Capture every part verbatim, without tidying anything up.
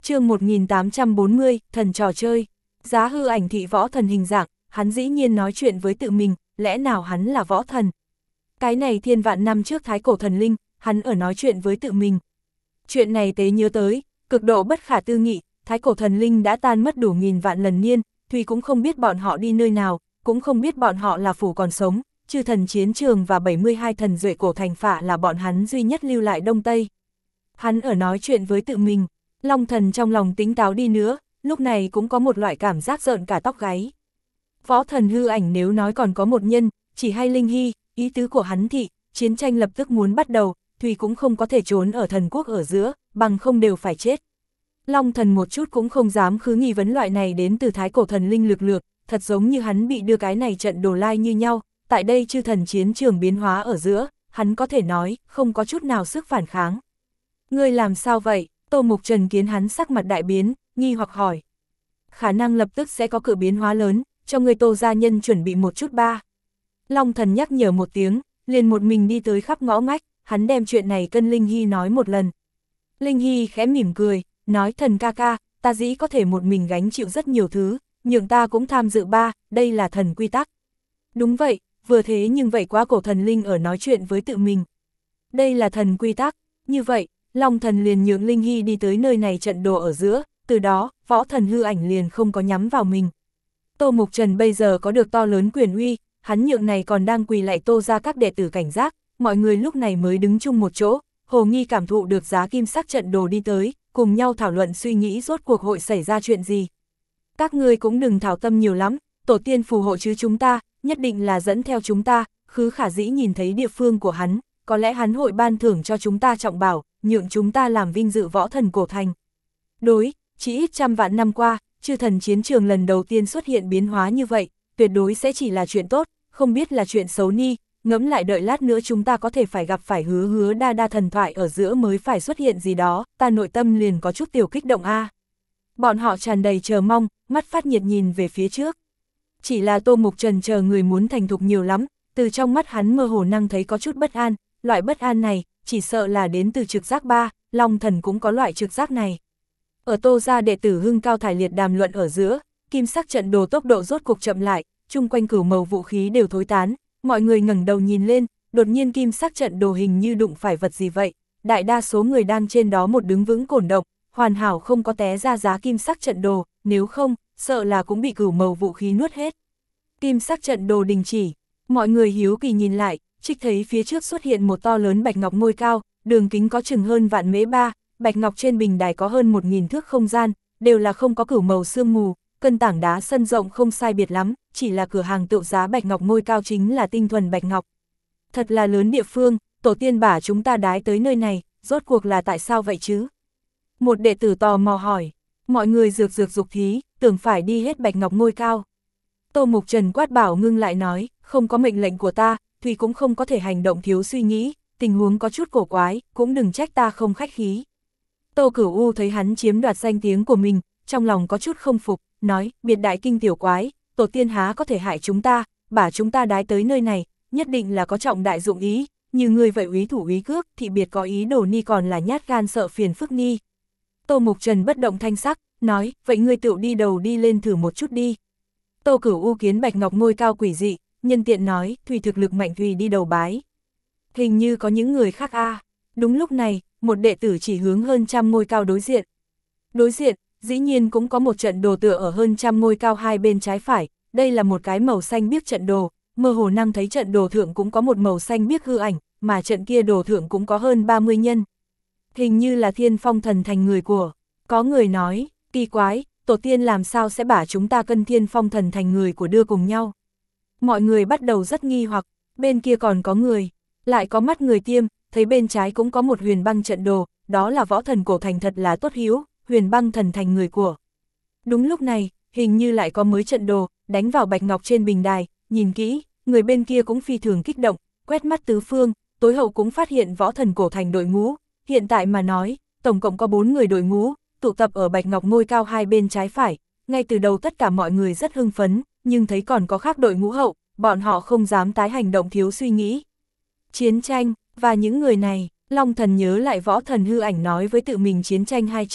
Chương một nghìn tám trăm bốn mươi, thần trò chơi. Giá hư ảnh thị võ thần hình dạng, hắn dĩ nhiên nói chuyện với tự mình, lẽ nào hắn là võ thần? Cái này thiên vạn năm trước thái cổ thần linh, hắn ở nói chuyện với tự mình. Chuyện này tế nhớ tới, cực độ bất khả tư nghị, thái cổ thần linh đã tan mất đủ nghìn vạn lần niên, Thùy cũng không biết bọn họ đi nơi nào, cũng không biết bọn họ là phủ còn sống, chư thần chiến trường và bảy mươi hai thần duệ cổ thành phả là bọn hắn duy nhất lưu lại Đông Tây. Hắn ở nói chuyện với tự mình, Long thần trong lòng tính táo đi nữa, lúc này cũng có một loại cảm giác rợn cả tóc gáy. Võ thần hư ảnh nếu nói còn có một nhân, chỉ hay Linh Hy, ý tứ của hắn thị, chiến tranh lập tức muốn bắt đầu, Thùy cũng không có thể trốn ở thần quốc ở giữa, bằng không đều phải chết. Long thần một chút cũng không dám khứ nghi vấn loại này đến từ thái cổ thần linh lực lược, thật giống như hắn bị đưa cái này trận đồ lai như nhau, tại đây chư thần chiến trường biến hóa ở giữa, hắn có thể nói, không có chút nào sức phản kháng. Ngươi làm sao vậy? Tô Mục Trần kiến hắn sắc mặt đại biến, nghi hoặc hỏi. Khả năng lập tức sẽ có cự biến hóa lớn, cho người Tô gia nhân chuẩn bị một chút ba. Long thần nhắc nhở một tiếng, liền một mình đi tới khắp ngõ ngách, hắn đem chuyện này cân Linh Hy nói một lần. Linh Hy khẽ mỉm cười, nói thần ca ca, ta dĩ có thể một mình gánh chịu rất nhiều thứ, nhưng ta cũng tham dự ba, đây là thần quy tắc. Đúng vậy, vừa thế nhưng vậy quá cổ thần linh ở nói chuyện với tự mình. Đây là thần quy tắc, như vậy, Long thần liền nhượng Linh Hy đi tới nơi này trận đồ ở giữa, từ đó, võ thần hư ảnh liền không có nhắm vào mình. Tô Mục Trần bây giờ có được to lớn quyền uy, hắn nhượng này còn đang quỳ lại Tô ra các đệ tử cảnh giác, mọi người lúc này mới đứng chung một chỗ, Hồ Nghi cảm thụ được giá kim sắc trận đồ đi tới, cùng nhau thảo luận suy nghĩ rốt cuộc hội xảy ra chuyện gì. Các ngươi cũng đừng thảo tâm nhiều lắm, tổ tiên phù hộ chứ chúng ta, nhất định là dẫn theo chúng ta, khứ khả dĩ nhìn thấy địa phương của hắn, có lẽ hắn hội ban thưởng cho chúng ta trọng bảo, nhượng chúng ta làm vinh dự võ thần cổ thành. Đối, chỉ ít trăm vạn năm qua, chư thần chiến trường lần đầu tiên xuất hiện biến hóa như vậy, tuyệt đối sẽ chỉ là chuyện tốt, không biết là chuyện xấu ni, ngẫm lại đợi lát nữa chúng ta có thể phải gặp phải hứa hứa đa đa thần thoại ở giữa mới phải xuất hiện gì đó, ta nội tâm liền có chút tiểu kích động a. Bọn họ tràn đầy chờ mong, mắt phát nhiệt nhìn về phía trước. Chỉ là Tô Mục Trần chờ người muốn thành thục nhiều lắm, từ trong mắt hắn mơ hồ năng thấy có chút bất an, loại bất an này, chỉ sợ là đến từ trực giác ba, Long thần cũng có loại trực giác này. Ở Tô gia đệ tử hưng cao thải liệt đàm luận ở giữa, kim sắc trận đồ tốc độ rốt cuộc chậm lại, chung quanh cửu màu vũ khí đều thối tán, mọi người ngẩng đầu nhìn lên, đột nhiên kim sắc trận đồ hình như đụng phải vật gì vậy, đại đa số người đang trên đó một đứng vững cổn động, hoàn hảo không có té ra giá kim sắc trận đồ, nếu không, sợ là cũng bị cửu màu vũ khí nuốt hết. Kim sắc trận đồ đình chỉ, mọi người hiếu kỳ nhìn lại, trích thấy phía trước xuất hiện một to lớn bạch ngọc ngôi cao, đường kính có chừng hơn vạn mễ ba, bạch ngọc trên bình đài có hơn một nghìn thước không gian, đều là không có cửu màu sương mù, cân tảng đá sân rộng không sai biệt lắm, chỉ là cửa hàng tựu giá bạch ngọc ngôi cao chính là tinh thuần bạch ngọc. Thật là lớn địa phương, tổ tiên bả chúng ta đái tới nơi này, rốt cuộc là tại sao vậy chứ? Một đệ tử tò mò hỏi, mọi người dược dược dục thí, tưởng phải đi hết bạch ngọc ngôi cao. Tô Mục Trần quát bảo ngưng lại nói, không có mệnh lệnh của ta, Thùy cũng không có thể hành động thiếu suy nghĩ, tình huống có chút cổ quái, cũng đừng trách ta không khách khí. Tô Cửu U thấy hắn chiếm đoạt danh tiếng của mình, trong lòng có chút không phục, nói, biệt đại kinh tiểu quái, tổ tiên há có thể hại chúng ta, bả chúng ta đái tới nơi này, nhất định là có trọng đại dụng ý, như người vậy úy thủ úy cước, thì biệt có ý đồ ni còn là nhát gan sợ phiền phức ni. Tô Mục Trần bất động thanh sắc, nói, vậy ngươi tựu đi đầu đi lên thử một chút đi. Tô Cửu U kiến bạch ngọc ngôi cao quỷ dị, nhân tiện nói, Thùy thực lực mạnh Thùy đi đầu bái. Hình như có những người khác a. À. Đúng lúc này, một đệ tử chỉ hướng hơn trăm ngôi cao đối diện. Đối diện, dĩ nhiên cũng có một trận đồ tựa ở hơn trăm ngôi cao hai bên trái phải, đây là một cái màu xanh biếc trận đồ, mơ hồ năng thấy trận đồ thượng cũng có một màu xanh biếc hư ảnh, mà trận kia đồ thượng cũng có hơn ba mươi nhân. Hình như là Thiên Phong thần thành người của. Có người nói, kỳ quái, tổ tiên làm sao sẽ bả chúng ta cân Thiên Phong thần thành người của đưa cùng nhau. Mọi người bắt đầu rất nghi hoặc, bên kia còn có người, lại có mắt người tiêm, thấy bên trái cũng có một huyền băng trận đồ, đó là võ thần cổ thành thật là tốt hiếu, huyền băng thần thành người của. Đúng lúc này, hình như lại có mới trận đồ, đánh vào bạch ngọc trên bình đài, nhìn kỹ, người bên kia cũng phi thường kích động, quét mắt tứ phương, tối hậu cũng phát hiện võ thần cổ thành đội ngũ, hiện tại mà nói, tổng cộng có bốn người đội ngũ, tụ tập ở bạch ngọc ngôi cao hai bên trái phải, ngay từ đầu tất cả mọi người rất hưng phấn, nhưng thấy còn có khác đội ngũ hậu, bọn họ không dám tái hành động thiếu suy nghĩ. Chiến tranh, và những người này, Long thần nhớ lại võ thần hư ảnh nói với tự mình chiến tranh hai chữ,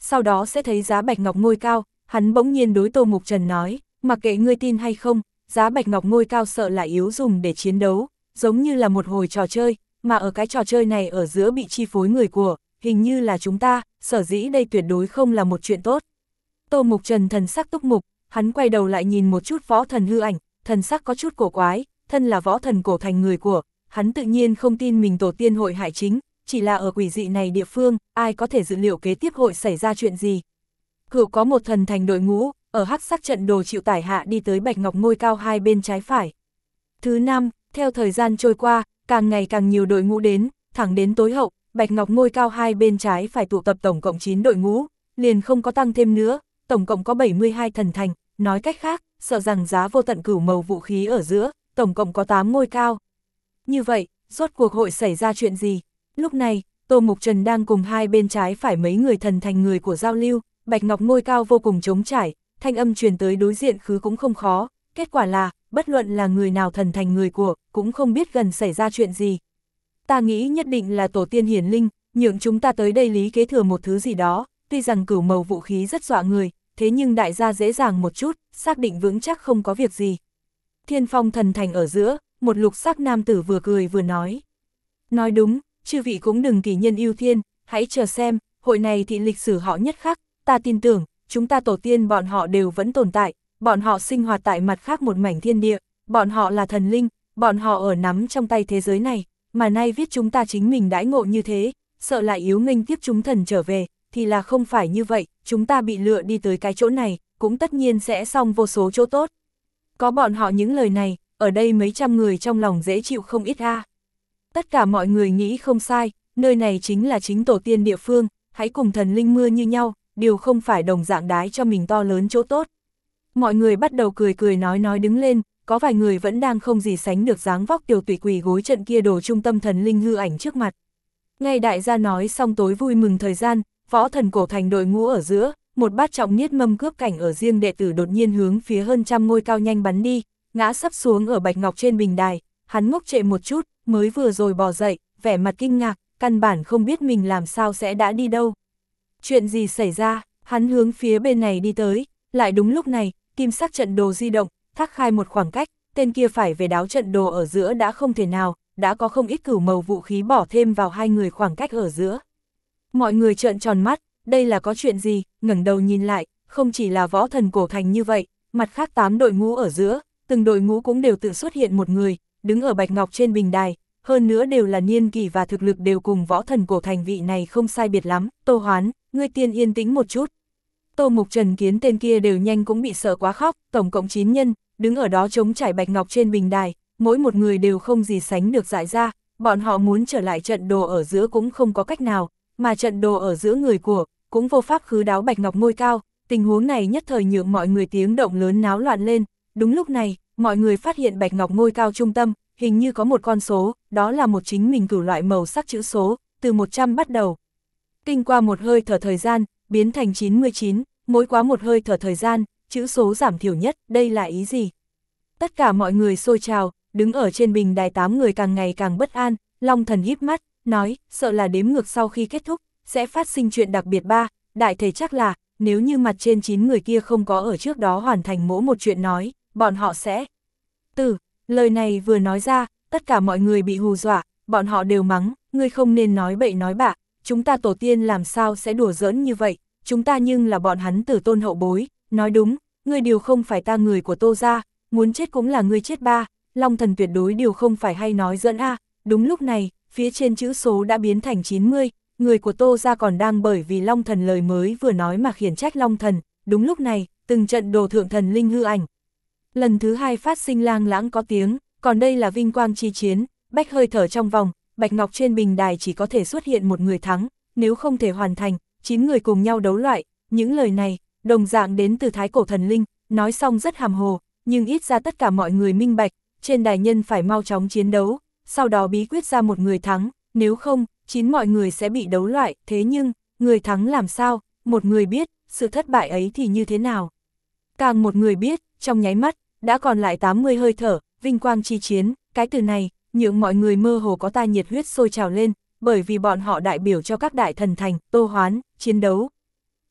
sau đó sẽ thấy giá bạch ngọc ngôi cao, hắn bỗng nhiên đối Tô Mục Trần nói, mặc kệ ngươi tin hay không, giá bạch ngọc ngôi cao sợ là yếu dùng để chiến đấu, giống như là một hồi trò chơi, mà ở cái trò chơi này ở giữa bị chi phối người của, hình như là chúng ta, sở dĩ đây tuyệt đối không là một chuyện tốt. Tô Mục Trần thần sắc túc mục, hắn quay đầu lại nhìn một chút võ thần hư ảnh, thần sắc có chút cổ quái, thân là võ thần cổ thành người của, hắn tự nhiên không tin mình tổ tiên hội hại chính, chỉ là ở quỷ dị này địa phương, ai có thể dự liệu kế tiếp hội xảy ra chuyện gì. Cựu có một thần thành đội ngũ, ở hắc sắc trận đồ chịu tải hạ đi tới bạch ngọc ngôi cao hai bên trái phải. Thứ năm, theo thời gian trôi qua, càng ngày càng nhiều đội ngũ đến, thẳng đến tối hậu, bạch ngọc ngôi cao hai bên trái phải tụ tập tổng cộng chín đội ngũ, liền không có tăng thêm nữa, tổng cộng có bảy mươi hai thần thành, nói cách khác, sợ rằng giá vô tận cửu màu vũ khí ở giữa, tổng cộng có tám ngôi cao. Như vậy, rốt cuộc hội xảy ra chuyện gì? Lúc này, Tô Mục Trần đang cùng hai bên trái phải mấy người thần thành người của giao lưu, bạch ngọc ngôi cao vô cùng trống trải, thanh âm truyền tới đối diện khứ cũng không khó, kết quả là, bất luận là người nào thần thành người của, cũng không biết gần xảy ra chuyện gì. Ta nghĩ nhất định là tổ tiên hiển linh, nhượng chúng ta tới đây lý kế thừa một thứ gì đó, tuy rằng cửu màu vũ khí rất dọa người, thế nhưng đại gia dễ dàng một chút, xác định vững chắc không có việc gì. Thiên Phong thần thành ở giữa, một lục sắc nam tử vừa cười vừa nói. Nói đúng, chư vị cũng đừng kỳ nhân ưu thiên, hãy chờ xem, hội này thì lịch sử họ nhất khắc, ta tin tưởng, chúng ta tổ tiên bọn họ đều vẫn tồn tại, bọn họ sinh hoạt tại mặt khác một mảnh thiên địa, bọn họ là thần linh, bọn họ ở nắm trong tay thế giới này, mà nay viết chúng ta chính mình đãi ngộ như thế, sợ lại yếu nghênh tiếp chúng thần trở về, thì là không phải như vậy, chúng ta bị lựa đi tới cái chỗ này, cũng tất nhiên sẽ xong vô số chỗ tốt. Có bọn họ những lời này, ở đây mấy trăm người trong lòng dễ chịu không ít a. Tất cả mọi người nghĩ không sai, nơi này chính là chính tổ tiên địa phương, hãy cùng thần linh mưa như nhau, điều không phải đồng dạng đái cho mình to lớn chỗ tốt. Mọi người bắt đầu cười cười nói nói đứng lên, có vài người vẫn đang không gì sánh được dáng vóc tiểu tụy quỳ gối trận kia đồ trung tâm thần linh hư ảnh trước mặt. Ngay đại gia nói xong tối vui mừng thời gian, võ thần cổ thành đội ngũ ở giữa, một bát trọng niết mâm cướp cảnh ở riêng đệ tử đột nhiên hướng phía hơn trăm ngôi cao nhanh bắn đi, ngã sắp xuống ở bạch ngọc trên bình đài, hắn ngốc trệ một chút, mới vừa rồi bò dậy, vẻ mặt kinh ngạc, căn bản không biết mình làm sao sẽ đã đi đâu. Chuyện gì xảy ra, hắn hướng phía bên này đi tới, lại đúng lúc này, kim sắc trận đồ di động, thác khai một khoảng cách, tên kia phải về đáo trận đồ ở giữa đã không thể nào, đã có không ít cửu màu vũ khí bỏ thêm vào hai người khoảng cách ở giữa. Mọi người trợn tròn mắt, đây là có chuyện gì, ngẩng đầu nhìn lại, không chỉ là võ thần cổ thành như vậy, mặt khác tám đội ngũ ở giữa, từng đội ngũ cũng đều tự xuất hiện một người, đứng ở bạch ngọc trên bình đài, hơn nữa đều là niên kỷ và thực lực đều cùng võ thần cổ thành vị này không sai biệt lắm. Tô Hoán, ngươi tiên yên tĩnh một chút. Tô Mục Trần kiến tên kia đều nhanh cũng bị sợ quá khóc, tổng cộng chín nhân, đứng ở đó chống trải bạch ngọc trên bình đài, mỗi một người đều không gì sánh được dại ra, bọn họ muốn trở lại trận đồ ở giữa cũng không có cách nào, mà trận đồ ở giữa người của, cũng vô pháp khứ đáo bạch ngọc ngôi cao, tình huống này nhất thời nhượng mọi người tiếng động lớn náo loạn lên. Đúng lúc này, mọi người phát hiện bạch ngọc ngôi cao trung tâm, hình như có một con số, đó là một chính mình cửu loại màu sắc chữ số, từ một trăm bắt đầu. Kinh qua một hơi thở thời gian, biến thành chín mươi chín, mỗi quá một hơi thở thời gian, chữ số giảm thiểu nhất, đây là ý gì? Tất cả mọi người xôi trào, đứng ở trên bình đài tám người càng ngày càng bất an, Long Thần híp mắt, nói, sợ là đếm ngược sau khi kết thúc, sẽ phát sinh chuyện đặc biệt ba, đại thể chắc là, nếu như mặt trên chín người kia không có ở trước đó hoàn thành mỗi một chuyện nói, bọn họ sẽ... Từ, lời này vừa nói ra, tất cả mọi người bị hù dọa, bọn họ đều mắng, ngươi không nên nói bậy nói bạ, chúng ta tổ tiên làm sao sẽ đùa giỡn như vậy, chúng ta nhưng là bọn hắn tử tôn hậu bối, nói đúng, ngươi điều không phải ta người của Tô gia, muốn chết cũng là ngươi chết ba, Long Thần tuyệt đối điều không phải hay nói giỡn a. Đúng lúc này, phía trên chữ số đã biến thành chín mươi, người của Tô gia còn đang bởi vì Long Thần lời mới vừa nói mà khiển trách Long Thần, đúng lúc này, từng trận đồ thượng thần linh hư ảnh. Lần thứ hai phát sinh lang lãng có tiếng, còn đây là vinh quang chi chiến, bách hơi thở trong vòng, bạch ngọc trên bình đài chỉ có thể xuất hiện một người thắng, nếu không thể hoàn thành, chín người cùng nhau đấu loại, những lời này, đồng dạng đến từ thái cổ thần linh, nói xong rất hàm hồ, nhưng ít ra tất cả mọi người minh bạch, trên đài nhân phải mau chóng chiến đấu, sau đó bí quyết ra một người thắng, nếu không, chín mọi người sẽ bị đấu loại, thế nhưng, người thắng làm sao, một người biết, sự thất bại ấy thì như thế nào. Càng một người biết, trong nháy mắt, đã còn lại tám mươi hơi thở, vinh quang chi chiến, cái từ này, nhượng mọi người mơ hồ có tai nhiệt huyết sôi trào lên, bởi vì bọn họ đại biểu cho các đại thần thành, Tô Hoán, chiến đấu.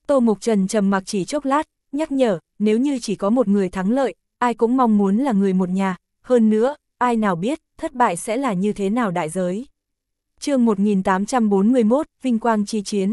Tô Mục Trần trầm mặc chỉ chốc lát, nhắc nhở, nếu như chỉ có một người thắng lợi, ai cũng mong muốn là người một nhà, hơn nữa, ai nào biết, thất bại sẽ là như thế nào đại giới. chương một nghìn tám trăm bốn mươi mốt, Vinh Quang Chi Chiến.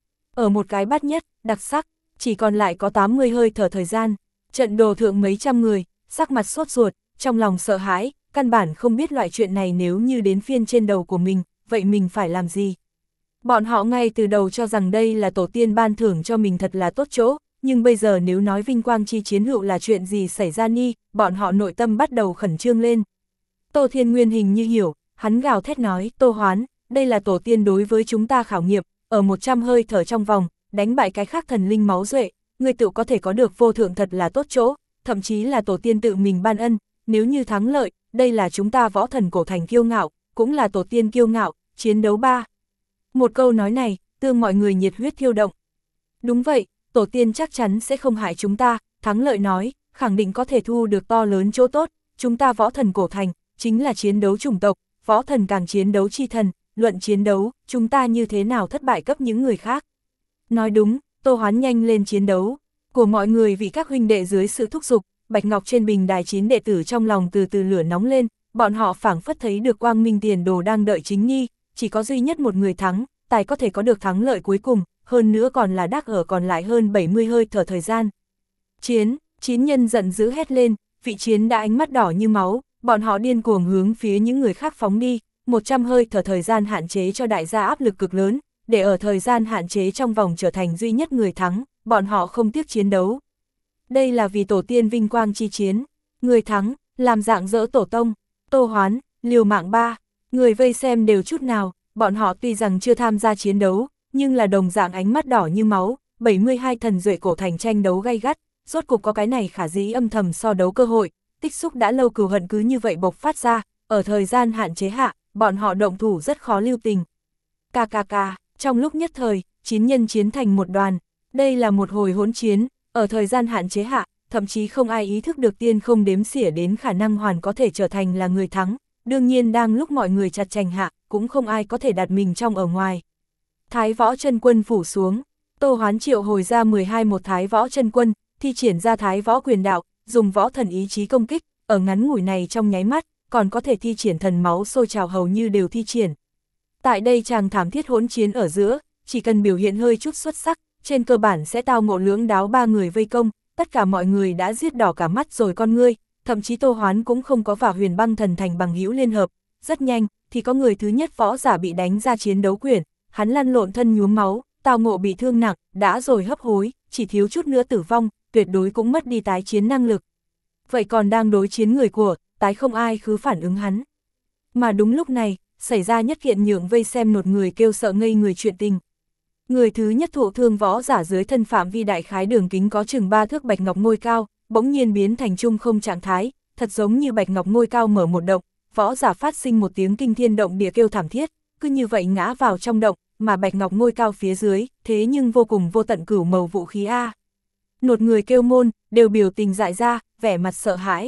Ở một cái bát nhất, đặc sắc, chỉ còn lại có tám mươi hơi thở thời gian, trận đồ thượng mấy trăm người, sắc mặt sốt ruột, trong lòng sợ hãi, căn bản không biết loại chuyện này nếu như đến phiên trên đầu của mình, vậy mình phải làm gì. Bọn họ ngay từ đầu cho rằng đây là tổ tiên ban thưởng cho mình thật là tốt chỗ, nhưng bây giờ nếu nói Vinh Quang Chi Chiến hữu là chuyện gì xảy ra ni, bọn họ nội tâm bắt đầu khẩn trương lên. Tô Thiên Nguyên hình như hiểu, hắn gào thét nói, Tô Hoán, đây là tổ tiên đối với chúng ta khảo nghiệm, ở một trăm hơi thở trong vòng, đánh bại cái khác thần linh máu duệ, người tự có thể có được vô thượng thật là tốt chỗ, thậm chí là tổ tiên tự mình ban ân, nếu như thắng lợi, đây là chúng ta võ thần cổ thành kiêu ngạo, cũng là tổ tiên kiêu ngạo, chiến đấu ba. Một câu nói này, tương mọi người nhiệt huyết thiêu động. Đúng vậy, tổ tiên chắc chắn sẽ không hại chúng ta, thắng lợi nói, khẳng định có thể thu được to lớn chỗ tốt, chúng ta võ thần cổ thành, chính là chiến đấu chủng tộc, võ thần càng chiến đấu chi thần, luận chiến đấu, chúng ta như thế nào thất bại cấp những người khác. Nói đúng, Tô Hoán nhanh lên chiến đấu, của mọi người vì các huynh đệ dưới sự thúc giục, Bạch Ngọc trên bình đài chín đệ tử trong lòng từ từ lửa nóng lên, bọn họ phảng phất thấy được quang minh tiền đồ đang đợi chính nghi, chỉ có duy nhất một người thắng, tài có thể có được thắng lợi cuối cùng, hơn nữa còn là đắc ở còn lại hơn bảy mươi hơi thở thời gian. Chiến, chín nhân giận dữ hét lên, vị chiến đã ánh mắt đỏ như máu, bọn họ điên cuồng hướng phía những người khác phóng đi, một trăm hơi thở thời gian hạn chế cho đại gia áp lực cực lớn, để ở thời gian hạn chế trong vòng trở thành duy nhất người thắng, bọn họ không tiếc chiến đấu. Đây là vì tổ tiên Vinh Quang Chi Chiến, người thắng, làm dạng dỡ tổ tông, Tô Hoán, liều mạng ba, người vây xem đều chút nào, bọn họ tuy rằng chưa tham gia chiến đấu, nhưng là đồng dạng ánh mắt đỏ như máu, bảy mươi hai thần duệ cổ thành tranh đấu gay gắt, rốt cục có cái này khả dĩ âm thầm so đấu cơ hội, tích xúc đã lâu cừu hận cứ như vậy bộc phát ra, ở thời gian hạn chế hạ, bọn họ động thủ rất khó lưu tình. Ca ca ca, trong lúc nhất thời, chín nhân chiến thành một đoàn, đây là một hồi hỗn chiến, ở thời gian hạn chế hạ, thậm chí không ai ý thức được tiên không đếm xỉa đến khả năng hoàn có thể trở thành là người thắng, đương nhiên đang lúc mọi người chặt chành hạ, cũng không ai có thể đặt mình trong ở ngoài. Thái võ chân quân phủ xuống, Tô Hoán triệu hồi ra mười hai một thái võ chân quân, thi triển ra thái võ quyền đạo, dùng võ thần ý chí công kích, ở ngắn ngủi này trong nháy mắt, còn có thể thi triển thần máu sôi trào hầu như đều thi triển. Tại đây chàng thảm thiết hỗn chiến ở giữa, chỉ cần biểu hiện hơi chút xuất sắc, trên cơ bản sẽ tao ngộ lưỡng đáo ba người vây công, tất cả mọi người đã giết đỏ cả mắt rồi con ngươi, thậm chí Tô Hoán cũng không có vào Huyền Băng Thần thành bằng hữu liên hợp, rất nhanh, thì có người thứ nhất võ giả bị đánh ra chiến đấu quyển, hắn lăn lộn thân nhuốm máu, tao ngộ bị thương nặng, đã rồi hấp hối, chỉ thiếu chút nữa tử vong, tuyệt đối cũng mất đi tái chiến năng lực. Vậy còn đang đối chiến người của, tái không ai khứ phản ứng hắn. Mà đúng lúc này, xảy ra nhất kiện nhượng vây xem một người kêu sợ ngây người chuyện tình. Người thứ nhất thụ thương võ giả dưới thân phạm vi đại khái đường kính có chừng ba thước bạch ngọc ngôi cao, bỗng nhiên biến thành trung không trạng thái, thật giống như bạch ngọc ngôi cao mở một động, võ giả phát sinh một tiếng kinh thiên động địa kêu thảm thiết, cứ như vậy ngã vào trong động, mà bạch ngọc ngôi cao phía dưới, thế nhưng vô cùng vô tận cửu màu vũ khí a. Một người kêu môn, đều biểu tình dại ra, vẻ mặt sợ hãi.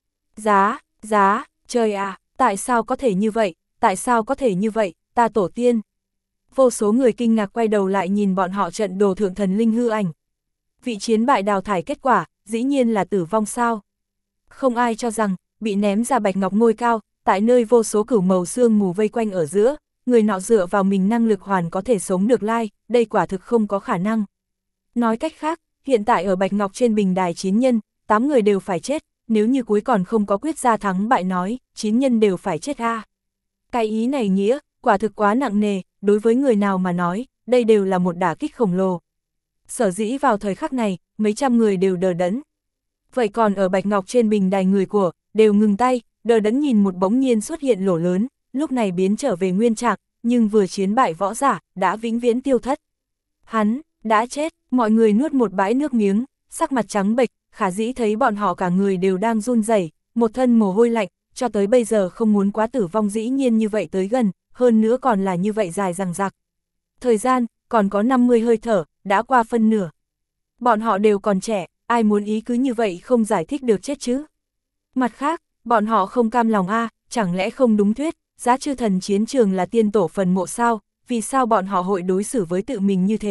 Giá, giá, trời à, tại sao có thể như vậy, tại sao có thể như vậy, ta tổ tiên. Vô số người kinh ngạc quay đầu lại nhìn bọn họ trận đồ thượng thần linh hư ảnh. Vị chiến bại đào thải kết quả, dĩ nhiên là tử vong sao. Không ai cho rằng, bị ném ra bạch ngọc ngôi cao, tại nơi vô số cửu màu sương mù vây quanh ở giữa, người nọ dựa vào mình năng lực hoàn có thể sống được lai, đây quả thực không có khả năng. Nói cách khác, hiện tại ở bạch ngọc trên bình đài chín nhân, tám người đều phải chết, nếu như cuối còn không có quyết ra thắng bại nói, chín nhân đều phải chết a. Cái ý này nghĩa, quả thực quá nặng nề, đối với người nào mà nói, đây đều là một đả kích khổng lồ. Sở dĩ vào thời khắc này, mấy trăm người đều đờ đẫn. Vậy còn ở bạch ngọc trên bình đài người của, đều ngừng tay, đờ đẫn nhìn một bỗng nhiên xuất hiện lỗ lớn, lúc này biến trở về nguyên trạng, nhưng vừa chiến bại võ giả, đã vĩnh viễn tiêu thất. Hắn, đã chết, mọi người nuốt một bãi nước miếng, sắc mặt trắng bệch, khả dĩ thấy bọn họ cả người đều đang run rẩy, một thân mồ hôi lạnh, cho tới bây giờ không muốn quá tử vong dĩ nhiên như vậy tới gần, hơn nữa còn là như vậy dài dằng dặc. Thời gian, còn có năm mươi hơi thở, đã qua phân nửa. Bọn họ đều còn trẻ, ai muốn ý cứ như vậy không giải thích được chết chứ. Mặt khác, bọn họ không cam lòng a, à, chẳng lẽ không đúng thuyết, giá chư thần chiến trường là tiên tổ phần mộ sao, vì sao bọn họ hội đối xử với tự mình như thế,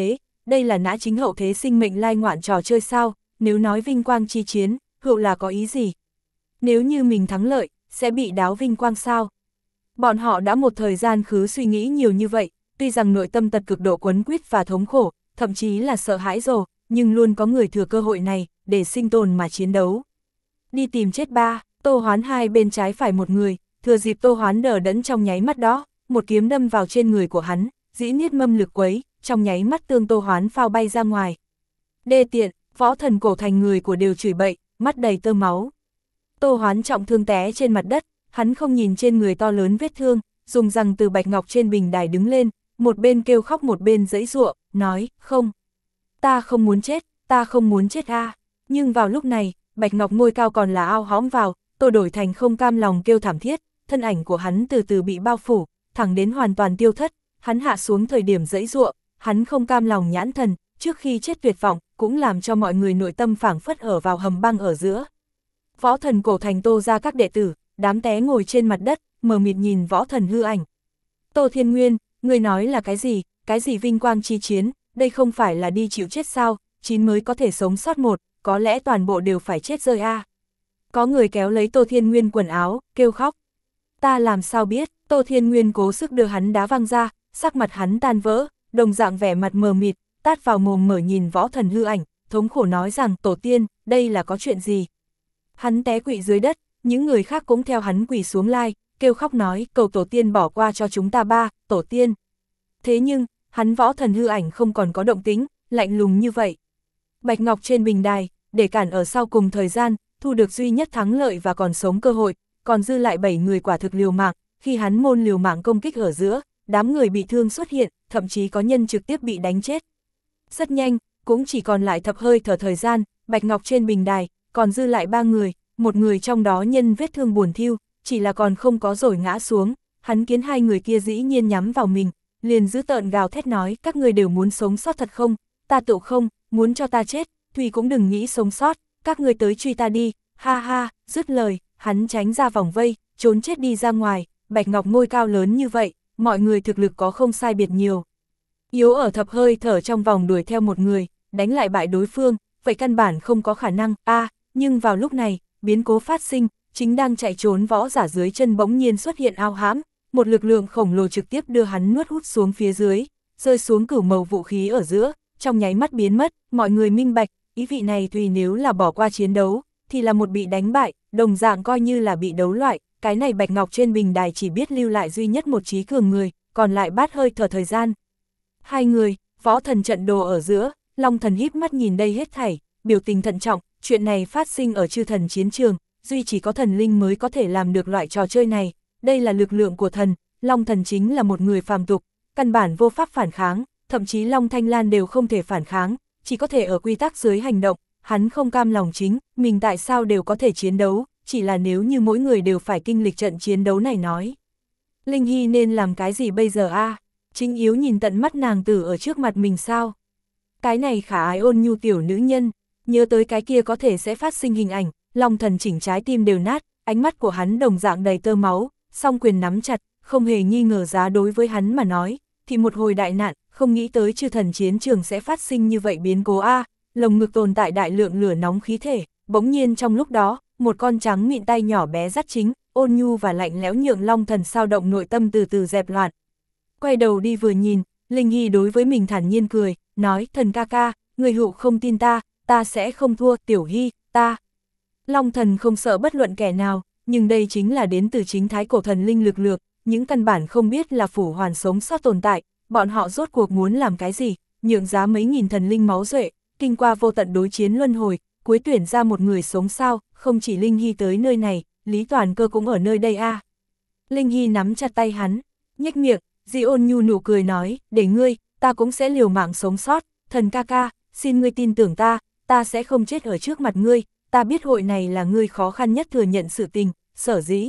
đây là nã chính hậu thế sinh mệnh lai ngoạn trò chơi sao, nếu nói vinh quang chi chiến, hữu là có ý gì? Nếu như mình thắng lợi, sẽ bị đáo vinh quang sao? Bọn họ đã một thời gian khứ suy nghĩ nhiều như vậy, tuy rằng nội tâm tật cực độ quấn quýt và thống khổ, thậm chí là sợ hãi rồi, nhưng luôn có người thừa cơ hội này, để sinh tồn mà chiến đấu. Đi tìm chết ba, Tô Hoán hai bên trái phải một người, thừa dịp Tô Hoán đờ đẫn trong nháy mắt đó, một kiếm đâm vào trên người của hắn, dĩ niết mâm lực quấy, trong nháy mắt tương Tô Hoán phao bay ra ngoài. Đê tiện, võ thần cổ thành người của đều chửi bậy, mắt đầy tơ máu. Tô Hoán trọng thương té trên mặt đất, hắn không nhìn trên người to lớn vết thương, dùng răng từ bạch ngọc trên bình đài đứng lên, một bên kêu khóc một bên giãy giụa, nói, không. Ta không muốn chết, ta không muốn chết a. À. Nhưng vào lúc này, bạch ngọc ngôi cao còn là ao hõm vào, Tô Đổi Thành không cam lòng kêu thảm thiết, thân ảnh của hắn từ từ bị bao phủ, thẳng đến hoàn toàn tiêu thất, hắn hạ xuống thời điểm giãy giụa, hắn không cam lòng nhãn thần, trước khi chết tuyệt vọng, cũng làm cho mọi người nội tâm phảng phất ở vào hầm băng ở giữa. Võ thần cổ thành Tô ra các đệ tử, đám té ngồi trên mặt đất, mờ mịt nhìn võ thần hư ảnh. Tô Thiên Nguyên, người nói là cái gì, cái gì vinh quang chi chiến, đây không phải là đi chịu chết sao, chín mới có thể sống sót một, có lẽ toàn bộ đều phải chết rơi a. À. Có người kéo lấy Tô Thiên Nguyên quần áo, kêu khóc. Ta làm sao biết, Tô Thiên Nguyên cố sức đưa hắn đá văng ra, sắc mặt hắn tan vỡ, đồng dạng vẻ mặt mờ mịt, tát vào mồm mở nhìn võ thần hư ảnh, thống khổ nói rằng tổ tiên, đây là có chuyện gì. Hắn té quỵ dưới đất, những người khác cũng theo hắn quỳ xuống lai, kêu khóc nói cầu tổ tiên bỏ qua cho chúng ta ba, tổ tiên. Thế nhưng, hắn võ thần hư ảnh không còn có động tính, lạnh lùng như vậy. Bạch ngọc trên bình đài, để cản ở sau cùng thời gian, thu được duy nhất thắng lợi và còn sống cơ hội, còn dư lại bảy người quả thực liều mạng, khi hắn môn liều mạng công kích ở giữa, đám người bị thương xuất hiện, thậm chí có nhân trực tiếp bị đánh chết. Rất nhanh, cũng chỉ còn lại thập hơi thở thời gian, bạch ngọc trên bình đài, còn dư lại ba người, một người trong đó nhân vết thương buồn thiu, chỉ là còn không có rồi ngã xuống, hắn kiến hai người kia dĩ nhiên nhắm vào mình, liền giữ tợn gào thét nói các người đều muốn sống sót thật không, ta tự không, muốn cho ta chết, Thùy cũng đừng nghĩ sống sót, các người tới truy ta đi, ha ha, dứt lời, hắn tránh ra vòng vây, trốn chết đi ra ngoài, bạch ngọc ngôi cao lớn như vậy, mọi người thực lực có không sai biệt nhiều. Yếu ở thập hơi thở trong vòng đuổi theo một người, đánh lại bại đối phương, vậy căn bản không có khả năng, a à, nhưng vào lúc này, biến cố phát sinh, chính đang chạy trốn võ giả dưới chân bỗng nhiên xuất hiện ao hãm, một lực lượng khổng lồ trực tiếp đưa hắn nuốt hút xuống phía dưới, rơi xuống cửu màu vũ khí ở giữa, trong nháy mắt biến mất, mọi người minh bạch, ý vị này tùy nếu là bỏ qua chiến đấu, thì là một bị đánh bại, đồng dạng coi như là bị đấu loại, cái này bạch ngọc trên bình đài chỉ biết lưu lại duy nhất một trí cường người, còn lại bát hơi thở thời gian. Hai người, võ thần trận đồ ở giữa, long thần híp mắt nhìn đây hết thảy, biểu tình thận trọng, chuyện này phát sinh ở chư thần chiến trường, duy chỉ có thần linh mới có thể làm được loại trò chơi này, đây là lực lượng của thần, long thần chính là một người phàm tục, căn bản vô pháp phản kháng, thậm chí Long Thanh Lan đều không thể phản kháng, chỉ có thể ở quy tắc dưới hành động, hắn không cam lòng chính, mình tại sao đều có thể chiến đấu, chỉ là nếu như mỗi người đều phải kinh lịch trận chiến đấu này nói. Linh Hy nên làm cái gì bây giờ a? À? Chính yếu nhìn tận mắt nàng tử ở trước mặt mình sao? Cái này khả ái ôn nhu tiểu nữ nhân, nhớ tới cái kia có thể sẽ phát sinh hình ảnh, Long thần chỉnh trái tim đều nát, ánh mắt của hắn đồng dạng đầy tơ máu, song quyền nắm chặt, không hề nghi ngờ giá đối với hắn mà nói, thì một hồi đại nạn, không nghĩ tới chư thần chiến trường sẽ phát sinh như vậy biến cố a, à, lồng ngực tồn tại đại lượng lửa nóng khí thể, bỗng nhiên trong lúc đó, một con trắng mịn tay nhỏ bé dắt chính, ôn nhu và lạnh lẽo nhượng Long thần sao động nội tâm từ từ dẹp loạn. Quay đầu đi vừa nhìn, Linh Hy đối với mình thản nhiên cười, nói thần ca ca, người hữu không tin ta, ta sẽ không thua, tiểu Hy, ta. Long thần không sợ bất luận kẻ nào, nhưng đây chính là đến từ chính thái cổ thần linh lực lượng, những căn bản không biết là phủ hoàn sống sót tồn tại, bọn họ rốt cuộc muốn làm cái gì, nhượng giá mấy nghìn thần linh máu duệ, kinh qua vô tận đối chiến luân hồi, cuối tuyển ra một người sống sao, không chỉ Linh Hy tới nơi này, Lý Toàn Cơ cũng ở nơi đây a. À. Linh Hy nắm chặt tay hắn, nhếch miệng, Di ôn nhu nụ cười nói, để ngươi, ta cũng sẽ liều mạng sống sót, thần ca ca, xin ngươi tin tưởng ta, ta sẽ không chết ở trước mặt ngươi, ta biết hội này là ngươi khó khăn nhất thừa nhận sự tình, sở dĩ.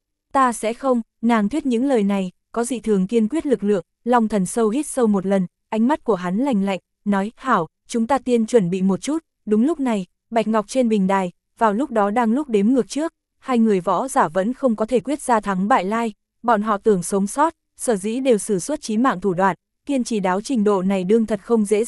Ta sẽ không, nàng thuyết những lời này, có dị thường kiên quyết lực lượng, Long thần sâu hít sâu một lần, ánh mắt của hắn lành lạnh, nói, hảo, chúng ta tiên chuẩn bị một chút, đúng lúc này, bạch ngọc trên bình đài, vào lúc đó đang lúc đếm ngược trước, hai người võ giả vẫn không có thể quyết ra thắng bại lai, bọn họ tưởng sống sót, sở dĩ đều sử xuất chí mạng thủ đoạn, kiên trì đáo trình độ này đương thật không dễ dàng,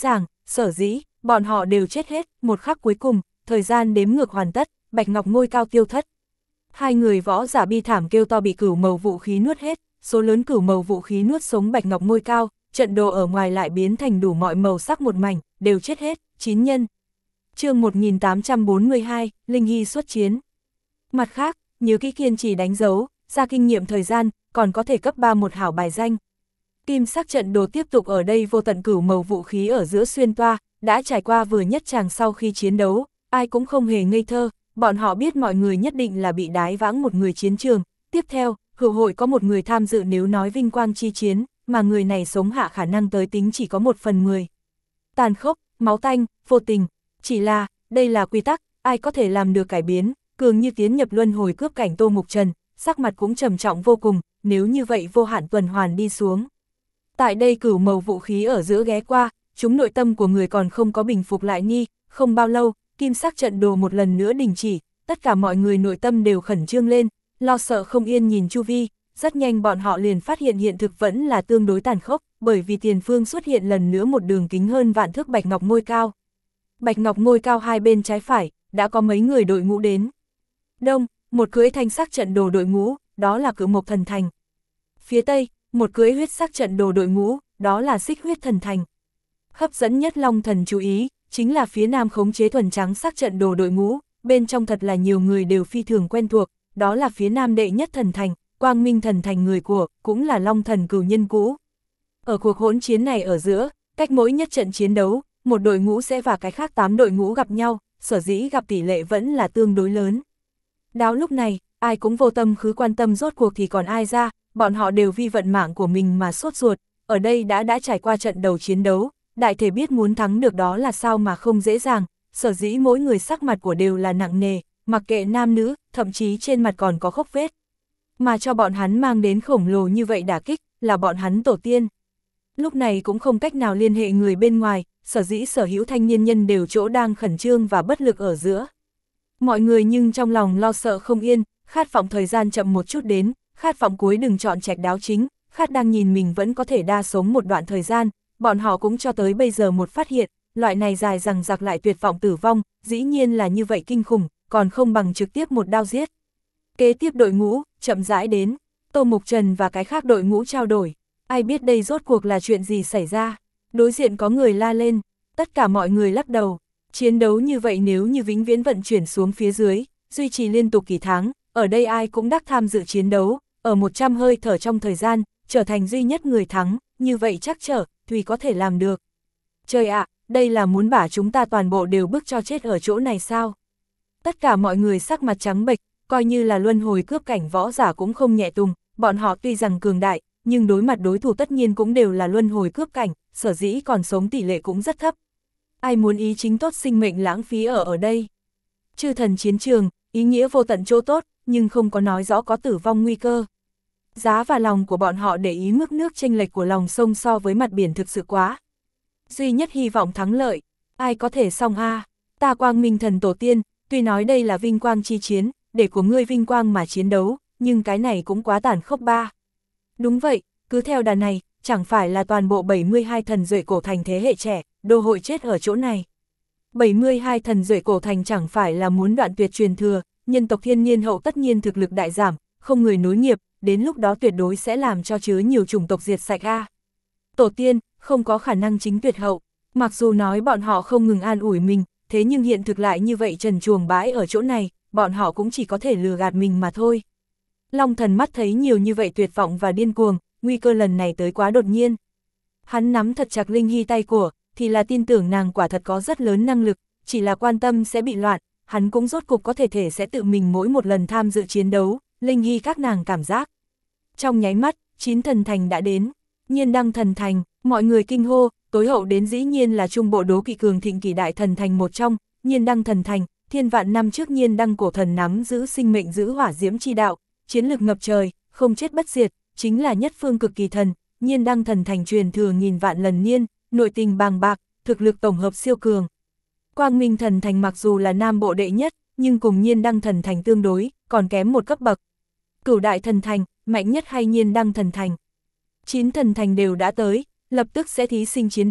sở dĩ, bọn họ đều chết hết, một khắc cuối cùng, thời gian đếm ngược hoàn tất, bạch ngọc ngôi cao tiêu thất. Hai người võ giả bi thảm kêu to bị cửu màu vũ khí nuốt hết, số lớn cửu màu vũ khí nuốt sống bạch ngọc ngôi cao, trận đồ ở ngoài lại biến thành đủ mọi màu sắc một mảnh, đều chết hết, chín nhân. Chương một nghìn tám trăm bốn mươi hai, Linh Hy xuất chiến. Mặt khác, nhớ kỹ kiên trì đánh dấu, ra kinh nghiệm thời gian, còn có thể cấp ba một hảo bài danh. Kim sắc trận đồ tiếp tục ở đây vô tận cửu màu vũ khí ở giữa xuyên toa, đã trải qua vừa nhất chàng sau khi chiến đấu, ai cũng không hề ngây thơ, bọn họ biết mọi người nhất định là bị đái vãng một người chiến trường. Tiếp theo, hữu hội có một người tham dự nếu nói vinh quang chi chiến, mà người này sống hạ khả năng tới tính chỉ có một phần mười. Tàn khốc, máu tanh, vô tình, chỉ là, đây là quy tắc, ai có thể làm được cải biến, cường như tiến nhập luân hồi cướp cảnh Tô Mục Trần, sắc mặt cũng trầm trọng vô cùng, nếu như vậy vô hạn tuần hoàn đi xuống. Tại đây cửu màu vũ khí ở giữa ghé qua, chúng nội tâm của người còn không có bình phục lại nghi, không bao lâu, kim sắc trận đồ một lần nữa đình chỉ, tất cả mọi người nội tâm đều khẩn trương lên, lo sợ không yên nhìn chu vi, rất nhanh bọn họ liền phát hiện hiện thực vẫn là tương đối tàn khốc, bởi vì tiền phương xuất hiện lần nữa một đường kính hơn vạn thước bạch ngọc ngôi cao. Bạch ngọc ngôi cao hai bên trái phải, đã có mấy người đội ngũ đến. Đông, một cưỡi thanh sắc trận đồ đội ngũ, đó là Cự Mộc Thần Thành. Phía Tây, một cưỡi huyết sắc trận đồ đội ngũ, đó là Xích Huyết Thần Thành. Hấp dẫn nhất Long Thần chú ý, chính là phía Nam khống chế thuần trắng sắc trận đồ đội ngũ, bên trong thật là nhiều người đều phi thường quen thuộc, đó là phía Nam đệ nhất thần thành, Quang Minh Thần Thành người của, cũng là Long Thần cửu nhân cũ. Ở cuộc hỗn chiến này ở giữa, cách mỗi nhất trận chiến đấu, một đội ngũ sẽ và cái khác tám đội ngũ gặp nhau, sở dĩ gặp tỷ lệ vẫn là tương đối lớn. Đáo lúc này, ai cũng vô tâm khứ quan tâm rốt cuộc thì còn ai ra, bọn họ đều vì vận mạng của mình mà sốt ruột, ở đây đã đã trải qua trận đầu chiến đấu, đại thể biết muốn thắng được đó là sao mà không dễ dàng, sở dĩ mỗi người sắc mặt của đều là nặng nề, mặc kệ nam nữ, thậm chí trên mặt còn có khốc vết. Mà cho bọn hắn mang đến khổng lồ như vậy đả kích, là bọn hắn tổ tiên. Lúc này cũng không cách nào liên hệ người bên ngoài, sở dĩ sở hữu thanh niên nhân đều chỗ đang khẩn trương và bất lực ở giữa. Mọi người nhưng trong lòng lo sợ không yên, khát vọng thời gian chậm một chút đến, khát vọng cuối đừng chọn trạch đáo chính, khát đang nhìn mình vẫn có thể đa sống một đoạn thời gian, bọn họ cũng cho tới bây giờ một phát hiện, loại này dài rằng giặc lại tuyệt vọng tử vong, dĩ nhiên là như vậy kinh khủng, còn không bằng trực tiếp một đao giết. Kế tiếp đội ngũ, chậm rãi đến, Tô Mục Trần và cái khác đội ngũ trao đổi, ai biết đây rốt cuộc là chuyện gì xảy ra, đối diện có người la lên, tất cả mọi người lắc đầu, chiến đấu như vậy nếu như vĩnh viễn vận chuyển xuống phía dưới, duy trì liên tục kỳ tháng, ở đây ai cũng đắc tham dự chiến đấu, ở một trăm hơi thở trong thời gian, trở thành duy nhất người thắng, như vậy chắc trở, Thùy có thể làm được. Trời ạ, đây là muốn bả chúng ta toàn bộ đều bức cho chết ở chỗ này sao? Tất cả mọi người sắc mặt trắng bệch, coi như là luân hồi cướp cảnh võ giả cũng không nhẹ tùng, bọn họ tuy rằng cường đại, nhưng đối mặt đối thủ tất nhiên cũng đều là luân hồi cướp cảnh, sở dĩ còn sống tỷ lệ cũng rất thấp. Ai muốn ý chính tốt sinh mệnh lãng phí ở ở đây? Chư thần chiến trường, ý nghĩa vô tận chỗ tốt, nhưng không có nói rõ có tử vong nguy cơ. Giá và lòng của bọn họ để ý mức nước chênh lệch của lòng sông so với mặt biển thực sự quá. Duy nhất hy vọng thắng lợi, ai có thể xong a? Ta Quang Minh Thần Tổ Tiên, tuy nói đây là vinh quang chi chiến, để của ngươi vinh quang mà chiến đấu, nhưng cái này cũng quá tàn khốc ba. Đúng vậy, cứ theo đà này, chẳng phải là toàn bộ bảy mươi hai thần duệ cổ thành thế hệ trẻ, đô hội chết ở chỗ này. bảy mươi hai thần duệ cổ thành chẳng phải là muốn đoạn tuyệt truyền thừa, nhân tộc thiên niên hậu tất nhiên thực lực đại giảm, không người nối nghiệp, đến lúc đó tuyệt đối sẽ làm cho chứa nhiều chủng tộc diệt sạch a. Tổ tiên, không có khả năng chính tuyệt hậu, mặc dù nói bọn họ không ngừng an ủi mình, thế nhưng hiện thực lại như vậy trần truồng bãi ở chỗ này, bọn họ cũng chỉ có thể lừa gạt mình mà thôi. Long Thần mắt thấy nhiều như vậy tuyệt vọng và điên cuồng, nguy cơ lần này tới quá đột nhiên. Hắn nắm thật chặt Linh Hy tay của, thì là tin tưởng nàng quả thật có rất lớn năng lực, chỉ là quan tâm sẽ bị loạn, hắn cũng rốt cục có thể thể sẽ tự mình mỗi một lần tham dự chiến đấu, Linh Hy các nàng cảm giác. Trong nháy mắt, chín thần thành đã đến, Nhiên Đăng thần thành, mọi người kinh hô, tối hậu đến dĩ nhiên là trung bộ đố kỵ cường thịnh kỳ đại thần thành một trong, Nhiên Đăng thần thành, thiên vạn năm trước Nhiên Đăng cổ thần nắm giữ sinh mệnh giữ hỏa diễm chi đạo, chiến lực ngập trời, không chết bất diệt, chính là nhất phương cực kỳ thần, Nhiên Đăng thần thành truyền thừa nghìn vạn lần niên, nội tình bàng bạc, thực lực tổng hợp siêu cường. Quang Minh thần thành mặc dù là nam bộ đệ nhất, nhưng cùng Nhiên Đăng thần thành tương đối, còn kém một cấp bậc. Cửu đại thần thành, mạnh nhất hay Nhiên Đăng thần thành? Chín thần thành đều đã tới, lập tức sẽ thí sinh chiến đấu,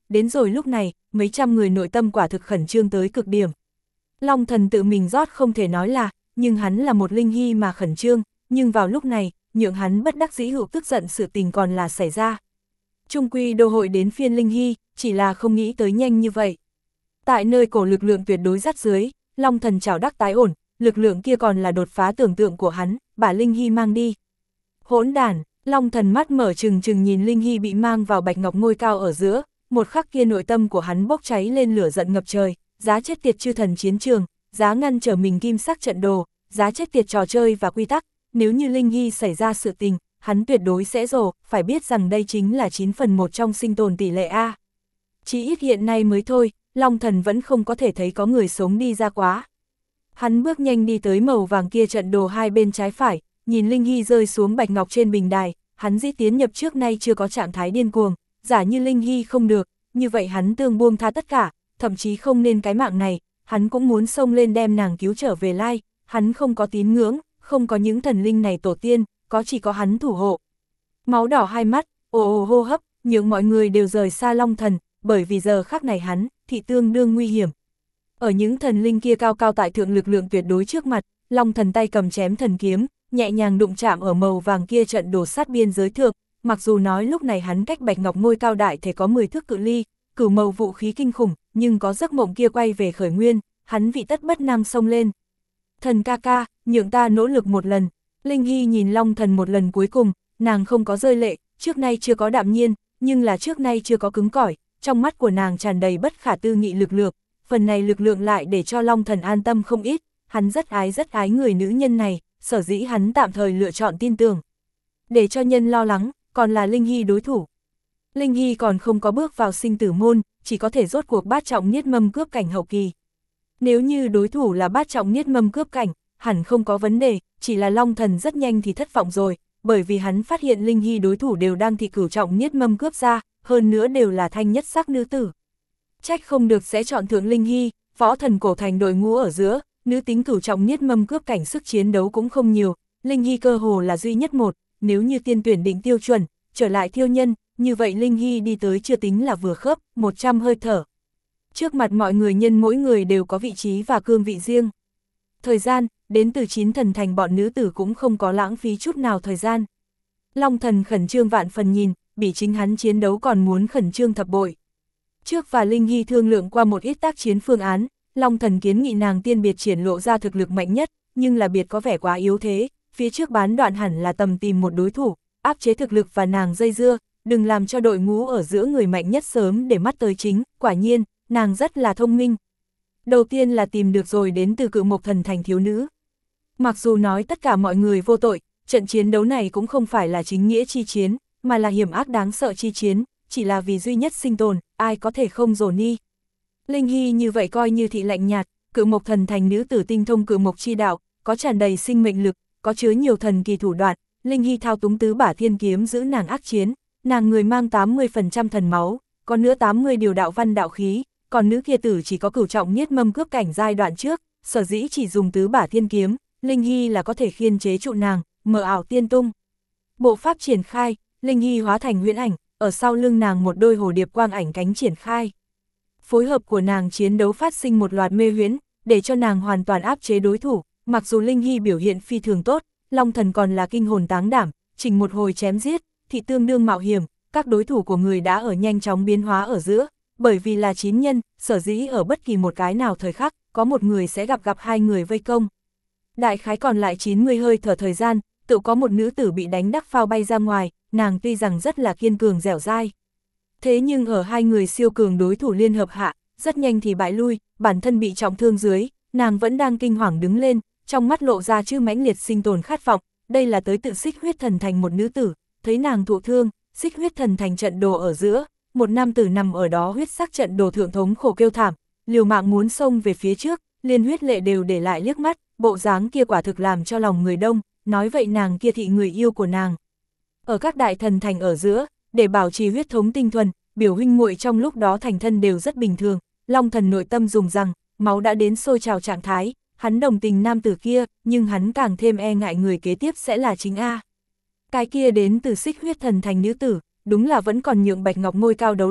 đến rồi lúc này, mấy trăm người nội tâm quả thực khẩn trương tới cực điểm. Long Thần tự mình rót không thể nói là, nhưng hắn là một linh hy mà khẩn trương, nhưng vào lúc này, nhượng hắn bất đắc dĩ hữu tức giận sự tình còn là xảy ra. Trung quy đô hội đến phiên linh hy, chỉ là không nghĩ tới nhanh như vậy. Tại nơi cổ lực lượng tuyệt đối dắt dưới, Long Thần chảo đắc tái ổn, lực lượng kia còn là đột phá tưởng tượng của hắn,把linh hy mang đi. Hỗn đản, Long Thần mắt mở trừng trừng nhìn linh hy bị mang vào bạch ngọc ngôi cao ở giữa, một khắc kia nội tâm của hắn bốc cháy lên lửa giận ngập trời, giá chết tiệt chư thần chiến trường, giá ngăn trở mình kim sắc trận đồ, giá chết tiệt trò chơi và quy tắc, nếu như linh hy xảy ra sự tình, hắn tuyệt đối sẽ rồ, phải biết rằng đây chính là chín phần một trong sinh tồn tỷ lệ A. Chỉ ít hiện nay mới thôi, Long Thần vẫn không có thể thấy có người sống đi ra quá. Hắn bước nhanh đi tới màu vàng kia trận đồ hai bên trái phải, nhìn linh hy rơi xuống bạch ngọc trên bình đài, hắn dĩ tiến nhập trước nay chưa có trạng thái điên cuồng, giả như linh hy không được, như vậy hắn tương buông tha tất cả, thậm chí không nên cái mạng này, hắn cũng muốn xông lên đem nàng cứu trở về lai, hắn không có tín ngưỡng, không có những thần linh này tổ tiên, có chỉ có hắn thủ hộ. Máu đỏ hai mắt, ồ ồ hô hấp, những mọi người đều rời xa Long Thần, bởi vì giờ khắc này hắn, thị tương đương nguy hiểm. Ở những thần linh kia cao cao tại thượng lực lượng tuyệt đối trước mặt, Long Thần tay cầm chém thần kiếm, nhẹ nhàng đụng chạm ở màu vàng kia trận đồ sát biên giới thượng, mặc dù nói lúc này hắn cách bạch ngọc ngôi cao đại thể có mười thước cự ly, cửu màu vũ khí kinh khủng, nhưng có giấc mộng kia quay về khởi nguyên, hắn vị tất bất năng xông lên. Thần ca ca, nhượng ta nỗ lực một lần. Linh Hy nhìn Long Thần một lần cuối cùng, nàng không có rơi lệ, trước nay chưa có đạm nhiên, nhưng là trước nay chưa có cứng cỏi, trong mắt của nàng tràn đầy bất khả tư nghị lực lượng, phần này lực lượng lại để cho Long Thần an tâm không ít, hắn rất ái rất ái người nữ nhân này, sở dĩ hắn tạm thời lựa chọn tin tưởng. Để cho nhân lo lắng, còn là Linh Hy đối thủ. Linh Hy còn không có bước vào sinh tử môn, chỉ có thể rốt cuộc bát trọng niết mâm cướp cảnh hậu kỳ. Nếu như đối thủ là bát trọng niết mâm cướp cảnh, hẳn không có vấn đề, chỉ là Long Thần rất nhanh thì thất vọng rồi, bởi vì hắn phát hiện Linh Hy đối thủ đều đang thị cửu trọng niết mâm cướp ra, hơn nữa đều là thanh nhất sắc nữ tử. Trách không được sẽ chọn thượng Linh Hy, võ thần cổ thành đội ngũ ở giữa, nữ tính cửu trọng niết mâm cướp cảnh sức chiến đấu cũng không nhiều, Linh Hy cơ hồ là duy nhất một, nếu như tiên tuyển định tiêu chuẩn, trở lại thiêu nhân, như vậy Linh Hy đi tới chưa tính là vừa khớp, một trăm hơi thở. Trước mặt mọi người nhân mỗi người đều có vị trí và cương vị riêng. Thời gian, đến từ chín thần thành bọn nữ tử cũng không có lãng phí chút nào thời gian. Long Thần khẩn trương vạn phần nhìn, bị chính hắn chiến đấu còn muốn khẩn trương thập bội. Trước và Linh Hy thương lượng qua một ít tác chiến phương án, Long Thần kiến nghị nàng tiên biệt triển lộ ra thực lực mạnh nhất, nhưng là biệt có vẻ quá yếu thế, phía trước bán đoạn hẳn là tầm tìm một đối thủ, áp chế thực lực và nàng dây dưa, đừng làm cho đội ngũ ở giữa người mạnh nhất sớm để mắt tới chính, quả nhiên, nàng rất là thông minh. Đầu tiên là tìm được rồi đến từ Cự Mộc Thần thành thiếu nữ. Mặc dù nói tất cả mọi người vô tội, trận chiến đấu này cũng không phải là chính nghĩa chi chiến, mà là hiểm ác đáng sợ chi chiến, chỉ là vì duy nhất sinh tồn, ai có thể không dồn ni. Linh Hy như vậy coi như thị lạnh nhạt, Cự Mộc Thần thành nữ tử tinh thông cự mộc chi đạo, có tràn đầy sinh mệnh lực, có chứa nhiều thần kỳ thủ đoạn, Linh Hy thao túng tứ bả thiên kiếm giữ nàng ác chiến, nàng người mang tám mươi phần trăm thần máu, còn nữa tám mươi điều đạo văn đạo khí, còn nữ kia tử chỉ có cửu trọng niết mâm cướp cảnh giai đoạn trước, sở dĩ chỉ dùng tứ bả thiên kiếm, Linh Hy là có thể khiên chế trụ nàng, mở ảo tiên tung. Bộ pháp triển khai, Linh Hy hóa thành huyễn ảnh, ở sau lưng nàng một đôi hồ điệp quang ảnh cánh triển khai. Phối hợp của nàng chiến đấu phát sinh một loạt mê huyễn, để cho nàng hoàn toàn áp chế đối thủ, mặc dù Linh Hy biểu hiện phi thường tốt, Long Thần còn là kinh hồn táng đảm, chỉnh một hồi chém giết, thì tương đương mạo hiểm, các đối thủ của người đã ở nhanh chóng biến hóa ở giữa, bởi vì là chín nhân, sở dĩ ở bất kỳ một cái nào thời khắc, có một người sẽ gặp gặp hai người vây công. Đại khái còn lại chín mươi hơi thở thời gian, tự có một nữ tử bị đánh đắc phao bay ra ngoài, nàng tuy rằng rất là kiên cường dẻo dai. Thế nhưng ở hai người siêu cường đối thủ liên hợp hạ, rất nhanh thì bại lui, bản thân bị trọng thương dưới, nàng vẫn đang kinh hoàng đứng lên, trong mắt lộ ra chữ mãnh liệt sinh tồn khát vọng, đây là tới tự Xích Huyết Thần thành một nữ tử, thấy nàng thụ thương, Xích Huyết Thần thành trận đồ ở giữa, một nam tử nằm ở đó huyết sắc trận đồ thượng thống khổ kêu thảm, liều mạng muốn xông về phía trước, liên huyết lệ đều để lại liếc mắt, bộ dáng kia quả thực làm cho lòng người đông, nói vậy nàng kia thị người yêu của nàng. Ở các đại thần thành ở giữa, để bảo trì huyết thống tinh thuần, biểu huynh muội trong lúc đó thành thân đều rất bình thường, Long Thần nội tâm dùng rằng, máu đã đến sôi trào trạng thái, hắn đồng tình nam tử kia, nhưng hắn càng thêm e ngại người kế tiếp sẽ là chính A. Cái kia đến từ Xích Huyết Thần thành nữ tử, đúng là vẫn còn nhượng bạch ngọc ngôi cao đấu loại,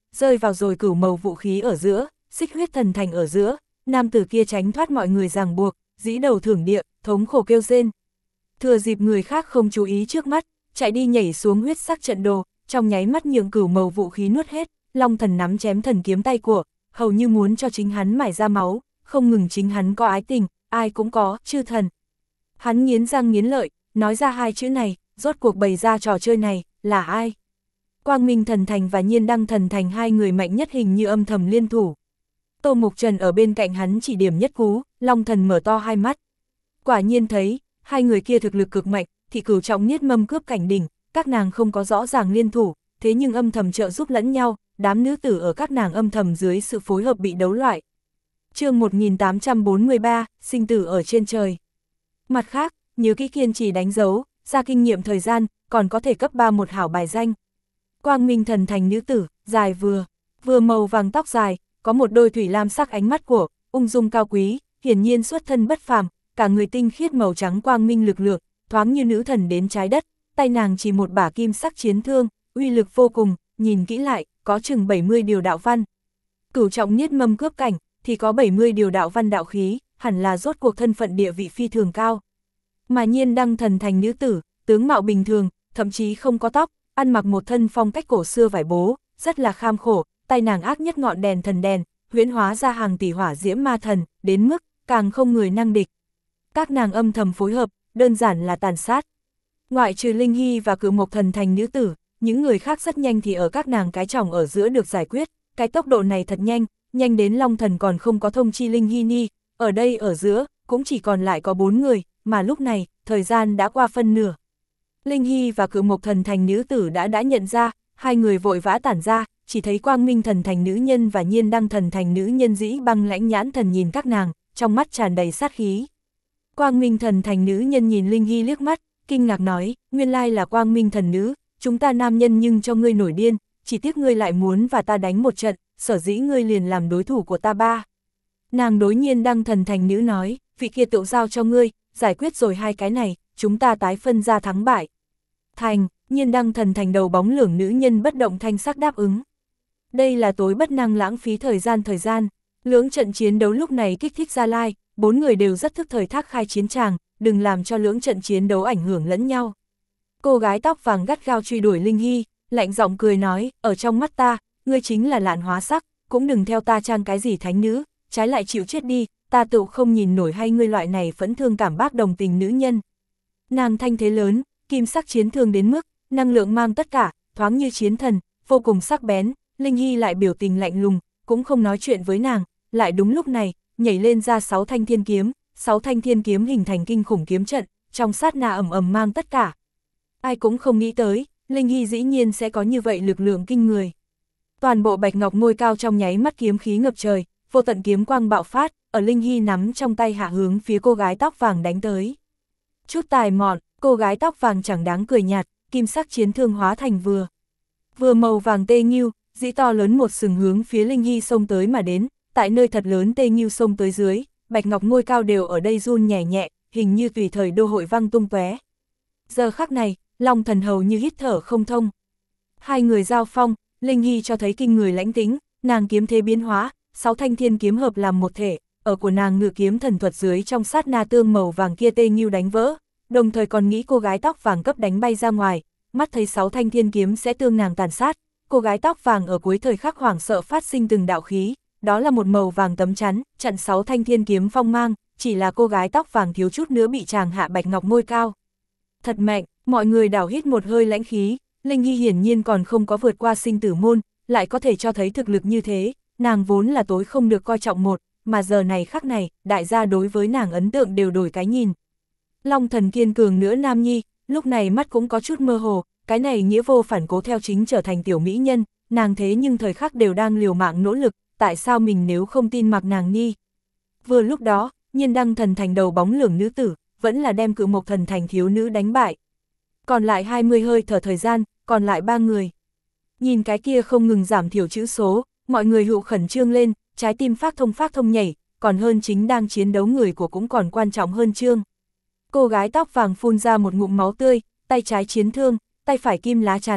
rơi vào rồi cửu màu vũ khí ở giữa, xích huyết thần thành ở giữa, nam tử kia tránh thoát mọi người ràng buộc, dĩ đầu thưởng địa, thống khổ kêu rên. Thừa dịp người khác không chú ý trước mắt, chạy đi nhảy xuống huyết sắc trận đồ, trong nháy mắt nhượng cửu màu vũ khí nuốt hết, Long Thần nắm chém thần kiếm tay của, hầu như muốn cho chính hắn mải ra máu, không ngừng chính hắn có ái tình, ai cũng có, chư thần. Hắn nghiến răng nghiến lợi, nói ra hai chữ này, rốt cuộc bày ra trò chơi này, là ai? Quang Minh Thần Thành và Nhiên Đăng Thần Thành hai người mạnh nhất hình như âm thầm liên thủ. Tô Mục Trần ở bên cạnh hắn chỉ điểm nhất cú, Long Thần mở to hai mắt. Quả nhiên thấy, hai người kia thực lực cực mạnh, thì cửu trọng niết mâm cướp cảnh đỉnh, các nàng không có rõ ràng liên thủ, thế nhưng âm thầm trợ giúp lẫn nhau, đám nữ tử ở các nàng âm thầm dưới sự phối hợp bị đấu loại. Chương một nghìn tám trăm bốn mươi ba, sinh tử ở trên trời. Mặt khác, nhớ kỹ kiên trì đánh dấu, ra kinh nghiệm thời gian, còn có thể cấp ba một hảo bài danh. Quang Minh Thần Thành nữ tử, dài vừa, vừa màu vàng tóc dài, có một đôi thủy lam sắc ánh mắt của, ung dung cao quý, hiển nhiên xuất thân bất phàm, cả người tinh khiết màu trắng quang minh lực lượng, thoáng như nữ thần đến trái đất, tay nàng chỉ một bả kim sắc chiến thương, uy lực vô cùng, nhìn kỹ lại, có chừng bảy mươi điều đạo văn. Cửu trọng niết mâm cướp cảnh, thì có bảy mươi điều đạo văn đạo khí, hẳn là rốt cuộc thân phận địa vị phi thường cao. Mà Nhiên Đăng Thần Thành nữ tử, tướng mạo bình thường, thậm chí không có tóc, ăn mặc một thân phong cách cổ xưa vải bố, rất là kham khổ, tay nàng ác nhất ngọn đèn thần đèn, huyễn hóa ra hàng tỷ hỏa diễm ma thần, đến mức, càng không người năng địch. Các nàng âm thầm phối hợp, đơn giản là tàn sát. Ngoại trừ Linh Hy và Cự Mộc Thần Thành nữ tử, những người khác rất nhanh thì ở các nàng cái chồng ở giữa được giải quyết, cái tốc độ này thật nhanh, nhanh đến Long Thần còn không có thông chi Linh Hy Ni, ở đây ở giữa, cũng chỉ còn lại có bốn người, mà lúc này, thời gian đã qua phân nửa. Linh Hy và Cự Mộc Thần Thành nữ tử đã đã nhận ra, hai người vội vã tản ra, chỉ thấy Quang Minh Thần Thành nữ nhân và Nhiên Đăng Thần Thành nữ nhân dĩ băng lãnh nhãn thần nhìn các nàng, trong mắt tràn đầy sát khí. Quang Minh Thần Thành nữ nhân nhìn Linh Hy liếc mắt, kinh ngạc nói, nguyên lai là Quang Minh Thần nữ, chúng ta nam nhân nhưng cho ngươi nổi điên, chỉ tiếc ngươi lại muốn và ta đánh một trận, sở dĩ ngươi liền làm đối thủ của ta ba. Nàng đối Nhiên Đăng Thần Thành nữ nói, vị kia tự giao cho ngươi, giải quyết rồi hai cái này, chúng ta tái phân ra thắng bại. Thành, Nhiên Đăng Thần Thành đầu bóng lưỡng nữ nhân bất động thanh sắc đáp ứng. Đây là tối bất năng lãng phí thời gian thời gian, lưỡng trận chiến đấu lúc này kích thích Gia Lai, bốn người đều rất thức thời thác khai chiến tràng, đừng làm cho lưỡng trận chiến đấu ảnh hưởng lẫn nhau. Cô gái tóc vàng gắt gao truy đuổi Linh Hy, lạnh giọng cười nói, ở trong mắt ta, ngươi chính là lạn hóa sắc, cũng đừng theo ta trang cái gì thánh nữ, trái lại chịu chết đi, ta tự không nhìn nổi hay ngươi loại này phẫn thương cảm bác đồng tình nữ nhân. Nàng thanh thế lớn, kim sắc chiến thương đến mức, năng lượng mang tất cả, thoáng như chiến thần, vô cùng sắc bén, Linh Hy lại biểu tình lạnh lùng, cũng không nói chuyện với nàng, lại đúng lúc này, nhảy lên ra sáu thanh thiên kiếm, sáu thanh thiên kiếm hình thành kinh khủng kiếm trận, trong sát na ầm ầm mang tất cả. Ai cũng không nghĩ tới, Linh Hy dĩ nhiên sẽ có như vậy lực lượng kinh người. Toàn bộ bạch ngọc ngôi cao trong nháy mắt kiếm khí ngập trời, vô tận kiếm quang bạo phát, ở Linh Hy nắm trong tay hạ hướng phía cô gái tóc vàng đánh tới. Chút tài mọn, cô gái tóc vàng chẳng đáng cười nhạt, kim sắc chiến thương hóa thành vừa. Vừa màu vàng tê nghiêu, dĩ to lớn một sừng hướng phía Linh Hy xông tới mà đến, tại nơi thật lớn tê nghiêu xông tới dưới, bạch ngọc ngôi cao đều ở đây run nhẹ nhẹ, hình như tùy thời đô hội văng tung tóe. Giờ khắc này, Long Thần hầu như hít thở không thông. Hai người giao phong, Linh Hy cho thấy kinh người lãnh tính, nàng kiếm thế biến hóa, sáu thanh thiên kiếm hợp làm một thể, ở của nàng ngự kiếm thần thuật dưới trong sát na tương màu vàng kia tê nghiêu đánh vỡ, đồng thời còn nghĩ cô gái tóc vàng cấp đánh bay ra ngoài, mắt thấy sáu thanh thiên kiếm sẽ tương nàng tàn sát, cô gái tóc vàng ở cuối thời khắc hoảng sợ phát sinh từng đạo khí, đó là một màu vàng tấm chắn, chặn sáu thanh thiên kiếm phong mang, chỉ là cô gái tóc vàng thiếu chút nữa bị chàng hạ bạch ngọc ngôi cao. Thật mạnh, mọi người đảo hít một hơi lãnh khí, Linh Hy hiển nhiên còn không có vượt qua sinh tử môn, lại có thể cho thấy thực lực như thế, nàng vốn là tối không được coi trọng một, mà giờ này khắc này, đại gia đối với nàng ấn tượng đều đổi cái nhìn. Long Thần kiên cường nữa nam nhi, lúc này mắt cũng có chút mơ hồ, cái này nghĩa vô phản cố theo chính trở thành tiểu mỹ nhân, nàng thế nhưng thời khắc đều đang liều mạng nỗ lực, tại sao mình nếu không tin mặc nàng nhi. Vừa lúc đó, Nhiên Đăng Thần Thành đầu bóng lưỡng nữ tử, vẫn là đem Cự Mộc Thần Thành thiếu nữ đánh bại. Còn lại hai mươi hơi thở thời gian, còn lại ba người. Nhìn cái kia không ngừng giảm thiểu chữ số, mọi người hụ khẩn trương lên, trái tim phát thông phát thông nhảy, còn hơn chính đang chiến đấu người của cũng còn quan trọng hơn trương. Cô gái tóc vàng phun ra một ngụm máu tươi, tay trái chiến thương, tay phải kim lá chắn,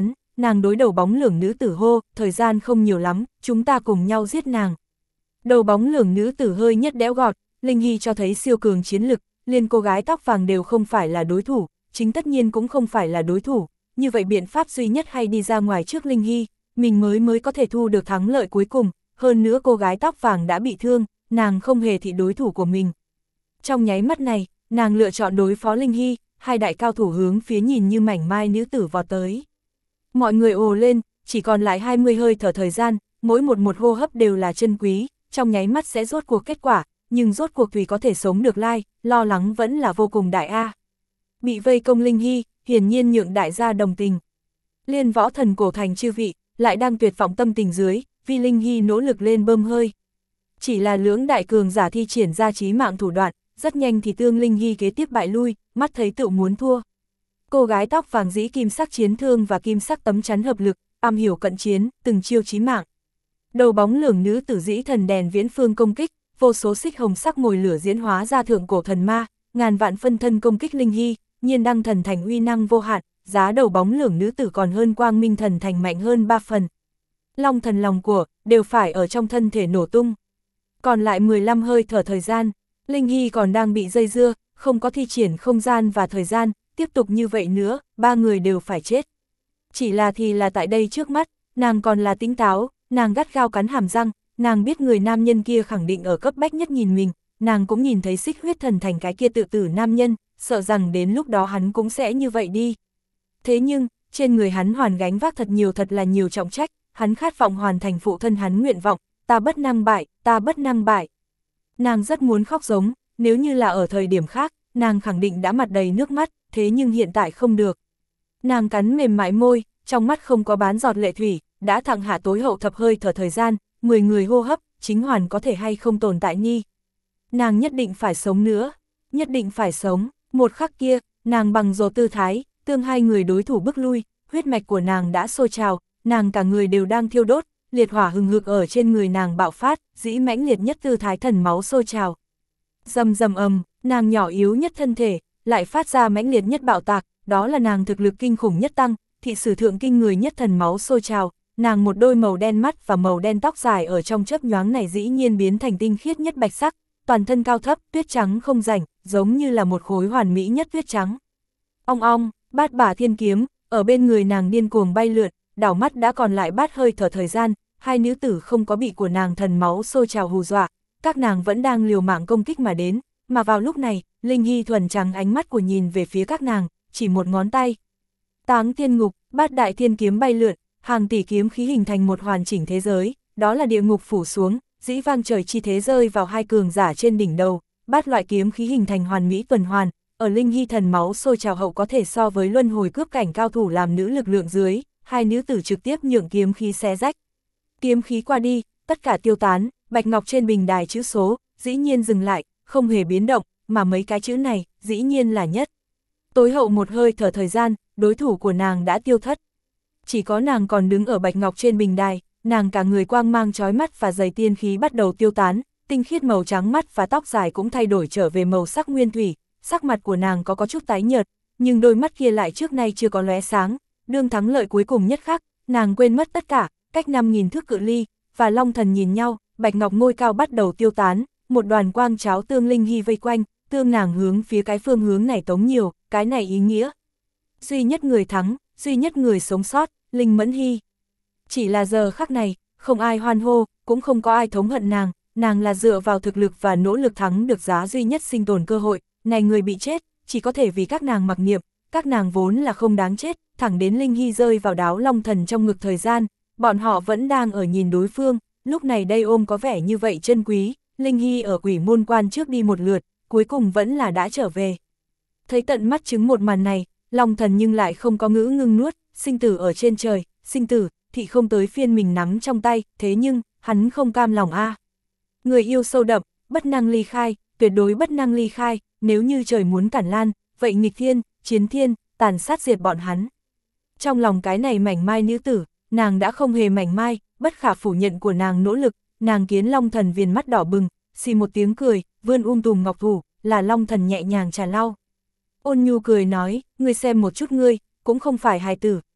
nàng đối đầu bóng lưỡng nữ tử hô, thời gian không nhiều lắm, chúng ta cùng nhau giết nàng. Đầu bóng lưỡng nữ tử hơi nhất đẽo gọt, Linh Hy cho thấy siêu cường chiến lực, liền cô gái tóc vàng đều không phải là đối thủ, chính tất nhiên cũng không phải là đối thủ, như vậy biện pháp duy nhất hay đi ra ngoài trước Linh Hy, mình mới mới có thể thu được thắng lợi cuối cùng, hơn nữa cô gái tóc vàng đã bị thương, nàng không hề thị đối thủ của mình. Trong nháy mắt này, nàng lựa chọn đối phó Linh Hy, hai đại cao thủ hướng phía nhìn như mảnh mai nữ tử vọt tới. Mọi người ồ lên, chỉ còn lại hai mươi hơi thở thời gian, mỗi một một hô hấp đều là chân quý, trong nháy mắt sẽ rốt cuộc kết quả, nhưng rốt cuộc tùy có thể sống được lai, lo lắng vẫn là vô cùng đại a. Bị vây công Linh Hy, hiển nhiên nhượng đại gia đồng tình. Liên võ thần cổ thành chư vị, lại đang tuyệt vọng tâm tình dưới, vì Linh Hy nỗ lực lên bơm hơi. Chỉ là lưỡng đại cường giả thi triển ra chí mạng thủ đoạn, rất nhanh thì tương Linh Hy kế tiếp bại lui, mắt thấy tự muốn thua. Cô gái tóc vàng dĩ kim sắc chiến thương và kim sắc tấm chắn hợp lực, am hiểu cận chiến, từng chiêu chí mạng. Đầu bóng lưỡng nữ tử dĩ thần đèn viễn phương công kích, vô số xích hồng sắc mồi lửa diễn hóa ra thượng cổ thần ma, ngàn vạn phân thân công kích Linh Hy, nhiên đăng thần thành uy năng vô hạn, giá đầu bóng lưỡng nữ tử còn hơn quang minh thần thành mạnh hơn ba phần. Long thần lòng của, đều phải ở trong thân thể nổ tung. Còn lại mười lăm hơi thở thời gian, Linh Hy còn đang bị dây dưa, không có thi triển không gian và thời gian, tiếp tục như vậy nữa, ba người đều phải chết. Chỉ là thì là tại đây trước mắt, nàng còn là tỉnh táo, nàng gắt gao cắn hàm răng, nàng biết người nam nhân kia khẳng định ở cấp bách nhất nhìn mình, nàng cũng nhìn thấy xích huyết thần thành cái kia tự tử nam nhân, sợ rằng đến lúc đó hắn cũng sẽ như vậy đi. Thế nhưng, trên người hắn hoàn gánh vác thật nhiều thật là nhiều trọng trách, hắn khát vọng hoàn thành phụ thân hắn nguyện vọng, ta bất năng bại, ta bất năng bại. Nàng rất muốn khóc giống, nếu như là ở thời điểm khác, nàng khẳng định đã mặt đầy nước mắt, thế nhưng hiện tại không được. Nàng cắn mềm mại môi, trong mắt không có bán giọt lệ thủy, đã thẳng hạ tối hậu thập hơi thở thời gian, mười người hô hấp, chính hoàn có thể hay không tồn tại nhi. Nàng nhất định phải sống nữa, nhất định phải sống, một khắc kia, nàng bằng rồ tư thái, tương hai người đối thủ bức lui, huyết mạch của nàng đã sôi trào, nàng cả người đều đang thiêu đốt, liệt hỏa hừng hực ở trên người nàng bạo phát, dĩ mãnh liệt nhất tư thái thần máu sôi trào. Rầm rầm ầm, nàng nhỏ yếu nhất thân thể, lại phát ra mãnh liệt nhất bạo tạc, đó là nàng thực lực kinh khủng nhất tăng, thị sử thượng kinh người nhất thần máu sôi trào, nàng một đôi màu đen mắt và màu đen tóc dài ở trong chớp nhoáng này dĩ nhiên biến thành tinh khiết nhất bạch sắc, toàn thân cao thấp, tuyết trắng không rảnh, giống như là một khối hoàn mỹ nhất tuyết trắng. Ong ong, bát bả thiên kiếm, ở bên người nàng điên cuồng bay lượn, đảo mắt đã còn lại bát hơi thở thời gian, hai nữ tử không có bị của nàng thần máu sôi trào hù dọa, các nàng vẫn đang liều mạng công kích mà đến, mà vào lúc này, Linh Hy thuần trắng ánh mắt của nhìn về phía các nàng, chỉ một ngón tay. Táng thiên ngục, bát đại thiên kiếm bay lượn, hàng tỷ kiếm khí hình thành một hoàn chỉnh thế giới, đó là địa ngục phủ xuống, dĩ vang trời chi thế rơi vào hai cường giả trên đỉnh đầu, bát loại kiếm khí hình thành hoàn mỹ tuần hoàn, ở Linh Hy thần máu sôi trào hậu có thể so với luân hồi cướp cảnh cao thủ làm nữ lực lượng dưới, hai nữ tử trực tiếp nhượng kiếm khí xé rách. Kiếm khí qua đi, tất cả tiêu tán, bạch ngọc trên bình đài chữ số, dĩ nhiên dừng lại, không hề biến động, mà mấy cái chữ này, dĩ nhiên là nhất. Tối hậu một hơi thở thời gian, đối thủ của nàng đã tiêu thất. Chỉ có nàng còn đứng ở bạch ngọc trên bình đài, nàng cả người quang mang chói mắt và dày tiên khí bắt đầu tiêu tán, tinh khiết màu trắng mắt và tóc dài cũng thay đổi trở về màu sắc nguyên thủy, sắc mặt của nàng có có chút tái nhợt, nhưng đôi mắt kia lại trước nay chưa có lóe sáng, đương thắng lợi cuối cùng nhất khắc, nàng quên mất tất cả, cách năm nghìn thước cự ly, và Long Thần nhìn nhau, bạch ngọc ngôi cao bắt đầu tiêu tán, một đoàn quang cháo tương Linh Hy vây quanh, tương nàng hướng phía cái phương hướng này tống nhiều, cái này ý nghĩa. Duy nhất người thắng, duy nhất người sống sót, Linh Mẫn Hy. Chỉ là giờ khắc này, không ai hoan hô, cũng không có ai thống hận nàng, nàng là dựa vào thực lực và nỗ lực thắng được giá duy nhất sinh tồn cơ hội, này người bị chết, chỉ có thể vì các nàng mặc niệm, các nàng vốn là không đáng chết, thẳng đến Linh Hy rơi vào đáo Long Thần trong ngực thời gian, bọn họ vẫn đang ở nhìn đối phương, lúc này đây ôm có vẻ như vậy chân quý, Linh Hy ở quỷ môn quan trước đi một lượt, cuối cùng vẫn là đã trở về. Thấy tận mắt chứng một màn này, Long Thần nhưng lại không có ngữ ngưng nuốt, sinh tử ở trên trời, sinh tử, thì không tới phiên mình nắm trong tay, thế nhưng, hắn không cam lòng a. Người yêu sâu đậm, bất năng ly khai, tuyệt đối bất năng ly khai, nếu như trời muốn cản lan, vậy nghịch thiên, chiến thiên, tàn sát diệt bọn hắn. Trong lòng cái này mảnh mai nữ tử, nàng đã không hề mảnh mai, bất khả phủ nhận của nàng nỗ lực, nàng kiến Long Thần viền mắt đỏ bừng, xì một tiếng cười, vươn um tùm ngọc thủ, là Long Thần nhẹ nhàng trà lau. Ôn nhu cười nói, ngươi xem một chút ngươi, cũng không phải hài tử,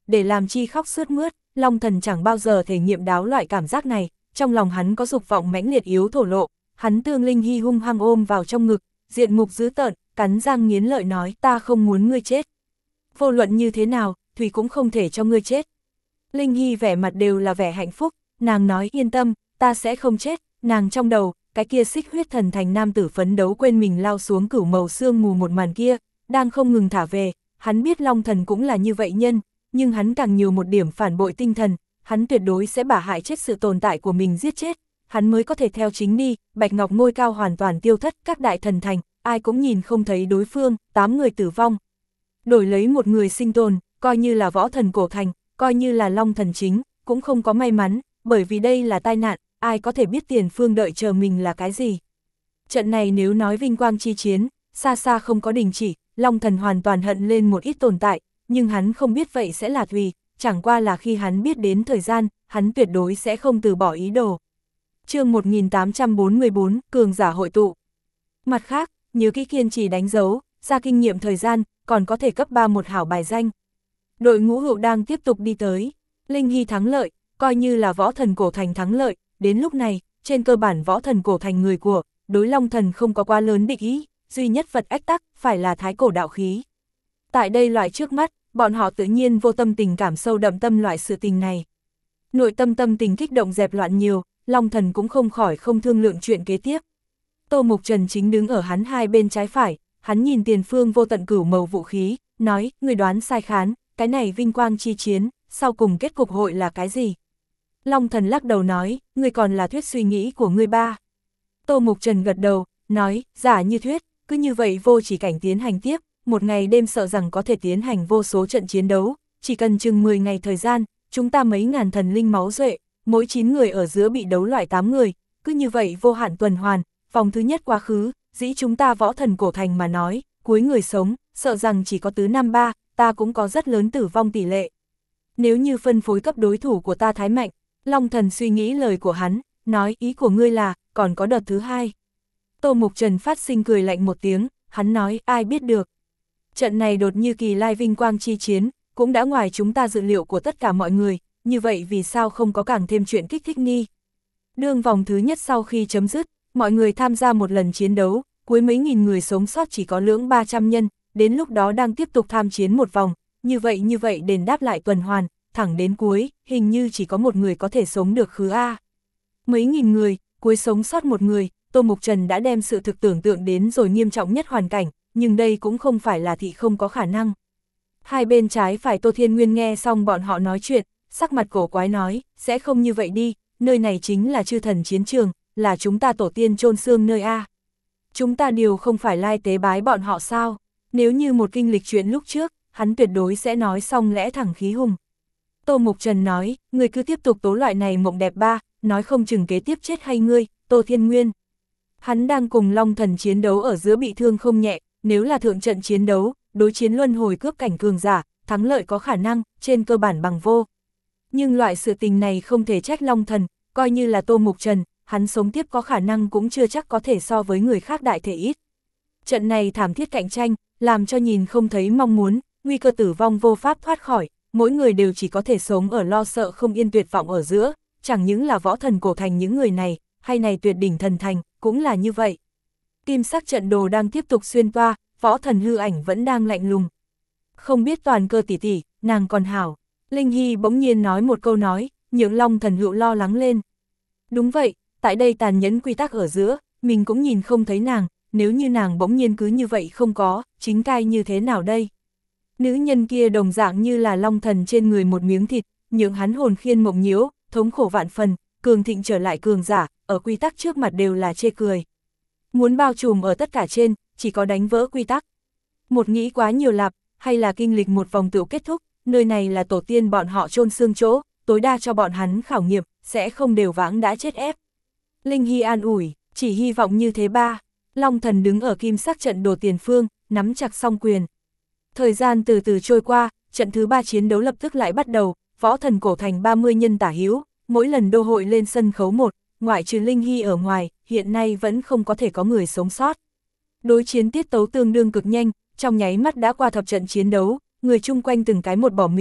để làm chi khóc sướt mướt, Long Thần chẳng bao giờ thể nghiệm đáo loại cảm giác này, trong lòng hắn có dục vọng mãnh liệt yếu thổ lộ, hắn tương Linh Hy hung hăng ôm vào trong ngực, diện mục dữ tợn, cắn răng nghiến lợi nói ta không muốn ngươi chết. Vô luận như thế nào, Thủy cũng không thể cho ngươi chết. Linh Hy vẻ mặt đều là vẻ hạnh phúc, nàng nói yên tâm, ta sẽ không chết, nàng trong đầu, cái kia xích huyết thần thành nam tử phấn đấu quên mình lao xuống cửu màu sương mù một màn kia, đang không ngừng thả về, hắn biết Long Thần cũng là như vậy nhân, nhưng hắn càng nhiều một điểm phản bội tinh thần, hắn tuyệt đối sẽ bả hại chết sự tồn tại của mình giết chết, hắn mới có thể theo chính đi, bạch ngọc ngôi cao hoàn toàn tiêu thất các đại thần thành, ai cũng nhìn không thấy đối phương, tám người tử vong. Đổi lấy một người sinh tồn, coi như là võ thần cổ thành, coi như là Long Thần chính, cũng không có may mắn, bởi vì đây là tai nạn, ai có thể biết tiền phương đợi chờ mình là cái gì. Trận này nếu nói vinh quang chi chiến, xa xa không có đình chỉ, Long Thần hoàn toàn hận lên một ít tồn tại, nhưng hắn không biết vậy sẽ là Thùy, chẳng qua là khi hắn biết đến thời gian, hắn tuyệt đối sẽ không từ bỏ ý đồ. Chương một nghìn tám trăm bốn mươi bốn, cường giả hội tụ. Mặt khác, nhớ kỹ kiên trì đánh dấu, ra kinh nghiệm thời gian, còn có thể cấp ba một hảo bài danh. Đội ngũ hữu đang tiếp tục đi tới, Linh Hy thắng lợi, coi như là võ thần cổ thành thắng lợi, đến lúc này, trên cơ bản võ thần cổ thành người của, đối Long Thần không có quá lớn địch ý, duy nhất vật ách tắc, phải là thái cổ đạo khí. Tại đây loại trước mắt, bọn họ tự nhiên vô tâm tình cảm sâu đậm tâm loại sự tình này. Nội tâm tâm tình kích động dẹp loạn nhiều, Long Thần cũng không khỏi không thương lượng chuyện kế tiếp. Tô Mục Trần chính đứng ở hắn hai bên trái phải, hắn nhìn tiền phương vô tận cửu màu vũ khí, nói, người đoán sai khán, cái này vinh quang chi chiến, sau cùng kết cục hội là cái gì? Long Thần lắc đầu nói, người còn là thuyết suy nghĩ của ngươi ba. Tô Mục Trần gật đầu, nói, giả như thuyết, cứ như vậy vô chỉ cảnh tiến hành tiếp, một ngày đêm sợ rằng có thể tiến hành vô số trận chiến đấu, chỉ cần chừng mười ngày thời gian, chúng ta mấy ngàn thần linh máu duệ, mỗi chín người ở giữa bị đấu loại tám người, cứ như vậy vô hạn tuần hoàn, vòng thứ nhất quá khứ, dĩ chúng ta võ thần cổ thành mà nói, cuối người sống, sợ rằng chỉ có tứ năm ba, ta cũng có rất lớn tử vong tỷ lệ. Nếu như phân phối cấp đối thủ của ta thái mạnh, Long Thần suy nghĩ lời của hắn, nói ý của ngươi là, còn có đợt thứ hai. Tô Mục Trần phát sinh cười lạnh một tiếng, hắn nói, ai biết được. Trận này đột như kỳ lai vinh quang chi chiến, cũng đã ngoài chúng ta dự liệu của tất cả mọi người, như vậy vì sao không có càng thêm chuyện kích thích nghi. Đương vòng thứ nhất sau khi chấm dứt, mọi người tham gia một lần chiến đấu, cuối mấy nghìn người sống sót chỉ có lưỡng ba trăm nhân, đến lúc đó đang tiếp tục tham chiến một vòng, như vậy như vậy đền đáp lại tuần hoàn, thẳng đến cuối, hình như chỉ có một người có thể sống được khứ A. Mấy nghìn người, cuối sống sót một người, Tô Mục Trần đã đem sự thực tưởng tượng đến rồi nghiêm trọng nhất hoàn cảnh, nhưng đây cũng không phải là thị không có khả năng. Hai bên trái phải Tô Thiên Nguyên nghe xong bọn họ nói chuyện, sắc mặt cổ quái nói, sẽ không như vậy đi, nơi này chính là chư thần chiến trường, là chúng ta tổ tiên chôn xương nơi A. Chúng ta đều không phải lai tế bái bọn họ sao, nếu như một kinh lịch chuyện lúc trước, hắn tuyệt đối sẽ nói xong lẽ thẳng khí hùng. Tô Mục Trần nói, người cứ tiếp tục tố loại này mộng đẹp ba, nói không chừng kế tiếp chết hay ngươi, Tô Thiên Nguyên. Hắn đang cùng Long Thần chiến đấu ở giữa bị thương không nhẹ, nếu là thượng trận chiến đấu, đối chiến luân hồi cướp cảnh cường giả, thắng lợi có khả năng, trên cơ bản bằng vô. Nhưng loại sự tình này không thể trách Long Thần, coi như là Tô Mục Trần, hắn sống tiếp có khả năng cũng chưa chắc có thể so với người khác đại thể ít. Trận này thảm thiết cạnh tranh, làm cho nhìn không thấy mong muốn, nguy cơ tử vong vô pháp thoát khỏi, mỗi người đều chỉ có thể sống ở lo sợ không yên tuyệt vọng ở giữa, chẳng những là võ thần cổ thành những người này, hay này tuyệt đỉnh thần thành, cũng là như vậy. Kim sắc trận đồ đang tiếp tục xuyên toa, võ thần hư ảnh vẫn đang lạnh lùng. Không biết toàn cơ tỷ tỷ, nàng còn hảo. Linh Hy bỗng nhiên nói một câu nói, nhượng Long Thần Hữu lo lắng lên. Đúng vậy, tại đây tàn nhẫn quy tắc ở giữa, mình cũng nhìn không thấy nàng, nếu như nàng bỗng nhiên cứ như vậy không có, chính cai như thế nào đây? Nữ nhân kia đồng dạng như là Long Thần trên người một miếng thịt, nhượng hắn hồn khiên mộng nhiễu, thống khổ vạn phần, cường thịnh trở lại cường giả, ở quy tắc trước mặt đều là chê cười. Muốn bao trùm ở tất cả trên, chỉ có đánh vỡ quy tắc. Một nghĩ quá nhiều lạp, hay là kinh lịch một vòng tựu kết thúc, nơi này là tổ tiên bọn họ chôn xương chỗ, tối đa cho bọn hắn khảo nghiệm, sẽ không đều vãng đã chết ép. Linh Hy an ủi, chỉ hy vọng như thế ba. Long Thần đứng ở kim sắc trận đồ tiền phương, nắm chặt song quyền. Thời gian từ từ trôi qua, trận thứ ba chiến đấu lập tức lại bắt đầu, võ thần cổ thành ba mươi nhân tả hữu, mỗi lần đô hội lên sân khấu một, ngoại trừ Linh Hy ở ngoài, hiện nay vẫn không có thể có người sống sót. Đối chiến tiết tấu tương đương cực nhanh, trong nháy mắt đã qua thập trận chiến đấu, người chung quanh từng cái một bỏ mình,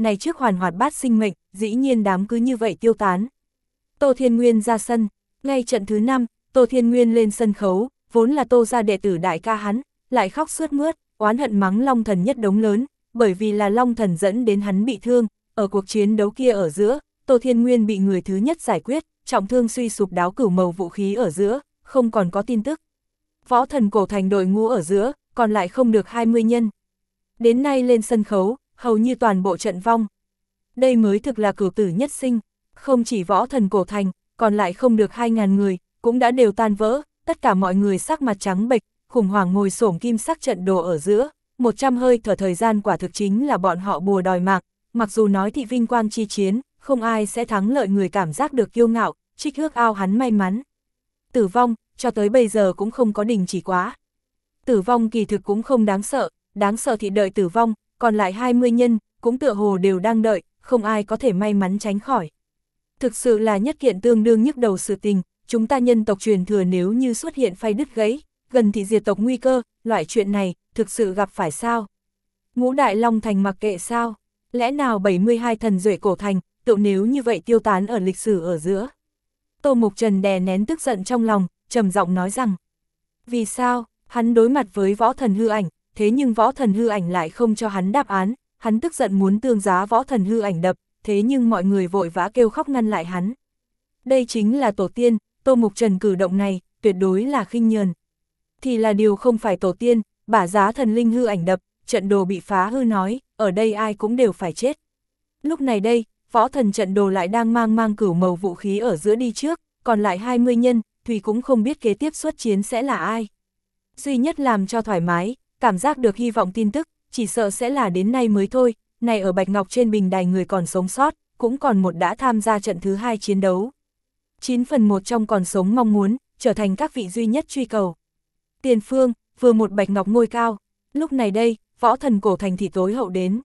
này trước hoàn hoạt bát sinh mệnh, dĩ nhiên đám cứ như vậy tiêu tán. Tô Thiên Nguyên ra sân, ngay trận thứ năm, Tô Thiên Nguyên lên sân khấu, vốn là Tô gia đệ tử đại ca hắn, lại khóc sướt mướt, oán hận mắng Long Thần nhất đống lớn, bởi vì là Long Thần dẫn đến hắn bị thương, ở cuộc chiến đấu kia ở giữa, Tô Thiên Nguyên bị người thứ nhất giải quyết, trọng thương suy sụp đáo cửu màu vũ khí ở giữa, không còn có tin tức. Võ Thần Cổ Thành đội ngũ ở giữa, còn lại không được hai mươi nhân. Đến nay lên sân khấu, hầu như toàn bộ trận vong. Đây mới thực là cửu tử nhất sinh, không chỉ Võ Thần Cổ Thành, còn lại không được hai ngàn người, cũng đã đều tan vỡ, tất cả mọi người sắc mặt trắng bệch, khủng hoảng ngồi xổm kim sắc trận đồ ở giữa, một trăm hơi thở thời gian quả thực chính là bọn họ bùa đòi mạng, mặc dù nói thị vinh quang chi chiến, không ai sẽ thắng lợi người cảm giác được kiêu ngạo, trích ước ao hắn may mắn. Tử vong, cho tới bây giờ cũng không có đình chỉ quá. Tử vong kỳ thực cũng không đáng sợ, đáng sợ thì đợi tử vong, còn lại hai mươi nhân, cũng tựa hồ đều đang đợi, không ai có thể may mắn tránh khỏi. Thực sự là nhất kiện tương đương nhức đầu sự tình, chúng ta nhân tộc truyền thừa nếu như xuất hiện phay đứt gãy, gần thì diệt tộc nguy cơ, loại chuyện này, thực sự gặp phải sao? Ngũ Đại Long Thành mặc kệ sao? Lẽ nào bảy mươi hai thần duệ cổ thành, tự nếu như vậy tiêu tán ở lịch sử ở giữa? Tô Mục Trần đè nén tức giận trong lòng, trầm giọng nói rằng, vì sao, hắn đối mặt với Võ Thần Hư Ảnh, thế nhưng Võ Thần Hư Ảnh lại không cho hắn đáp án, hắn tức giận muốn tương giá Võ Thần Hư Ảnh đập, thế nhưng mọi người vội vã kêu khóc ngăn lại hắn. Đây chính là tổ tiên, Tô Mục Trần cử động này, tuyệt đối là khinh nhờn. Thì là điều không phải tổ tiên, bả giá thần linh hư ảnh đập, trận đồ bị phá hư nói, ở đây ai cũng đều phải chết. Lúc này đây, Võ Thần trận đồ lại đang mang mang cửu màu vũ khí ở giữa đi trước, còn lại hai mươi nhân, Thùy cũng không biết kế tiếp xuất chiến sẽ là ai. Duy nhất làm cho thoải mái, cảm giác được hy vọng tin tức, chỉ sợ sẽ là đến nay mới thôi, này ở Bạch Ngọc trên bình đài người còn sống sót, cũng còn một đã tham gia trận thứ hai chiến đấu. chín phần một trong còn sống mong muốn, trở thành các vị duy nhất truy cầu. Tiền phương, vừa một Bạch Ngọc ngôi cao, lúc này đây, Võ Thần Cổ Thành thì tối hậu đến.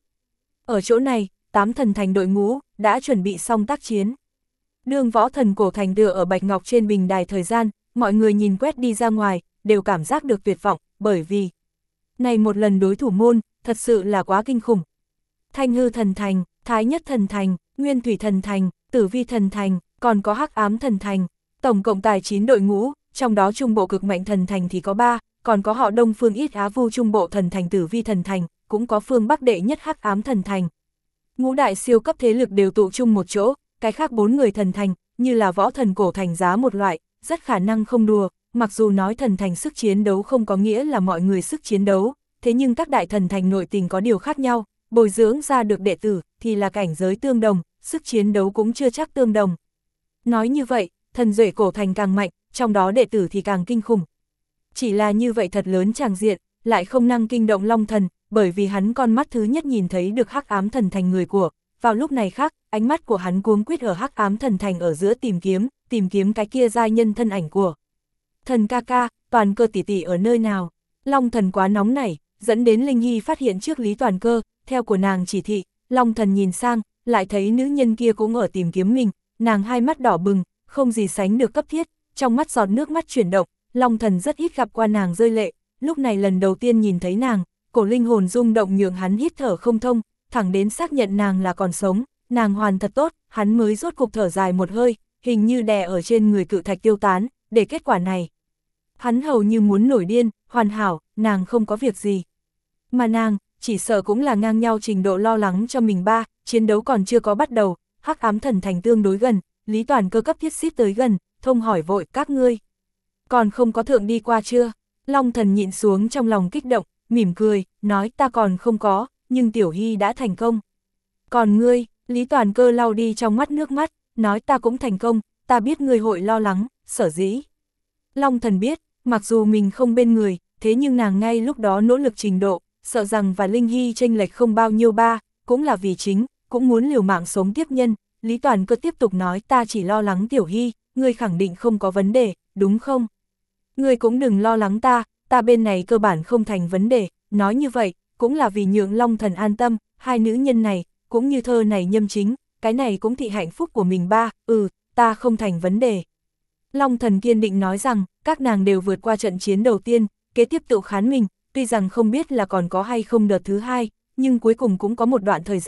Ở chỗ này, tám thần thành đội ngũ, đã chuẩn bị xong tác chiến. Đương Võ Thần Cổ Thành tựa ở Bạch Ngọc trên bình đài thời gian, mọi người nhìn quét đi ra ngoài, đều cảm giác được tuyệt vọng, bởi vì này một lần đối thủ môn, thật sự là quá kinh khủng. Thanh Hư Thần Thành, Thái Nhất Thần Thành, Nguyên Thủy Thần Thành, Tử Vi Thần Thành, còn có Hắc Ám Thần Thành, tổng cộng tài chín đội ngũ, trong đó Trung Bộ Cực Mạnh Thần Thành thì có ba, còn có họ Đông Phương Ít Á Vu Trung Bộ Thần Thành Tử Vi Thần Thành, cũng có phương Bắc đệ nhất Hắc Ám Thần Thành. Ngũ đại siêu cấp thế lực đều tụ chung một chỗ, cái khác bốn người thần thành, như là Võ Thần Cổ Thành giá một loại, rất khả năng không đùa, mặc dù nói thần thành sức chiến đấu không có nghĩa là mọi người sức chiến đấu, thế nhưng các đại thần thành nội tình có điều khác nhau, bồi dưỡng ra được đệ tử, thì là cảnh giới tương đồng, sức chiến đấu cũng chưa chắc tương đồng. Nói như vậy, thần duệ cổ thành càng mạnh, trong đó đệ tử thì càng kinh khủng. Chỉ là như vậy thật lớn tràng diện, lại không năng kinh động Long Thần, bởi vì hắn con mắt thứ nhất nhìn thấy được Hắc Ám Thần Thành người của. Vào lúc này khác, ánh mắt của hắn cuống quýt ở Hắc Ám Thần Thành ở giữa tìm kiếm, tìm kiếm cái kia giai nhân thân ảnh của thần ca ca, Toàn Cơ tỷ tỷ ở nơi nào. Long Thần quá nóng nảy, dẫn đến Linh Hy phát hiện trước Lý Toàn Cơ, theo của nàng chỉ thị, Long Thần nhìn sang, lại thấy nữ nhân kia cũng ở tìm kiếm mình, nàng hai mắt đỏ bừng, không gì sánh được cấp thiết, trong mắt giọt nước mắt chuyển động, Long Thần rất ít gặp qua nàng rơi lệ, lúc này lần đầu tiên nhìn thấy nàng, cổ linh hồn rung động nhường hắn hít thở không thông, thẳng đến xác nhận nàng là còn sống, nàng hoàn thật tốt, hắn mới rốt cục thở dài một hơi, hình như đè ở trên người cự thạch tiêu tán, để kết quả này. Hắn hầu như muốn nổi điên, hoàn hảo, nàng không có việc gì. Mà nàng, chỉ sợ cũng là ngang nhau trình độ lo lắng cho mình ba, chiến đấu còn chưa có bắt đầu, Hắc Ám Thần Thành tương đối gần, Lý Toàn Cơ cấp thiết xít tới gần, thông hỏi vội các ngươi. Còn không có thượng đi qua chưa? Long Thần nhịn xuống trong lòng kích động, mỉm cười, nói ta còn không có, nhưng Tiểu Hy đã thành công. Còn ngươi, Lý Toàn Cơ lau đi trong mắt nước mắt, nói ta cũng thành công, ta biết ngươi hội lo lắng, sở dĩ. Long Thần biết, mặc dù mình không bên người, thế nhưng nàng ngay lúc đó nỗ lực trình độ, sợ rằng và Linh Hy chênh lệch không bao nhiêu ba, cũng là vì chính, cũng muốn liều mạng sống tiếp nhân. Lý Toàn Cơ tiếp tục nói ta chỉ lo lắng Tiểu Hy, ngươi khẳng định không có vấn đề, đúng không? Ngươi cũng đừng lo lắng ta, ta bên này cơ bản không thành vấn đề, nói như vậy, cũng là vì nhượng Long Thần an tâm, hai nữ nhân này, cũng như thơ này nhâm chính, cái này cũng thị hạnh phúc của mình ba, ừ, ta không thành vấn đề. Long Thần kiên định nói rằng, các nàng đều vượt qua trận chiến đầu tiên, kế tiếp tự khán mình, tuy rằng không biết là còn có hay không đợt thứ hai, nhưng cuối cùng cũng có một đoạn thời gian,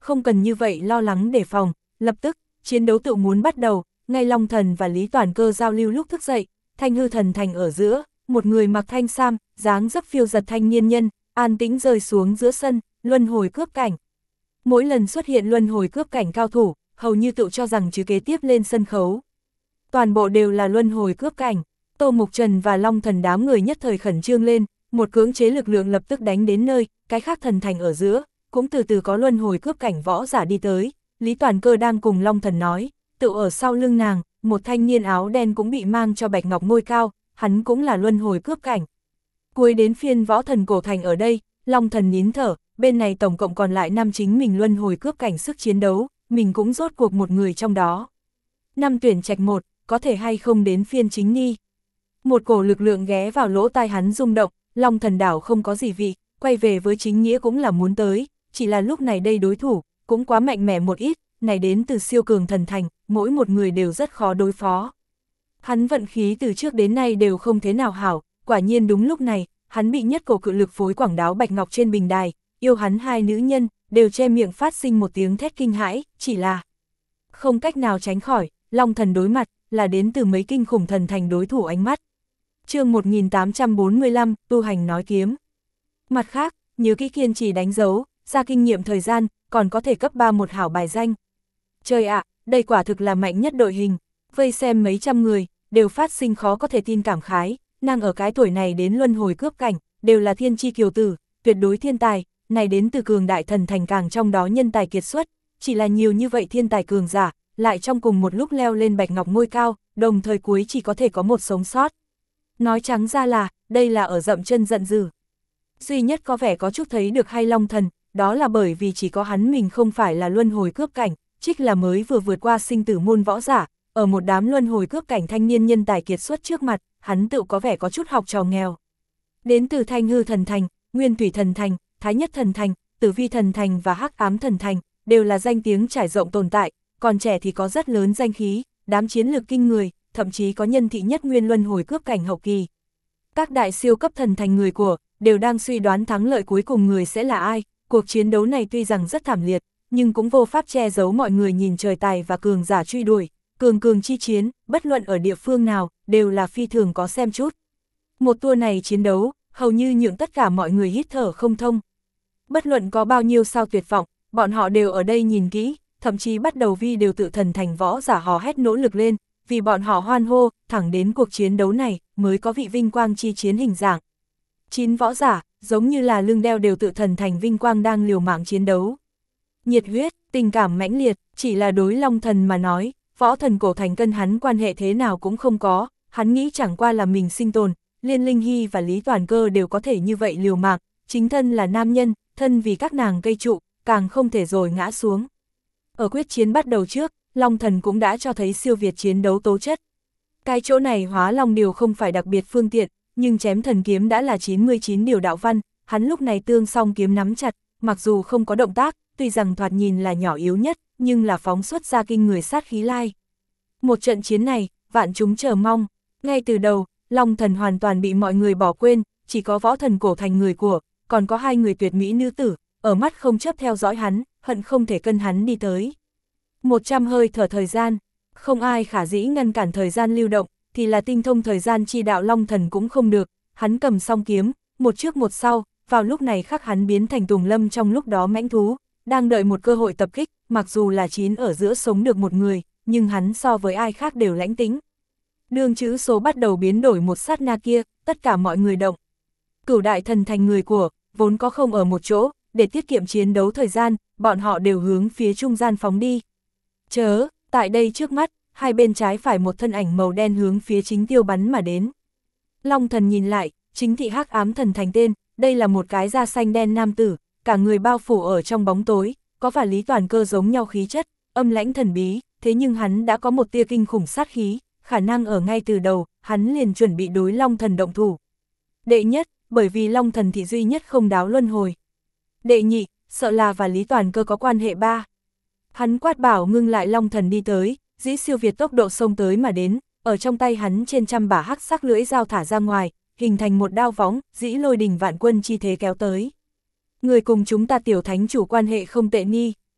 không cần như vậy lo lắng đề phòng, lập tức, chiến đấu tự muốn bắt đầu, ngay Long Thần và Lý Toàn Cơ giao lưu lúc thức dậy, Thanh Hư Thần Thành ở giữa, một người mặc thanh sam, dáng dấp phiêu giật thanh niên nhân, an tĩnh rơi xuống giữa sân, luân hồi cướp cảnh. Mỗi lần xuất hiện luân hồi cướp cảnh cao thủ, hầu như tự cho rằng chứ kế tiếp lên sân khấu. Toàn bộ đều là luân hồi cướp cảnh, Tô Mục Trần và Long Thần đám người nhất thời khẩn trương lên, một cưỡng chế lực lượng lập tức đánh đến nơi, cái khác thần thành ở giữa, cũng từ từ có luân hồi cướp cảnh võ giả đi tới, Lý Toàn Cơ đang cùng Long Thần nói, tự ở sau lưng nàng, một thanh niên áo đen cũng bị mang cho bạch ngọc ngôi cao, hắn cũng là luân hồi cướp cảnh. Cuối đến phiên võ thần cổ thành ở đây, Long Thần nín thở, bên này tổng cộng còn lại năm chính mình luân hồi cướp cảnh sức chiến đấu, mình cũng rốt cuộc một người trong đó. Năm tuyển trạch một, có thể hay không đến phiên chính ni. Một cổ lực lượng ghé vào lỗ tai hắn rung động, Long Thần đảo không có gì vị, quay về với chính nghĩa cũng là muốn tới, chỉ là lúc này đây đối thủ, cũng quá mạnh mẽ một ít, này đến từ siêu cường thần thành, mỗi một người đều rất khó đối phó. Hắn vận khí từ trước đến nay đều không thế nào hảo, quả nhiên đúng lúc này, hắn bị nhất cổ cự lực phối quảng đáo bạch ngọc trên bình đài, yêu hắn hai nữ nhân, đều che miệng phát sinh một tiếng thét kinh hãi, chỉ là không cách nào tránh khỏi, Long Thần đối mặt, là đến từ mấy kinh khủng thần thành đối thủ ánh mắt. Chương một nghìn tám trăm bốn mươi lăm, tu hành nói kiếm. Mặt khác, nhớ kỹ kiên trì đánh dấu, ra kinh nghiệm thời gian, còn có thể cấp ba một hảo bài danh. Trời ạ, đây quả thực là mạnh nhất đội hình, vây xem mấy trăm người, đều phát sinh khó có thể tin cảm khái, nàng ở cái tuổi này đến luân hồi cướp cảnh, đều là thiên chi kiều tử, tuyệt đối thiên tài, này đến từ cường đại thần thành càng trong đó nhân tài kiệt xuất, chỉ là nhiều như vậy thiên tài cường giả, lại trong cùng một lúc leo lên bạch ngọc ngôi cao, đồng thời cuối chỉ có thể có một sống sót. Nói trắng ra là, đây là ở dậm chân giận dữ. Duy nhất có vẻ có chút thấy được hay Long Thần, đó là bởi vì chỉ có hắn mình không phải là luân hồi cướp cảnh, trích là mới vừa vượt qua sinh tử môn võ giả, ở một đám luân hồi cướp cảnh thanh niên nhân tài kiệt xuất trước mặt, hắn tự có vẻ có chút học trò nghèo. Đến từ Thanh Hư Thần Thành, Nguyên Thủy Thần Thành, Thái Nhất Thần Thành, Tử Vi Thần Thành và Hắc Ám Thần Thành, đều là danh tiếng trải rộng tồn tại, còn trẻ thì có rất lớn danh khí, đám chiến lược kinh người, thậm chí có nhân thị nhất nguyên luân hồi cướp cảnh hậu kỳ. Các đại siêu cấp thần thành người của, đều đang suy đoán thắng lợi cuối cùng người sẽ là ai, cuộc chiến đấu này tuy rằng rất thảm liệt, nhưng cũng vô pháp che giấu mọi người nhìn trời tài và cường giả truy đuổi, cường cường chi chiến, bất luận ở địa phương nào, đều là phi thường có xem chút. Một tour này chiến đấu, hầu như nhượng tất cả mọi người hít thở không thông. Bất luận có bao nhiêu sao tuyệt vọng, bọn họ đều ở đây nhìn kỹ, thậm chí bắt đầu vi đều tự thần thành võ giả hò hét nỗ lực lên, vì bọn họ hoan hô, thẳng đến cuộc chiến đấu này, mới có vị vinh quang chi chiến hình dạng. Chín võ giả, giống như là lưng đeo đều tự thần thành vinh quang đang liều mạng chiến đấu. Nhiệt huyết, tình cảm mãnh liệt, chỉ là đối Long Thần mà nói, võ thần cổ thành cân hắn quan hệ thế nào cũng không có, hắn nghĩ chẳng qua là mình sinh tồn, Liên Linh Hy và Lý Toàn Cơ đều có thể như vậy liều mạng, chính thân là nam nhân, thân vì các nàng gây trụ, càng không thể rồi ngã xuống. Ở quyết chiến bắt đầu trước, Long Thần cũng đã cho thấy siêu việt chiến đấu tố chất. Cái chỗ này hóa long điều không phải đặc biệt phương tiện, nhưng chém thần kiếm đã là chín mươi chín điều đạo văn, hắn lúc này tương song kiếm nắm chặt, mặc dù không có động tác, tuy rằng thoạt nhìn là nhỏ yếu nhất, nhưng là phóng xuất ra kinh người sát khí lai. Một trận chiến này, vạn chúng chờ mong, ngay từ đầu, Long Thần hoàn toàn bị mọi người bỏ quên, chỉ có võ thần cổ thành người của, còn có hai người tuyệt mỹ nữ tử, ở mắt không chấp theo dõi hắn, hận không thể cân hắn đi tới. Một trăm hơi thở thời gian, không ai khả dĩ ngăn cản thời gian lưu động, thì là tinh thông thời gian chi đạo Long Thần cũng không được, hắn cầm song kiếm, một trước một sau, vào lúc này khắc hắn biến thành Tùng Lâm trong lúc đó mãnh thú, đang đợi một cơ hội tập kích, mặc dù là chín ở giữa sống được một người, nhưng hắn so với ai khác đều lãnh tĩnh. Đường chữ số bắt đầu biến đổi một sát na kia, tất cả mọi người động. Cửu đại thần thành người của, vốn có không ở một chỗ, để tiết kiệm chiến đấu thời gian, bọn họ đều hướng phía trung gian phóng đi. Chớ, tại đây trước mắt, hai bên trái phải một thân ảnh màu đen hướng phía chính tiêu bắn mà đến. Long Thần nhìn lại, chính thị Hắc Ám Thần Thành tên, đây là một cái da xanh đen nam tử, cả người bao phủ ở trong bóng tối, có và Lý Toàn Cơ giống nhau khí chất, âm lãnh thần bí, thế nhưng hắn đã có một tia kinh khủng sát khí, khả năng ở ngay từ đầu, hắn liền chuẩn bị đối Long Thần động thủ. Đệ nhất, bởi vì Long Thần thị duy nhất không đáo luân hồi. Đệ nhị, sợ là và Lý Toàn Cơ có quan hệ ba. Hắn quát bảo ngưng lại Long Thần đi tới, dĩ siêu việt tốc độ xông tới mà đến, ở trong tay hắn trên trăm bả hắc sắc lưỡi dao thả ra ngoài, hình thành một đao võng, dĩ lôi đình vạn quân chi thế kéo tới. Người cùng chúng ta tiểu thánh chủ quan hệ không tệ ni.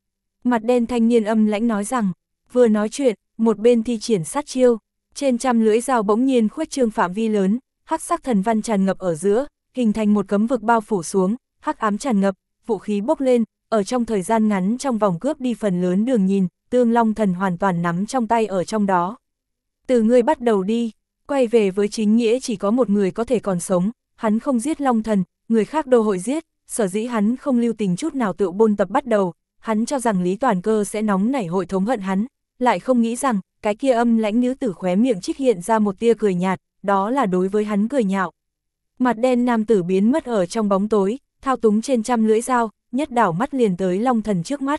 Mặt đen thanh niên âm lãnh nói rằng, vừa nói chuyện, một bên thi triển sát chiêu, trên trăm lưỡi dao bỗng nhiên khuếch trương phạm vi lớn, hắc sắc thần văn tràn ngập ở giữa, hình thành một cấm vực bao phủ xuống, hắc ám tràn ngập, vũ khí bốc lên, ở trong thời gian ngắn trong vòng cướp đi phần lớn đường nhìn, Tương Long Thần hoàn toàn nắm trong tay ở trong đó. Từ ngươi bắt đầu đi, quay về với chính nghĩa chỉ có một người có thể còn sống, hắn không giết Long Thần, người khác đô hội giết, sở dĩ hắn không lưu tình chút nào tự bôn tập bắt đầu, hắn cho rằng Lý Toàn Cơ sẽ nóng nảy hội thống hận hắn, lại không nghĩ rằng, cái kia âm lãnh nữ tử khóe miệng trích hiện ra một tia cười nhạt, đó là đối với hắn cười nhạo. Mặt đen nam tử biến mất ở trong bóng tối, thao túng trên trăm lưỡi dao, nhất đảo mắt liền tới Long Thần trước mắt.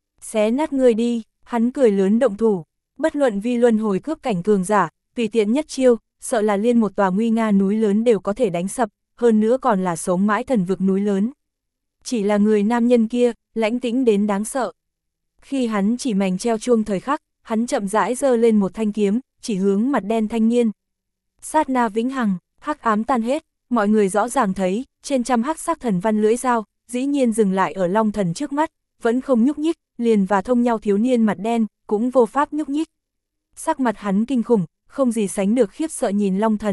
Xé nát ngươi đi, hắn cười lớn động thủ, bất luận vi luân hồi cướp cảnh cường giả, tùy tiện nhất chiêu, sợ là liên một tòa nguy nga núi lớn đều có thể đánh sập, hơn nữa còn là sống mãi thần vực núi lớn. Chỉ là người nam nhân kia, lãnh tĩnh đến đáng sợ. Khi hắn chỉ mảnh treo chuông thời khắc, hắn chậm rãi giơ lên một thanh kiếm, chỉ hướng mặt đen thanh niên. Sát na vĩnh hằng, hắc ám tan hết, mọi người rõ ràng thấy, trên trăm hắc sắc thần văn lưỡi dao, dĩ nhiên dừng lại ở Long Thần trước mắt, vẫn không nhúc nhích, liền và thông nhau thiếu niên mặt đen, cũng vô pháp nhúc nhích. Sắc mặt hắn kinh khủng, không gì sánh được khiếp sợ nhìn Long Thần.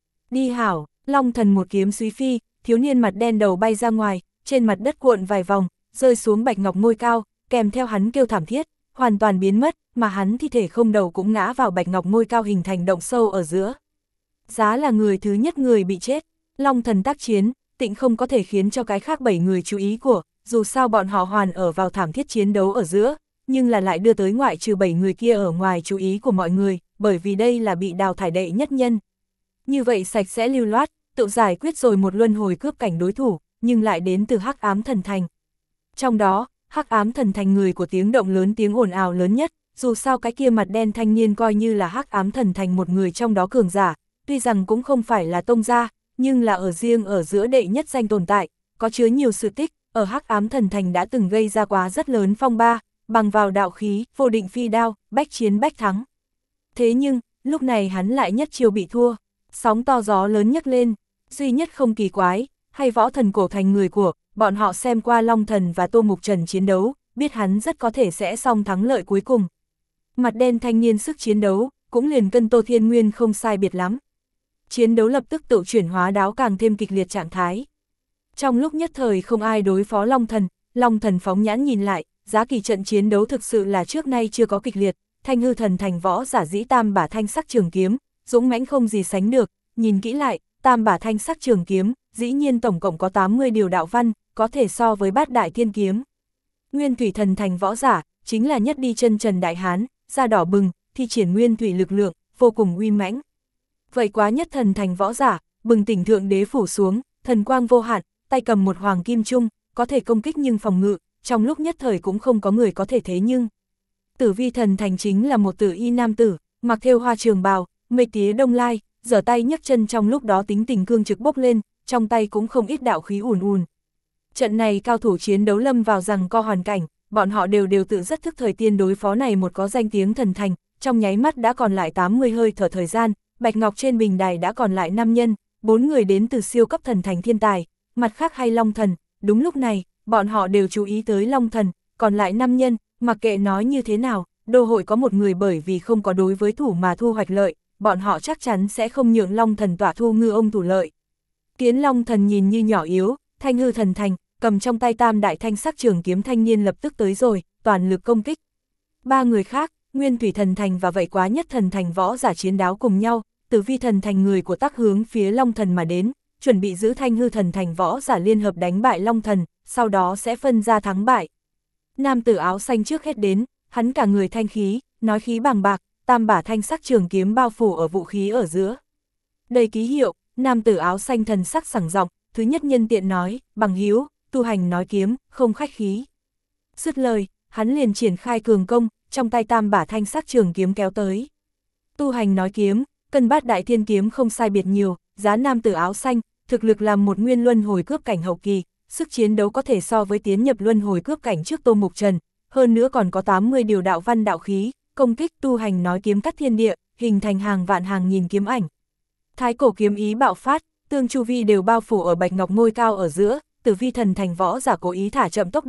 Đi hảo, Long Thần một kiếm suy phi, thiếu niên mặt đen đầu bay ra ngoài, trên mặt đất cuộn vài vòng, rơi xuống bạch ngọc ngôi cao, kèm theo hắn kêu thảm thiết, hoàn toàn biến mất, mà hắn thi thể không đầu cũng ngã vào bạch ngọc ngôi cao hình thành động sâu ở giữa. Giá là người thứ nhất người bị chết, Long Thần tác chiến, tịnh không có thể khiến cho cái khác bảy người chú ý của, dù sao bọn họ hoàn ở vào thảm thiết chiến đấu ở giữa, nhưng là lại đưa tới ngoại trừ bảy người kia ở ngoài chú ý của mọi người, bởi vì đây là bị đào thải đệ nhất nhân. Như vậy sạch sẽ lưu loát, tự giải quyết rồi một luân hồi cướp cảnh đối thủ, nhưng lại đến từ Hắc Ám Thần Thành. Trong đó, Hắc Ám Thần Thành người của tiếng động lớn tiếng ồn ào lớn nhất, dù sao cái kia mặt đen thanh niên coi như là Hắc Ám Thần Thành một người trong đó cường giả, tuy rằng cũng không phải là tông gia, nhưng là ở riêng ở giữa đệ nhất danh tồn tại, có chứa nhiều sự tích, ở Hắc Ám Thần Thành đã từng gây ra quá rất lớn phong ba, bằng vào đạo khí, vô định phi đao, bách chiến bách thắng. Thế nhưng, lúc này hắn lại nhất chiêu bị thua, sóng to gió lớn nhấc lên, duy nhất không kỳ quái, hay võ thần cổ thành người của, bọn họ xem qua Long Thần và Tô Mục Trần chiến đấu, biết hắn rất có thể sẽ song thắng lợi cuối cùng. Mặt đen thanh niên sức chiến đấu, cũng liền cân Tô Thiên Nguyên không sai biệt lắm. Chiến đấu lập tức tự chuyển hóa đáo càng thêm kịch liệt trạng thái. Trong lúc nhất thời không ai đối phó Long Thần, Long Thần phóng nhãn nhìn lại, giá kỳ trận chiến đấu thực sự là trước nay chưa có kịch liệt, Thanh Hư Thần Thành võ giả dĩ tam bả thanh sắc trường kiếm, dũng mãnh không gì sánh được, nhìn kỹ lại, tam bả thanh sắc trường kiếm, dĩ nhiên tổng cộng có tám mươi điều đạo văn, có thể so với bát đại thiên kiếm. Nguyên Thủy Thần Thành võ giả, chính là nhất đi chân trần đại hán, da đỏ bừng, thi triển nguyên thủy lực lượng, vô cùng uy mãnh. Vậy quá nhất thần thành võ giả, bừng tỉnh thượng đế phủ xuống, thần quang vô hạn, tay cầm một hoàng kim trung, có thể công kích nhưng phòng ngự, trong lúc nhất thời cũng không có người có thể thế nhưng. Tử Vi Thần Thành chính là một tử y nam tử, mặc thêu hoa trường bào, mây tía đông lai, giở tay nhấc chân trong lúc đó tính tình cương trực bốc lên, trong tay cũng không ít đạo khí ùn ùn. Trận này cao thủ chiến đấu lâm vào rằng co hoàn cảnh, bọn họ đều đều tự rất thức thời tiên đối phó này một có danh tiếng thần thành, trong nháy mắt đã còn lại tám mươi hơi thở thời gian, bạch ngọc trên bình đài đã còn lại năm nhân, bốn người đến từ siêu cấp thần thành thiên tài, mặt khác hay Long Thần, đúng lúc này, bọn họ đều chú ý tới Long Thần, còn lại năm nhân, mặc kệ nói như thế nào, đô hội có một người bởi vì không có đối với thủ mà thu hoạch lợi, bọn họ chắc chắn sẽ không nhượng Long Thần tỏa thu ngư ông thủ lợi. Kiến Long Thần nhìn như nhỏ yếu, Thanh Hư Thần Thành, cầm trong tay tam đại thanh sắc trường kiếm thanh niên lập tức tới rồi, toàn lực công kích. Ba người khác, Nguyên Thủy Thần Thành và vậy quá nhất thần thành võ giả chiến đáo cùng nhau, Tử Vi Thần Thành người của tác hướng phía Long Thần mà đến, chuẩn bị giữ Thanh Hư Thần Thành võ giả liên hợp đánh bại Long Thần, sau đó sẽ phân ra thắng bại. Nam tử áo xanh trước hết đến, hắn cả người thanh khí, nói khí bàng bạc, tam bả thanh sắc trường kiếm bao phủ ở vũ khí ở giữa. Đầy ký hiệu, nam tử áo xanh thần sắc sảng giọng, thứ nhất nhân tiện nói, bằng hữu, tu hành nói kiếm, không khách khí. Dứt lời, hắn liền triển khai cường công, trong tay tam bả thanh sắc trường kiếm kéo tới. Tu hành nói kiếm, cân bát đại thiên kiếm không sai biệt nhiều, giá nam tử áo xanh, thực lực làm một nguyên luân hồi cướp cảnh hậu kỳ, sức chiến đấu có thể so với tiến nhập luân hồi cướp cảnh trước Tô Mục Trần, hơn nữa còn có tám mươi điều đạo văn đạo khí, công kích tu hành nói kiếm cắt thiên địa, hình thành hàng vạn hàng nghìn kiếm ảnh. Thái cổ kiếm ý bạo phát, tương chu vi đều bao phủ ở bạch ngọc ngôi cao ở giữa, Tử Vi Thần Thành võ giả cố ý thả chậm tốc độ,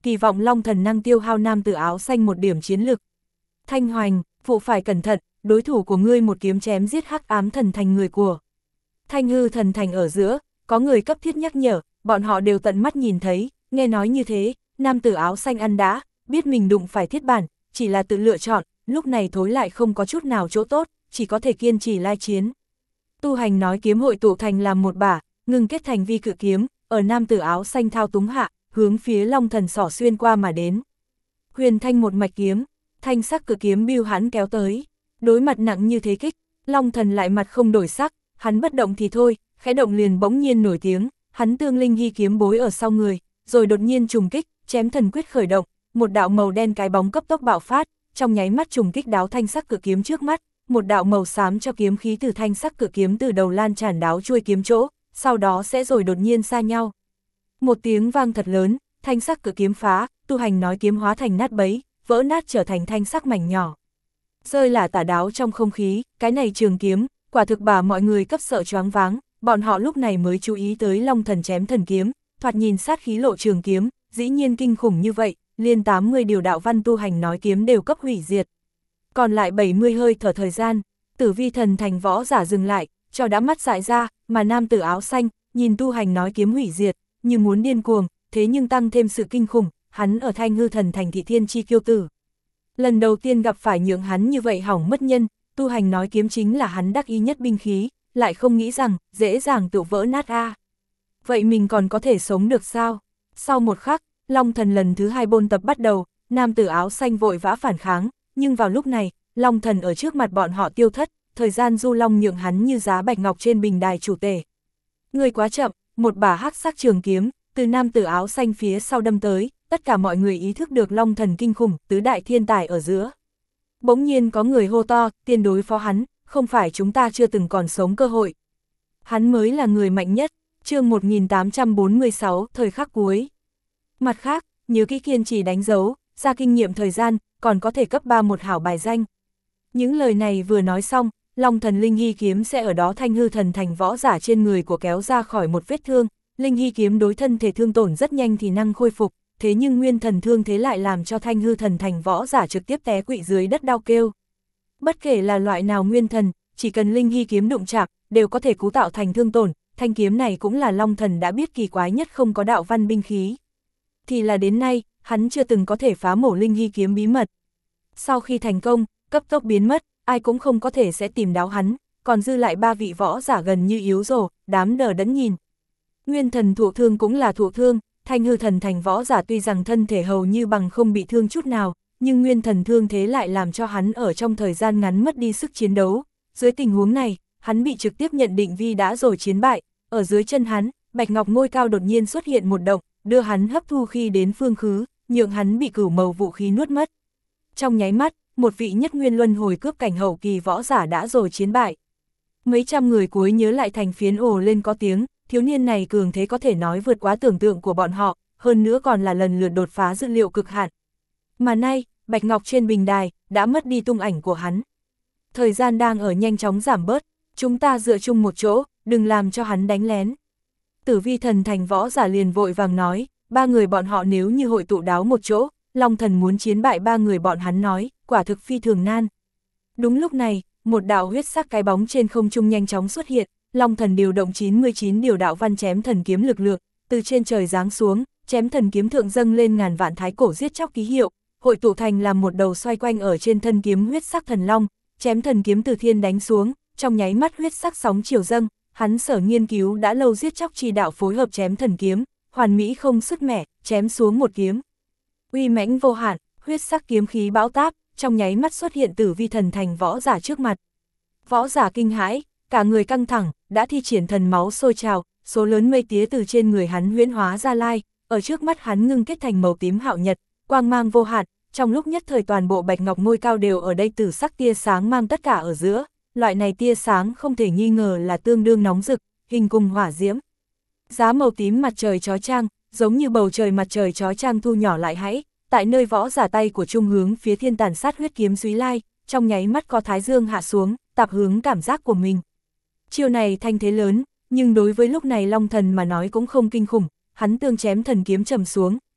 kỳ vọng Long Thần năng tiêu hao nam tử áo xanh một điểm chiến lực. Thanh Hoành, phụ phải cẩn thận, đối thủ của ngươi một kiếm chém giết Hắc Ám Thần Thành người của Thanh Hư Thần Thành ở giữa, có người cấp thiết nhắc nhở, bọn họ đều tận mắt nhìn thấy, nghe nói như thế, nam tử áo xanh ăn đã, biết mình đụng phải thiết bản, chỉ là tự lựa chọn, lúc này thối lại không có chút nào chỗ tốt, chỉ có thể kiên trì lai chiến. Tu hành nói kiếm hội tụ thành làm một bả, ngừng kết thành vi cự kiếm, ở nam tử áo xanh thao túng hạ, hướng phía Long Thần xỏ xuyên qua mà đến. Huyền thanh một mạch kiếm, thanh sắc cự kiếm bưu hắn kéo tới, đối mặt nặng như thế kích, Long Thần lại mặt không đổi sắc, hắn bất động thì thôi, khẽ động liền bỗng nhiên nổi tiếng, hắn tương linh hy kiếm bối ở sau người, rồi đột nhiên trùng kích, chém thần quyết khởi động, một đạo màu đen cái bóng cấp tốc bạo phát, trong nháy mắt trùng kích đáo thanh sắc cự kiếm trước mắt, một đạo màu xám cho kiếm khí từ thanh sắc cự kiếm từ đầu lan tràn đáo chuôi kiếm chỗ, sau đó sẽ rồi đột nhiên xa nhau. Một tiếng vang thật lớn, thanh sắc cự kiếm phá, tu hành nói kiếm hóa thành nát bấy, vỡ nát trở thành thanh sắc mảnh nhỏ. Rơi là tả đáo trong không khí, cái này trường kiếm, quả thực bà mọi người cấp sợ choáng váng, bọn họ lúc này mới chú ý tới Long Thần chém thần kiếm, thoạt nhìn sát khí lộ trường kiếm, dĩ nhiên kinh khủng như vậy, liên tám mươi điều đạo văn tu hành nói kiếm đều cấp hủy diệt. Còn lại bảy mươi hơi thở thời gian, Tử Vi Thần Thành võ giả dừng lại, cho đã mắt dại ra, mà nam tử áo xanh, nhìn tu hành nói kiếm hủy diệt, như muốn điên cuồng, thế nhưng tăng thêm sự kinh khủng, hắn ở Thanh Hư Thần Thành thị thiên chi kiêu tử. Lần đầu tiên gặp phải nhượng hắn như vậy hỏng mất nhân, tu hành nói kiếm chính là hắn đắc ý nhất binh khí, lại không nghĩ rằng, dễ dàng tự vỡ nát a. Vậy mình còn có thể sống được sao? Sau một khắc, Long Thần lần thứ hai bôn tập bắt đầu, nam tử áo xanh vội vã phản kháng, nhưng vào lúc này, Long Thần ở trước mặt bọn họ tiêu thất, thời gian du long nhượng hắn như giá bạch ngọc trên bình đài chủ tể. Người quá chậm, một bả hắc sắc trường kiếm, từ nam tử áo xanh phía sau đâm tới, tất cả mọi người ý thức được Long Thần kinh khủng, tứ đại thiên tài ở giữa. Bỗng nhiên có người hô to, tiên đối phó hắn, không phải chúng ta chưa từng còn sống cơ hội. Hắn mới là người mạnh nhất, chương một nghìn tám trăm bốn mươi sáu, thời khắc cuối. Mặt khác, nhớ kỹ kiên trì đánh dấu, ra kinh nghiệm thời gian, còn có thể cấp ba một hảo bài danh. Những lời này vừa nói xong, Long Thần Linh Hy kiếm sẽ ở đó Thanh Hư Thần Thành võ giả trên người của kéo ra khỏi một vết thương, Linh Hy kiếm đối thân thể thương tổn rất nhanh thì năng khôi phục, thế nhưng nguyên thần thương thế lại làm cho Thanh Hư Thần Thành võ giả trực tiếp té quỵ dưới đất đau kêu. Bất kể là loại nào nguyên thần, chỉ cần Linh Hy kiếm đụng chạm, đều có thể cứu tạo thành thương tổn, thanh kiếm này cũng là Long Thần đã biết kỳ quái nhất không có đạo văn binh khí. Thì là đến nay, hắn chưa từng có thể phá mổ Linh Hy kiếm bí mật. Sau khi thành công, cấp tốc biến mất, ai cũng không có thể sẽ tìm đáo hắn, còn dư lại ba vị võ giả gần như yếu rồ, đám đờ đẫn nhìn. Nguyên thần thụ thương cũng là thụ thương, Thanh Hư Thần Thành võ giả tuy rằng thân thể hầu như bằng không bị thương chút nào, nhưng nguyên thần thương thế lại làm cho hắn ở trong thời gian ngắn mất đi sức chiến đấu. Dưới tình huống này, hắn bị trực tiếp nhận định vi đã rồi chiến bại, ở dưới chân hắn, bạch ngọc ngôi cao đột nhiên xuất hiện một động, đưa hắn hấp thu khi đến phương khứ, nhượng hắn bị cửu màu vũ khí nuốt mất. Trong nháy mắt, một vị nhất nguyên luân hồi cướp cảnh hậu kỳ võ giả đã rồi chiến bại. Mấy trăm người cuối nhớ lại thành phiến ồ lên có tiếng, thiếu niên này cường thế có thể nói vượt quá tưởng tượng của bọn họ, hơn nữa còn là lần lượt đột phá dữ liệu cực hạn. Mà nay, bạch ngọc trên bình đài, đã mất đi tung ảnh của hắn. Thời gian đang ở nhanh chóng giảm bớt, chúng ta dựa chung một chỗ, đừng làm cho hắn đánh lén. Tử Vi Thần Thành võ giả liền vội vàng nói, ba người bọn họ nếu như hội tụ đáo một chỗ, Long Thần muốn chiến bại ba người bọn hắn nói, quả thực phi thường nan. Đúng lúc này, một đạo huyết sắc cái bóng trên không trung nhanh chóng xuất hiện, Long Thần điều động chín mươi chín điều đạo văn chém thần kiếm lực lượng, từ trên trời giáng xuống, chém thần kiếm thượng dâng lên ngàn vạn thái cổ giết chóc ký hiệu, hội tụ thành làm một đầu xoay quanh ở trên thân kiếm huyết sắc thần long, chém thần kiếm từ thiên đánh xuống, trong nháy mắt huyết sắc sóng chiều dâng, hắn sở nghiên cứu đã lâu giết chóc chi đạo phối hợp chém thần kiếm, hoàn mỹ không sức mẻ, chém xuống một kiếm. Uy mãnh vô hạn, huyết sắc kiếm khí bão táp, trong nháy mắt xuất hiện Tử Vi Thần Thành võ giả trước mặt. Võ giả kinh hãi, cả người căng thẳng, đã thi triển thần máu sôi trào, số lớn mây tía từ trên người hắn huyễn hóa ra lai, ở trước mắt hắn ngưng kết thành màu tím hạo nhật, quang mang vô hạn, trong lúc nhất thời toàn bộ bạch ngọc ngôi cao đều ở đây tử sắc tia sáng mang tất cả ở giữa, loại này tia sáng không thể nghi ngờ là tương đương nóng rực, hình cùng hỏa diễm. Giá màu tím mặt trời chói chang, giống như bầu trời mặt trời chói chang thu nhỏ lại hãy, tại nơi võ giả tay của trung hướng phía thiên tàn sát huyết kiếm duy lai, trong nháy mắt có thái dương hạ xuống, tạp hướng cảm giác của mình. Chiêu này thanh thế lớn, nhưng đối với lúc này Long Thần mà nói cũng không kinh khủng, hắn tương chém thần kiếm trầm xuống,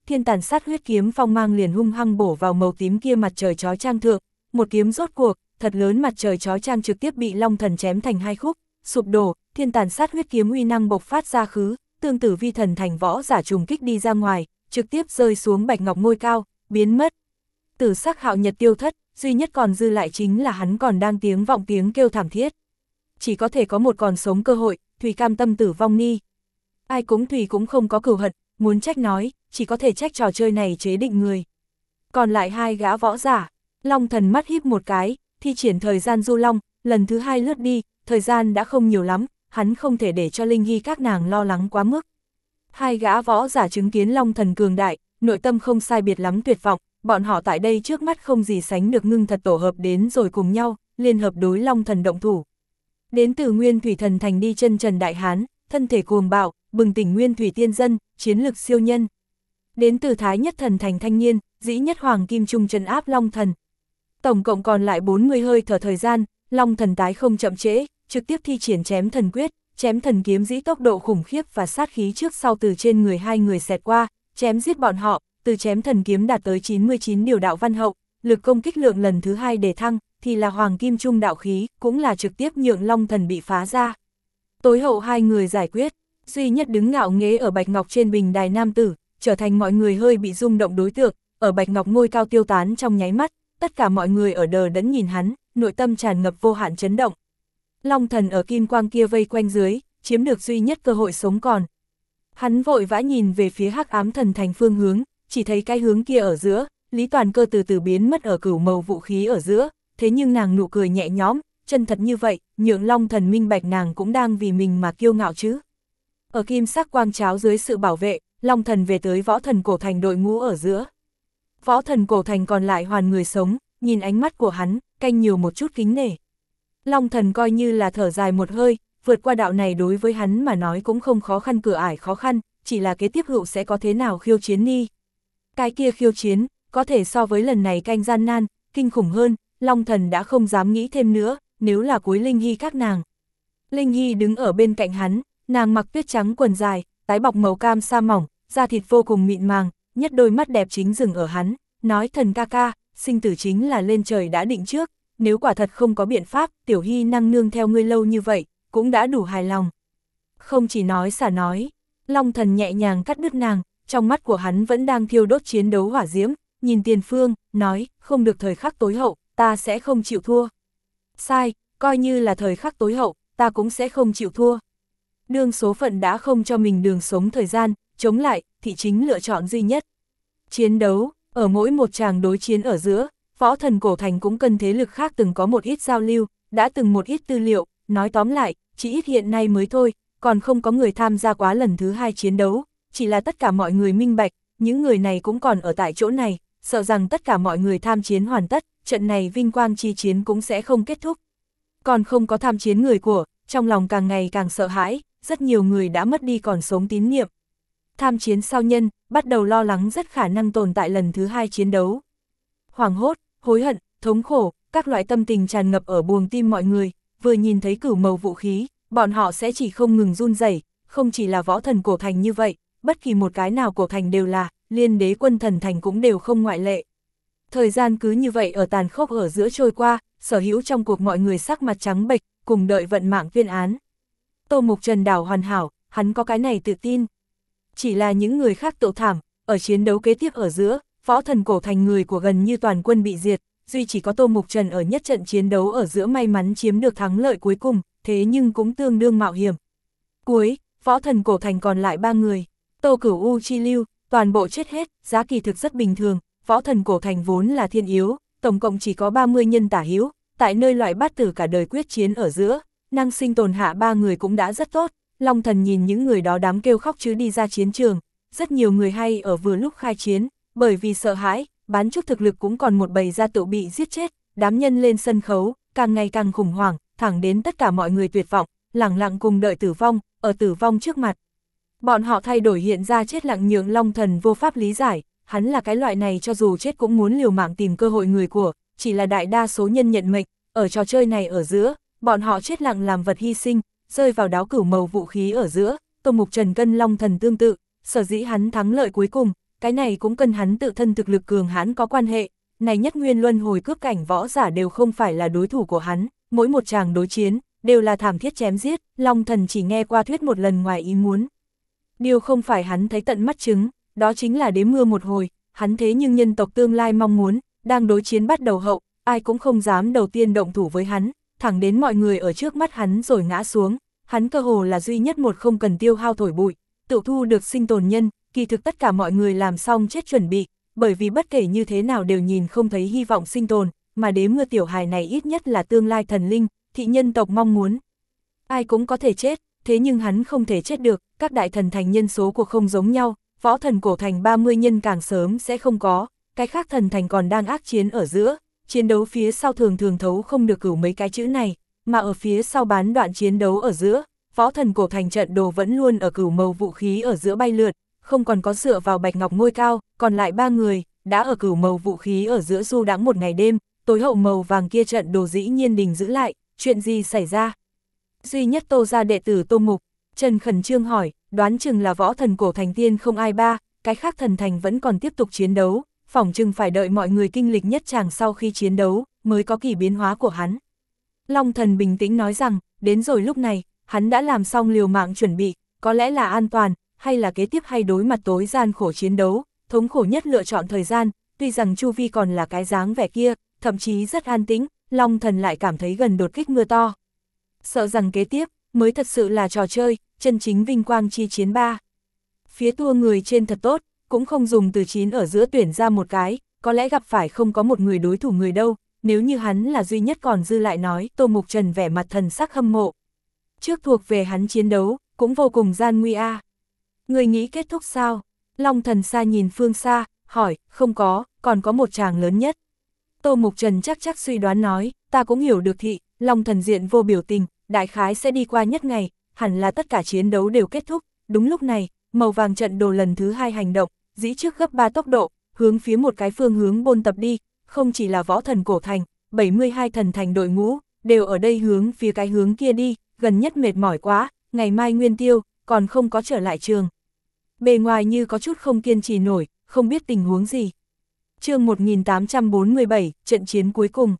thiên tàn sát huyết kiếm phong mang liền hung hăng bổ vào màu tím kia mặt trời chói chang thượng, một kiếm rốt cuộc, thật lớn mặt trời chói chang trực tiếp bị Long Thần chém thành hai khúc, sụp đổ, thiên tàn sát huyết kiếm uy năng bộc phát ra khứ, tương tử vi thần thành võ giả trùng kích đi ra ngoài, trực tiếp rơi xuống bạch ngọc ngôi cao, biến mất. Tử sắc hạo nhật tiêu thất, duy nhất còn dư lại chính là hắn còn đang tiếng vọng tiếng kêu thảm thiết. Chỉ có thể có một còn sống cơ hội, Thủy cam tâm tử vong ni. Ai cũng Thủy cũng không có cừu hận, muốn trách nói, chỉ có thể trách trò chơi này chế định người. Còn lại hai gã võ giả, Long Thần mắt híp một cái, thi triển thời gian du long, lần thứ hai lướt đi, thời gian đã không nhiều lắm, hắn không thể để cho Linh Hy các nàng lo lắng quá mức. Hai gã võ giả chứng kiến Long Thần cường đại, nội tâm không sai biệt lắm tuyệt vọng, bọn họ tại đây trước mắt không gì sánh được ngưng thật tổ hợp đến rồi cùng nhau, liên hợp đối Long Thần động thủ. Đến từ Nguyên Thủy Thần Thành đi chân trần đại hán, thân thể cuồng bạo, bừng tỉnh Nguyên Thủy tiên dân, chiến lực siêu nhân. Đến từ Thái Nhất Thần Thành thanh niên, dĩ nhất Hoàng Kim Trung trấn áp Long Thần. Tổng cộng còn lại bốn mươi hơi thở thời gian, Long Thần tái không chậm trễ, trực tiếp thi triển chém thần quyết, chém thần kiếm dĩ tốc độ khủng khiếp và sát khí trước sau từ trên người hai người xẹt qua, chém giết bọn họ, từ chém thần kiếm đạt tới chín mươi chín điều đạo văn hậu, lực công kích lượng lần thứ hai để thăng, thì là Hoàng Kim Trung đạo khí, cũng là trực tiếp nhượng Long Thần bị phá ra. Tối hậu hai người giải quyết, duy nhất đứng ngạo nghễ ở bạch ngọc trên bình đài nam tử, trở thành mọi người hơi bị rung động đối tượng, ở bạch ngọc ngôi cao tiêu tán trong nháy mắt, tất cả mọi người ở đờ đẫn nhìn hắn, nội tâm tràn ngập vô hạn chấn động. Long Thần ở kim quang kia vây quanh dưới, chiếm được duy nhất cơ hội sống còn. Hắn vội vã nhìn về phía Hắc Ám Thần Thành phương hướng, chỉ thấy cái hướng kia ở giữa, Lý Toàn Cơ từ từ biến mất ở cửu màu vũ khí ở giữa, thế nhưng nàng nụ cười nhẹ nhõm, chân thật như vậy, nhượng Long Thần minh bạch nàng cũng đang vì mình mà kiêu ngạo chứ. Ở kim sắc quang cháo dưới sự bảo vệ, Long Thần về tới Võ Thần Cổ Thành đội ngũ ở giữa. Võ Thần Cổ Thành còn lại hoàn người sống, nhìn ánh mắt của hắn, canh nhiều một chút kính nể. Long Thần coi như là thở dài một hơi, vượt qua đạo này đối với hắn mà nói cũng không khó khăn, cửa ải khó khăn, chỉ là kế tiếp hữu sẽ có thế nào khiêu chiến đi. Cái kia khiêu chiến, có thể so với lần này canh gian nan, kinh khủng hơn, Long Thần đã không dám nghĩ thêm nữa, nếu là cuối Linh Hy các nàng. Linh Hy đứng ở bên cạnh hắn, nàng mặc tuyết trắng quần dài, tái bọc màu cam sa mỏng, da thịt vô cùng mịn màng, nhất đôi mắt đẹp chính dừng ở hắn, nói Thần ca ca, sinh tử chính là lên trời đã định trước, nếu quả thật không có biện pháp, Tiểu Hy năng nương theo ngươi lâu như vậy, cũng đã đủ hài lòng. Không chỉ nói xả nói, Long Thần nhẹ nhàng cắt đứt nàng, trong mắt của hắn vẫn đang thiêu đốt chiến đấu hỏa diễm, nhìn tiền phương, nói, không được thời khắc tối hậu, ta sẽ không chịu thua. Sai, coi như là thời khắc tối hậu, ta cũng sẽ không chịu thua. Đương số phận đã không cho mình đường sống thời gian, chống lại, thì chính lựa chọn duy nhất. Chiến đấu, ở mỗi một tràng đối chiến ở giữa, Võ Thần Cổ Thành cũng cần thế lực khác từng có một ít giao lưu, đã từng một ít tư liệu, nói tóm lại, chỉ ít hiện nay mới thôi, còn không có người tham gia quá lần thứ hai chiến đấu, chỉ là tất cả mọi người minh bạch, những người này cũng còn ở tại chỗ này, sợ rằng tất cả mọi người tham chiến hoàn tất, trận này vinh quang chi chiến cũng sẽ không kết thúc. Còn không có tham chiến người của, trong lòng càng ngày càng sợ hãi, rất nhiều người đã mất đi còn sống tín niệm. Tham chiến sau nhân, bắt đầu lo lắng rất khả năng tồn tại lần thứ hai chiến đấu. Hoảng hốt, hối hận, thống khổ, các loại tâm tình tràn ngập ở buồng tim mọi người, vừa nhìn thấy cửu màu vũ khí, bọn họ sẽ chỉ không ngừng run rẩy, không chỉ là Võ Thần Cổ Thành như vậy, bất kỳ một cái nào cổ thành đều là, Liên Đế Quân Thần Thành cũng đều không ngoại lệ. Thời gian cứ như vậy ở tàn khốc ở giữa trôi qua, sở hữu trong cuộc mọi người sắc mặt trắng bệch, cùng đợi vận mạng tuyên án. Tô Mục Trần đảo hoàn hảo, hắn có cái này tự tin. Chỉ là những người khác tự thảm, ở chiến đấu kế tiếp ở giữa, Võ Thần Cổ Thành người của gần như toàn quân bị diệt, duy chỉ có Tô Mục Trần ở nhất trận chiến đấu ở giữa may mắn chiếm được thắng lợi cuối cùng, thế nhưng cũng tương đương mạo hiểm. Cuối, Võ Thần Cổ Thành còn lại ba người, Tô Cửu U Chi Lưu, toàn bộ chết hết, giá kỳ thực rất bình thường, Võ Thần Cổ Thành vốn là thiên yếu, tổng cộng chỉ có ba mươi nhân tả hữu, tại nơi loại bát tử cả đời quyết chiến ở giữa, năng sinh tồn hạ ba người cũng đã rất tốt. Long Thần nhìn những người đó đám kêu khóc chứ đi ra chiến trường, rất nhiều người hay ở vừa lúc khai chiến, bởi vì sợ hãi, bán chút thực lực cũng còn một bầy gia tự bị giết chết, đám nhân lên sân khấu, càng ngày càng khủng hoảng, thẳng đến tất cả mọi người tuyệt vọng, lẳng lặng cùng đợi tử vong, ở tử vong trước mặt. Bọn họ thay đổi hiện ra chết lặng nhượng Long Thần vô pháp lý giải, hắn là cái loại này cho dù chết cũng muốn liều mạng tìm cơ hội người của, chỉ là đại đa số nhân nhận mệnh, ở trò chơi này ở giữa, bọn họ chết lặng làm vật hy sinh, rơi vào đáo cửu màu vũ khí ở giữa, Tô Mục Trần cân Long Thần tương tự, sở dĩ hắn thắng lợi cuối cùng, cái này cũng cần hắn tự thân thực lực cường hãn có quan hệ, này nhất nguyên luân hồi cướp cảnh võ giả đều không phải là đối thủ của hắn, mỗi một tràng đối chiến, đều là thảm thiết chém giết, Long Thần chỉ nghe qua thuyết một lần ngoài ý muốn. Điều không phải hắn thấy tận mắt chứng, đó chính là đế mưa một hồi, hắn thế nhưng nhân tộc tương lai mong muốn, đang đối chiến bắt đầu hậu, ai cũng không dám đầu tiên động thủ với hắn, thẳng đến mọi người ở trước mắt hắn rồi ngã xuống, hắn cơ hồ là duy nhất một không cần tiêu hao thổi bụi, tự thu được sinh tồn nhân, kỳ thực tất cả mọi người làm xong chết chuẩn bị, bởi vì bất kể như thế nào đều nhìn không thấy hy vọng sinh tồn, mà đế mưa tiểu hài này ít nhất là tương lai thần linh, thị nhân tộc mong muốn. Ai cũng có thể chết, thế nhưng hắn không thể chết được, các đại thần thành nhân số của không giống nhau, võ thần cổ thành ba mươi nhân càng sớm sẽ không có, cái khác thần thành còn đang ác chiến ở giữa, chiến đấu phía sau thường thường thấu không được cửu mấy cái chữ này, mà ở phía sau bán đoạn chiến đấu ở giữa, võ thần cổ thành trận đồ vẫn luôn ở cửu màu vũ khí ở giữa bay lượn, không còn có dựa vào bạch ngọc ngôi cao, còn lại ba người, đã ở cửu màu vũ khí ở giữa du đãng một ngày đêm, tối hậu màu vàng kia trận đồ dĩ nhiên đình giữ lại, chuyện gì xảy ra? Duy nhất Tô gia đệ tử Tô Mục, Trần khẩn trương hỏi, đoán chừng là võ thần cổ thành tiên không ai ba, cái khác thần thành vẫn còn tiếp tục chiến đấu, phỏng chừng phải đợi mọi người kinh lịch nhất chàng sau khi chiến đấu, mới có kỳ biến hóa của hắn. Long Thần bình tĩnh nói rằng, đến rồi lúc này, hắn đã làm xong liều mạng chuẩn bị, có lẽ là an toàn, hay là kế tiếp hay đối mặt tối gian khổ chiến đấu, thống khổ nhất lựa chọn thời gian, tuy rằng chu vi còn là cái dáng vẻ kia, thậm chí rất an tĩnh, Long Thần lại cảm thấy gần đột kích mưa to. Sợ rằng kế tiếp, mới thật sự là trò chơi, chân chính vinh quang chi chiến ba. Phía tua người trên thật tốt, cũng không dùng từ chín ở giữa tuyển ra một cái, có lẽ gặp phải không có một người đối thủ người đâu, nếu như hắn là duy nhất còn dư lại nói, Tô Mục Trần vẻ mặt thần sắc hâm mộ. Trước thuộc về hắn chiến đấu, cũng vô cùng gian nguy a. Người nghĩ kết thúc sao? Long Thần xa nhìn phương xa, hỏi, không có, còn có một tràng lớn nhất. Tô Mục Trần chắc chắc suy đoán nói, ta cũng hiểu được thị, Long Thần diện vô biểu tình, đại khái sẽ đi qua nhất ngày, hẳn là tất cả chiến đấu đều kết thúc, đúng lúc này, màu vàng trận đồ lần thứ hai hành động, dĩ trước gấp ba tốc độ, hướng phía một cái phương hướng bôn tập đi, không chỉ là võ thần cổ thành, bảy mươi hai thần thành đội ngũ, đều ở đây hướng phía cái hướng kia đi, gần nhất mệt mỏi quá, ngày mai nguyên tiêu, còn không có trở lại trường. Bề ngoài như có chút không kiên trì nổi, không biết tình huống gì. Chương một nghìn tám trăm bốn mươi bảy, trận chiến cuối cùng.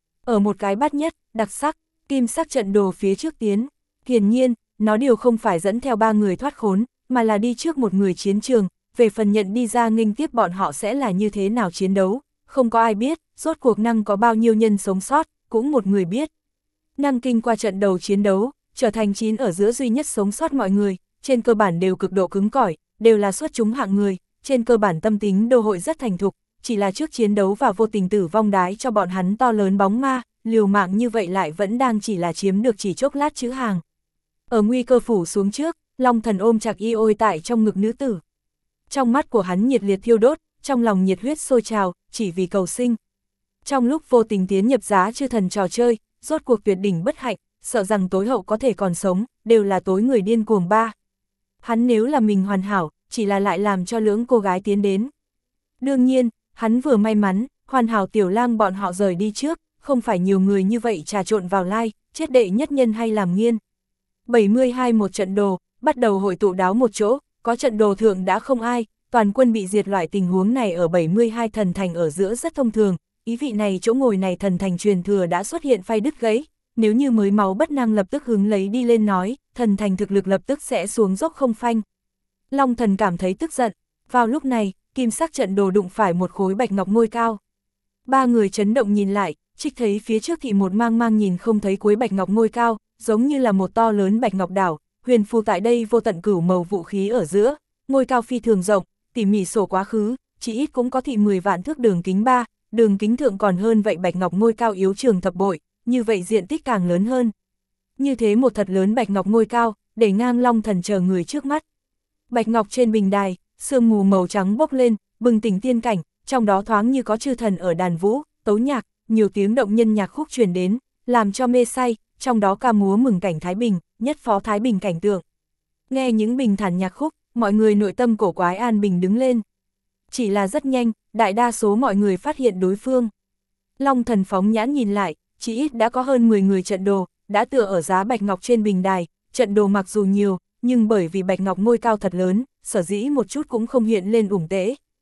Ở một cái bắt nhất, đặc sắc, kim sắc trận đồ phía trước tiến, hiển nhiên, nó điều không phải dẫn theo ba người thoát khốn, mà là đi trước một người chiến trường, về phần nhận đi ra nghênh tiếp bọn họ sẽ là như thế nào chiến đấu, không có ai biết, rốt cuộc năng có bao nhiêu nhân sống sót, cũng một người biết. Năng kinh qua trận đầu chiến đấu, trở thành chín ở giữa duy nhất sống sót mọi người, trên cơ bản đều cực độ cứng cỏi, đều là xuất chúng hạng người, trên cơ bản tâm tính đô hội rất thành thục, chỉ là trước chiến đấu và vô tình tử vong đái cho bọn hắn to lớn bóng ma, liều mạng như vậy lại vẫn đang chỉ là chiếm được chỉ chốc lát chữ hàng. Ở nguy cơ phủ xuống trước, Long Thần ôm chặt y ôi tại trong ngực nữ tử. Trong mắt của hắn nhiệt liệt thiêu đốt, trong lòng nhiệt huyết sôi trào, chỉ vì cầu sinh. Trong lúc vô tình tiến nhập giá chư thần trò chơi, rốt cuộc tuyệt đỉnh bất hạnh, sợ rằng tối hậu có thể còn sống, đều là tối người điên cuồng ba. Hắn nếu là mình hoàn hảo, chỉ là lại làm cho lưỡng cô gái tiến đến. Đương nhiên, hắn vừa may mắn, hoàn hảo tiểu lang bọn họ rời đi trước, không phải nhiều người như vậy trà trộn vào lai, chết đệ nhất nhân hay làm nghiên. bảy mươi hai một trận đồ, bắt đầu hội tụ đáo một chỗ, có trận đồ thượng đã không ai, toàn quân bị diệt. Loại tình huống này ở bảy mươi hai thần thành ở giữa rất thông thường, ý vị này chỗ ngồi này thần thành truyền thừa đã xuất hiện phai đứt gãy, nếu như mới máu bất năng lập tức hứng lấy đi lên nói, thần thành thực lực lập tức sẽ xuống dốc không phanh. Long Thần cảm thấy tức giận, vào lúc này, kim sắc trận đồ đụng phải một khối bạch ngọc ngôi cao. Ba người chấn động nhìn lại, trích thấy phía trước thị một mang mang nhìn không thấy cuối bạch ngọc ngôi cao, giống như là một to lớn bạch ngọc đảo, huyền phù tại đây vô tận cửu màu vũ khí ở giữa, ngôi cao phi thường rộng, tỉ mỉ sổ quá khứ, chỉ ít cũng có thị mười vạn thước đường kính ba, đường kính thượng còn hơn vậy bạch ngọc ngôi cao yếu trường thập bội, như vậy diện tích càng lớn hơn. Như thế một thật lớn bạch ngọc ngôi cao, để ngang Long Thần chờ người trước mắt. Bạch ngọc trên bình đài, sương mù màu trắng bốc lên, bừng tỉnh tiên cảnh, trong đó thoáng như có chư thần ở đàn vũ, tấu nhạc, nhiều tiếng động nhân nhạc khúc truyền đến, làm cho mê say, trong đó ca múa mừng cảnh Thái Bình, nhất phó Thái Bình cảnh tượng. Nghe những bình thản nhạc khúc, mọi người nội tâm cổ quái an bình đứng lên. Chỉ là rất nhanh, đại đa số mọi người phát hiện đối phương. Long Thần phóng nhãn nhìn lại, chỉ ít đã có hơn mười người trận đồ, đã tựa ở giá bạch ngọc trên bình đài, trận đồ mặc dù nhiều, nhưng bởi vì bạch ngọc ngôi cao thật lớn, sở dĩ một chút cũng không hiện lên ủng tễ,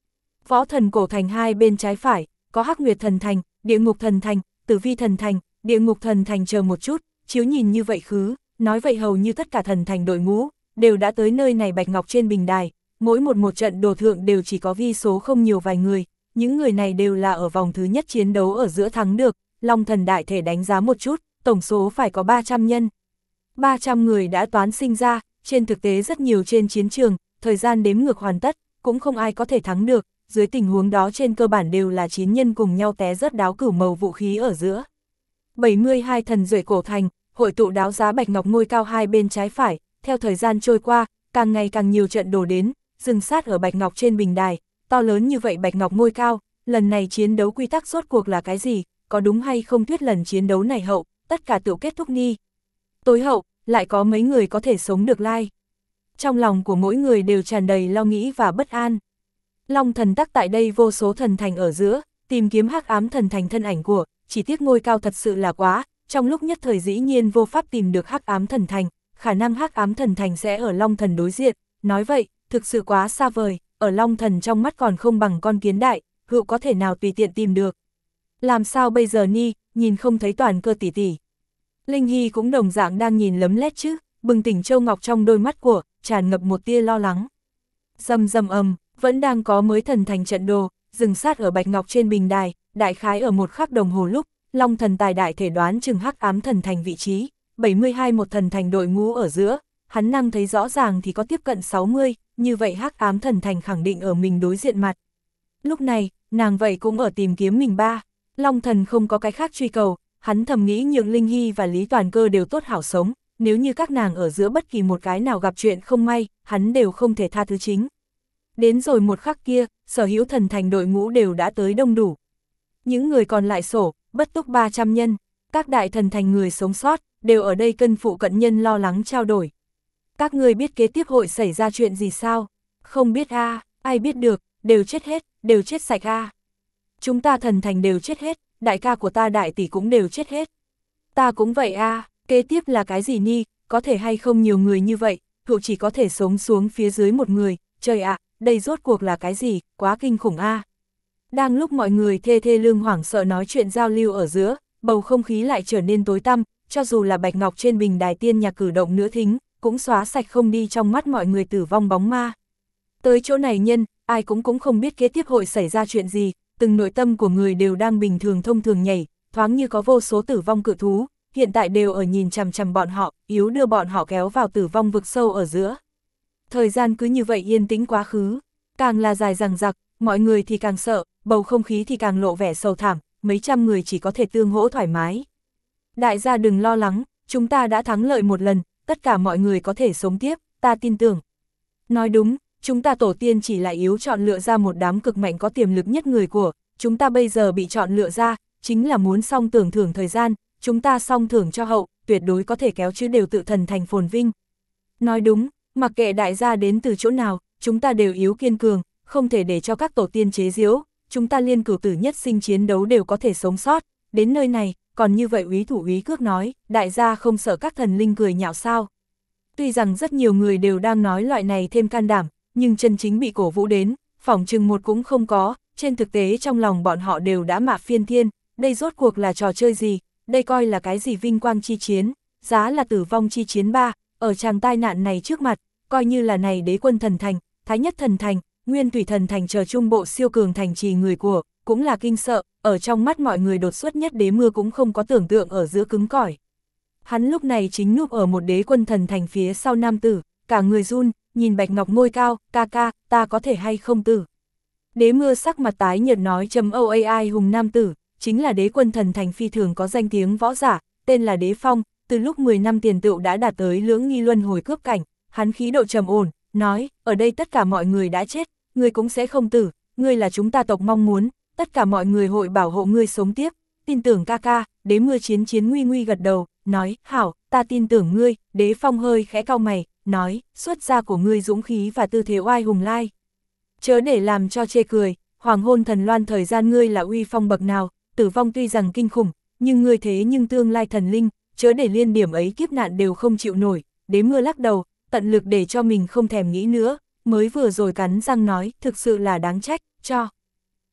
Võ thần cổ thành hai bên trái phải, có Hắc Nguyệt thần thành, Địa Ngục thần thành, Tử Vi thần thành, Địa Ngục thần thành chờ một chút, chiếu nhìn như vậy khứ, nói vậy hầu như tất cả thần thành đội ngũ, đều đã tới nơi này bạch ngọc trên bình đài, mỗi một một trận đồ thượng đều chỉ có vi số không nhiều vài người, những người này đều là ở vòng thứ nhất chiến đấu ở giữa thắng được, Long thần đại thể đánh giá một chút, tổng số phải có ba trăm nhân. ba trăm người đã toán sinh ra, trên thực tế rất nhiều trên chiến trường, thời gian đếm ngược hoàn tất, cũng không ai có thể thắng được, dưới tình huống đó trên cơ bản đều là chín nhân cùng nhau té rớt đáo cửu màu vũ khí ở giữa. bảy mươi hai thần duệ cổ thành, hội tụ đáo giá bạch ngọc ngôi cao hai bên trái phải, theo thời gian trôi qua, càng ngày càng nhiều trận đổ đến, dừng sát ở bạch ngọc trên bình đài, to lớn như vậy bạch ngọc ngôi cao, lần này chiến đấu quy tắc rốt cuộc là cái gì, có đúng hay không thuyết lần chiến đấu này hậu, tất cả tự kết thúc đi. Tối hậu, lại có mấy người có thể sống được lai. Trong lòng của mỗi người đều tràn đầy lo nghĩ và bất an. Long thần tắc tại đây vô số thần thành ở giữa, tìm kiếm hắc ám thần thành thân ảnh của, chỉ tiếc ngôi cao thật sự là quá, trong lúc nhất thời dĩ nhiên vô pháp tìm được hắc ám thần thành, khả năng hắc ám thần thành sẽ ở Long thần đối diện, nói vậy, thực sự quá xa vời, ở Long thần trong mắt còn không bằng con kiến đại, hữu có thể nào tùy tiện tìm được. Làm sao bây giờ ni, nhìn không thấy toàn cơ tỷ tỷ. Linh Hy cũng đồng dạng đang nhìn lấm lét chứ, bừng tỉnh Châu Ngọc trong đôi mắt của, tràn ngập một tia lo lắng. Rầm rầm ầm, vẫn đang có mới thần thành trận đồ, dừng sát ở bạch ngọc trên bình đài, đại khái ở một khắc đồng hồ lúc, Long thần tài đại thể đoán chừng hắc ám thần thành vị trí, bảy mươi hai một thần thành đội ngũ ở giữa, hắn năng thấy rõ ràng thì có tiếp cận sáu mươi, như vậy hắc ám thần thành khẳng định ở mình đối diện mặt. Lúc này, nàng vậy cũng ở tìm kiếm mình ba, Long thần không có cái khác truy cầu, hắn thầm nghĩ nhượng Linh Hy và Lý Toàn Cơ đều tốt hảo sống, nếu như các nàng ở giữa bất kỳ một cái nào gặp chuyện không may, hắn đều không thể tha thứ chính. Đến rồi một khắc kia, sở hữu thần thành đội ngũ đều đã tới đông đủ. Những người còn lại sổ, bất túc ba trăm nhân, các đại thần thành người sống sót, đều ở đây cân phụ cận nhân lo lắng trao đổi. Các người biết kế tiếp hội xảy ra chuyện gì sao? Không biết a, à, ai biết được, đều chết hết, đều chết sạch a. À. Chúng ta thần thành đều chết hết, đại ca của ta đại tỷ cũng đều chết hết. Ta cũng vậy a, à, kế tiếp là cái gì ni, có thể hay không nhiều người như vậy, hữu chỉ có thể sống xuống phía dưới một người, trời ạ, à, đây rốt cuộc là cái gì, quá kinh khủng a. À. Đang lúc mọi người thê thê lương hoảng sợ nói chuyện giao lưu ở giữa, bầu không khí lại trở nên tối tăm, cho dù là bạch ngọc trên bình đài tiên nhạc cử động nữa thính, cũng xóa sạch không đi trong mắt mọi người tử vong bóng ma. Tới chỗ này nhân, ai cũng cũng không biết kế tiếp hội xảy ra chuyện gì, từng nội tâm của người đều đang bình thường thông thường nhảy, thoáng như có vô số tử vong cự thú, hiện tại đều ở nhìn chằm chằm bọn họ, yếu đưa bọn họ kéo vào tử vong vực sâu ở giữa. Thời gian cứ như vậy yên tĩnh quá khứ, càng là dài dằng dặc, mọi người thì càng sợ, bầu không khí thì càng lộ vẻ sầu thảm, mấy trăm người chỉ có thể tương hỗ thoải mái. Đại gia đừng lo lắng, chúng ta đã thắng lợi một lần, tất cả mọi người có thể sống tiếp, ta tin tưởng. Nói đúng, chúng ta tổ tiên chỉ là yếu chọn lựa ra một đám cực mạnh có tiềm lực nhất người của, chúng ta bây giờ bị chọn lựa ra, chính là muốn song tưởng thưởng thời gian, chúng ta song thưởng cho hậu, tuyệt đối có thể kéo chứ đều tự thần thành phồn vinh. Nói đúng, mặc kệ đại gia đến từ chỗ nào, chúng ta đều yếu kiên cường, không thể để cho các tổ tiên chế giễu, chúng ta liên cửu tử nhất sinh chiến đấu đều có thể sống sót, đến nơi này, còn như vậy úy thủ úy cước nói, đại gia không sợ các thần linh cười nhạo sao. Tuy rằng rất nhiều người đều đang nói loại này thêm can đảm, nhưng chân chính bị cổ vũ đến, phỏng chừng một cũng không có, trên thực tế trong lòng bọn họ đều đã mạ phiên thiên, đây rốt cuộc là trò chơi gì, đây coi là cái gì vinh quang chi chiến, giá là tử vong chi chiến ba, ở tràng tai nạn này trước mặt, coi như là này đế quân thần thành, thái nhất thần thành, nguyên thủy thần thành chờ trung bộ siêu cường thành trì người của, cũng là kinh sợ, ở trong mắt mọi người đột xuất nhất đế mưa cũng không có tưởng tượng ở giữa cứng cỏi. Hắn lúc này chính núp ở một đế quân thần thành phía sau nam tử, cả người run, nhìn bạch ngọc ngôi cao, ca ca, ta có thể hay không tử. Đế mưa sắc mặt tái nhợt nói chấm O A I hùng nam tử, chính là đế quân thần thành phi thường có danh tiếng võ giả, tên là Đế Phong, từ lúc mười năm tiền tựu đã đạt tới lưỡng nghi luân hồi cướp cảnh, hắn khí độ trầm ổn, nói, ở đây tất cả mọi người đã chết, ngươi cũng sẽ không tử, ngươi là chúng ta tộc mong muốn, tất cả mọi người hội bảo hộ ngươi sống tiếp, tin tưởng ca ca. Đế mưa chiến chiến nguy nguy gật đầu, nói, hảo, ta tin tưởng ngươi. Đế Phong hơi khẽ cau mày, nói, xuất gia của ngươi dũng khí và tư thế oai hùng lai. Chớ để làm cho chê cười, hoàng hôn thần loan thời gian ngươi là uy phong bậc nào, tử vong tuy rằng kinh khủng, nhưng ngươi thế nhưng tương lai thần linh, chớ để liên điểm ấy kiếp nạn đều không chịu nổi. Đế mưa lắc đầu, tận lực để cho mình không thèm nghĩ nữa, mới vừa rồi cắn răng nói, thực sự là đáng trách, cho.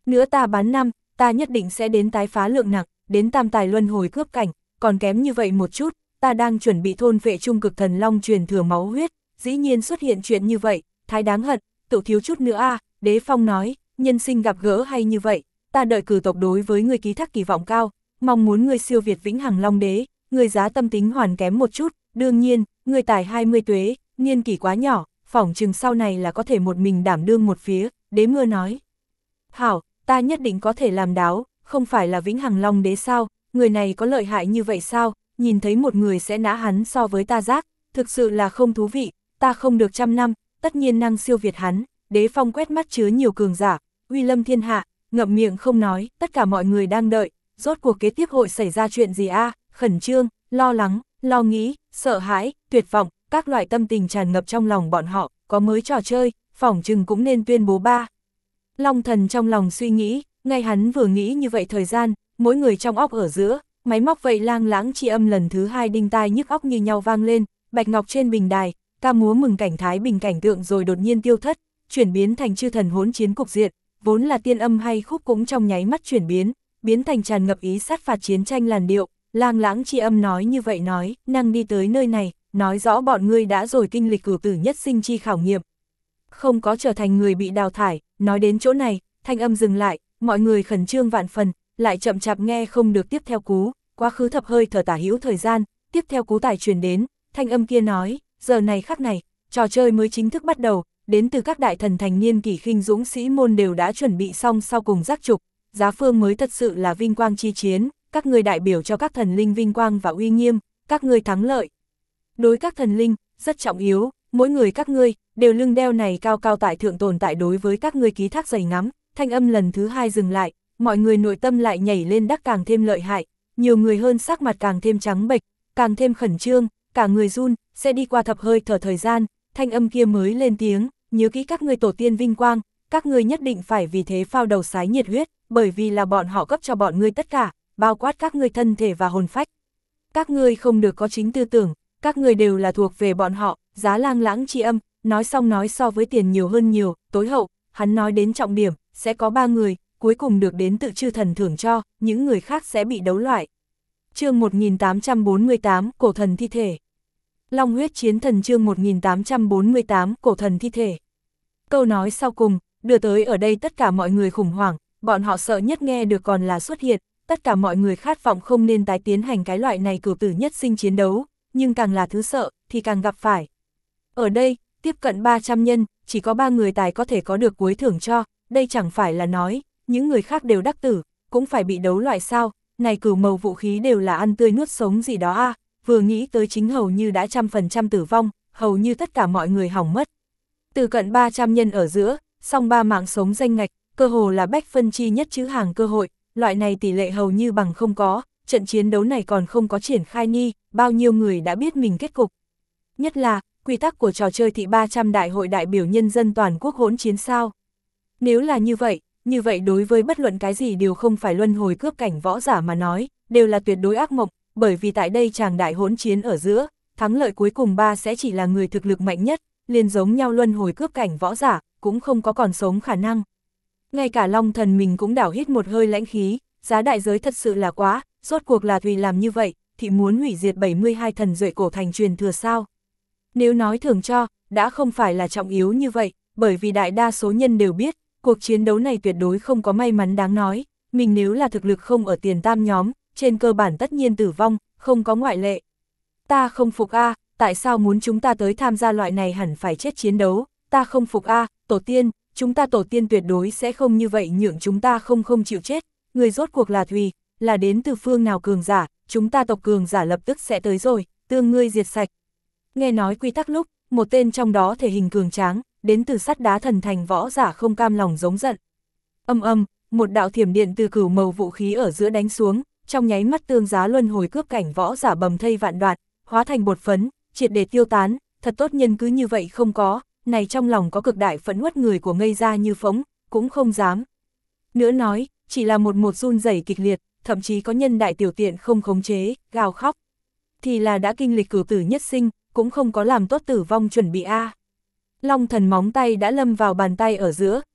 Nữa ta bán năm, ta nhất định sẽ đến tái phá lượng nặng, đến tam tài luân hồi cướp cảnh, còn kém như vậy một chút, ta đang chuẩn bị thôn vệ trung cực thần long truyền thừa máu huyết, dĩ nhiên xuất hiện chuyện như vậy, thái đáng hận, tự thiếu chút nữa a. Đế Phong nói, nhân sinh gặp gỡ hay như vậy, ta đợi cử tộc đối với ngươi ký thác kỳ vọng cao, mong muốn ngươi siêu việt vĩnh hằng long đế, ngươi giá tâm tính hoàn kém một chút, đương nhiên, ngươi tài hai mươi tuế, niên kỷ quá nhỏ, phỏng chừng sau này là có thể một mình đảm đương một phía, Đế Mưa nói. Hảo, ta nhất định có thể làm đáo, không phải là vĩnh hằng long đế sao, người này có lợi hại như vậy sao, nhìn thấy một người sẽ nã hắn so với ta giác, thực sự là không thú vị, ta không được trăm năm, tất nhiên năng siêu việt hắn. Đế Phong quét mắt chứa nhiều cường giả, uy lâm thiên hạ, ngậm miệng không nói, tất cả mọi người đang đợi, rốt cuộc kế tiếp hội xảy ra chuyện gì a? Khẩn trương, lo lắng, lo nghĩ, sợ hãi, tuyệt vọng, các loại tâm tình tràn ngập trong lòng bọn họ, có mới trò chơi, phỏng chừng cũng nên tuyên bố ba. Long Thần trong lòng suy nghĩ, ngay hắn vừa nghĩ như vậy thời gian, mỗi người trong óc ở giữa, máy móc vậy lang lãng chi âm lần thứ hai đinh tai nhức óc như nhau vang lên, bạch ngọc trên bình đài, ca múa mừng cảnh thái bình cảnh tượng rồi đột nhiên tiêu thất, chuyển biến thành chư thần hỗn chiến cục diện, vốn là tiên âm hay khúc cũng trong nháy mắt chuyển biến, biến thành tràn ngập ý sát phạt chiến tranh làn điệu, lang lãng chi âm nói như vậy nói, năng đi tới nơi này, nói rõ bọn ngươi đã rồi kinh lịch cửu tử nhất sinh chi khảo nghiệm. Không có trở thành người bị đào thải, nói đến chỗ này, thanh âm dừng lại, mọi người khẩn trương vạn phần, lại chậm chạp nghe không được tiếp theo cú, quá khứ thập hơi thở tả hữu thời gian, tiếp theo cú tài truyền đến, thanh âm kia nói, giờ này khắc này, trò chơi mới chính thức bắt đầu, đến từ các đại thần thành niên kỷ khinh dũng sĩ môn đều đã chuẩn bị xong sau cùng giác trục, giá phương mới thật sự là vinh quang chi chiến, các người đại biểu cho các thần linh vinh quang và uy nghiêm, các người thắng lợi. Đối các thần linh, rất trọng yếu, mỗi người các ngươi, đều lưng đeo này cao cao tại thượng tồn tại đối với các ngươi ký thác dày ngắm, thanh âm lần thứ hai dừng lại, mọi người nội tâm lại nhảy lên đắc càng thêm lợi hại, nhiều người hơn sắc mặt càng thêm trắng bệch, càng thêm khẩn trương, cả người run, sẽ đi qua thập hơi thở thời gian, thanh âm kia mới lên tiếng, nhớ kỹ các ngươi tổ tiên vinh quang, các ngươi nhất định phải vì thế phao đầu sái nhiệt huyết, bởi vì là bọn họ cấp cho bọn ngươi tất cả, bao quát các ngươi thân thể và hồn phách. Các ngươi không được có chính tư tưởng, các ngươi đều là thuộc về bọn họ, giá lang lãng chi âm, nói xong nói so với tiền nhiều hơn nhiều, tối hậu, hắn nói đến trọng điểm, sẽ có ba người, cuối cùng được đến tự chư thần thưởng cho, những người khác sẽ bị đấu loại. Chương một nghìn tám trăm bốn mươi tám, cổ thần thi thể. Long huyết chiến thần chương một nghìn tám trăm bốn mươi tám, cổ thần thi thể. Câu nói sau cùng, đưa tới ở đây tất cả mọi người khủng hoảng, bọn họ sợ nhất nghe được còn là xuất hiện, tất cả mọi người khát vọng không nên tái tiến hành cái loại này cửu tử nhất sinh chiến đấu, nhưng càng là thứ sợ, thì càng gặp phải. Ở đây, tiếp cận ba trăm nhân, chỉ có ba người tài có thể có được cuối thưởng cho, đây chẳng phải là nói, những người khác đều đắc tử, cũng phải bị đấu loại sao, này cửu màu vũ khí đều là ăn tươi nuốt sống gì đó a. Vừa nghĩ tới chính hầu như đã trăm phần trăm tử vong, hầu như tất cả mọi người hỏng mất. Từ cận ba trăm nhân ở giữa, song ba mạng sống danh ngạch, cơ hồ là bách phân chi nhất chữ hàng cơ hội, loại này tỷ lệ hầu như bằng không có, trận chiến đấu này còn không có triển khai ni, bao nhiêu người đã biết mình kết cục. Nhất là, quy tắc của trò chơi thị ba trăm đại hội đại biểu nhân dân toàn quốc hỗn chiến sao. Nếu là như vậy, như vậy đối với bất luận cái gì đều không phải luân hồi cướp cảnh võ giả mà nói, đều là tuyệt đối ác mộng, bởi vì tại đây chàng đại hỗn chiến ở giữa, thắng lợi cuối cùng ba sẽ chỉ là người thực lực mạnh nhất, liền giống nhau luân hồi cướp cảnh võ giả, cũng không có còn sống khả năng. Ngay cả Long Thần mình cũng đảo hít một hơi lãnh khí, giá đại giới thật sự là quá, rốt cuộc là Thùy làm như vậy, thì muốn hủy diệt bảy mươi hai thần duệ cổ thành truyền thừa sao. Nếu nói thưởng cho, đã không phải là trọng yếu như vậy, bởi vì đại đa số nhân đều biết, cuộc chiến đấu này tuyệt đối không có may mắn đáng nói, mình nếu là thực lực không ở tiền tam nhóm, trên cơ bản tất nhiên tử vong, không có ngoại lệ. Ta không phục a, tại sao muốn chúng ta tới tham gia loại này hẳn phải chết chiến đấu, ta không phục a, tổ tiên, chúng ta tổ tiên tuyệt đối sẽ không như vậy nhượng chúng ta không không chịu chết, người rốt cuộc là Thùy, là đến từ phương nào cường giả, chúng ta tộc cường giả lập tức sẽ tới rồi, tương ngươi diệt sạch. Nghe nói quy tắc lúc, một tên trong đó thể hình cường tráng, đến từ sắt đá thần thành võ giả không cam lòng giống giận. Âm âm, một đạo thiểm điện từ cửu màu vũ khí ở giữa đánh xuống, trong nháy mắt tương giá luân hồi cướp cảnh võ giả bầm thây vạn đoạn, hóa thành bột phấn, triệt để tiêu tán, thật tốt nhân cứ như vậy không có, này trong lòng có cực đại phẫn uất người của ngây ra như phóng, cũng không dám. Nữa nói, chỉ là một một run rẩy kịch liệt, thậm chí có nhân đại tiểu tiện không khống chế, gào khóc. Thì là đã kinh lịch cửu tử nhất sinh, cũng không có làm tốt tử vong chuẩn bị a. Long Thần móng tay đã lâm vào bàn tay ở giữa,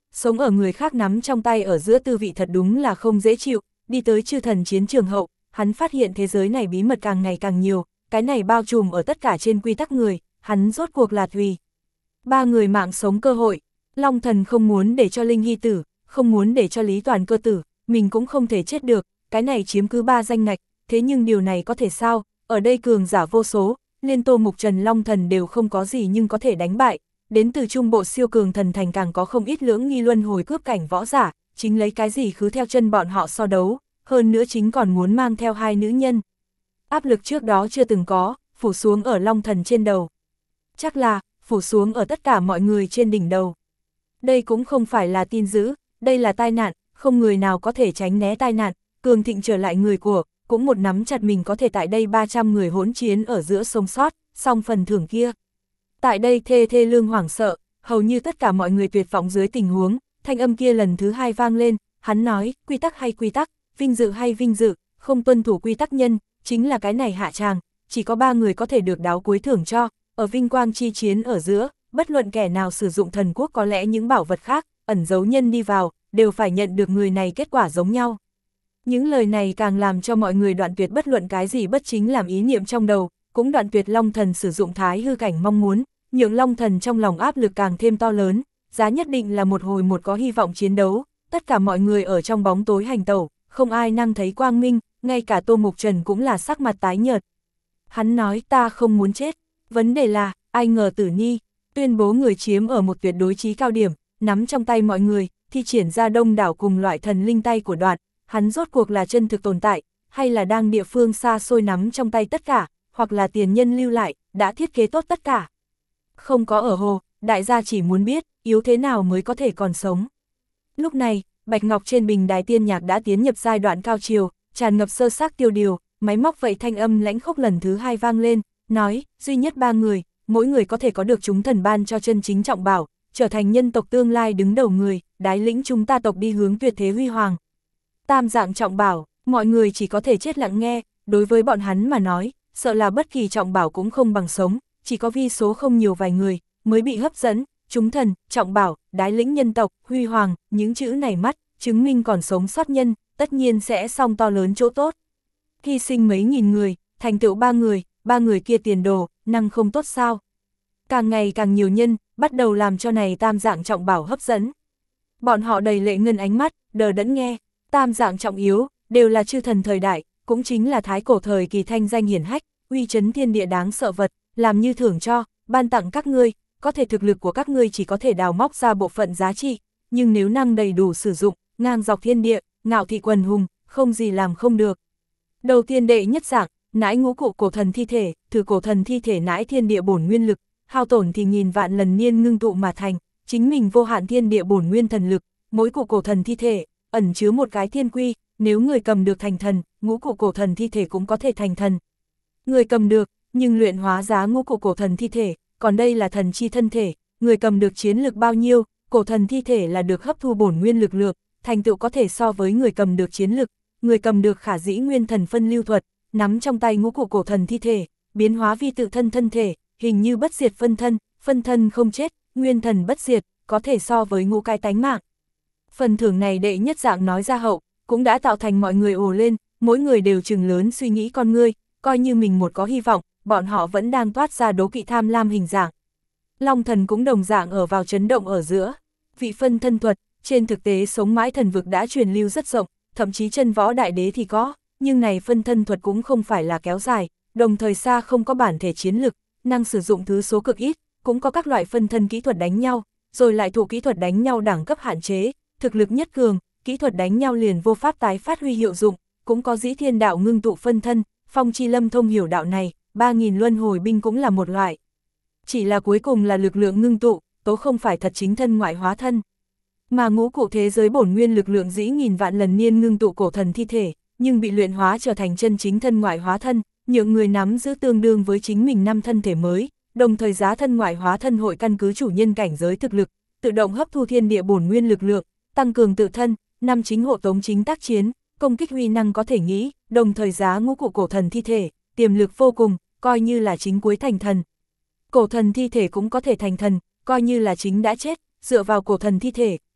sống ở người khác nắm trong tay ở giữa tư vị thật đúng là không dễ chịu, đi tới chư thần chiến trường hậu, hắn phát hiện thế giới này bí mật càng ngày càng nhiều, cái này bao trùm ở tất cả trên quy tắc người, hắn rốt cuộc là Thùy. Ba người mạng sống cơ hội, Long Thần không muốn để cho Linh Hy tử, không muốn để cho Lý Toàn Cơ tử, mình cũng không thể chết được, cái này chiếm cứ ba danh ngạch, thế nhưng điều này có thể sao, ở đây cường giả vô số, liên Tô Mục Trần Long Thần đều không có gì nhưng có thể đánh bại, đến từ trung bộ siêu cường thần thành càng có không ít lưỡng nghi luân hồi cướp cảnh võ giả, chính lấy cái gì khứ theo chân bọn họ so đấu, hơn nữa chính còn muốn mang theo hai nữ nhân. Áp lực trước đó chưa từng có, phủ xuống ở Long Thần trên đầu. Chắc là, phủ xuống ở tất cả mọi người trên đỉnh đầu. Đây cũng không phải là tin dữ, đây là tai nạn, không người nào có thể tránh né tai nạn, cường thịnh trở lại người của, cũng một nắm chặt mình có thể tại đây ba trăm người hỗn chiến ở giữa sống sót, song phần thưởng kia. Tại đây thê thê lương hoảng sợ, hầu như tất cả mọi người tuyệt vọng dưới tình huống, thanh âm kia lần thứ hai vang lên, hắn nói, quy tắc hay quy tắc, vinh dự hay vinh dự, không tuân thủ quy tắc nhân, chính là cái này hạ tràng, chỉ có ba người có thể được đáo cuối thưởng cho, ở vinh quang chi chiến ở giữa, bất luận kẻ nào sử dụng thần quốc có lẽ những bảo vật khác, ẩn giấu nhân đi vào, đều phải nhận được người này kết quả giống nhau. Những lời này càng làm cho mọi người đoạn tuyệt bất luận cái gì bất chính làm ý niệm trong đầu, cũng đoạn tuyệt Long Thần sử dụng thái hư cảnh mong muốn, nhượng Long Thần trong lòng áp lực càng thêm to lớn, giá nhất định là một hồi một có hy vọng chiến đấu, tất cả mọi người ở trong bóng tối hành tẩu, không ai năng thấy quang minh, ngay cả Tô Mục Trần cũng là sắc mặt tái nhợt. Hắn nói ta không muốn chết, vấn đề là, ai ngờ Tử Nhi, tuyên bố người chiếm ở một tuyệt đối chí cao điểm, nắm trong tay mọi người, thi triển ra đông đảo cùng loại thần linh tay của Đoạn, hắn rốt cuộc là chân thực tồn tại, hay là đang địa phương xa xôi nắm trong tay tất cả, hoặc là tiền nhân lưu lại, đã thiết kế tốt tất cả. Không có ở hồ, đại gia chỉ muốn biết, yếu thế nào mới có thể còn sống. Lúc này, Bạch Ngọc trên bình đài tiên nhạc đã tiến nhập giai đoạn cao chiều, tràn ngập sơ xác tiêu điều, máy móc vậy thanh âm lãnh khốc lần thứ hai vang lên, nói, duy nhất ba người, mỗi người có thể có được chúng thần ban cho chân chính trọng bảo, trở thành nhân tộc tương lai đứng đầu người, đái lĩnh chúng ta tộc đi hướng tuyệt thế huy hoàng. Tam dạng trọng bảo, mọi người chỉ có thể chết lặng nghe, đối với bọn hắn mà nói, sợ là bất kỳ trọng bảo cũng không bằng sống, chỉ có vi số không nhiều vài người, mới bị hấp dẫn, chúng thần, trọng bảo, đái lĩnh nhân tộc, huy hoàng, những chữ này mắt, chứng minh còn sống sót nhân, tất nhiên sẽ song to lớn chỗ tốt. Hy sinh mấy nghìn người, thành tựu ba người, ba người kia tiền đồ, năng không tốt sao. Càng ngày càng nhiều nhân, bắt đầu làm cho này tam dạng trọng bảo hấp dẫn. Bọn họ đầy lệ ngân ánh mắt, đờ đẫn nghe, tam dạng trọng yếu, đều là chư thần thời đại, cũng chính là thái cổ thời kỳ thanh danh hiển hách, uy chấn thiên địa đáng sợ vật, làm như thưởng cho, ban tặng các ngươi, có thể thực lực của các ngươi chỉ có thể đào móc ra bộ phận giá trị, nhưng nếu năng đầy đủ sử dụng, ngang dọc thiên địa, ngạo thị quần hùng, không gì làm không được. Đầu tiên đệ nhất dạng, nãi ngũ cụ cổ thần thi thể, thử cổ thần thi thể nãi thiên địa bổn nguyên lực, hao tổn thì nghìn vạn lần niên ngưng tụ mà thành, chính mình vô hạn thiên địa bổn nguyên thần lực, mỗi cụ cổ thần thi thể, ẩn chứa một cái thiên quy, nếu người cầm được thành thần, ngũ cụ cổ thần thi thể cũng có thể thành thần. Người cầm được, nhưng luyện hóa giá ngũ cụ cổ thần thi thể, còn đây là thần chi thân thể, người cầm được chiến lực bao nhiêu, cổ thần thi thể là được hấp thu bổn nguyên lực lượng, thành tựu có thể so với người cầm được chiến lực, người cầm được khả dĩ nguyên thần phân lưu thuật, nắm trong tay ngũ cụ cổ thần thi thể, biến hóa vi tự thân thân thể, hình như bất diệt phân thân, phân thân không chết, nguyên thần bất diệt, có thể so với ngũ cái tánh mạng. Phần thưởng này đệ nhất dạng nói ra hậu, cũng đã tạo thành mọi người ồ lên, mỗi người đều trừng lớn suy nghĩ con ngươi, coi như mình một có hy vọng, bọn họ vẫn đang toát ra đố kỵ tham lam hình dạng. Long Thần cũng đồng dạng ở vào chấn động ở giữa, vị phân thân thuật, trên thực tế sống mãi thần vực đã truyền lưu rất rộng, thậm chí chân võ đại đế thì có, nhưng này phân thân thuật cũng không phải là kéo dài, đồng thời xa không có bản thể chiến lực, năng sử dụng thứ số cực ít, cũng có các loại phân thân kỹ thuật đánh nhau, rồi lại thụ kỹ thuật đánh nhau đẳng cấp hạn chế, thực lực nhất cường, kỹ thuật đánh nhau liền vô pháp tái phát huy hiệu dụng, cũng có dĩ thiên đạo ngưng tụ phân thân, Phong Chi Lâm thông hiểu đạo này, ba nghìn luân hồi binh cũng là một loại. Chỉ là cuối cùng là lực lượng ngưng tụ, tố không phải thật chính thân ngoại hóa thân. Mà ngũ cụ thế giới bổn nguyên lực lượng dĩ nghìn vạn lần niên ngưng tụ cổ thần thi thể, nhưng bị luyện hóa trở thành chân chính thân ngoại hóa thân, nhượng người nắm giữ tương đương với chính mình năm thân thể mới, đồng thời giá thân ngoại hóa thân hội căn cứ chủ nhân cảnh giới thực lực, tự động hấp thu thiên địa bổn nguyên lực lượng, tăng cường tự thân, năm chính hộ tống chính tác chiến, công kích huy năng có thể nghĩ, đồng thời giá ngũ cụ cổ thần thi thể, tiềm lực vô cùng, coi như là chính cuối thành thần. Cổ thần thi thể cũng có thể thành thần, coi như là chính đã chết, dựa vào cổ thần thi thể,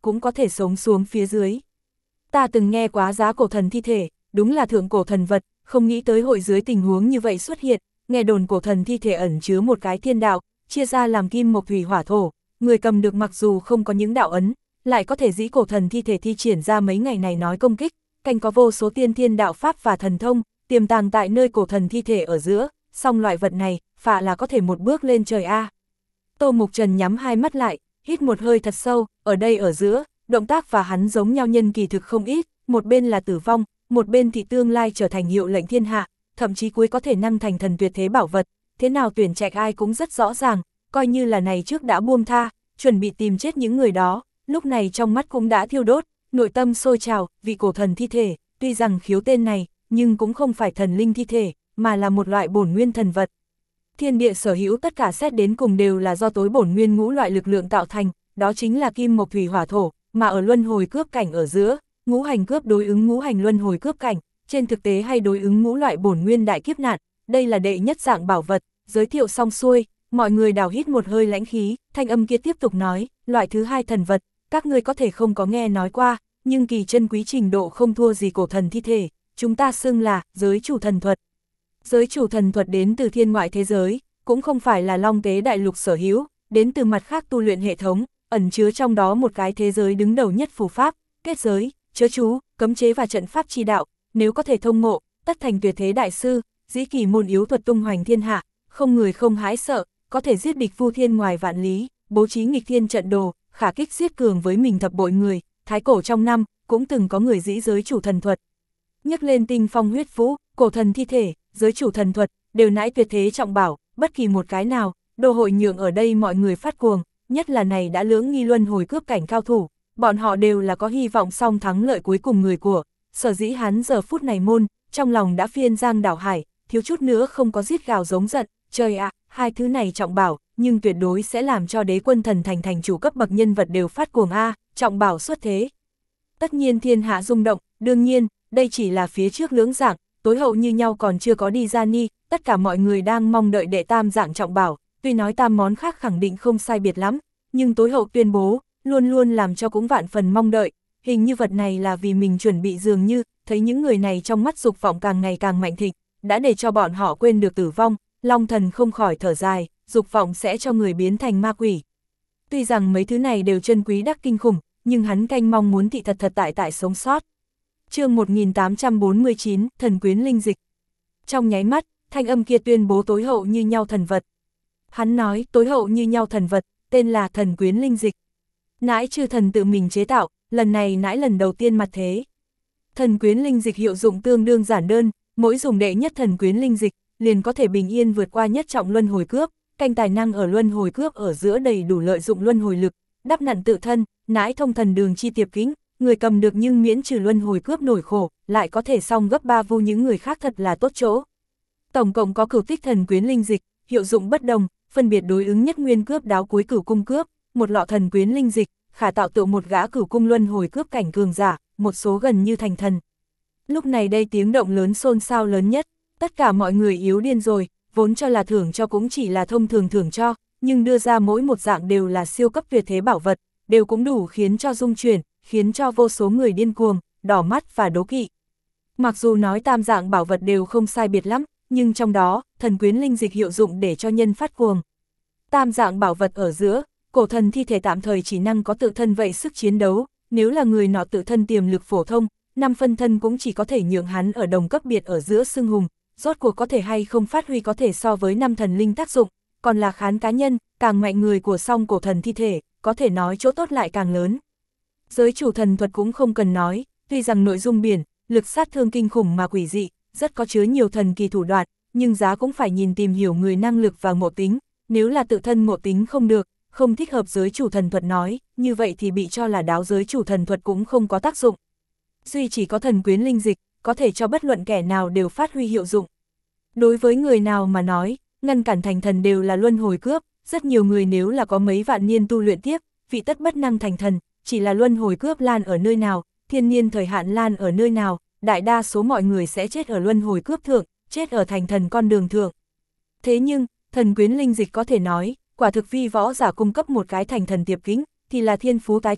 cũng có thể sống xuống phía dưới. Ta từng nghe quá giá cổ thần thi thể, đúng là thượng cổ thần vật, không nghĩ tới hội dưới tình huống như vậy xuất hiện, nghe đồn cổ thần thi thể ẩn chứa một cái thiên đạo, chia ra làm kim mộc thủy hỏa thổ, người cầm được mặc dù không có những đạo ấn, lại có thể dĩ cổ thần thi thể thi triển ra mấy ngày này nói công kích, canh có vô số tiên thiên đạo pháp và thần thông, tiềm tàng tại nơi cổ thần thi thể ở giữa, song loại vật này, phả là có thể một bước lên trời a. Tô Mục Trần nhắm hai mắt lại, hít một hơi thật sâu, ở đây ở giữa, động tác và hắn giống nhau nhân kỳ thực không ít, một bên là tử vong, một bên thì tương lai trở thành hiệu lệnh thiên hạ, thậm chí cuối có thể năng thành thần tuyệt thế bảo vật, thế nào tuyển trạch ai cũng rất rõ ràng, coi như là này trước đã buông tha, chuẩn bị tìm chết những người đó, lúc này trong mắt cũng đã thiêu đốt, nội tâm sôi trào, vị cổ thần thi thể, tuy rằng khiếu tên này, nhưng cũng không phải thần linh thi thể, mà là một loại bổn nguyên thần vật. Thiên địa sở hữu tất cả xét đến cùng đều là do tối bổn nguyên ngũ loại lực lượng tạo thành, đó chính là kim mộc thủy hỏa thổ, mà ở luân hồi cướp cảnh ở giữa, ngũ hành cướp đối ứng ngũ hành luân hồi cướp cảnh, trên thực tế hay đối ứng ngũ loại bổn nguyên đại kiếp nạn, đây là đệ nhất dạng bảo vật, giới thiệu xong xuôi, mọi người đào hít một hơi lãnh khí, thanh âm kia tiếp tục nói, loại thứ hai thần vật, các ngươi có thể không có nghe nói qua, nhưng kỳ chân quý trình độ không thua gì cổ thần thi thể, chúng ta xưng là giới chủ thần thuật. Giới chủ thần thuật đến từ thiên ngoại thế giới, cũng không phải là Long Tế Đại Lục sở hữu, đến từ mặt khác tu luyện hệ thống, ẩn chứa trong đó một cái thế giới đứng đầu nhất phù pháp, kết giới, chớ chú, cấm chế và trận pháp chi đạo, nếu có thể thông ngộ, tất thành tuyệt thế đại sư, dĩ kỳ môn yếu thuật tung hoành thiên hạ, không người không hãi sợ, có thể giết địch vu thiên ngoài vạn lý, bố trí nghịch thiên trận đồ, khả kích giết cường với mình thập bội người, thái cổ trong năm, cũng từng có người dĩ giới chủ thần thuật. Nhắc lên tinh phong huyết vũ, cổ thần thi thể, giới chủ thần thuật, đều nãi tuyệt thế trọng bảo, bất kỳ một cái nào, đô hội nhượng ở đây mọi người phát cuồng, nhất là này đã lưỡng nghi luân hồi cướp cảnh cao thủ, bọn họ đều là có hy vọng song thắng lợi cuối cùng người của, sở dĩ hắn giờ phút này môn, trong lòng đã phiên giang đảo hải, thiếu chút nữa không có giết gào giống giận, trời ạ, à, hai thứ này trọng bảo, nhưng tuyệt đối sẽ làm cho đế quân thần thành thành chủ cấp bậc nhân vật đều phát cuồng a, trọng bảo xuất thế. Tất nhiên thiên hạ rung động, đương nhiên, đây chỉ là phía trước lưỡng dạng, tối hậu như nhau còn chưa có đi ra ni, tất cả mọi người đang mong đợi đệ tam dạng trọng bảo, tuy nói tam món khác khẳng định không sai biệt lắm, nhưng tối hậu tuyên bố, luôn luôn làm cho cũng vạn phần mong đợi, hình như vật này là vì mình chuẩn bị dường như, thấy những người này trong mắt dục vọng càng ngày càng mạnh thịnh, đã để cho bọn họ quên được tử vong, Long Thần không khỏi thở dài, dục vọng sẽ cho người biến thành ma quỷ. Tuy rằng mấy thứ này đều chân quý đắc kinh khủng, nhưng hắn canh mong muốn thị thật thật tại tại sống sót. Chương một nghìn tám trăm bốn mươi chín, thần quyến linh dịch. Trong nháy mắt, thanh âm kia tuyên bố tối hậu như nhau thần vật. Hắn nói tối hậu như nhau thần vật, tên là thần quyến linh dịch. Nãi chư thần tự mình chế tạo, lần này nãi lần đầu tiên mặt thế. Thần quyến linh dịch hiệu dụng tương đương giản đơn, mỗi dùng đệ nhất thần quyến linh dịch, liền có thể bình yên vượt qua nhất trọng luân hồi cướp, canh tài năng ở luân hồi cướp ở giữa đầy đủ lợi dụng luân hồi lực, đắp nặn tự thân, nãi thông thần đường chi tiệp kính, người cầm được nhưng miễn trừ luân hồi cướp nổi khổ, lại có thể xong gấp ba vu những người khác thật là tốt chỗ. Tổng cộng có cửu tích thần quyến linh dịch, hiệu dụng bất đồng, phân biệt đối ứng nhất nguyên cướp đáo cuối cửu cung cướp, một lọ thần quyến linh dịch, khả tạo tựu một gã cửu cung luân hồi cướp cảnh cường giả, một số gần như thành thần. Lúc này đây tiếng động lớn xôn xao lớn nhất, tất cả mọi người yếu điên rồi, vốn cho là thưởng cho cũng chỉ là thông thường thưởng cho, nhưng đưa ra mỗi một dạng đều là siêu cấp tuyệt thế bảo vật, đều cũng đủ khiến cho rung chuyển, khiến cho vô số người điên cuồng, đỏ mắt và đố kỵ. Mặc dù nói tam dạng bảo vật đều không sai biệt lắm, nhưng trong đó, thần quyến linh dịch hiệu dụng để cho nhân phát cuồng. Tam dạng bảo vật ở giữa, cổ thần thi thể tạm thời chỉ năng có tự thân vậy sức chiến đấu, nếu là người nọ tự thân tiềm lực phổ thông, năm phân thân cũng chỉ có thể nhượng hắn ở đồng cấp biệt ở giữa xưng hùng, rốt cuộc có thể hay không phát huy có thể so với năm thần linh tác dụng, còn là khán cá nhân, càng mạnh người của song cổ thần thi thể, có thể nói chỗ tốt lại càng lớn. Giới chủ thần thuật cũng không cần nói, tuy rằng nội dung biển, lực sát thương kinh khủng mà quỷ dị, rất có chứa nhiều thần kỳ thủ đoạn, nhưng giá cũng phải nhìn tìm hiểu người năng lực và ngộ tính, nếu là tự thân ngộ tính không được, không thích hợp giới chủ thần thuật nói, như vậy thì bị cho là đáo giới chủ thần thuật cũng không có tác dụng. Duy chỉ có thần quyến linh dịch, có thể cho bất luận kẻ nào đều phát huy hiệu dụng. Đối với người nào mà nói, ngăn cản thành thần đều là luân hồi cướp, rất nhiều người nếu là có mấy vạn niên tu luyện tiếp, vị tất bất năng thành thần, chỉ là luân hồi cướp lan ở nơi nào, thiên niên thời hạn lan ở nơi nào, đại đa số mọi người sẽ chết ở luân hồi cướp thượng, chết ở thành thần con đường thượng. Thế nhưng, thần quyến linh dịch có thể nói, quả thực vi võ giả cung cấp một cái thành thần tiệp kính, thì là thiên phú tái thấp,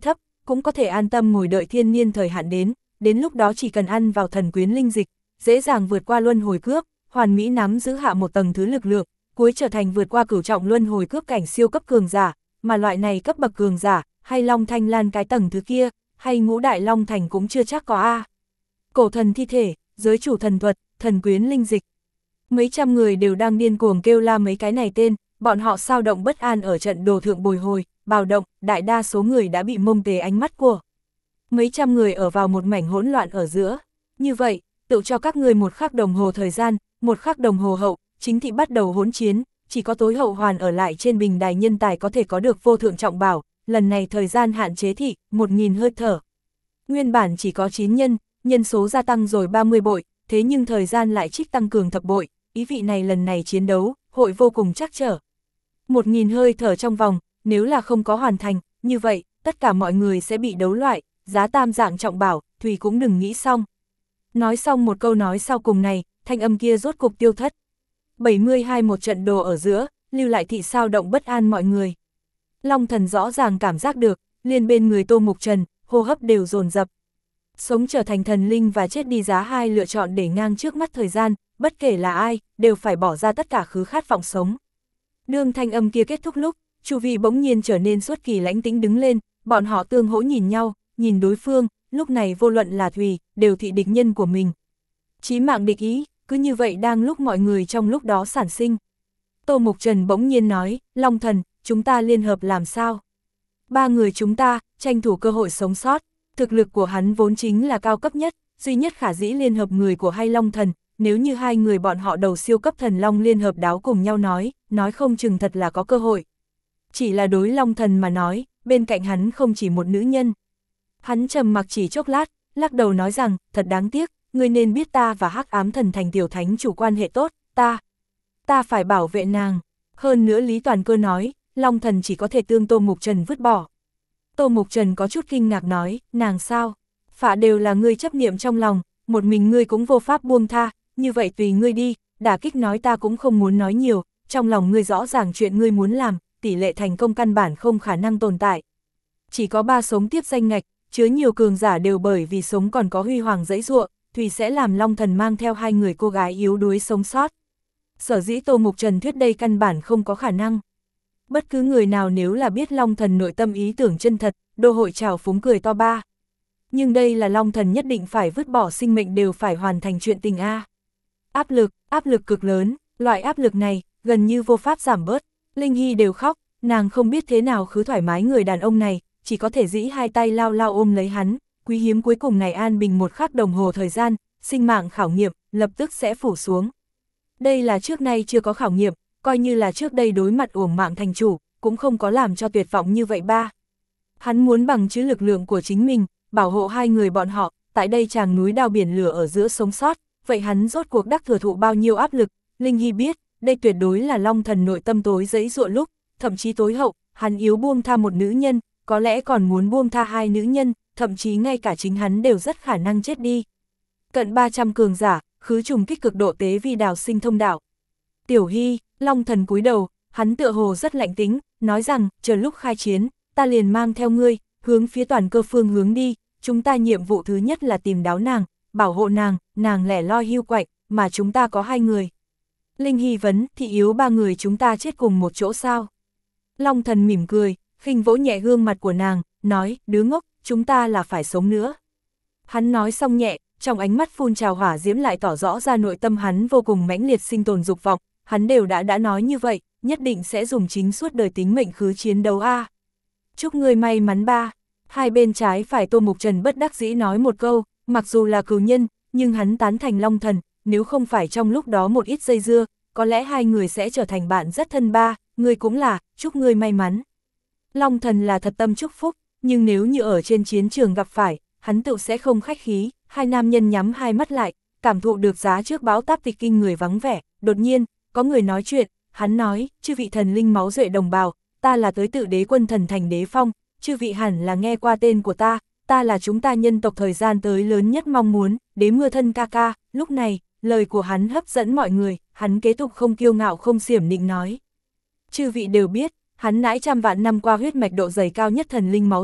cũng có thể an tâm ngồi đợi thiên niên thời hạn đến, đến lúc đó chỉ cần ăn vào thần quyến linh dịch, dễ dàng vượt qua luân hồi cước, hoàn mỹ nắm giữ hạ một tầng thứ lực lượng, cuối trở thành vượt qua cửu trọng luân hồi cước cảnh siêu cấp cường giả, mà loại này cấp bậc cường giả, hay Long Thanh Lan cái tầng thứ kia, hay ngũ đại Long Thành cũng chưa chắc có a. Cổ thần thi thể, giới chủ thần thuật, thần quyến linh dịch. Mấy trăm người đều đang điên cuồng kêu la mấy cái này tên, bọn họ sao động bất an ở trận đồ thượng bồi hồi, bạo động, đại đa số người đã bị mông tề ánh mắt của. Mấy trăm người ở vào một mảnh hỗn loạn ở giữa. Như vậy, tự cho các người một khắc đồng hồ thời gian, một khắc đồng hồ hậu, chính thị bắt đầu hỗn chiến, chỉ có tối hậu hoàn ở lại trên bình đài nhân tài có thể có được vô thượng trọng bảo, lần này thời gian hạn chế thị, một nghìn hơi thở. Nguyên bản chỉ có chín nhân, nhân số gia tăng rồi ba mươi bội, thế nhưng thời gian lại trích tăng cường thập bội, ý vị này lần này chiến đấu, hội vô cùng chắc trở. Một nghìn hơi thở trong vòng, nếu là không có hoàn thành, như vậy, tất cả mọi người sẽ bị đấu loại, giá tam dạng trọng bảo, Thùy cũng đừng nghĩ xong. Nói xong một câu nói sau cùng này, thanh âm kia rốt cục tiêu thất. bảy mươi hai một trận đồ ở giữa, lưu lại thị sao động bất an mọi người. Long Thần rõ ràng cảm giác được, liền bên người Tô Mục Trần, hô hấp đều dồn dập. Sống trở thành thần linh và chết đi giá hai lựa chọn để ngang trước mắt thời gian, bất kể là ai, đều phải bỏ ra tất cả khứ khát vọng sống. Đương thanh âm kia kết thúc lúc, chu vi bỗng nhiên trở nên xuất kỳ lãnh tĩnh đứng lên, bọn họ tương hỗ nhìn nhau, nhìn đối phương, lúc này vô luận là Thùy, đều thị địch nhân của mình. Chí mạng địch ý, cứ như vậy đang lúc mọi người trong lúc đó sản sinh. Tô Mục Trần bỗng nhiên nói, Long Thần, chúng ta liên hợp làm sao? Ba người chúng ta, tranh thủ cơ hội sống sót, thực lực của hắn vốn chính là cao cấp nhất, duy nhất khả dĩ liên hợp người của hai Long Thần, nếu như hai người bọn họ đầu siêu cấp thần Long liên hợp đáo cùng nhau nói, nói không chừng thật là có cơ hội. Chỉ là đối Long Thần mà nói, bên cạnh hắn không chỉ một nữ nhân. Hắn trầm mặc chỉ chốc lát, lắc đầu nói rằng, thật đáng tiếc, ngươi nên biết ta và Hắc Ám Thần Thành tiểu thánh chủ quan hệ tốt, ta, ta phải bảo vệ nàng. Hơn nữa Lý Toàn Cơ nói, Long Thần chỉ có thể tương Tô Mục Trần vứt bỏ. Tô Mục Trần có chút kinh ngạc nói, nàng sao? Phả đều là ngươi chấp niệm trong lòng, một mình ngươi cũng vô pháp buông tha, như vậy tùy ngươi đi, đả kích nói ta cũng không muốn nói nhiều, trong lòng ngươi rõ ràng chuyện ngươi muốn làm, tỷ lệ thành công căn bản không khả năng tồn tại. Chỉ có ba sống tiếp danh ngạch, chứa nhiều cường giả đều bởi vì sống còn có huy hoàng dãy ruộng, Thùy sẽ làm Long Thần mang theo hai người cô gái yếu đuối sống sót. Sở dĩ Tô Mục Trần thuyết đây căn bản không có khả năng. Bất cứ người nào nếu là biết Long Thần nội tâm ý tưởng chân thật, đô hội trào phúng cười to ba. Nhưng đây là Long Thần nhất định phải vứt bỏ sinh mệnh đều phải hoàn thành chuyện tình A. Áp lực, áp lực cực lớn, loại áp lực này, gần như vô pháp giảm bớt. Linh Hy đều khóc, nàng không biết thế nào khứ thoải mái người đàn ông này, chỉ có thể dĩ hai tay lao lao ôm lấy hắn, quý hiếm cuối cùng này an bình một khắc đồng hồ thời gian, sinh mạng khảo nghiệm, lập tức sẽ phủ xuống. Đây là trước nay chưa có khảo nghiệm, coi như là trước đây đối mặt uổng mạng thành chủ, cũng không có làm cho tuyệt vọng như vậy ba. Hắn muốn bằng chứ lực lượng của chính mình, bảo hộ hai người bọn họ, tại đây chàng núi đao biển lửa ở giữa sống sót, vậy hắn rốt cuộc đắc thừa thụ bao nhiêu áp lực, Linh Hy biết, đây tuyệt đối là Long Thần nội tâm tối dẫy dụa lúc, thậm chí tối hậu, hắn yếu buông tha một nữ nhân, có lẽ còn muốn buông tha hai nữ nhân, thậm chí ngay cả chính hắn đều rất khả năng chết đi. Cận ba trăm cường giả, khứ trùng kích cực độ tế vi đào sinh thông đạo. Tiểu Hy, Long Thần cúi đầu, hắn tựa hồ rất lạnh tính, nói rằng, chờ lúc khai chiến, ta liền mang theo ngươi, hướng phía toàn cơ phương hướng đi, chúng ta nhiệm vụ thứ nhất là tìm đáo nàng, bảo hộ nàng, nàng lẻ loi hưu quạnh, mà chúng ta có hai người. Linh Hy vấn, thị yếu ba người chúng ta chết cùng một chỗ sao? Long Thần mỉm cười, khinh vỗ nhẹ gương mặt của nàng, nói, đứa ngốc, chúng ta là phải sống nữa. Hắn nói xong nhẹ, trong ánh mắt phun trào hỏa diễm lại tỏ rõ ra nội tâm hắn vô cùng mãnh liệt sinh tồn dục vọng, hắn đều đã đã nói như vậy, nhất định sẽ dùng chính suốt đời tính mệnh khứ chiến đấu a. Chúc ngươi may mắn ba. Hai bên trái phải Tô Mục Trần bất đắc dĩ nói một câu, mặc dù là cừu nhân, nhưng hắn tán thành Long Thần, nếu không phải trong lúc đó một ít dây dưa, có lẽ hai người sẽ trở thành bạn rất thân ba, ngươi cũng là, chúc ngươi may mắn. Long Thần là thật tâm chúc phúc, nhưng nếu như ở trên chiến trường gặp phải, hắn tự sẽ không khách khí, hai nam nhân nhắm hai mắt lại, cảm thụ được giá trước báo táp tịch kinh người vắng vẻ, đột nhiên, có người nói chuyện, hắn nói, chư vị thần linh máu duệ đồng bào, ta là tới tự đế quân thần thành đế phong, chư vị hẳn là nghe qua tên của ta, ta là chúng ta nhân tộc thời gian tới lớn nhất mong muốn, đế mưa thân ca ca, lúc này, lời của hắn hấp dẫn mọi người, hắn kế tục không kiêu ngạo không xiểm nịnh nói. Chư vị đều biết, hắn nãi trăm vạn năm qua huyết mạch độ dày cao nhất thần linh máu duệ,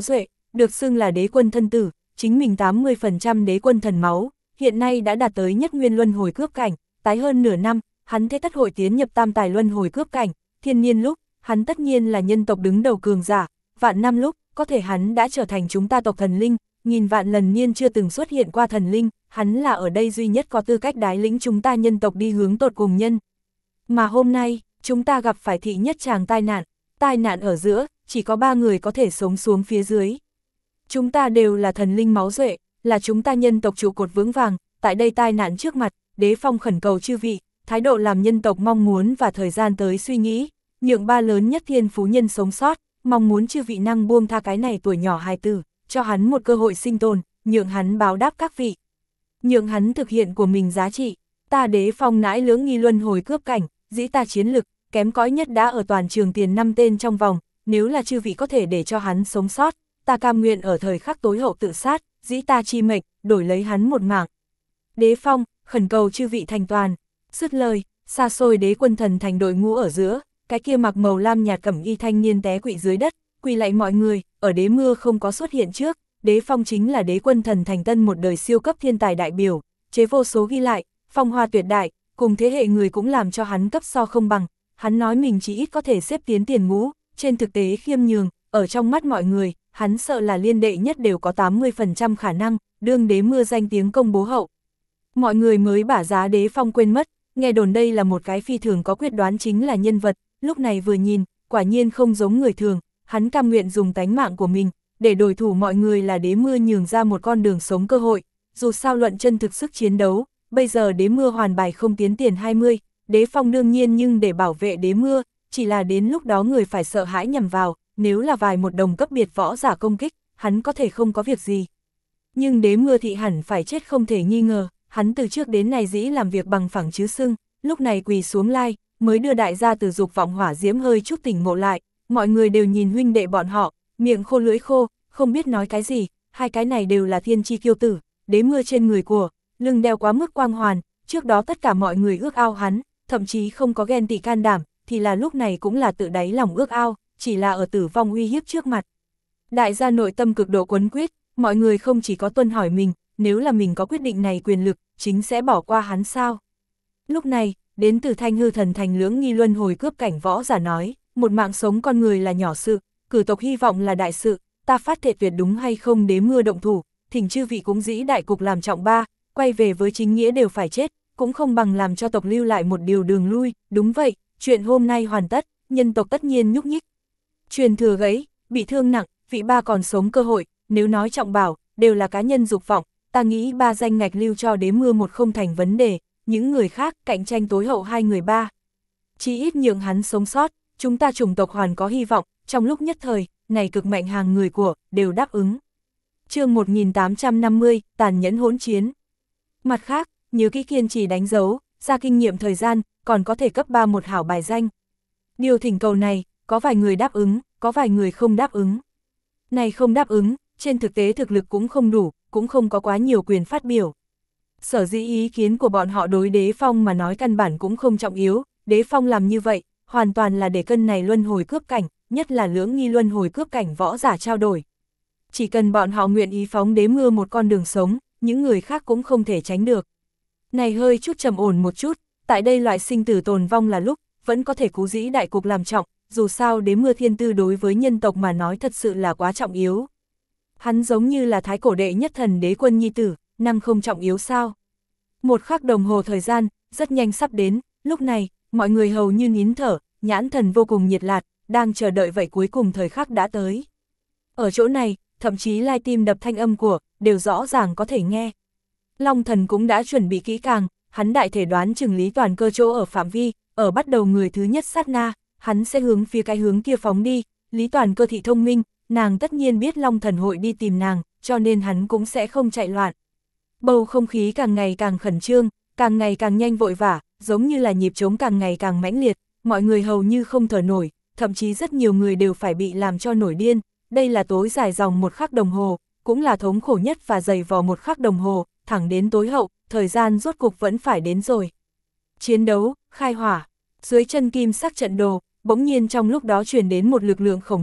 được xưng là đế quân thân tử, chính mình tám mươi phần trăm đế quân thần máu, hiện nay đã đạt tới nhất nguyên luân hồi cướp cảnh, tái hơn nửa năm, hắn thế tất hội tiến nhập tam tài luân hồi cướp cảnh, thiên niên lúc, hắn tất nhiên là nhân tộc đứng đầu cường giả, vạn năm lúc, có thể hắn đã trở thành chúng ta tộc thần linh, nghìn vạn lần niên chưa từng xuất hiện qua thần linh, hắn là ở đây duy nhất có tư cách đái lĩnh chúng ta nhân tộc đi hướng tột cùng nhân. Mà hôm nay, chúng ta gặp phải thị nhất tràng tai nạn, tai nạn ở giữa, chỉ có ba người có thể sống xuống phía dưới. Chúng ta đều là thần linh máu duệ, là chúng ta nhân tộc trụ cột vững vàng, tại đây tai nạn trước mặt, Đế Phong khẩn cầu chư vị, thái độ làm nhân tộc mong muốn và thời gian tới suy nghĩ, nhượng ba lớn nhất thiên phú nhân sống sót, mong muốn chư vị năng buông tha cái này tuổi nhỏ hài tử, cho hắn một cơ hội sinh tồn, nhượng hắn báo đáp các vị. Nhượng hắn thực hiện của mình giá trị, ta Đế Phong nãi lưỡng nghi luân hồi cướp cảnh, dĩ ta chiến lực, kém cỏi nhất đã ở toàn trường tiền năm tên trong vòng, nếu là chư vị có thể để cho hắn sống sót, ta cam nguyện ở thời khắc tối hậu tự sát, dĩ ta chi mệnh, đổi lấy hắn một mạng. Đế Phong, khẩn cầu chư vị thành toàn, dứt lời, xa xôi đế quân thần thành đội ngũ ở giữa, cái kia mặc màu lam nhạt cẩm y thanh niên té quỵ dưới đất, quỳ lạy mọi người, ở đế mưa không có xuất hiện trước, Đế Phong chính là đế quân thần thành tân một đời siêu cấp thiên tài đại biểu, chế vô số ghi lại, phong hoa tuyệt đại, cùng thế hệ người cũng làm cho hắn cấp so không bằng, hắn nói mình chỉ ít có thể xếp tiến tiền ngũ, trên thực tế khiêm nhường, ở trong mắt mọi người, hắn sợ là liên đệ nhất đều có tám mươi phần trăm khả năng, đương đế mưa danh tiếng công bố hậu. Mọi người mới bả giá Đế Phong quên mất, nghe đồn đây là một cái phi thường có quyết đoán chính là nhân vật, lúc này vừa nhìn, quả nhiên không giống người thường, hắn cam nguyện dùng tánh mạng của mình, để đổi thủ mọi người là đế mưa nhường ra một con đường sống cơ hội, dù sao luận chân thực sức chiến đấu, bây giờ đế mưa hoàn bài không tiến tiền hai mươi, Đế Phong đương nhiên nhưng để bảo vệ đế mưa, chỉ là đến lúc đó người phải sợ hãi nhằm vào, nếu là vài một đồng cấp biệt võ giả công kích, hắn có thể không có việc gì. Nhưng đế mưa thị hẳn phải chết không thể nghi ngờ, hắn từ trước đến nay dĩ làm việc bằng phẳng chứ sưng, lúc này quỳ xuống lai, mới đưa đại gia từ dục vọng hỏa diễm hơi chút tỉnh ngộ lại, mọi người đều nhìn huynh đệ bọn họ, miệng khô lưỡi khô, không biết nói cái gì, hai cái này đều là thiên chi kiêu tử, đế mưa trên người của, lưng đeo quá mức quang hoàn, trước đó tất cả mọi người ước ao hắn, thậm chí không có ghen tị can đảm, thì là lúc này cũng là tự đáy lòng ước ao, chỉ là ở tử vong uy hiếp trước mặt. Đại gia nội tâm cực độ quấn quyết, mọi người không chỉ có tuân hỏi mình, nếu là mình có quyết định này quyền lực, chính sẽ bỏ qua hắn sao. Lúc này, đến từ Thanh Hư Thần Thành lưỡng nghi luân hồi cướp cảnh võ giả nói, một mạng sống con người là nhỏ sự, cử tộc hy vọng là đại sự, ta phát thệ tuyệt đúng hay không đế mưa động thủ, thỉnh chư vị cũng dĩ đại cục làm trọng ba, quay về với chính nghĩa đều phải chết, cũng không bằng làm cho tộc lưu lại một điều đường lui, đúng vậy, chuyện hôm nay hoàn tất, nhân tộc tất nhiên nhúc nhích. Truyền thừa gãy, bị thương nặng, vị ba còn sống cơ hội, nếu nói trọng bảo, đều là cá nhân dục vọng, ta nghĩ ba danh ngạch lưu cho đế mưa một không thành vấn đề, những người khác cạnh tranh tối hậu hai người ba. Chỉ ít nhượng hắn sống sót, chúng ta chủng tộc hoàn có hy vọng, trong lúc nhất thời, này cực mạnh hàng người của, đều đáp ứng. Chương một nghìn tám trăm năm mươi, tàn nhẫn hỗn chiến. Mặt khác, nhớ kỹ kiên trì đánh dấu, ra kinh nghiệm thời gian, còn có thể cấp ba một hảo bài danh. Điều thỉnh cầu này, có vài người đáp ứng, có vài người không đáp ứng. Này không đáp ứng, trên thực tế thực lực cũng không đủ, cũng không có quá nhiều quyền phát biểu. Sở dĩ ý kiến của bọn họ đối Đế Phong mà nói căn bản cũng không trọng yếu, Đế Phong làm như vậy, hoàn toàn là để cân này luân hồi cướp cảnh, nhất là lưỡng nghi luân hồi cướp cảnh võ giả trao đổi. Chỉ cần bọn họ nguyện ý phóng đế mưa một con đường sống, những người khác cũng không thể tránh được. Này hơi chút trầm ổn một chút, tại đây loại sinh tử tồn vong là lúc, vẫn có thể cứu dĩ đại cục làm trọng, dù sao đế mưa thiên tư đối với nhân tộc mà nói thật sự là quá trọng yếu. Hắn giống như là thái cổ đệ nhất thần đế quân nhi tử, năm không trọng yếu sao. Một khắc đồng hồ thời gian, rất nhanh sắp đến, lúc này, mọi người hầu như nín thở, nhãn thần vô cùng nhiệt lạt, đang chờ đợi vậy cuối cùng thời khắc đã tới. Ở chỗ này, thậm chí lai tim đập thanh âm của, đều rõ ràng có thể nghe. Long thần cũng đã chuẩn bị kỹ càng, hắn đại thể đoán chừng Lý Toàn Cơ chỗ ở phạm vi, ở bắt đầu người thứ nhất sát na, hắn sẽ hướng phía cái hướng kia phóng đi, Lý Toàn Cơ thị thông minh, nàng tất nhiên biết Long thần hội đi tìm nàng, cho nên hắn cũng sẽ không chạy loạn. Bầu không khí càng ngày càng khẩn trương, càng ngày càng nhanh vội vã, giống như là nhịp trống càng ngày càng mãnh liệt, mọi người hầu như không thở nổi, thậm chí rất nhiều người đều phải bị làm cho nổi điên, đây là tối dài dòng một khắc đồng hồ, cũng là thống khổ nhất và dày vò một khắc đồng hồ, thẳng đến tối hậu, thời gian rốt cục vẫn phải đến rồi. Chiến đấu, khai hỏa, dưới chân kim sắc trận đồ, bỗng nhiên trong lúc đó truyền đến một lực lượng khổng lồ,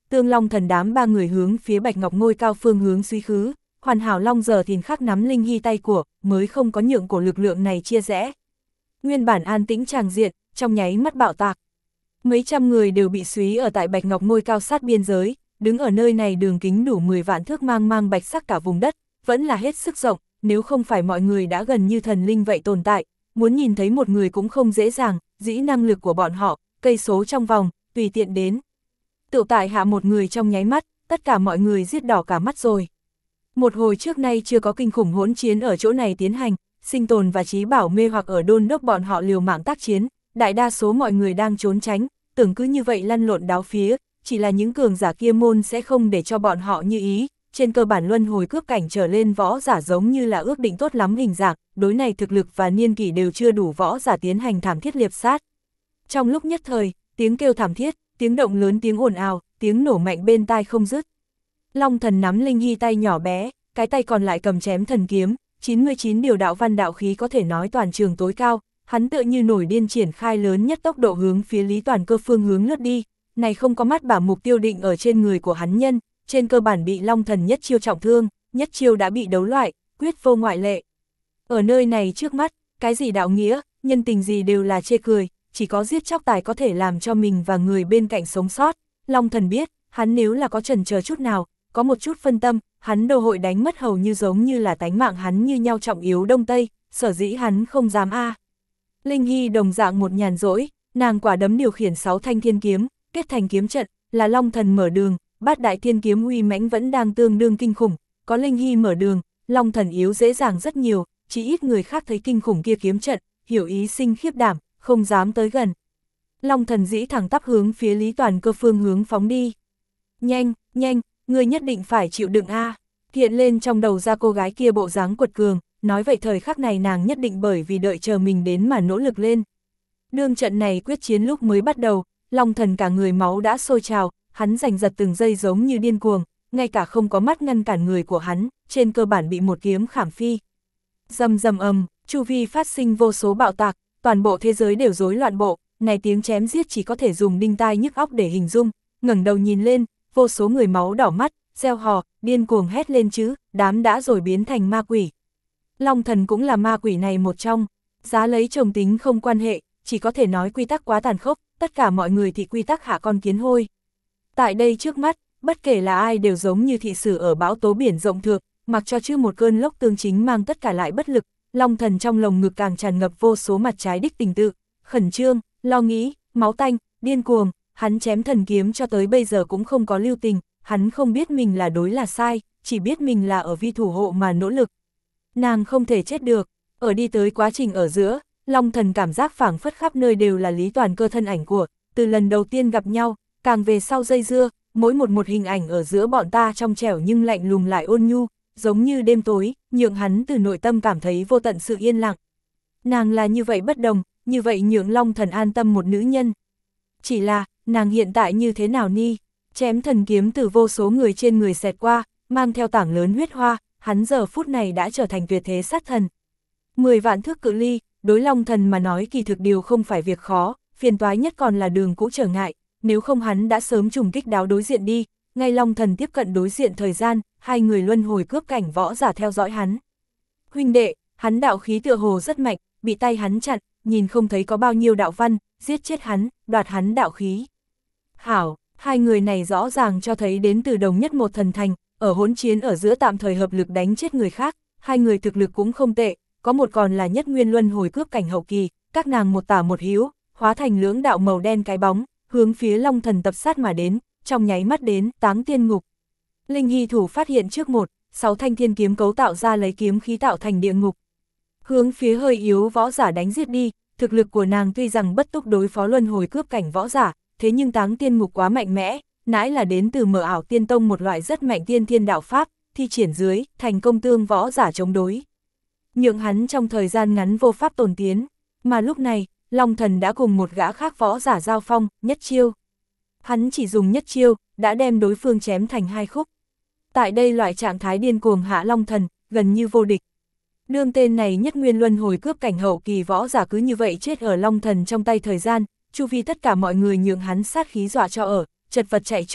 Tương Long thần đám ba người hướng phía Bạch Ngọc ngôi cao phương hướng suy khứ, Hoàn Hảo Long giờ thìn khắc nắm Linh Hy tay của, mới không có nhượng cổ lực lượng này chia rẽ. Nguyên bản an tĩnh tràng diện, trong nháy mắt bạo tạc. Mấy trăm người đều bị súy ở tại Bạch Ngọc ngôi cao sát biên giới, đứng ở nơi này đường kính đủ mười vạn thước mang mang bạch sắc cả vùng đất, vẫn là hết sức rộng, nếu không phải mọi người đã gần như thần linh vậy tồn tại, muốn nhìn thấy một người cũng không dễ dàng, dĩ năng lực của bọn họ, cây số trong vòng, tùy tiện đến. Tự tại hạ một người trong nháy mắt, tất cả mọi người giết đỏ cả mắt rồi. Một hồi trước nay chưa có kinh khủng hỗn chiến ở chỗ này tiến hành, sinh tồn và trí bảo mê hoặc ở đôn đốc bọn họ liều mạng tác chiến, đại đa số mọi người đang trốn tránh, tưởng cứ như vậy lăn lộn đáo phía, chỉ là những cường giả kia môn sẽ không để cho bọn họ như ý, trên cơ bản luân hồi cướp cảnh trở lên võ giả giống như là ước định tốt lắm hình dạng, đối này thực lực và niên kỷ đều chưa đủ võ giả tiến hành thảm thiết liệp sát. Trong lúc nhất thời, tiếng kêu thảm thiết, tiếng động lớn tiếng ồn ào, tiếng nổ mạnh bên tai không dứt. Long thần nắm Linh Hy tay nhỏ bé, cái tay còn lại cầm chém thần kiếm, chín mươi chín điều đạo văn đạo khí có thể nói toàn trường tối cao, hắn tựa như nổi điên triển khai lớn nhất tốc độ hướng phía Lý Toàn Cơ phương hướng lướt đi, này không có mắt bả mục tiêu định ở trên người của hắn nhân, trên cơ bản bị Long thần nhất chiêu trọng thương, nhất chiêu đã bị đấu loại, quyết vô ngoại lệ. Ở nơi này trước mắt, cái gì đạo nghĩa, nhân tình gì đều là chê cười, chỉ có giết chóc tài có thể làm cho mình và người bên cạnh sống sót. Long thần biết, hắn nếu là có chần chờ chút nào, có một chút phân tâm, hắn đâu hội đánh mất hầu như giống như là tánh mạng hắn như nhau trọng yếu đông tây, sở dĩ hắn không dám a. À. Linh Hy đồng dạng một nhàn rỗi, nàng quả đấm điều khiển sáu thanh thiên kiếm, kết thành kiếm trận, là Long thần mở đường, bát đại thiên kiếm uy mãnh vẫn đang tương đương kinh khủng, có Linh Hy mở đường, Long thần yếu dễ dàng rất nhiều, chỉ ít người khác thấy kinh khủng kia kiếm trận, hiểu ý sinh khiếp đảm, không dám tới gần. Long thần dĩ thẳng tắp hướng phía Lý Toàn Cơ phương hướng phóng đi. Nhanh, nhanh, người nhất định phải chịu đựng a. À. Hiện lên trong đầu ra cô gái kia bộ dáng quật cường, nói vậy thời khắc này nàng nhất định bởi vì đợi chờ mình đến mà nỗ lực lên. Đương trận này quyết chiến lúc mới bắt đầu, Long thần cả người máu đã sôi trào, hắn giành giật từng giây giống như điên cuồng, ngay cả không có mắt ngăn cản người của hắn, trên cơ bản bị một kiếm khảm phi. Rầm rầm ầm, chu vi phát sinh vô số bạo tạc, toàn bộ thế giới đều rối loạn bộ, này tiếng chém giết chỉ có thể dùng đinh tai nhức óc để hình dung, ngẩng đầu nhìn lên, vô số người máu đỏ mắt, reo hò, điên cuồng hét lên chứ, đám đã rồi biến thành ma quỷ. Long thần cũng là ma quỷ này một trong, giá lấy chồng tính không quan hệ, chỉ có thể nói quy tắc quá tàn khốc, tất cả mọi người thì quy tắc hạ con kiến hôi. Tại đây trước mắt, bất kể là ai đều giống như thị sử ở bão tố biển rộng thượng, mặc cho chứ một cơn lốc tương chính mang tất cả lại bất lực, Long thần trong lồng ngực càng tràn ngập vô số mặt trái đích tình tự, khẩn trương, lo nghĩ, máu tanh, điên cuồng, hắn chém thần kiếm cho tới bây giờ cũng không có lưu tình, hắn không biết mình là đối là sai, chỉ biết mình là ở vi thủ hộ mà nỗ lực. Nàng không thể chết được, ở đi tới quá trình ở giữa, Long thần cảm giác phảng phất khắp nơi đều là Lý Toàn Cơ thân ảnh của, từ lần đầu tiên gặp nhau, càng về sau dây dưa, mỗi một một hình ảnh ở giữa bọn ta trong trẻo nhưng lạnh lùng lại ôn nhu, giống như đêm tối, nhượng hắn từ nội tâm cảm thấy vô tận sự yên lặng. Nàng là như vậy bất đồng, như vậy nhượng Long thần an tâm một nữ nhân. Chỉ là, nàng hiện tại như thế nào ni? Chém thần kiếm từ vô số người trên người xẹt qua, mang theo tảng lớn huyết hoa, hắn giờ phút này đã trở thành tuyệt thế sát thần. Mười vạn thước cự ly, đối Long thần mà nói kỳ thực điều không phải việc khó, phiền toái nhất còn là đường cũ trở ngại, nếu không hắn đã sớm trùng kích đáo đối diện đi, ngay Long thần tiếp cận đối diện thời gian, hai người luân hồi cướp cảnh võ giả theo dõi hắn. Huynh đệ, hắn đạo khí tựa hồ rất mạnh, bị tay hắn chặn, nhìn không thấy có bao nhiêu đạo văn, giết chết hắn, đoạt hắn đạo khí. Hảo, hai người này rõ ràng cho thấy đến từ đồng nhất một thần thành, ở hỗn chiến ở giữa tạm thời hợp lực đánh chết người khác, hai người thực lực cũng không tệ, có một còn là nhất nguyên luân hồi cướp cảnh hậu kỳ, các nàng một tả một hữu, hóa thành lưỡng đạo màu đen cái bóng, hướng phía Long thần tập sát mà đến, trong nháy mắt đến, táng tiên ngục. Linh Hy thủ phát hiện trước một, sáu thanh thiên kiếm cấu tạo ra lấy kiếm khí tạo thành địa ngục. Hướng phía hơi yếu võ giả đánh giết đi, thực lực của nàng tuy rằng bất túc đối phó luân hồi cướp cảnh võ giả, thế nhưng táng tiên ngục quá mạnh mẽ, nãi là đến từ mở ảo tiên tông một loại rất mạnh tiên thiên đạo pháp, thi triển dưới, thành công tương võ giả chống đối. Nhượng hắn trong thời gian ngắn vô pháp tồn tiến, mà lúc này, Long thần đã cùng một gã khác võ giả giao phong, nhất chiêu. Hắn chỉ dùng nhất chiêu, đã đem đối phương chém thành hai khúc. Tại đây loại trạng thái điên cuồng hạ Long thần, gần như vô địch. Đương tên này nhất nguyên luân hồi cướp cảnh hậu kỳ võ giả cứ như vậy chết ở Long thần trong tay thời gian, chu vi tất cả mọi người nhượng hắn sát khí dọa cho ở, chật vật chạy trốn,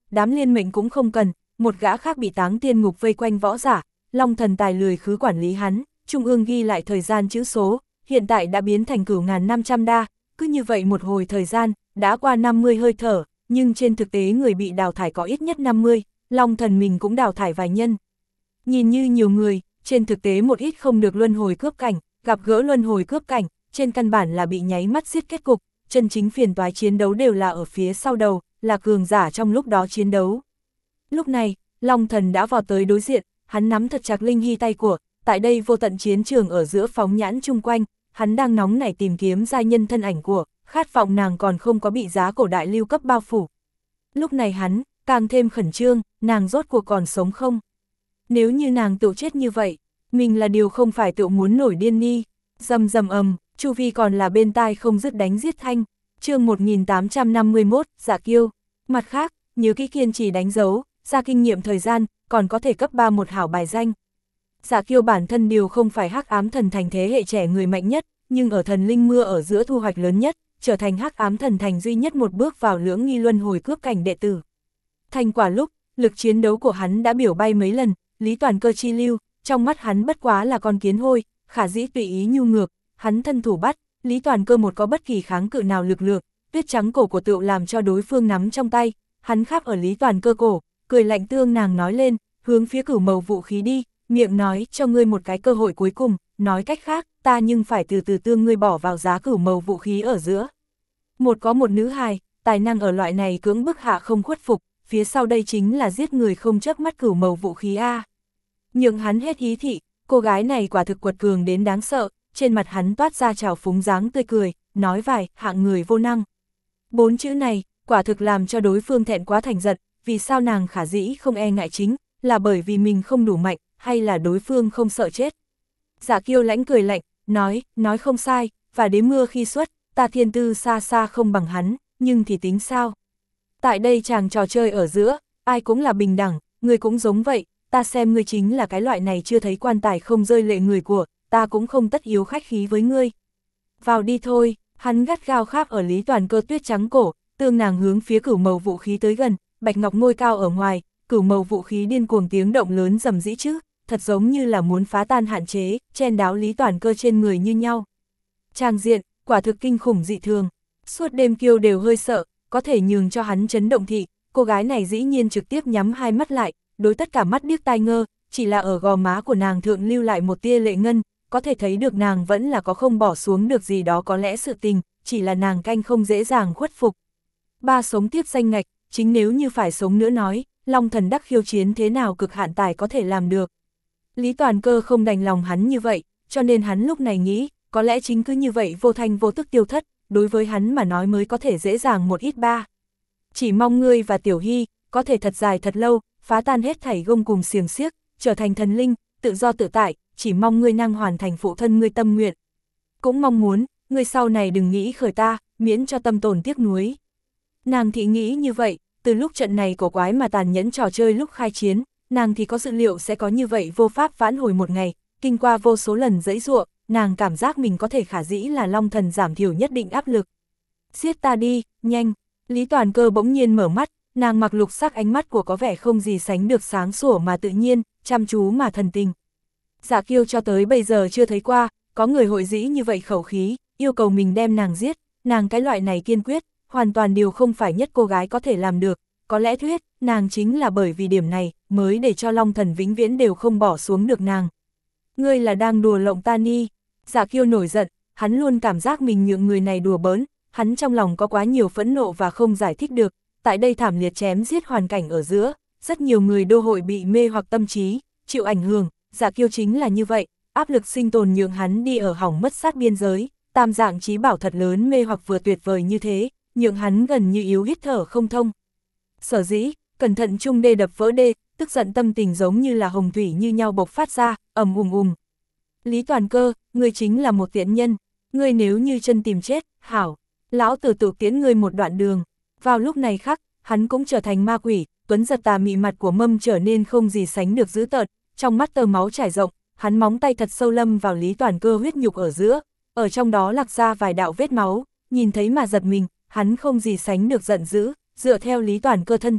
đám liên mệnh cũng không cần, một gã khác bị táng tiên ngục vây quanh võ giả, Long Thần Tài lười khứ quản lý hắn, trung ương ghi lại thời gian chữ số, hiện tại đã biến thành cửu ngàn năm trăm đa, cứ như vậy một hồi thời gian, đã qua năm mươi hơi thở, nhưng trên thực tế người bị đào thải có ít nhất năm mươi, Long Thần mình cũng đào thải vài nhân. Nhìn như nhiều người, trên thực tế một ít không được luân hồi cướp cảnh, gặp gỡ luân hồi cướp cảnh, trên căn bản là bị nháy mắt giết kết cục, chân chính phiền toái chiến đấu đều là ở phía sau đầu, là cường giả trong lúc đó chiến đấu. Lúc này, Long Thần đã vọt tới đối diện, hắn nắm thật chặt Linh Hy tay của, tại đây vô tận chiến trường ở giữa phóng nhãn chung quanh, hắn đang nóng nảy tìm kiếm giai nhân thân ảnh của, khát vọng nàng còn không có bị giá cổ đại lưu cấp bao phủ. Lúc này hắn, càng thêm khẩn trương, nàng rốt cuộc còn sống không? Nếu như nàng tự chết như vậy, mình là điều không phải tự muốn nổi điên ni. Rầm rầm ầm, chu vi còn là bên tai không dứt đánh giết thanh. Chương một nghìn tám trăm năm mươi mốt, Dạ Kiêu. Mặt khác, nhớ kỹ kiên trì đánh dấu, ra kinh nghiệm thời gian, còn có thể cấp ba một hảo bài danh. Dạ Kiêu bản thân điều không phải hắc ám thần thành thế hệ trẻ người mạnh nhất, nhưng ở thần linh mưa ở giữa thu hoạch lớn nhất, trở thành hắc ám thần thành duy nhất một bước vào lưỡng nghi luân hồi cướp cảnh đệ tử. Thành quả lúc, lực chiến đấu của hắn đã biểu bay mấy lần, Lý Toàn Cơ chi lưu, trong mắt hắn bất quá là con kiến hôi, khả dĩ tùy ý nhu ngược, hắn thân thủ bắt, Lý Toàn Cơ một có bất kỳ kháng cự nào lực lượng, tuyết trắng cổ của tựu làm cho đối phương nắm trong tay, hắn khắp ở Lý Toàn Cơ cổ, cười lạnh tương nàng nói lên, hướng phía cửu màu vũ khí đi, miệng nói cho ngươi một cái cơ hội cuối cùng, nói cách khác, ta nhưng phải từ từ tương ngươi bỏ vào giá cửu màu vũ khí ở giữa. Một có một nữ hài, tài năng ở loại này cưỡng bức hạ không khuất phục, phía sau đây chính là giết người không chớp mắt cửu màu vũ khí A. Nhưng hắn hết ý thị, cô gái này quả thực quật cường đến đáng sợ, trên mặt hắn toát ra trào phúng dáng tươi cười, nói vài, hạng người vô năng. Bốn chữ này, quả thực làm cho đối phương thẹn quá thành giận, vì sao nàng khả dĩ không e ngại chính, là bởi vì mình không đủ mạnh, hay là đối phương không sợ chết. Dạ Kiêu lãnh cười lạnh, nói, nói không sai, và đế mưa khi xuất, ta thiên tư xa xa không bằng hắn, nhưng thì tính sao? Tại đây chàng trò chơi ở giữa, ai cũng là bình đẳng, người cũng giống vậy, ta xem ngươi chính là cái loại này chưa thấy quan tài không rơi lệ người của, ta cũng không tất yếu khách khí với ngươi. Vào đi thôi, hắn gắt gao kháp ở Lý Toàn Cơ tuyết trắng cổ, tương nàng hướng phía cửu màu vũ khí tới gần, bạch ngọc ngôi cao ở ngoài, cửu màu vũ khí điên cuồng tiếng động lớn rầm rĩ chứ, thật giống như là muốn phá tan hạn chế, chen đáo Lý Toàn Cơ trên người như nhau. Tràng diện, quả thực kinh khủng dị thường, suốt đêm Kiêu đều hơi sợ, có thể nhường cho hắn chấn động thị, cô gái này dĩ nhiên trực tiếp nhắm hai mắt lại, đối tất cả mắt điếc tai ngơ, chỉ là ở gò má của nàng thượng lưu lại một tia lệ ngân, có thể thấy được nàng vẫn là có không bỏ xuống được gì đó có lẽ sự tình, chỉ là nàng canh không dễ dàng khuất phục. Ba sống tiếp danh ngạch, chính nếu như phải sống nữa nói, Long Thần đắc khiêu chiến thế nào cực hạn tài có thể làm được. Lý Toàn Cơ không đành lòng hắn như vậy, cho nên hắn lúc này nghĩ, có lẽ chính cứ như vậy vô thanh vô tức tiêu thất, đối với hắn mà nói mới có thể dễ dàng một ít ba. Chỉ mong ngươi và Tiểu Hy, có thể thật dài thật lâu, phá tan hết thảy gông cùng xiềng xiếc, trở thành thần linh, tự do tự tại, chỉ mong ngươi năng hoàn thành phụ thân ngươi tâm nguyện. Cũng mong muốn, ngươi sau này đừng nghĩ khởi ta, miễn cho tâm tổn tiếc nuối. Nàng thì nghĩ như vậy, từ lúc trận này cổ quái mà tàn nhẫn trò chơi lúc khai chiến, nàng thì có dự liệu sẽ có như vậy vô pháp vãn hồi một ngày, kinh qua vô số lần dẫy dụa, nàng cảm giác mình có thể khả dĩ là Long Thần giảm thiểu nhất định áp lực. Giết ta đi, nhanh, Lý Toàn Cơ bỗng nhiên mở mắt, nàng mặc lục sắc ánh mắt của có vẻ không gì sánh được sáng sủa mà tự nhiên, chăm chú mà thần tình. Dạ Kiêu cho tới bây giờ chưa thấy qua, có người hội dĩ như vậy khẩu khí, yêu cầu mình đem nàng giết, nàng cái loại này kiên quyết, hoàn toàn điều không phải nhất cô gái có thể làm được, có lẽ thuyết, nàng chính là bởi vì điểm này, mới để cho Long Thần vĩnh viễn đều không bỏ xuống được nàng. Ngươi là đang đùa lộng ta ni. Dạ Kiêu nổi giận, hắn luôn cảm giác mình nhượng người này đùa bỡn, hắn trong lòng có quá nhiều phẫn nộ và không giải thích được, tại đây thảm liệt chém giết hoàn cảnh ở giữa, rất nhiều người đô hội bị mê hoặc tâm trí, chịu ảnh hưởng, Dạ Kiêu chính là như vậy, áp lực sinh tồn nhượng hắn đi ở hỏng mất sát biên giới, tam dạng trí bảo thật lớn mê hoặc vừa tuyệt vời như thế, nhượng hắn gần như yếu hít thở không thông. Sở dĩ, cẩn thận trung đê đập vỡ đê, tức giận tâm tình giống như là hồng thủy như nhau bộc phát ra, ầm ùm ùm. Lý Toàn Cơ, ngươi chính là một tiện nhân, ngươi nếu như chân tìm chết, hảo, lão tử tự tiến ngươi một đoạn đường. Vào lúc này khắc, hắn cũng trở thành ma quỷ, tuấn giật tà mị mặt của Mâm trở nên không gì sánh được dữ tợn, trong mắt tơ máu trải rộng, hắn móng tay thật sâu lâm vào Lý Toàn Cơ huyết nhục ở giữa, ở trong đó lạc ra vài đạo vết máu, nhìn thấy mà giật mình, hắn không gì sánh được giận dữ, dựa theo Lý Toàn Cơ thân thể,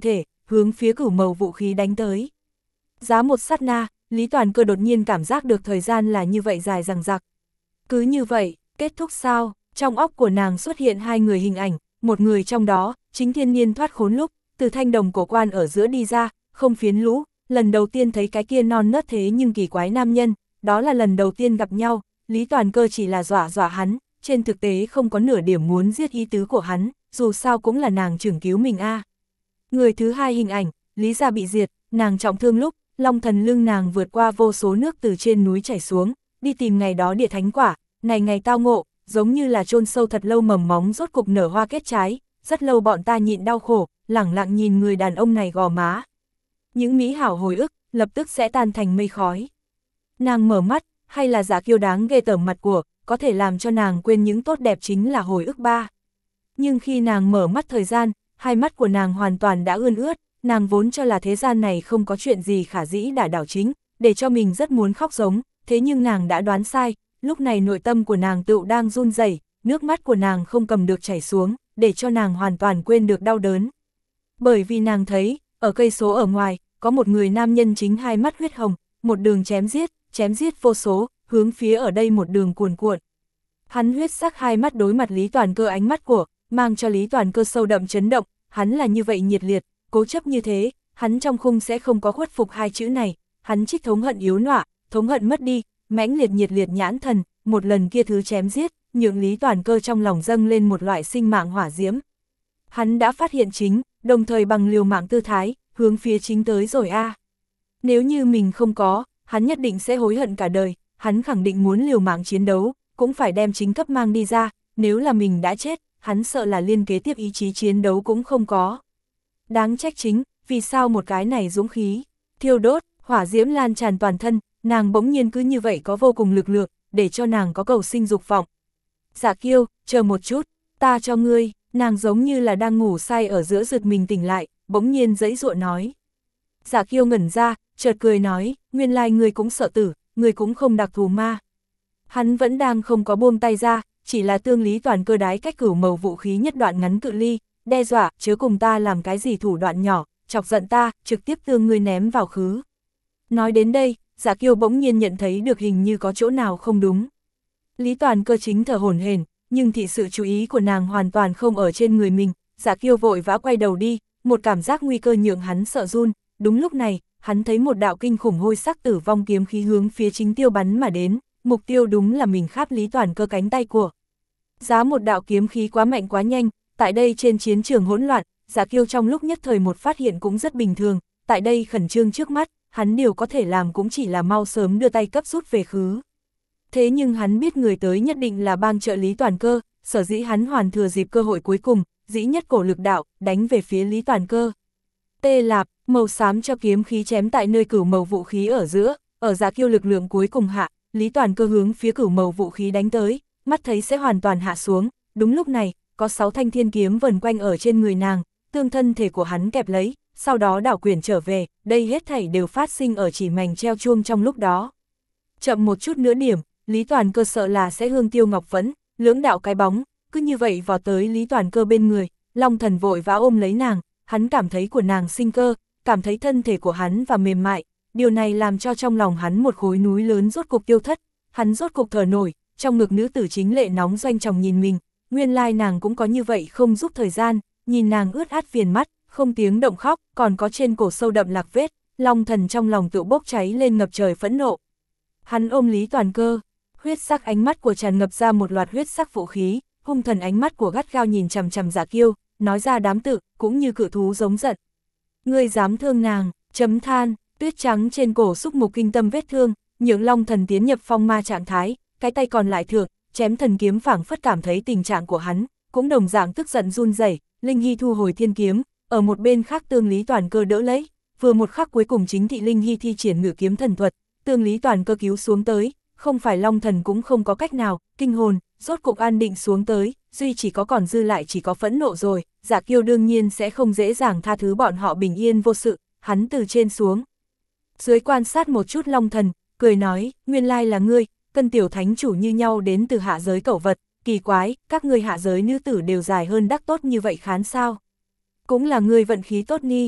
hướng phía cửu màu vũ khí đánh tới. Giá một sát na, Lý Toàn Cơ đột nhiên cảm giác được thời gian là như vậy dài dằng dặc. Cứ như vậy, kết thúc sao? Trong óc của nàng xuất hiện hai người hình ảnh, một người trong đó, chính thiên niên thoát khốn lúc, từ thanh đồng cổ quan ở giữa đi ra, không phiến lũ, lần đầu tiên thấy cái kia non nớt thế nhưng kỳ quái nam nhân, đó là lần đầu tiên gặp nhau, Lý Toàn Cơ chỉ là dọa dọa hắn, trên thực tế không có nửa điểm muốn giết ý tứ của hắn, dù sao cũng là nàng trưởng cứu mình a. À. Người thứ hai hình ảnh, Lý gia bị diệt, nàng trọng thương lúc, Long Thần lưng nàng vượt qua vô số nước từ trên núi chảy xuống, đi tìm ngày đó địa thánh quả, này ngày tao ngộ, giống như là chôn sâu thật lâu mầm móng rốt cục nở hoa kết trái, rất lâu bọn ta nhịn đau khổ, lẳng lặng nhìn người đàn ông này gò má. Những mỹ hảo hồi ức, lập tức sẽ tan thành mây khói. Nàng mở mắt, hay là Giả Kiêu đáng ghê tởm mặt của, có thể làm cho nàng quên những tốt đẹp chính là hồi ức ba. Nhưng khi nàng mở mắt thời gian, hai mắt của nàng hoàn toàn đã ươn ướt, nàng vốn cho là thế gian này không có chuyện gì khả dĩ đả đảo chính, để cho mình rất muốn khóc giống, thế nhưng nàng đã đoán sai, lúc này nội tâm của nàng tựu đang run rẩy, nước mắt của nàng không cầm được chảy xuống, để cho nàng hoàn toàn quên được đau đớn. Bởi vì nàng thấy, ở cây số ở ngoài, có một người nam nhân chính hai mắt huyết hồng, một đường chém giết, chém giết vô số, hướng phía ở đây một đường cuồn cuộn. Hắn huyết sắc hai mắt đối mặt Lý Toàn Cơ ánh mắt của, mang cho Lý Toàn Cơ sâu đậm chấn động, hắn là như vậy nhiệt liệt, cố chấp như thế, hắn trong khung sẽ không có khuất phục hai chữ này, hắn trích thống hận yếu nọa, thống hận mất đi, mãnh liệt nhiệt liệt nhãn thần, một lần kia thứ chém giết, nhượng Lý Toàn Cơ trong lòng dâng lên một loại sinh mạng hỏa diễm. Hắn đã phát hiện chính, đồng thời bằng liều mạng tư thái, hướng phía chính tới rồi a. À. Nếu như mình không có, hắn nhất định sẽ hối hận cả đời, hắn khẳng định muốn liều mạng chiến đấu, cũng phải đem chính cấp mang đi ra, nếu là mình đã chết, hắn sợ là liên kế tiếp ý chí chiến đấu cũng không có. Đáng trách chính, vì sao một cái này dũng khí, thiêu đốt, hỏa diễm lan tràn toàn thân, nàng bỗng nhiên cứ như vậy có vô cùng lực lượng, để cho nàng có cầu sinh dục vọng. Dạ Kiêu, chờ một chút, ta cho ngươi, nàng giống như là đang ngủ say ở giữa giật mình tỉnh lại, bỗng nhiên giãy giụa nói. Dạ Kiêu ngẩn ra, chợt cười nói, nguyên lai ngươi cũng sợ tử, ngươi cũng không đặc thù ma. Hắn vẫn đang không có buông tay ra, chỉ là tương Lý Toàn Cơ đái cách cửu màu vũ khí nhất đoạn ngắn cự ly, đe dọa, chớ cùng ta làm cái gì thủ đoạn nhỏ, chọc giận ta, trực tiếp tương ngươi ném vào khứ. Nói đến đây, Dạ Kiêu bỗng nhiên nhận thấy được hình như có chỗ nào không đúng. Lý Toàn Cơ chính thở hổn hển, nhưng thị sự chú ý của nàng hoàn toàn không ở trên người mình, Dạ Kiêu vội vã quay đầu đi, một cảm giác nguy cơ nhượng hắn sợ run, đúng lúc này, hắn thấy một đạo kinh khủng hôi sắc tử vong kiếm khí hướng phía chính tiêu bắn mà đến, mục tiêu đúng là mình kháp Lý Toàn Cơ cánh tay của. Giá một đạo kiếm khí quá mạnh quá nhanh, tại đây trên chiến trường hỗn loạn, Dạ Kiêu trong lúc nhất thời một phát hiện cũng rất bình thường, tại đây khẩn trương trước mắt, hắn điều có thể làm cũng chỉ là mau sớm đưa tay cấp rút về khứ. Thế nhưng hắn biết người tới nhất định là bang trợ Lý Toàn Cơ, sở dĩ hắn hoàn thừa dịp cơ hội cuối cùng, dĩ nhất cổ lực đạo, đánh về phía Lý Toàn Cơ. Tê lạp, màu xám cho kiếm khí chém tại nơi cửu màu vũ khí ở giữa, ở Dạ Kiêu lực lượng cuối cùng hạ, Lý Toàn Cơ hướng phía cửu màu vũ khí đánh tới, mắt thấy sẽ hoàn toàn hạ xuống, đúng lúc này, có sáu thanh thiên kiếm vần quanh ở trên người nàng, tương thân thể của hắn kẹp lấy, sau đó đảo quyển trở về, đây hết thảy đều phát sinh ở chỉ mảnh treo chuông trong lúc đó. Chậm một chút nữa điểm, Lý Toàn Cơ sợ là sẽ hương tiêu ngọc vẫn, lưỡng đạo cái bóng, cứ như vậy vào tới Lý Toàn Cơ bên người, Long Thần vội vã ôm lấy nàng, hắn cảm thấy của nàng sinh cơ, cảm thấy thân thể của hắn và mềm mại, điều này làm cho trong lòng hắn một khối núi lớn rốt cục tiêu thất, hắn rốt cục thở nổi, trong ngực nữ tử chính lệ nóng doanh chồng nhìn mình, nguyên lai nàng cũng có như vậy không giúp thời gian, nhìn nàng ướt át viền mắt, không tiếng động khóc, còn có trên cổ sâu đậm lạc vết, Long Thần trong lòng tự bốc cháy lên ngập trời phẫn nộ. Hắn ôm Lý Toàn Cơ, huyết sắc ánh mắt của tràn ngập ra một loạt huyết sắc vũ khí, hung thần ánh mắt của gắt gao nhìn chằm chằm Dạ Kiêu, nói ra đám tự, cũng như cự thú giống giận. Ngươi dám thương nàng, chấm than, tuyết trắng trên cổ xúc mục kinh tâm vết thương, nhượng Long Thần tiến nhập phong ma trạng thái, cái tay còn lại thượng, chém thần kiếm phảng phất cảm thấy tình trạng của hắn, cũng đồng dạng tức giận run rẩy, Linh Hy thu hồi thiên kiếm, ở một bên khác tương Lý Toàn Cơ đỡ lấy, vừa một khắc cuối cùng chính thị Linh Hy thi triển ngự kiếm thần thuật, tương Lý Toàn Cơ cứu xuống tới, không phải Long Thần cũng không có cách nào, kinh hồn, rốt cục an định xuống tới, duy chỉ có còn dư lại chỉ có phẫn nộ rồi, Dạ Kiêu đương nhiên sẽ không dễ dàng tha thứ bọn họ bình yên vô sự, hắn từ trên xuống. Dưới quan sát một chút Long Thần, cười nói, nguyên lai là ngươi, cân tiểu thánh chủ như nhau đến từ hạ giới cẩu vật, kỳ quái, các ngươi hạ giới nữ tử đều dài hơn đắc tốt như vậy khán sao. Cũng là ngươi vận khí tốt ni,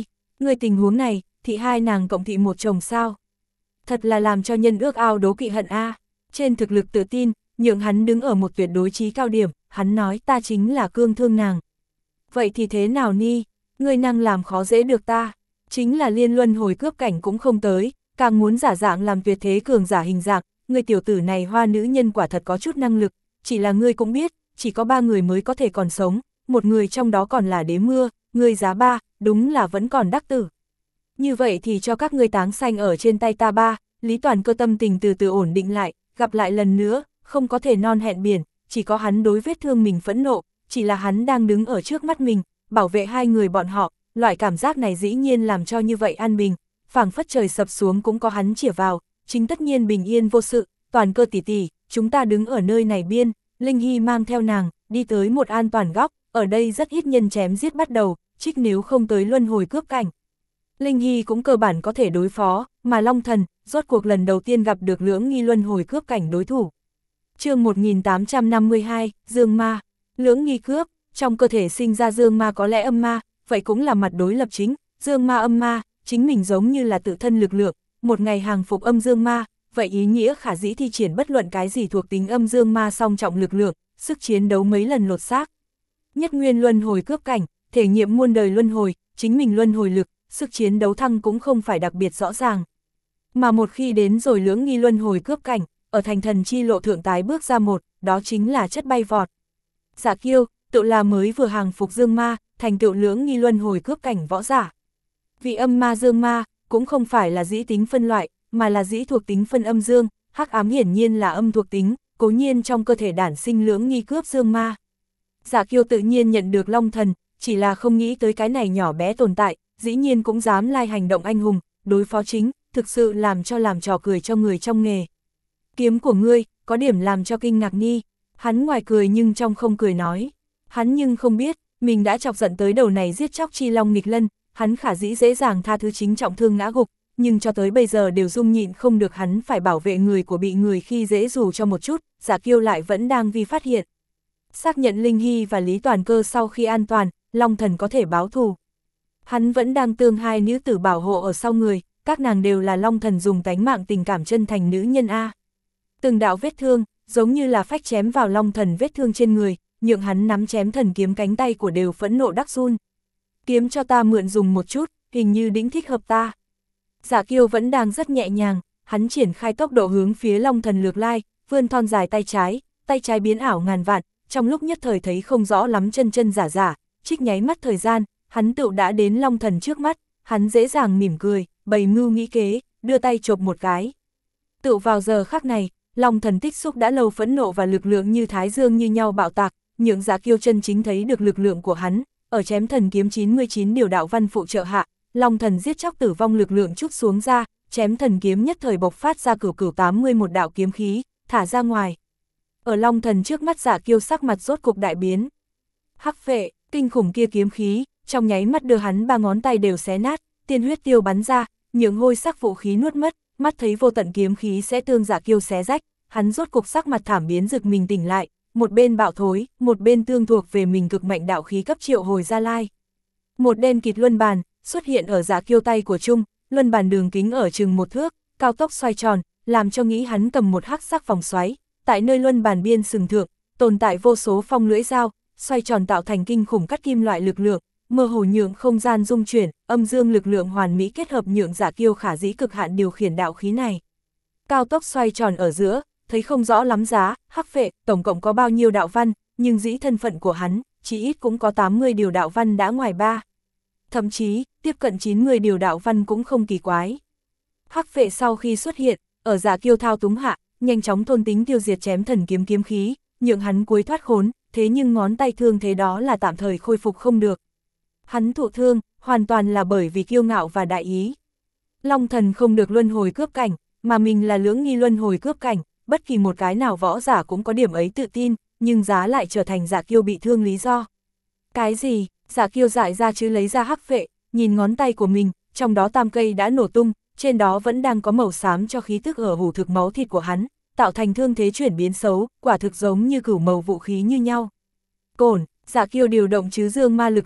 Người tình huống này, thị hai nàng cộng thị một chồng sao? Thật là làm cho nhân ước ao đố kỵ hận a. Trên thực lực tự tin, nhượng hắn đứng ở một tuyệt đối chí cao điểm, hắn nói ta chính là cương thương nàng. Vậy thì thế nào ni? Ngươi năng làm khó dễ được ta, chính là liên luân hồi cướp cảnh cũng không tới, càng muốn giả dạng làm tuyệt thế cường giả hình dạng, ngươi tiểu tử này hoa nữ nhân quả thật có chút năng lực, chỉ là ngươi cũng biết, chỉ có ba người mới có thể còn sống, một người trong đó còn là đế mưa, ngươi giá ba, đúng là vẫn còn đắc tử. Như vậy thì cho các ngươi táng sanh ở trên tay ta ba, Lý Toàn Cơ tâm tình từ từ ổn định lại, gặp lại lần nữa, không có thể non hẹn biển, chỉ có hắn đối vết thương mình phẫn nộ, chỉ là hắn đang đứng ở trước mắt mình, bảo vệ hai người bọn họ, loại cảm giác này dĩ nhiên làm cho như vậy an bình, phảng phất trời sập xuống cũng có hắn chĩa vào, chính tất nhiên bình yên vô sự. Toàn Cơ tỷ tỷ, chúng ta đứng ở nơi này biên, Linh Hy mang theo nàng, đi tới một an toàn góc, ở đây rất ít nhân chém giết bắt đầu, trích nếu không tới luân hồi cướp cảnh. Linh Hy cũng cơ bản có thể đối phó, mà Long Thần, rốt cuộc lần đầu tiên gặp được lưỡng nghi luân hồi cướp cảnh đối thủ. chương một nghìn tám trăm năm mươi hai, Dương Ma, lưỡng nghi cướp, trong cơ thể sinh ra Dương Ma có lẽ âm ma, vậy cũng là mặt đối lập chính, Dương Ma âm ma, chính mình giống như là tự thân lực lượng, một ngày hàng phục âm Dương Ma, vậy ý nghĩa khả dĩ thi triển bất luận cái gì thuộc tính âm Dương Ma song trọng lực lượng, sức chiến đấu mấy lần lột xác. Nhất nguyên luân hồi cướp cảnh, thể nghiệm muôn đời luân hồi, chính mình luân hồi lực, sức chiến đấu thăng cũng không phải đặc biệt rõ ràng. Mà một khi đến rồi lưỡng nghi luân hồi cướp cảnh, ở thành thần chi lộ thượng tái bước ra một, đó chính là chất bay vọt. Giả Kiêu, tự là mới vừa hàng phục Dương Ma, thành tựu lưỡng nghi luân hồi cướp cảnh võ giả. Vị âm ma Dương Ma, cũng không phải là dĩ tính phân loại, mà là dĩ thuộc tính phân âm dương, hắc ám hiển nhiên là âm thuộc tính, cố nhiên trong cơ thể đản sinh lưỡng nghi cướp Dương Ma. Giả Kiêu tự nhiên nhận được Long Thần, chỉ là không nghĩ tới cái này nhỏ bé tồn tại, dĩ nhiên cũng dám lai hành động anh hùng, đối phó chính, thực sự làm cho làm trò cười cho người trong nghề. Kiếm của ngươi, có điểm làm cho kinh ngạc ni, hắn ngoài cười nhưng trong không cười nói. Hắn nhưng không biết, mình đã chọc giận tới đầu này giết chóc chi long nghịch lân, hắn khả dĩ dễ dàng tha thứ chính trọng thương ngã gục, nhưng cho tới bây giờ đều dung nhịn không được hắn phải bảo vệ người của bị người khi dễ dù cho một chút, Giả Kiêu lại vẫn đang vi phát hiện. Xác nhận Linh Hy và Lý Toàn Cơ sau khi an toàn, Long Thần có thể báo thù. Hắn vẫn đang tương hai nữ tử bảo hộ ở sau người, các nàng đều là Long Thần dùng tánh mạng tình cảm chân thành nữ nhân A. Từng đạo vết thương, giống như là phách chém vào Long Thần vết thương trên người, nhượng hắn nắm chém thần kiếm cánh tay của đều phẫn nộ đắc run. Kiếm cho ta mượn dùng một chút, hình như đĩnh thích hợp ta. Giả Kiêu vẫn đang rất nhẹ nhàng, hắn triển khai tốc độ hướng phía Long Thần lược lai, vươn thon dài tay trái, tay trái biến ảo ngàn vạn, trong lúc nhất thời thấy không rõ lắm chân chân giả giả, trích nháy mắt thời gian, hắn tựu đã đến Long Thần trước mắt, hắn dễ dàng mỉm cười, bày mưu nghĩ kế, đưa tay chộp một cái. Tựu vào giờ khắc này, Long Thần tích xúc đã lâu phẫn nộ và lực lượng như thái dương như nhau bạo tạc, nhượng Giả Kiêu chân chính thấy được lực lượng của hắn, ở chém thần kiếm chín mươi chín điều đạo văn phụ trợ hạ, Long Thần giết chóc tử vong lực lượng trút xuống ra, chém thần kiếm nhất thời bộc phát ra cửu cửu tám mươi một đạo kiếm khí, thả ra ngoài. Ở Long Thần trước mắt Giả Kiêu sắc mặt rốt cục đại biến. Hắc vệ, kinh khủng kia kiếm khí, trong nháy mắt đưa hắn ba ngón tay đều xé nát, tiên huyết tiêu bắn ra, nhượng hôi sắc vũ khí nuốt mất, mắt thấy vô tận kiếm khí sẽ tương Giả Kiêu xé rách, hắn rốt cục sắc mặt thảm biến rực mình tỉnh lại, một bên bạo thối, một bên tương thuộc về mình cực mạnh đạo khí cấp triệu hồi ra lai. Một đen kịt luân bàn xuất hiện ở Giả Kiêu tay của Trung, luân bàn đường kính ở chừng một thước, cao tốc xoay tròn, làm cho nghĩ hắn cầm một hắc sắc vòng xoáy, tại nơi luân bàn biên sừng thượng, tồn tại vô số phong lưỡi dao, xoay tròn tạo thành kinh khủng cắt kim loại lực lượng, mơ hồ nhượng không gian dung chuyển, âm dương lực lượng hoàn mỹ kết hợp nhượng Giả Kiêu khả dĩ cực hạn điều khiển đạo khí này. Cao tốc xoay tròn ở giữa, thấy không rõ lắm giá, hắc vệ, tổng cộng có bao nhiêu đạo văn, nhưng dĩ thân phận của hắn, chỉ ít cũng có tám mươi điều đạo văn đã ngoài ba. Thậm chí, tiếp cận chín mươi điều đạo văn cũng không kỳ quái. Hắc vệ sau khi xuất hiện, ở Giả Kiêu thao túng hạ, nhanh chóng thôn tính tiêu diệt chém thần kiếm kiếm khí, nhượng hắn cuối thoát khốn, thế nhưng ngón tay thương thế đó là tạm thời khôi phục không được. Hắn thụ thương, hoàn toàn là bởi vì kiêu ngạo và đại ý. Long Thần không được luân hồi cướp cảnh, mà mình là lưỡng nghi luân hồi cướp cảnh, bất kỳ một cái nào võ giả cũng có điểm ấy tự tin, nhưng giá lại trở thành Giả Kiêu bị thương lý do. Cái gì? Giả Kiêu dại ra chứ lấy ra hắc vệ, nhìn ngón tay của mình, trong đó tam cây đã nổ tung, trên đó vẫn đang có màu xám cho khí tức ở hủ thực máu thịt của hắn, tạo thành thương thế chuyển biến xấu, quả thực giống như cửu màu vũ khí như nhau. Cổn, Giả Kiêu điều động chứ dương ma lực lượng,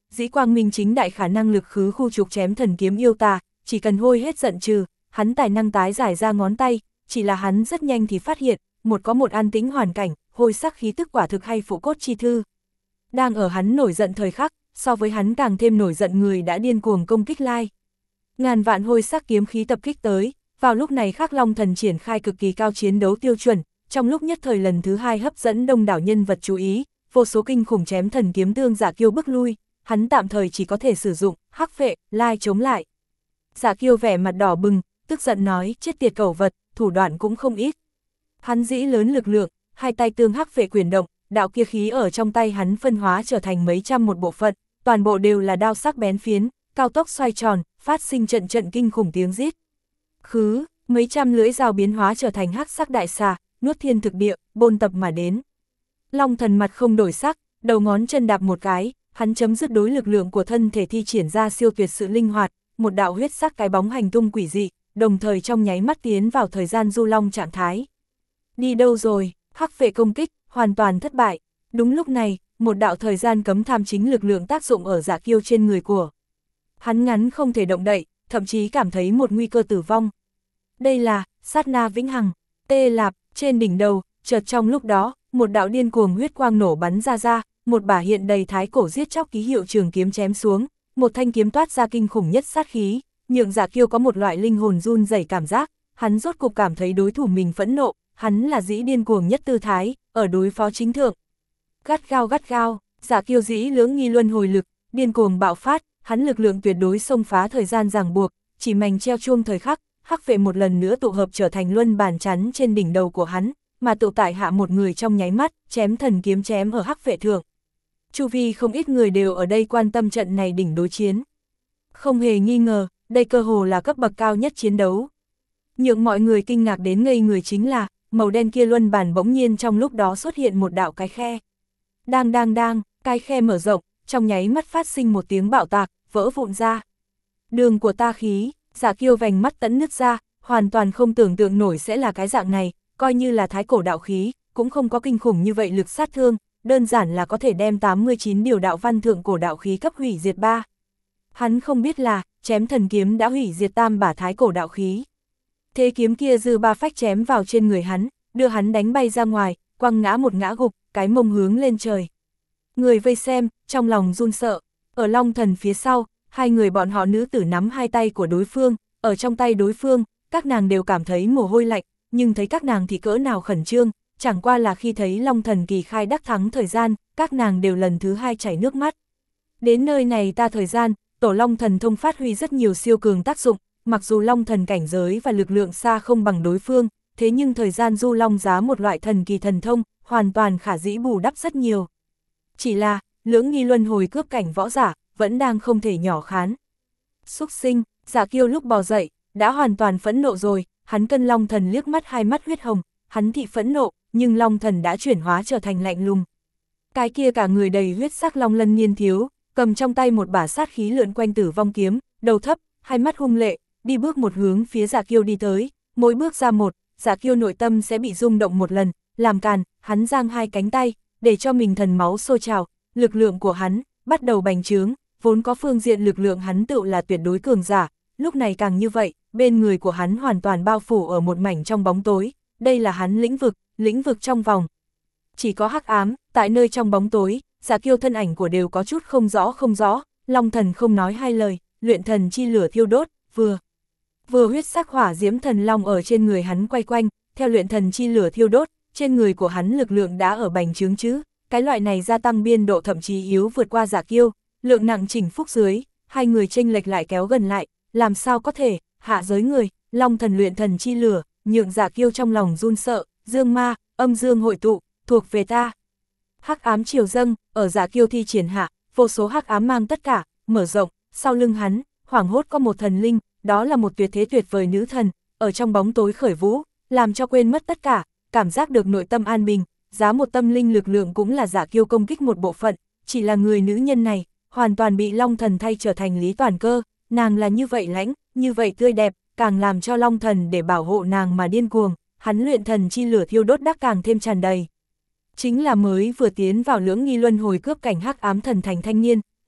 dĩ quang minh chính đại khả năng lực khứ khu trục chém thần kiếm yêu tà, chỉ cần hôi hết giận trừ, hắn tài năng tái giải ra ngón tay, chỉ là hắn rất nhanh thì phát hiện, một có một an tĩnh hoàn cảnh, hôi sắc khí tức quả thực hay phụ cốt chi thư. Đang ở hắn nổi giận thời khắc, so với hắn càng thêm nổi giận người đã điên cuồng công kích lai. Ngàn vạn hôi sắc kiếm khí tập kích tới, vào lúc này Khắc Long Thần triển khai cực kỳ cao chiến đấu tiêu chuẩn, trong lúc nhất thời lần thứ hai hấp dẫn đông đảo nhân vật chú ý, vô số kinh khủng chém thần kiếm tương Giả Kiêu bức lui, hắn tạm thời chỉ có thể sử dụng hắc vệ lai chống lại. Giả Kiêu vẻ mặt đỏ bừng, tức giận nói, chết tiệt cẩu vật, thủ đoạn cũng không ít. Hắn dĩ lớn lực lượng, hai tay tương hắc vệ quyền động, đạo kia khí ở trong tay hắn phân hóa trở thành mấy trăm một bộ phận, toàn bộ đều là đao sắc bén phiến, cao tốc xoay tròn, phát sinh trận trận kinh khủng tiếng rít. Khứ, mấy trăm lưỡi dao biến hóa trở thành hắc sắc đại xà, nuốt thiên thực địa, bôn tập mà đến. Long Thần mặt không đổi sắc, đầu ngón chân đạp một cái, hắn chấm dứt đối lực lượng của thân thể thi triển ra siêu tuyệt sự linh hoạt, một đạo huyết sắc cái bóng hành tung quỷ dị, đồng thời trong nháy mắt tiến vào thời gian du long trạng thái. Đi đâu rồi, hắc vệ công kích, hoàn toàn thất bại. Đúng lúc này, một đạo thời gian cấm tham chính lực lượng tác dụng ở Giả Kiêu trên người của. Hắn ngắn không thể động đậy, thậm chí cảm thấy một nguy cơ tử vong. Đây là, sát na vĩnh hằng, tê lạp, trên đỉnh đầu, chợt trong lúc đó, một đạo điên cuồng huyết quang nổ bắn ra ra, một bả hiện đầy thái cổ giết chóc ký hiệu trường kiếm chém xuống, một thanh kiếm toát ra kinh khủng nhất sát khí, nhượng Giả Kiêu có một loại linh hồn run rẩy cảm giác, hắn rốt cục cảm thấy đối thủ mình phẫn nộ, hắn là dĩ điên cuồng nhất tư thái, ở đối phó chính thượng. Gắt gao gắt gao, Giả Kiêu dĩ lưỡng nghi luân hồi lực, điên cuồng bạo phát, hắn lực lượng tuyệt đối xông phá thời gian ràng buộc, chỉ mảnh treo chuông thời khắc, hắc vệ một lần nữa tụ hợp trở thành luân bàn chắn trên đỉnh đầu của hắn, mà tụ tại hạ một người trong nháy mắt, chém thần kiếm chém ở hắc vệ thượng. Chu vi không ít người đều ở đây quan tâm trận này đỉnh đối chiến. Không hề nghi ngờ, đây cơ hồ là cấp bậc cao nhất chiến đấu. Nhượng mọi người kinh ngạc đến ngây người chính là, màu đen kia luân bàn bỗng nhiên trong lúc đó xuất hiện một đạo cái khe. Đang đang đang, cái khe mở rộng, trong nháy mắt phát sinh một tiếng bạo tạc, vỡ vụn ra. Đường của ta khí, Giả Kiêu vành mắt tẫn nứt ra, hoàn toàn không tưởng tượng nổi sẽ là cái dạng này, coi như là thái cổ đạo khí, cũng không có kinh khủng như vậy lực sát thương, đơn giản là có thể đem tám mươi chín điều đạo văn thượng cổ đạo khí cấp hủy diệt ba. Hắn không biết là, chém thần kiếm đã hủy diệt tam bả thái cổ đạo khí. Thế kiếm kia dư ba phách chém vào trên người hắn, đưa hắn đánh bay ra ngoài, quăng ngã một ngã gục, cái mông hướng lên trời. Người vây xem, trong lòng run sợ, ở Long Thần phía sau, hai người bọn họ nữ tử nắm hai tay của đối phương, ở trong tay đối phương, các nàng đều cảm thấy mồ hôi lạnh, nhưng thấy các nàng thì cỡ nào khẩn trương, chẳng qua là khi thấy Long Thần kỳ khai đắc thắng thời gian, các nàng đều lần thứ hai chảy nước mắt. Đến nơi này ta thời gian, tổ Long Thần thông phát huy rất nhiều siêu cường tác dụng, mặc dù Long Thần cảnh giới và lực lượng xa không bằng đối phương, thế nhưng thời gian du long giá một loại thần kỳ thần thông, hoàn toàn khả dĩ bù đắp rất nhiều. Chỉ là, lưỡng nghi luân hồi cướp cảnh võ giả, vẫn đang không thể nhỏ khán. Xúc sinh, Giả Kiêu lúc bò dậy, đã hoàn toàn phẫn nộ rồi, hắn cân Long Thần liếc mắt hai mắt huyết hồng, hắn thị phẫn nộ, nhưng Long Thần đã chuyển hóa trở thành lạnh lùng. Cái kia cả người đầy huyết sắc long lân niên thiếu, cầm trong tay một bả sát khí lượn quanh tử vong kiếm, đầu thấp, hai mắt hung lệ, đi bước một hướng phía Giả Kiêu đi tới, mỗi bước ra một, Giả Kiêu nội tâm sẽ bị rung động một lần, làm càn, hắn giang hai cánh tay, để cho mình thần máu sôi trào, lực lượng của hắn bắt đầu bành trướng, vốn có phương diện lực lượng hắn tự là tuyệt đối cường giả, lúc này càng như vậy, bên người của hắn hoàn toàn bao phủ ở một mảnh trong bóng tối, đây là hắn lĩnh vực, lĩnh vực trong vòng. Chỉ có hắc ám, tại nơi trong bóng tối, Giả Kiêu thân ảnh của đều có chút không rõ không rõ, Long Thần không nói hai lời, luyện thần chi lửa thiêu đốt, vừa. Vừa huyết sắc hỏa diễm thần long ở trên người hắn quay quanh, theo luyện thần chi lửa thiêu đốt, trên người của hắn lực lượng đã ở bành trướng chứ, cái loại này gia tăng biên độ thậm chí yếu vượt qua Giả Kiêu, lượng nặng chỉnh phúc dưới, hai người chênh lệch lại kéo gần lại, làm sao có thể, hạ giới người, Long Thần luyện thần chi lửa, nhượng Giả Kiêu trong lòng run sợ, dương ma, âm dương hội tụ, thuộc về ta. Hắc ám triều dâng, ở Giả Kiêu thi triển hạ, vô số hắc ám mang tất cả, mở rộng, sau lưng hắn, hoảng hốt có một thần linh, đó là một tuyệt thế tuyệt vời nữ thần, ở trong bóng tối khởi vũ, làm cho quên mất tất cả, cảm giác được nội tâm an bình, giá một tâm linh lực lượng cũng là Giả Kiêu công kích một bộ phận, chỉ là người nữ nhân này, hoàn toàn bị Long Thần thay trở thành Lý Toàn Cơ, nàng là như vậy lãnh, như vậy tươi đẹp, càng làm cho Long Thần để bảo hộ nàng mà điên cuồng, hắn luyện thần chi lửa thiêu đốt đắc càng thêm tràn đầy. Chính là mới vừa tiến vào lưỡng nghi luân hồi cướp cảnh hắc ám thần thành thanh niên,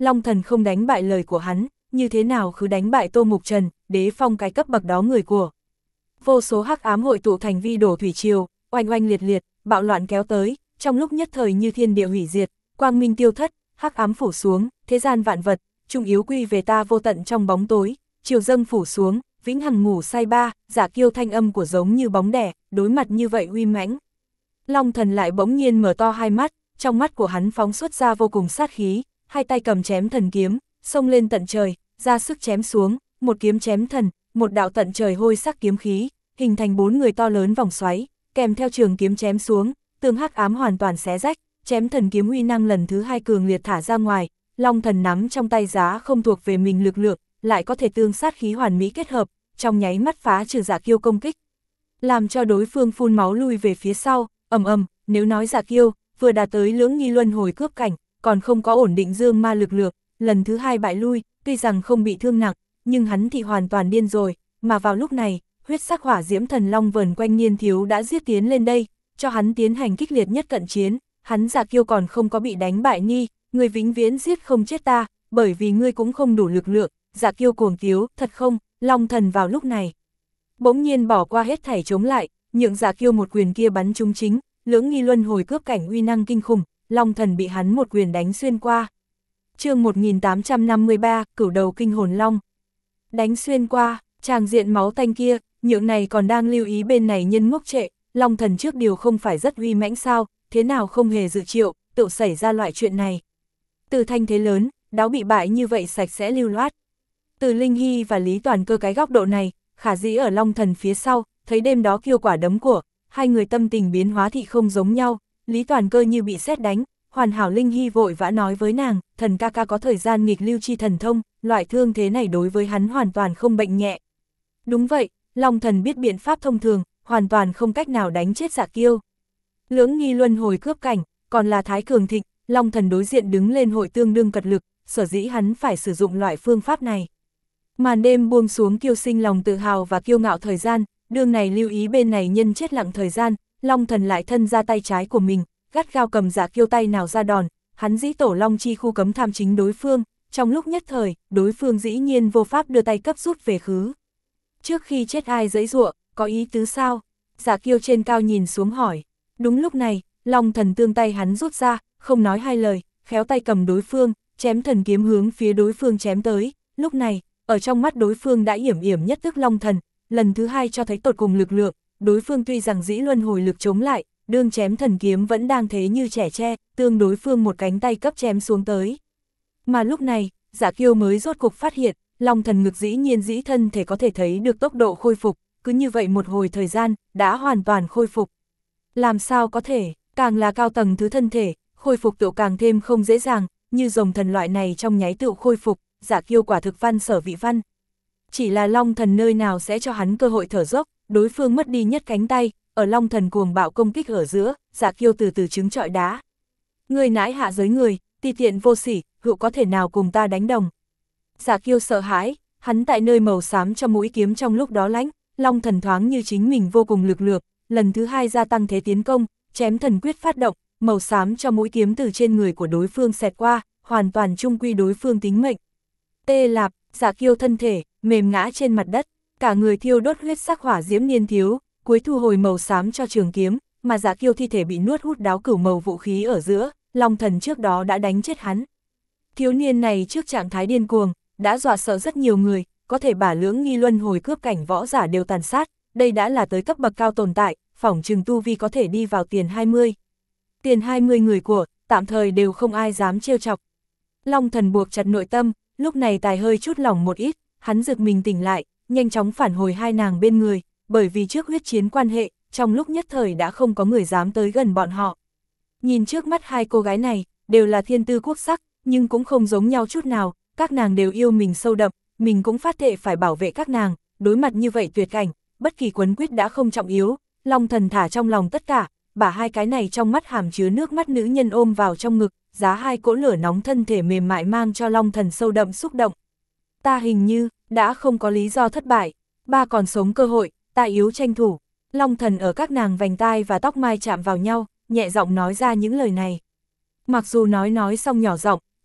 Long Thần không đánh bại lời của hắn, như thế nào cứ đánh bại Tô Mục Trần, đế phong cái cấp bậc đó người của. Vô số hắc ám hội tụ thành vi đổ thủy triều, oanh oanh liệt liệt, bạo loạn kéo tới, trong lúc nhất thời như thiên địa hủy diệt, quang minh tiêu thất, hắc ám phủ xuống, thế gian vạn vật, trung yếu quy về ta vô tận trong bóng tối, chiều dâng phủ xuống, vĩnh hằng ngủ say ba, Giả Kiêu thanh âm của giống như bóng đẻ, đối mặt như vậy uy mãnh. Long Thần lại bỗng nhiên mở to hai mắt, trong mắt của hắn phóng xuất ra vô cùng sát khí, hai tay cầm chém thần kiếm, xông lên tận trời, ra sức chém xuống, một kiếm chém thần, một đạo tận trời hôi sắc kiếm khí, hình thành bốn người to lớn vòng xoáy, kèm theo trường kiếm chém xuống, tương hắc ám hoàn toàn xé rách, chém thần kiếm uy năng lần thứ hai cường liệt thả ra ngoài, Long Thần nắm trong tay giá không thuộc về mình lực lượng, lại có thể tương sát khí hoàn mỹ kết hợp, trong nháy mắt phá trừ Giả Kiêu công kích, làm cho đối phương phun máu lui về phía sau, ầm ầm. Nếu nói Giả Kiêu vừa đạt tới lưỡng nghi luân hồi cướp cảnh, còn không có ổn định dương ma lực lượng, lần thứ hai bại lui, tuy rằng không bị thương nặng, nhưng hắn thì hoàn toàn điên rồi, mà vào lúc này, huyết sắc hỏa diễm thần long vờn quanh Niên Thiếu đã giết tiến lên đây, cho hắn tiến hành kích liệt nhất cận chiến, hắn Giả Kiêu còn không có bị đánh bại ni, người vĩnh viễn giết không chết ta, bởi vì ngươi cũng không đủ lực lượng, Giả Kiêu cuồng tiếu, thật không, Long Thần vào lúc này. Bỗng nhiên bỏ qua hết thảy chống lại, nhượng Giả Kiêu một quyền kia bắn trúng chính, lưỡng nghi luân hồi cướp cảnh uy năng kinh khủng, Long Thần bị hắn một quyền đánh xuyên qua. Chương một nghìn tám trăm năm mươi ba, cửu đầu kinh hồn long. Đánh xuyên qua, tràng diện máu tanh kia, nhượng này còn đang lưu ý bên này nhân ngốc trệ, Long Thần trước điều không phải rất uy mãnh sao, thế nào không hề dự triệu, tự xảy ra loại chuyện này. Từ thanh thế lớn, đáo bị bại như vậy sạch sẽ lưu loát. Từ Linh Hy và Lý Toàn Cơ cái góc độ này, khả dĩ ở Long Thần phía sau, thấy đêm đó kiêu quả đấm của, hai người tâm tình biến hóa thì không giống nhau, Lý Toàn Cơ như bị sét đánh, hoàn hảo Linh Hy vội vã nói với nàng, thần ca ca có thời gian nghịch lưu chi thần thông, loại thương thế này đối với hắn hoàn toàn không bệnh nhẹ. Đúng vậy, Long Thần biết biện pháp thông thường, hoàn toàn không cách nào đánh chết Giả Kiêu. Lưỡng nghi luân hồi cướp cảnh, còn là thái cường thịnh, Long Thần đối diện đứng lên hội tương đương cật lực, sở dĩ hắn phải sử dụng loại phương pháp này. Màn đêm buông xuống Kiêu sinh lòng tự hào và kiêu ngạo thời gian, đương này lưu ý bên này nhân chết lặng thời gian, Long Thần lại thân ra tay trái của mình, gắt gao cầm Giả Kiêu tay nào ra đòn, hắn dĩ tổ long chi khu cấm tham chính đối phương, trong lúc nhất thời, đối phương dĩ nhiên vô pháp đưa tay cấp rút về khứ. Trước khi chết ai giãy giụa, có ý tứ sao? Giả Kiêu trên cao nhìn xuống hỏi. Đúng lúc này, Long Thần tương tay hắn rút ra, không nói hai lời, khéo tay cầm đối phương, chém thần kiếm hướng phía đối phương chém tới, lúc này, ở trong mắt đối phương đã yểm yểm nhất tức Long Thần, lần thứ hai cho thấy tột cùng lực lượng, đối phương tuy rằng dĩ luân hồi lực chống lại, đương chém thần kiếm vẫn đang thế như trẻ tre, tương đối phương một cánh tay cấp chém xuống tới. Mà lúc này, Giả Kiêu mới rốt cục phát hiện, Long Thần ngực dĩ nhiên dĩ thân thể có thể thấy được tốc độ khôi phục, cứ như vậy một hồi thời gian, đã hoàn toàn khôi phục. Làm sao có thể, càng là cao tầng thứ thân thể, khôi phục tự càng thêm không dễ dàng, như rồng thần loại này trong nháy tự khôi phục, Giả Kiêu quả thực văn sở vị văn. Chỉ là Long Thần nơi nào sẽ cho hắn cơ hội thở dốc, đối phương mất đi nhất cánh tay, ở Long Thần cuồng bạo công kích ở giữa, Giả Kiêu từ từ trứng trọi đá. Người nãi hạ giới người, ti tiện vô sỉ, hữu có thể nào cùng ta đánh đồng. Giả Kiêu sợ hãi, hắn tại nơi màu xám cho mũi kiếm trong lúc đó lãnh, Long Thần thoáng như chính mình vô cùng lực lượng, lần thứ hai gia tăng thế tiến công, chém thần quyết phát động, màu xám cho mũi kiếm từ trên người của đối phương xẹt qua, hoàn toàn trung quy đối phương tính mệnh. Tê lạp, Giả Kiêu thân thể, mềm ngã trên mặt đất, cả người thiêu đốt huyết sắc hỏa diễm Niên Thiếu, cuối thu hồi màu xám cho trường kiếm, mà Giả Kiêu thi thể bị nuốt hút đáo cửu màu vũ khí ở giữa, Long Thần trước đó đã đánh chết hắn. Thiếu niên này trước trạng thái điên cuồng, đã dọa sợ rất nhiều người, có thể bả lưỡng nghi luân hồi cướp cảnh võ giả đều tàn sát, đây đã là tới cấp bậc cao tồn tại, phỏng chừng tu vi có thể đi vào tiền hai mươi. Tiền hai mươi người của, tạm thời đều không ai dám trêu chọc. Long Thần buộc chặt nội tâm, lúc này tài hơi chút lỏng một ít, hắn giật mình tỉnh lại, nhanh chóng phản hồi hai nàng bên người, bởi vì trước huyết chiến quan hệ, trong lúc nhất thời đã không có người dám tới gần bọn họ. Nhìn trước mắt hai cô gái này, đều là thiên tư quốc sắc, nhưng cũng không giống nhau chút nào, các nàng đều yêu mình sâu đậm, mình cũng phát thệ phải bảo vệ các nàng, đối mặt như vậy tuyệt cảnh, bất kỳ quấn quyết đã không trọng yếu, Long Thần thả trong lòng tất cả, bả hai cái này trong mắt hàm chứa nước mắt nữ nhân ôm vào trong ngực, giá hai cỗ lửa nóng thân thể mềm mại mang cho Long Thần sâu đậm xúc động. Ta hình như, đã không có lý do thất bại, ba còn sống cơ hội, ta yếu tranh thủ. Long Thần ở các nàng vành tai và tóc mai chạm vào nhau, nhẹ giọng nói ra những lời này. Mặc dù nói nói xong nhỏ giọng,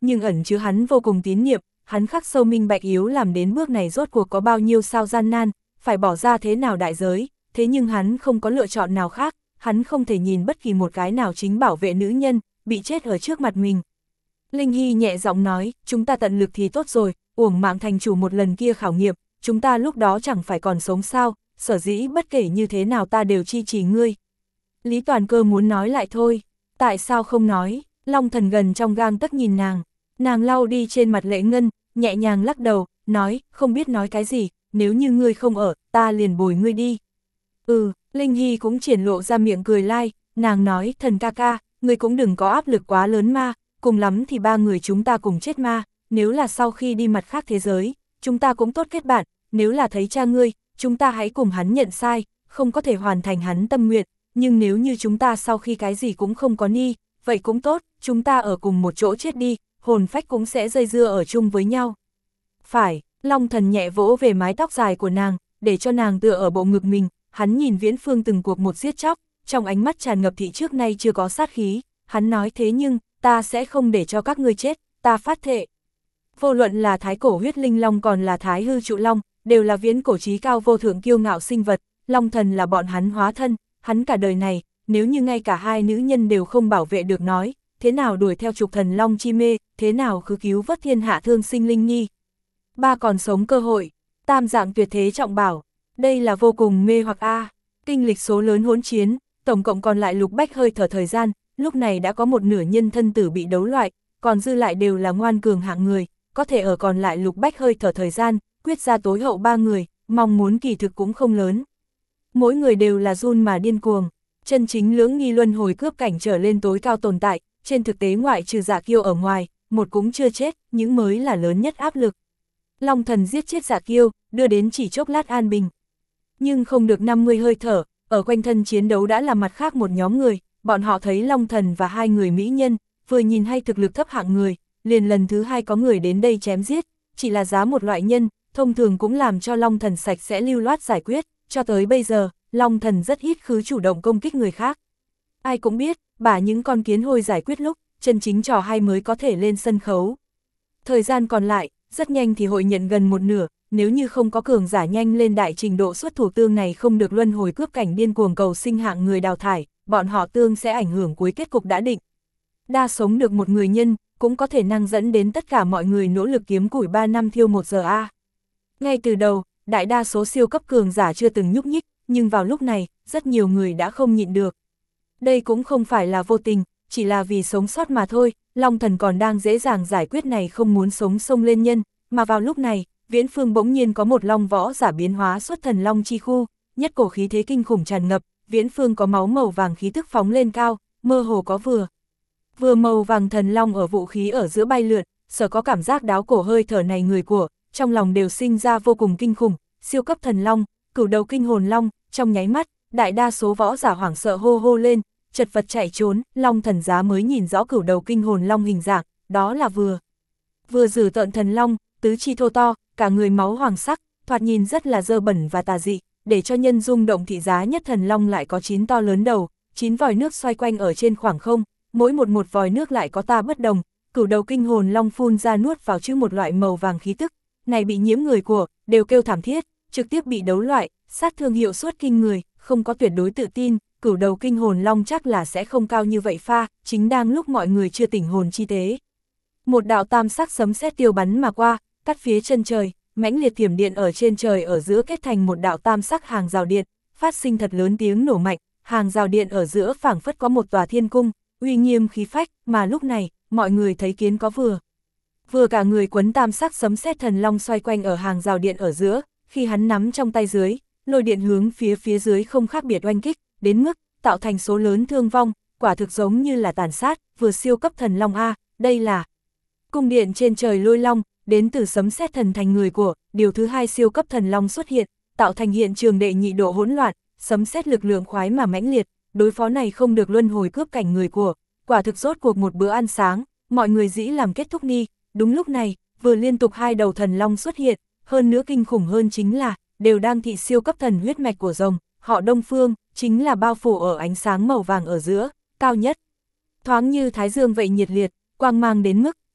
nhưng ẩn chứa hắn vô cùng tín niệm, hắn khắc sâu minh bạch Yếu làm đến bước này rốt cuộc có bao nhiêu sao gian nan, phải bỏ ra thế nào đại giới, thế nhưng hắn không có lựa chọn nào khác, hắn không thể nhìn bất kỳ một cái nào chính bảo vệ nữ nhân, bị chết ở trước mặt mình. Linh Hy nhẹ giọng nói, chúng ta tận lực thì tốt rồi, uổng mạng thành chủ một lần kia khảo nghiệm, chúng ta lúc đó chẳng phải còn sống sao, sở dĩ bất kể như thế nào ta đều chi trì ngươi. Lý Toàn Cơ muốn nói lại thôi, tại sao không nói, Long Thần gần trong gang tấc nhìn nàng, nàng lau đi trên mặt lệ ngân, nhẹ nhàng lắc đầu, nói, không biết nói cái gì, nếu như ngươi không ở, ta liền bồi ngươi đi. Ừ, Linh Hy cũng triển lộ ra miệng cười lai, nàng nói, thần ca ca, ngươi cũng đừng có áp lực quá lớn ma, cùng lắm thì ba người chúng ta cùng chết ma, nếu là sau khi đi mặt khác thế giới, chúng ta cũng tốt kết bạn, nếu là thấy cha ngươi, chúng ta hãy cùng hắn nhận sai, không có thể hoàn thành hắn tâm nguyện, nhưng nếu như chúng ta sau khi cái gì cũng không có ni, vậy cũng tốt, chúng ta ở cùng một chỗ chết đi, hồn phách cũng sẽ dây dưa ở chung với nhau. Phải, Long Thần nhẹ vỗ về mái tóc dài của nàng, để cho nàng tựa ở bộ ngực mình, hắn nhìn Viễn Phương từng cuộc một giết chóc, trong ánh mắt tràn ngập thị trước nay chưa có sát khí, hắn nói thế nhưng, ta sẽ không để cho các ngươi chết, ta phát thệ. Vô luận là thái cổ huyết linh long còn là thái hư trụ long, đều là viễn cổ trí cao vô thượng kiêu ngạo sinh vật, Long Thần là bọn hắn hóa thân, hắn cả đời này, nếu như ngay cả hai nữ nhân đều không bảo vệ được nói, thế nào đuổi theo trục thần long chi mê, thế nào khứ cứu vớt thiên hạ thương sinh linh nhi. Ba còn sống cơ hội, tam dạng tuyệt thế trọng bảo, đây là vô cùng mê hoặc a. Kinh lịch số lớn hỗn chiến, tổng cộng còn lại lục bách hơi thở thời gian, lúc này đã có một nửa nhân thân tử bị đấu loại, còn dư lại đều là ngoan cường hạng người, có thể ở còn lại lục bách hơi thở thời gian, quyết ra tối hậu ba người, mong muốn kỳ thực cũng không lớn. Mỗi người đều là run mà điên cuồng, chân chính lưỡng nghi luân hồi cướp cảnh trở lên tối cao tồn tại, trên thực tế ngoại trừ Dạ Kiêu ở ngoài, một cũng chưa chết, những mới là lớn nhất áp lực. Long Thần giết chết Dạ Kiêu, đưa đến chỉ chốc lát an bình. Nhưng không được năm mươi hơi thở, ở quanh thân chiến đấu đã là mặt khác một nhóm người, bọn họ thấy Long Thần và hai người mỹ nhân, vừa nhìn hay thực lực thấp hạng người, liền lần thứ hai có người đến đây chém giết, chỉ là giá một loại nhân, thông thường cũng làm cho Long Thần sạch sẽ lưu loát giải quyết, cho tới bây giờ, Long Thần rất ít khứ chủ động công kích người khác. Ai cũng biết, bả những con kiến hôi giải quyết lúc, chân chính trò hay mới có thể lên sân khấu. Thời gian còn lại, rất nhanh thì hội nhận gần một nửa, nếu như không có cường giả nhanh lên đại trình độ xuất thủ tương này không được luân hồi cướp cảnh điên cuồng cầu sinh hạng người đào thải, bọn họ tương sẽ ảnh hưởng cuối kết cục đã định. Đa sống được một người nhân, cũng có thể năng dẫn đến tất cả mọi người nỗ lực kiếm củi ba năm thiêu một giờ a. Ngay từ đầu, đại đa số siêu cấp cường giả chưa từng nhúc nhích, nhưng vào lúc này, rất nhiều người đã không nhịn được. Đây cũng không phải là vô tình, chỉ là vì sống sót mà thôi, Long Thần còn đang dễ dàng giải quyết này không muốn sống xông lên nhân, mà vào lúc này, Viễn Phương bỗng nhiên có một long võ giả biến hóa xuất thần long chi khu, nhất cổ khí thế kinh khủng tràn ngập, Viễn Phương có máu màu vàng khí tức phóng lên cao, mơ hồ có vừa. Vừa màu vàng thần long ở vũ khí ở giữa bay lượn, sở có cảm giác đáo cổ hơi thở này người của, trong lòng đều sinh ra vô cùng kinh khủng, siêu cấp thần long, cửu đầu kinh hồn long, trong nháy mắt, đại đa số võ giả hoảng sợ hô hô lên, chật vật chạy trốn, Long Thần giá mới nhìn rõ cửu đầu kinh hồn long hình dạng, đó là vừa. Vừa dữ tợn thần long, tứ chi thô to, cả người máu hoàng sắc, thoạt nhìn rất là dơ bẩn và tà dị, để cho nhân rung động thị giá nhất thần long lại có chín to lớn đầu, chín vòi nước xoay quanh ở trên khoảng không, mỗi một một vòi nước lại có ta bất đồng, cửu đầu kinh hồn long phun ra nuốt vào chữ một loại màu vàng khí tức, này bị nhiễm người của, đều kêu thảm thiết, trực tiếp bị đấu loại, sát thương hiệu suất kinh người, không có tuyệt đối tự tin, cửu đầu kinh hồn long chắc là sẽ không cao như vậy pha, chính đang lúc mọi người chưa tỉnh hồn chi tế. Một đạo tam sắc sấm sét tiêu bắn mà qua, cắt phía chân trời, mãnh liệt thiểm điện ở trên trời ở giữa kết thành một đạo tam sắc hàng rào điện, phát sinh thật lớn tiếng nổ mạnh, hàng rào điện ở giữa phảng phất có một tòa thiên cung, uy nghiêm khí phách, mà lúc này, mọi người thấy kiến có vừa. Vừa cả người quấn tam sắc sấm sét thần long xoay quanh ở hàng rào điện ở giữa, khi hắn nắm trong tay dưới, lôi điện hướng phía phía dưới không khác biệt oanh kích, đến mức tạo thành số lớn thương vong, quả thực giống như là tàn sát, vừa siêu cấp thần long a, đây là cung điện trên trời lôi long, đến từ sấm sét thần thành người của, điều thứ hai siêu cấp thần long xuất hiện, tạo thành hiện trường đệ nhị độ hỗn loạn, sấm sét lực lượng khoái mà mãnh liệt, đối phó này không được luân hồi cướp cảnh người của, quả thực rốt cuộc một bữa ăn sáng, mọi người dĩ làm kết thúc đi, đúng lúc này, vừa liên tục hai đầu thần long xuất hiện, hơn nữa kinh khủng hơn chính là, đều đang thị siêu cấp thần huyết mạch của rồng, họ Đông Phương, chính là bao phủ ở ánh sáng màu vàng ở giữa, cao nhất. Thoáng như thái dương vậy nhiệt liệt, quang mang đến mức,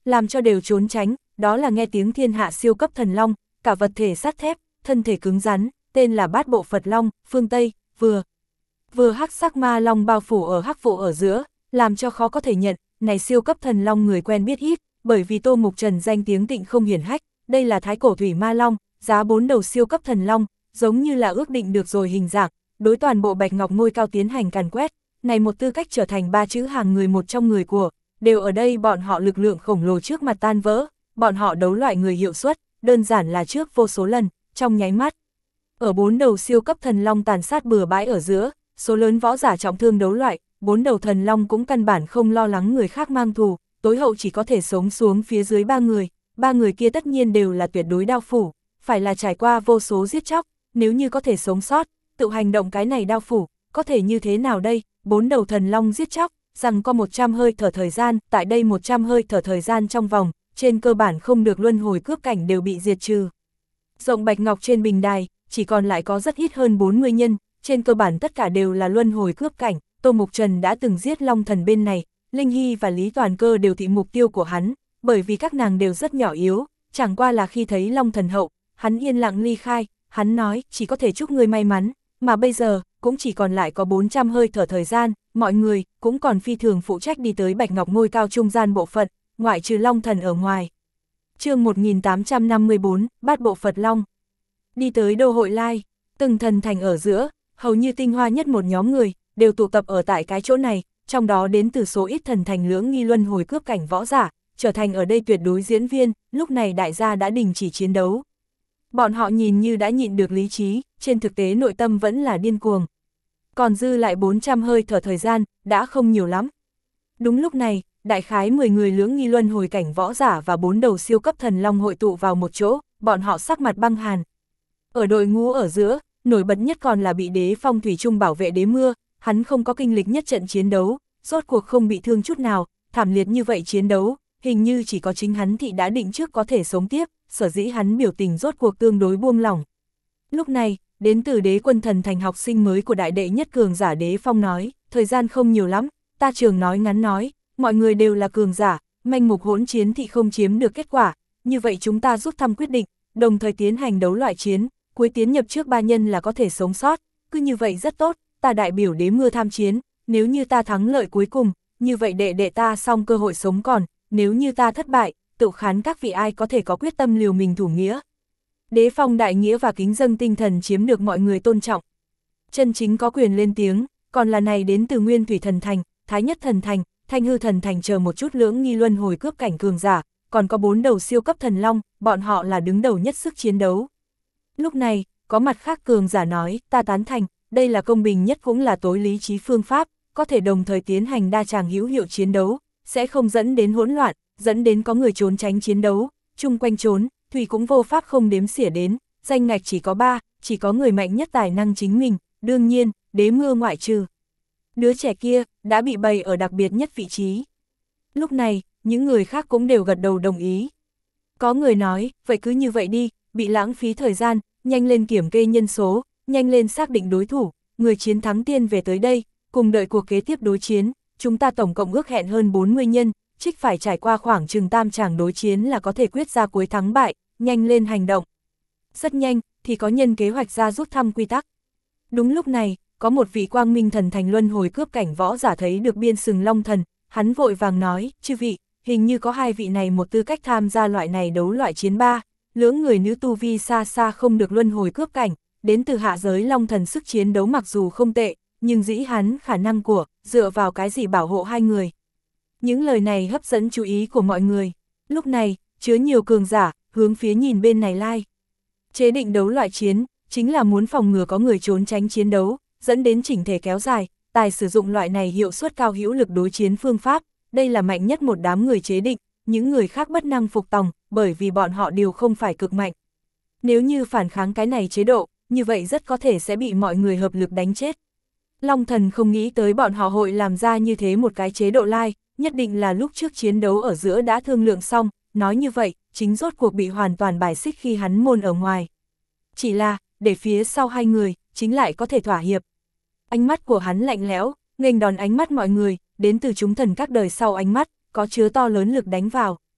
làm cho đều trốn tránh, đó là nghe tiếng thiên hạ siêu cấp thần long, cả vật thể sắt thép, thân thể cứng rắn, tên là Bát Bộ Phật Long, phương Tây, vừa. Vừa hắc sắc ma long bao phủ ở hắc vụ ở giữa, làm cho khó có thể nhận, này siêu cấp thần long người quen biết ít, bởi vì Tô Mục Trần danh tiếng tịnh không hiển hách, đây là thái cổ thủy ma long, giá bốn đầu siêu cấp thần long, giống như là ước định được rồi hình dạng, đối toàn bộ Bạch Ngọc ngôi cao tiến hành càn quét, này một tư cách trở thành ba chữ hàng người một trong người của, đều ở đây bọn họ lực lượng khổng lồ trước mặt tan vỡ, bọn họ đấu loại người hiệu suất, đơn giản là trước vô số lần, trong nháy mắt. Ở bốn đầu siêu cấp thần long tàn sát bừa bãi ở giữa, số lớn võ giả trọng thương đấu loại, bốn đầu thần long cũng căn bản không lo lắng người khác mang thù, tối hậu chỉ có thể sống xuống phía dưới ba người, ba người kia tất nhiên đều là tuyệt đối đao phủ, phải là trải qua vô số giết chóc, nếu như có thể sống sót, tự hành động cái này đao phủ, có thể như thế nào đây, bốn đầu thần long giết chóc, rằng có một trăm hơi thở thời gian, tại đây một trăm hơi thở thời gian trong vòng, trên cơ bản không được luân hồi cướp cảnh đều bị diệt trừ. Rộng Bạch Ngọc trên bình đài, chỉ còn lại có rất ít hơn bốn mươi nhân, trên cơ bản tất cả đều là luân hồi cướp cảnh, Tô Mục Trần đã từng giết Long Thần bên này, Linh Hy và Lý Toàn Cơ đều thị mục tiêu của hắn, bởi vì các nàng đều rất nhỏ yếu, chẳng qua là khi thấy Long Thần hậu, hắn yên lặng ly khai, hắn nói chỉ có thể chúc người may mắn, mà bây giờ, cũng chỉ còn lại có bốn trăm hơi thở thời gian, mọi người cũng còn phi thường phụ trách đi tới Bạch Ngọc ngôi cao trung gian bộ phận, ngoại trừ Long Thần ở ngoài. Chương một nghìn tám trăm năm mươi bốn, Bát Bộ Phật Long. Đi tới Đô Hội Lai, từng thần thành ở giữa, hầu như tinh hoa nhất một nhóm người, đều tụ tập ở tại cái chỗ này, trong đó đến từ số ít thần thành lưỡng nghi luân hồi cướp cảnh võ giả, trở thành ở đây tuyệt đối diễn viên, lúc này đại gia đã đình chỉ chiến đấu. Bọn họ nhìn như đã nhịn được lý trí, trên thực tế nội tâm vẫn là điên cuồng. Còn dư lại bốn trăm hơi thở thời gian, đã không nhiều lắm. Đúng lúc này, đại khái mười người lưỡng nghi luân hồi cảnh võ giả và bốn đầu siêu cấp thần long hội tụ vào một chỗ, bọn họ sắc mặt băng hàn. Ở đội ngũ ở giữa, nổi bật nhất còn là bị Đế Phong thủy chung bảo vệ Đế Mưa, hắn không có kinh lịch nhất trận chiến đấu, rốt cuộc không bị thương chút nào, thảm liệt như vậy chiến đấu, hình như chỉ có chính hắn thị đã định trước có thể sống tiếp, sở dĩ hắn biểu tình rốt cuộc tương đối buông lỏng. Lúc này, đến từ Đế Quân Thần thành học sinh mới của đại đệ nhất cường giả Đế Phong nói, thời gian không nhiều lắm, ta trường nói ngắn nói, mọi người đều là cường giả, manh mục hỗn chiến thì không chiếm được kết quả, như vậy chúng ta rút thăm quyết định, đồng thời tiến hành đấu loại chiến, cuối tiến nhập trước ba nhân là có thể sống sót, cứ như vậy rất tốt, ta đại biểu Đế Mưa tham chiến, nếu như ta thắng lợi cuối cùng, như vậy đệ đệ ta xong cơ hội sống còn, nếu như ta thất bại, tự khán các vị ai có thể có quyết tâm liều mình thủ nghĩa. Đế Phong đại nghĩa và kính dâng tinh thần chiếm được mọi người tôn trọng. Chân chính có quyền lên tiếng, còn là này đến từ Nguyên Thủy Thần Thành, Thái Nhất Thần Thành, Thanh Hư Thần Thành chờ một chút lưỡng nghi luân hồi cướp cảnh cường giả, còn có bốn đầu siêu cấp thần long, bọn họ là đứng đầu nhất sức chiến đấu. Lúc này, có mặt khác cường giả nói, ta tán thành, đây là công bình nhất cũng là tối lý trí phương pháp, có thể đồng thời tiến hành đa tràng hữu hiệu chiến đấu, sẽ không dẫn đến hỗn loạn, dẫn đến có người trốn tránh chiến đấu, chung quanh trốn, thủy cũng vô pháp không đếm xỉa đến, danh ngạch chỉ có ba, chỉ có người mạnh nhất tài năng chính mình, đương nhiên, Đế Mưa ngoại trừ. Đứa trẻ kia, đã bị bày ở đặc biệt nhất vị trí. Lúc này, những người khác cũng đều gật đầu đồng ý. Có người nói, vậy cứ như vậy đi, bị lãng phí thời gian, nhanh lên kiểm kê nhân số, nhanh lên xác định đối thủ, người chiến thắng tiên về tới đây, cùng đợi cuộc kế tiếp đối chiến, chúng ta tổng cộng ước hẹn hơn bốn mươi nhân, trích phải trải qua khoảng chừng tam tràng đối chiến là có thể quyết ra cuối thắng bại, nhanh lên hành động. Rất nhanh, thì có nhân kế hoạch ra rút thăm quy tắc. Đúng lúc này, có một vị quang minh thần thành luân hồi cướp cảnh võ giả thấy được biên sừng long thần, hắn vội vàng nói, chư vị, hình như có hai vị này một tư cách tham gia loại này đấu loại chiến ba, lưỡng người nữ tu vi xa xa không được luân hồi cướp cảnh, đến từ hạ giới long thần sức chiến đấu mặc dù không tệ, nhưng dĩ hắn khả năng của, dựa vào cái gì bảo hộ hai người. Những lời này hấp dẫn chú ý của mọi người. Lúc này, chứa nhiều cường giả, hướng phía nhìn bên này lai. Chế định đấu loại chiến, chính là muốn phòng ngừa có người trốn tránh chiến đấu, dẫn đến chỉnh thể kéo dài, tài sử dụng loại này hiệu suất cao hữu lực đối chiến phương pháp, đây là mạnh nhất một đám người chế định, những người khác bất năng phục tòng, bởi vì bọn họ đều không phải cực mạnh. Nếu như phản kháng cái này chế độ, như vậy rất có thể sẽ bị mọi người hợp lực đánh chết. Long Thần không nghĩ tới bọn họ hội làm ra như thế một cái chế độ lai, nhất định là lúc trước chiến đấu ở giữa đã thương lượng xong, nói như vậy, chính rốt cuộc bị hoàn toàn bài xích khi hắn môn ở ngoài. Chỉ là, để phía sau hai người, chính lại có thể thỏa hiệp. Ánh mắt của hắn lạnh lẽo, nghênh đòn ánh mắt mọi người, đến từ chúng thần các đời sau ánh mắt, có chứa to lớn lực đánh vào.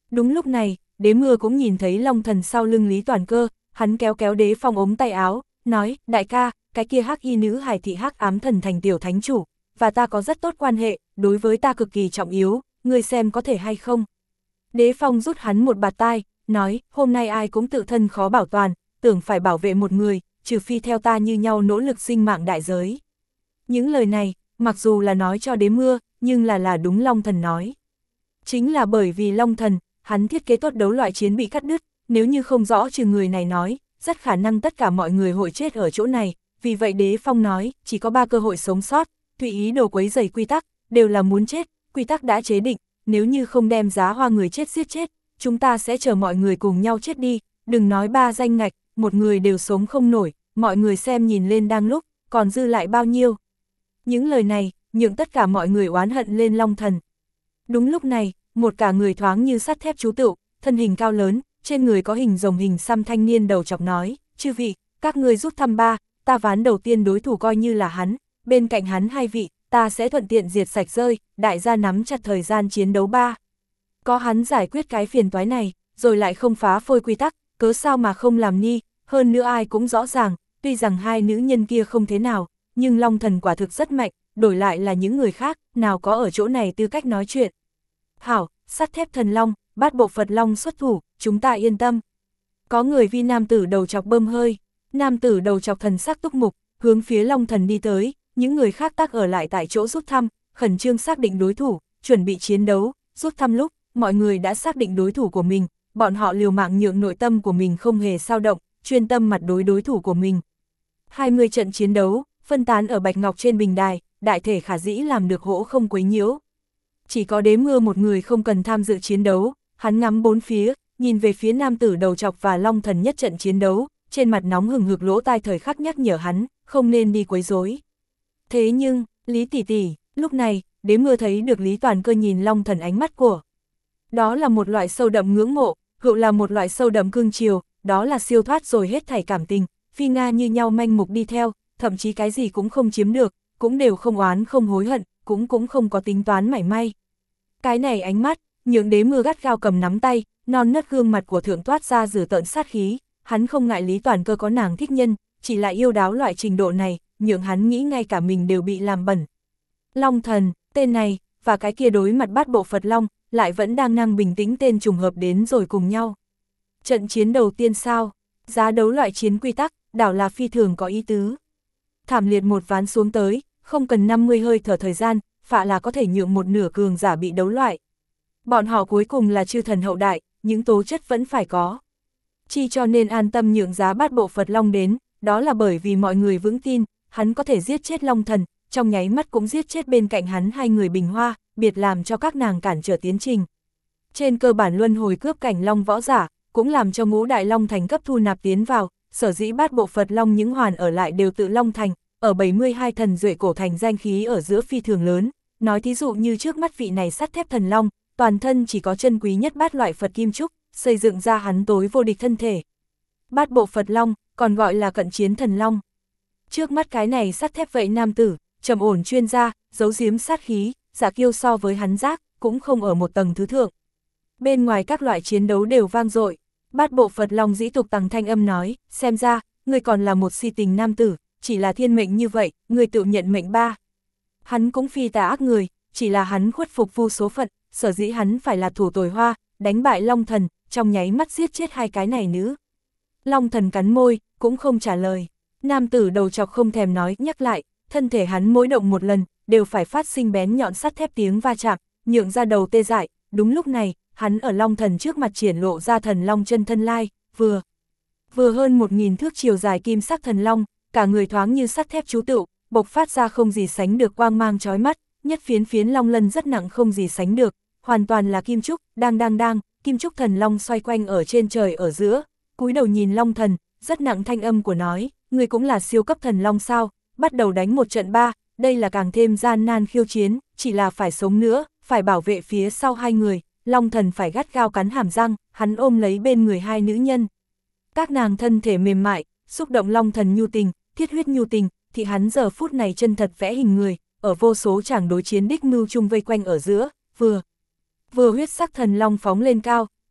Đúng lúc này, Đế Mưa cũng nhìn thấy Long Thần sau lưng Lý Toàn Cơ, hắn kéo kéo Đế Phong ống tay áo, nói, đại ca, cái kia hắc y nữ hài thị hắc ám thần thành tiểu thánh chủ, và ta có rất tốt quan hệ, đối với ta cực kỳ trọng yếu, ngươi xem có thể hay không. Đế Phong rút hắn một bạt tai, nói, hôm nay ai cũng tự thân khó bảo toàn, tưởng phải bảo vệ một người, trừ phi theo ta như nhau nỗ lực sinh mạng đại giới. Những lời này, mặc dù là nói cho Đế Mưa, nhưng là là đúng Long Thần nói. Chính là bởi vì Long Thần, hắn thiết kế tốt đấu loại chiến bị cắt đứt, nếu như không rõ trừ người này nói, rất khả năng tất cả mọi người hội chết ở chỗ này, vì vậy Đế Phong nói, chỉ có ba cơ hội sống sót, tùy ý đồ quấy rầy quy tắc, đều là muốn chết, quy tắc đã chế định, nếu như không đem giá hoa người chết giết chết, chúng ta sẽ chờ mọi người cùng nhau chết đi, đừng nói ba danh ngạch, một người đều sống không nổi, mọi người xem nhìn lên đang lúc, còn dư lại bao nhiêu. Những lời này, nhượng tất cả mọi người oán hận lên Long Thần. Đúng lúc này, một cả người thoáng như sắt thép chú tựu, thân hình cao lớn, trên người có hình rồng hình xăm thanh niên đầu chọc nói, chư vị, các người rút thăm ba, ta ván đầu tiên đối thủ coi như là hắn, bên cạnh hắn hai vị, ta sẽ thuận tiện diệt sạch rơi, đại gia nắm chặt thời gian chiến đấu ba. Có hắn giải quyết cái phiền toái này, rồi lại không phá phôi quy tắc, cớ sao mà không làm ni, hơn nữa ai cũng rõ ràng, tuy rằng hai nữ nhân kia không thế nào, nhưng Long Thần quả thực rất mạnh, đổi lại là những người khác, nào có ở chỗ này tư cách nói chuyện. Hảo, sắt thép thần long, bát bộ Phật long xuất thủ, chúng ta yên tâm. Có người vi nam tử đầu chọc bơm hơi, nam tử đầu chọc thần sắc túc mục, hướng phía Long Thần đi tới, những người khác tác ở lại tại chỗ rút thăm, khẩn trương xác định đối thủ, chuẩn bị chiến đấu, rút thăm lúc, mọi người đã xác định đối thủ của mình, bọn họ liều mạng nhượng nội tâm của mình không hề dao động, chuyên tâm mặt đối đối thủ của mình. hai mươi trận chiến đấu, phân tán ở bạch ngọc trên bình đài, đại thể khả dĩ làm được hỗ không quấy nhiễu. Chỉ có Đế Mưa một người không cần tham dự chiến đấu, hắn ngắm bốn phía, nhìn về phía nam tử đầu chọc và Long Thần nhất trận chiến đấu, trên mặt nóng hừng hực lỗ tai thời khắc nhắc nhở hắn, không nên đi quấy rối. Thế nhưng, Lý tỷ tỷ, lúc này, Đế Mưa thấy được Lý Toàn Cơ nhìn Long Thần ánh mắt của. Đó là một loại sâu đậm ngưỡng mộ, hữu là một loại sâu đậm cương chiều, đó là siêu thoát rồi hết thảy cảm tình, phi nga như nhau manh mục đi theo, thậm chí cái gì cũng không chiếm được, cũng đều không oán không hối hận, cũng cũng không có tính toán mảy may. Cái này ánh mắt, nhượng Đế Mưa gắt gao cầm nắm tay, non nớt gương mặt của thượng toát ra dử tợn sát khí, hắn không ngại Lý Toàn Cơ có nàng thích nhân, chỉ là yêu đáo loại trình độ này, nhượng hắn nghĩ ngay cả mình đều bị làm bẩn. Long Thần, tên này, và cái kia đối mặt bát bộ Phật Long, lại vẫn đang năng bình tĩnh tên trùng hợp đến rồi cùng nhau. Trận chiến đầu tiên sao, giá đấu loại chiến quy tắc, đảo là phi thường có ý tứ. Thảm liệt một ván xuống tới, không cần năm mươi hơi thở thời gian, phạ là có thể nhượng một nửa cường giả bị đấu loại. Bọn họ cuối cùng là chư thần hậu đại, những tố chất vẫn phải có. Chi cho nên an tâm nhượng giá bát bộ Phật Long đến, đó là bởi vì mọi người vững tin, hắn có thể giết chết Long Thần, trong nháy mắt cũng giết chết bên cạnh hắn hai người bình hoa, biệt làm cho các nàng cản trở tiến trình. Trên cơ bản luân hồi cướp cảnh Long võ giả, cũng làm cho ngũ đại Long thành cấp thu nạp tiến vào, sở dĩ bát bộ Phật Long những hoàn ở lại đều tự Long thành, ở bảy mươi hai thần duệ cổ thành danh khí ở giữa phi thường lớn, nói thí dụ như trước mắt vị này sắt thép thần Long, toàn thân chỉ có chân quý nhất bát loại Phật kim trúc, xây dựng ra hắn tối vô địch thân thể. Bát bộ Phật Long, còn gọi là cận chiến thần Long. Trước mắt cái này sắt thép vậy nam tử, trầm ổn chuyên gia, giấu giếm sát khí, giả kiêu so với hắn giác, cũng không ở một tầng thứ thượng. Bên ngoài các loại chiến đấu đều vang dội, bát bộ Phật Long dĩ tục tằng thanh âm nói, xem ra, người còn là một si tình nam tử, chỉ là thiên mệnh như vậy, người tự nhận mệnh ba. Hắn cũng phi tà ác người, chỉ là hắn khuất phục vu số phận, sở dĩ hắn phải là thủ tồi hoa, đánh bại Long Thần, trong nháy mắt giết chết hai cái này nữ. Long Thần cắn môi, cũng không trả lời. Nam tử đầu chọc không thèm nói, nhắc lại, thân thể hắn mỗi động một lần, đều phải phát sinh bén nhọn sắt thép tiếng va chạm, nhượng ra đầu tê dại. Đúng lúc này, hắn ở Long Thần trước mặt triển lộ ra thần Long chân thân lai, vừa. Vừa hơn một nghìn thước chiều dài kim sắc thần Long, cả người thoáng như sắt thép chú tựu, bộc phát ra không gì sánh được quang mang chói mắt, nhất phiến phiến long lân rất nặng không gì sánh được, hoàn toàn là kim trúc, đang đang đang, kim trúc thần long xoay quanh ở trên trời ở giữa, cúi đầu nhìn Long Thần, rất nặng thanh âm của nói, người cũng là siêu cấp thần long sao, bắt đầu đánh một trận ba, đây là càng thêm gian nan khiêu chiến, chỉ là phải sống nữa, phải bảo vệ phía sau hai người, Long Thần phải gắt gao cắn hàm răng, hắn ôm lấy bên người hai nữ nhân. Các nàng thân thể mềm mại, xúc động Long Thần nhu tình, thiết huyết nhu tình, thì hắn giờ phút này chân thật vẽ hình người, ở vô số chàng đối chiến đích mưu chung vây quanh ở giữa, vừa. Vừa huyết sắc thần long phóng lên cao,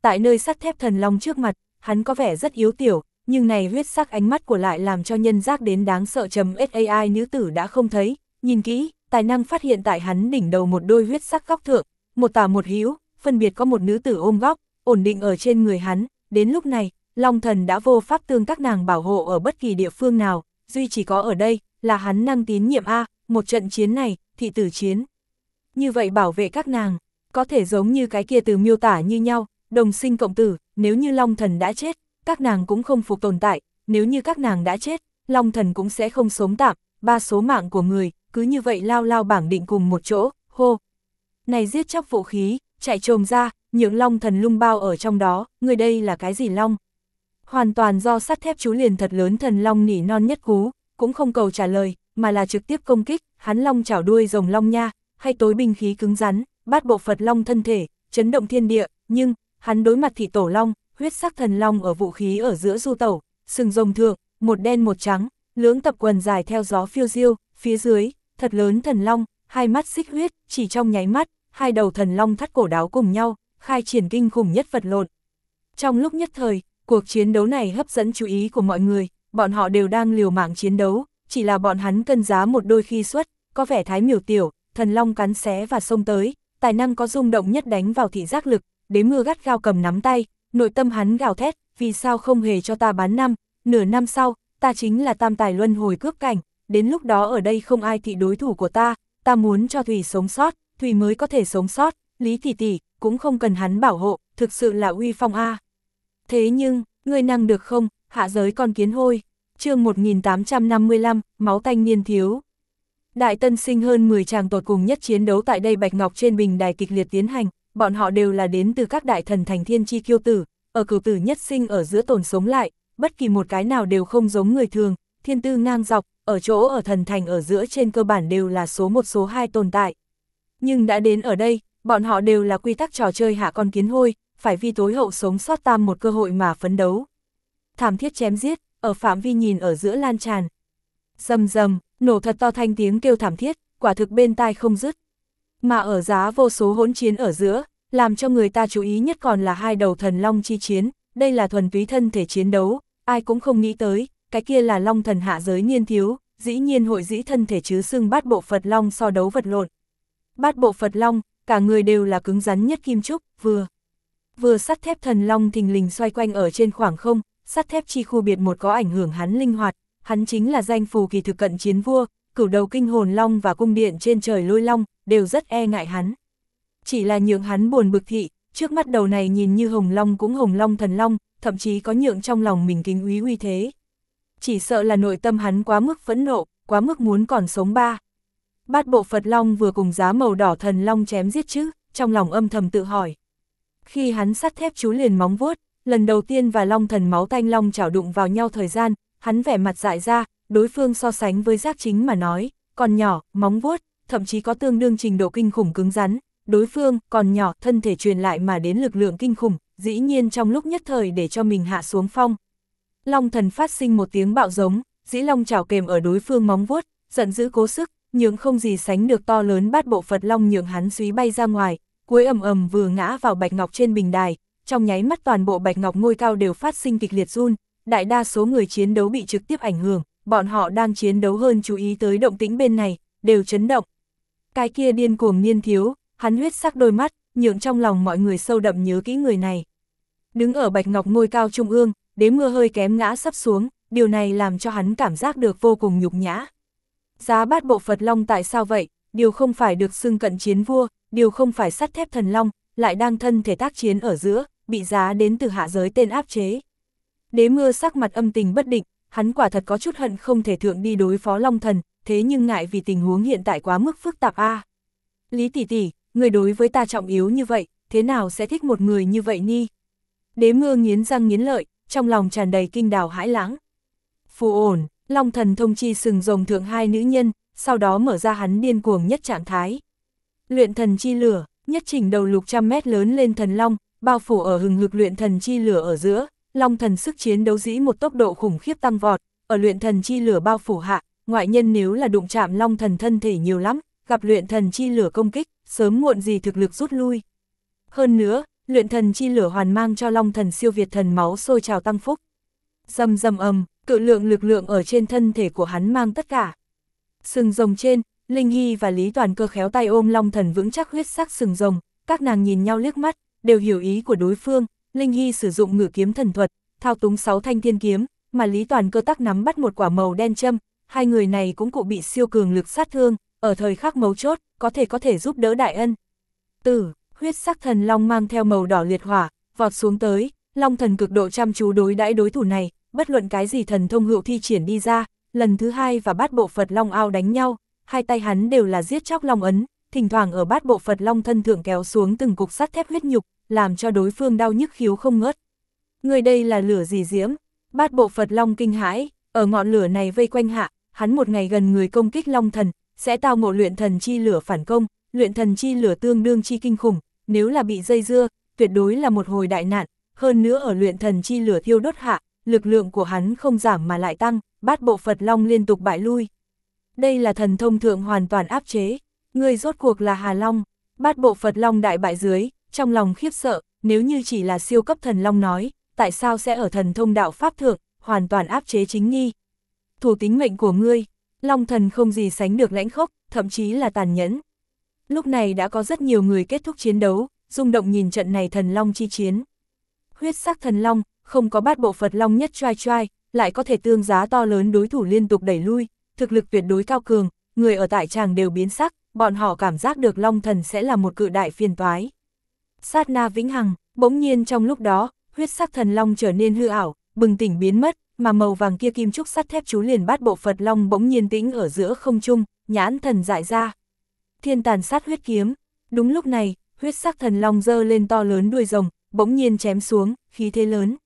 tại nơi sắt thép thần long trước mặt, hắn có vẻ rất yếu tiểu, nhưng này huyết sắc ánh mắt của lại làm cho nhân giác đến đáng sợ. .sai nữ tử đã không thấy, nhìn kỹ, tài năng phát hiện tại hắn đỉnh đầu một đôi huyết sắc góc thượng, một tả một hữu, phân biệt có một nữ tử ôm góc, ổn định ở trên người hắn. Đến lúc này, Long Thần đã vô pháp tương các nàng bảo hộ ở bất kỳ địa phương nào, duy chỉ có ở đây, là hắn năng tín nhiệm A, một trận chiến này, thị tử chiến. Như vậy bảo vệ các nàng, có thể giống như cái kia từ miêu tả như nhau, đồng sinh cộng tử, nếu như Long Thần đã chết, các nàng cũng không phục tồn tại, nếu như các nàng đã chết, Long Thần cũng sẽ không sống tạm, ba số mạng của người, cứ như vậy lao lao bảng định cùng một chỗ, hô. Này giết chóc vũ khí, chạy trồm ra, những Long Thần lung bao ở trong đó, người đây là cái gì long? Hoàn toàn do sắt thép chú liền thật lớn thần long nỉ non nhất cú, cũng không cầu trả lời, mà là trực tiếp công kích, hắn long chảo đuôi rồng long nha, hay tối binh khí cứng rắn, bát bộ Phật long thân thể, chấn động thiên địa, nhưng, hắn đối mặt thị tổ long, huyết sắc thần long ở vũ khí ở giữa du tẩu, sừng rồng thượng, một đen một trắng, lưỡng tập quần dài theo gió phiêu diêu, phía dưới, thật lớn thần long, hai mắt xích huyết, chỉ trong nháy mắt, hai đầu thần long thắt cổ đáo cùng nhau, khai triển kinh khủng nhất vật lộn. Trong lúc nhất thời, cuộc chiến đấu này hấp dẫn chú ý của mọi người, bọn họ đều đang liều mạng chiến đấu, chỉ là bọn hắn cân giá một đôi khi xuất, có vẻ thái miểu tiểu, thần long cắn xé và xông tới, tài năng có rung động nhất đánh vào thị giác lực, Đế Mưa gắt gao cầm nắm tay, nội tâm hắn gào thét, vì sao không hề cho ta bán năm, nửa năm sau, ta chính là tam tài luân hồi cướp cảnh, đến lúc đó ở đây không ai thị đối thủ của ta, ta muốn cho Thủy sống sót, Thủy mới có thể sống sót, Lý tỷ tỷ cũng không cần hắn bảo hộ, thực sự là uy phong a. Thế nhưng, ngươi năng được không, hạ giới con kiến hôi, chương một nghìn tám trăm năm mươi lăm, máu tanh niên thiếu. Đại tân sinh hơn mười chàng tột cùng nhất chiến đấu tại đây Bạch Ngọc trên bình đài kịch liệt tiến hành, bọn họ đều là đến từ các đại thần thành thiên chi kiêu tử, ở cửu tử nhất sinh ở giữa tồn sống lại, bất kỳ một cái nào đều không giống người thường, thiên tư ngang dọc, ở chỗ ở thần thành ở giữa trên cơ bản đều là số một số hai tồn tại. Nhưng đã đến ở đây, bọn họ đều là quy tắc trò chơi hạ con kiến hôi, phải vì tối hậu sống sót tam một cơ hội mà phấn đấu. Thảm thiết chém giết, ở phạm vi nhìn ở giữa lan tràn. Rầm rầm, nổ thật to thanh tiếng kêu thảm thiết, quả thực bên tai không dứt. Mà ở giá vô số hỗn chiến ở giữa, làm cho người ta chú ý nhất còn là hai đầu thần long chi chiến, đây là thuần túy thân thể chiến đấu, ai cũng không nghĩ tới, cái kia là long thần hạ giới niên thiếu, dĩ nhiên hội dĩ thân thể chứ xưng bát bộ Phật long so đấu vật lộn. Bát bộ Phật long, cả người đều là cứng rắn nhất kim trúc, vừa. Vừa sắt thép thần long thình lình xoay quanh ở trên khoảng không, sắt thép chi khu biệt một có ảnh hưởng hắn linh hoạt, hắn chính là danh phù kỳ thực cận chiến vua, cửu đầu kinh hồn long và cung điện trên trời lôi long, đều rất e ngại hắn. Chỉ là nhượng hắn buồn bực thị, trước mắt đầu này nhìn như hồng long cũng hồng long thần long, thậm chí có nhượng trong lòng mình kính úy uy thế. Chỉ sợ là nội tâm hắn quá mức phẫn nộ, quá mức muốn còn sống ba. Bát bộ Phật long vừa cùng giá màu đỏ thần long chém giết chứ, trong lòng âm thầm tự hỏi. Khi hắn sắt thép chú liền móng vuốt, lần đầu tiên và long thần máu tanh long chảo đụng vào nhau thời gian, hắn vẻ mặt dại ra, đối phương so sánh với giác chính mà nói, còn nhỏ, móng vuốt, thậm chí có tương đương trình độ kinh khủng cứng rắn, đối phương, còn nhỏ, thân thể truyền lại mà đến lực lượng kinh khủng, dĩ nhiên trong lúc nhất thời để cho mình hạ xuống phong. Long thần phát sinh một tiếng bạo giống, dĩ long chảo kềm ở đối phương móng vuốt, giận dữ cố sức, nhượng không gì sánh được to lớn bát bộ Phật long nhượng hắn suý bay ra ngoài, cuối ầm ầm vừa ngã vào Bạch Ngọc trên bình đài, trong nháy mắt toàn bộ Bạch Ngọc ngôi cao đều phát sinh kịch liệt run, đại đa số người chiến đấu bị trực tiếp ảnh hưởng, bọn họ đang chiến đấu hơn chú ý tới động tĩnh bên này, đều chấn động. Cái kia điên cuồng niên thiếu, hắn huyết sắc đôi mắt, nhượng trong lòng mọi người sâu đậm nhớ kỹ người này. Đứng ở Bạch Ngọc ngôi cao trung ương, Đế Mưa hơi kém ngã sắp xuống, điều này làm cho hắn cảm giác được vô cùng nhục nhã. Giá bát bộ Phật long tại sao vậy, điều không phải được xưng cận chiến vua, điều không phải sắt thép thần long, lại đang thân thể tác chiến ở giữa, bị giá đến từ hạ giới tên áp chế. Đế Mưa sắc mặt âm tình bất định, hắn quả thật có chút hận không thể thượng đi đối phó long thần, thế nhưng ngại vì tình huống hiện tại quá mức phức tạp a. À. Lý tỷ tỷ, người đối với ta trọng yếu như vậy, thế nào sẽ thích một người như vậy ni? Đế Mưa nghiến răng nghiến lợi, trong lòng tràn đầy kinh đào hãi lãng. Phù ổn, long thần thông chi sừng rồng thượng hai nữ nhân, sau đó mở ra hắn điên cuồng nhất trạng thái. Luyện thần chi lửa, nhất chỉnh đầu lục trăm mét lớn lên thần long, bao phủ ở hừng hực luyện thần chi lửa ở giữa, long thần sức chiến đấu dĩ một tốc độ khủng khiếp tăng vọt, ở luyện thần chi lửa bao phủ hạ, ngoại nhân nếu là đụng chạm long thần thân thể nhiều lắm, gặp luyện thần chi lửa công kích, sớm muộn gì thực lực rút lui. Hơn nữa, luyện thần chi lửa hoàn mang cho Long thần siêu việt thần máu sôi trào tăng phúc. Rầm rầm ầm, cự lượng lực lượng ở trên thân thể của hắn mang tất cả. Sừng rồng trên, Linh Hy và Lý Toàn Cơ khéo tay ôm Long thần vững chắc huyết sắc sừng rồng, các nàng nhìn nhau liếc mắt, đều hiểu ý của đối phương. Linh Hy sử dụng ngự kiếm thần thuật, thao túng sáu thanh thiên kiếm, mà Lý Toàn Cơ tắc nắm bắt một quả màu đen châm, hai người này cũng cụ bị siêu cường lực sát thương, ở thời khắc mấu chốt, có thể có thể giúp đỡ đại ân. Tử, huyết sắc thần long mang theo màu đỏ liệt hỏa, vọt xuống tới, Long thần cực độ chăm chú đối đãi đối thủ này, bất luận cái gì thần thông hữu thi triển đi ra, lần thứ hai và bát bộ Phật Long ao đánh nhau, hai tay hắn đều là giết chóc long ấn, thỉnh thoảng ở bát bộ Phật Long thân thượng kéo xuống từng cục sắt thép huyết nhục, làm cho đối phương đau nhức khiếu không ngớt. Người đây là lửa gì diễm? Bát bộ Phật Long kinh hãi, ở ngọn lửa này vây quanh hạ, hắn một ngày gần người công kích Long thần, sẽ tao ngộ luyện thần chi lửa phản công, luyện thần chi lửa tương đương chi kinh khủng, nếu là bị dây dưa, tuyệt đối là một hồi đại nạn, hơn nữa ở luyện thần chi lửa thiêu đốt hạ, lực lượng của hắn không giảm mà lại tăng, bát bộ Phật Long liên tục bại lui. Đây là thần thông thượng hoàn toàn áp chế, người rốt cuộc là Hà Long, bát bộ Phật Long đại bại dưới, trong lòng khiếp sợ, nếu như chỉ là siêu cấp thần Long nói, tại sao sẽ ở thần thông đạo pháp thượng, hoàn toàn áp chế chính nghi. Thủ tính mệnh của ngươi, Long thần không gì sánh được lãnh khốc, thậm chí là tàn nhẫn. Lúc này đã có rất nhiều người kết thúc chiến đấu, rung động nhìn trận này thần Long chi chiến. Huyết sắc thần Long, không có bát bộ Phật Long nhất trai trai, lại có thể tương giá to lớn đối thủ liên tục đẩy lui, thực lực tuyệt đối cao cường, người ở tại tràng đều biến sắc, bọn họ cảm giác được Long thần sẽ là một cự đại phiền toái. Sát na vĩnh hằng, bỗng nhiên trong lúc đó, huyết sắc thần Long trở nên hư ảo, bừng tỉnh biến mất, mà màu vàng kia kim trúc sắt thép chú liền bát bộ Phật Long bỗng nhiên tĩnh ở giữa không trung, nhãn thần dại ra. Thiên tàn sát huyết kiếm, đúng lúc này, huyết sắc thần Long giơ lên to lớn đuôi rồng, bỗng nhiên chém xuống, khí thế lớn.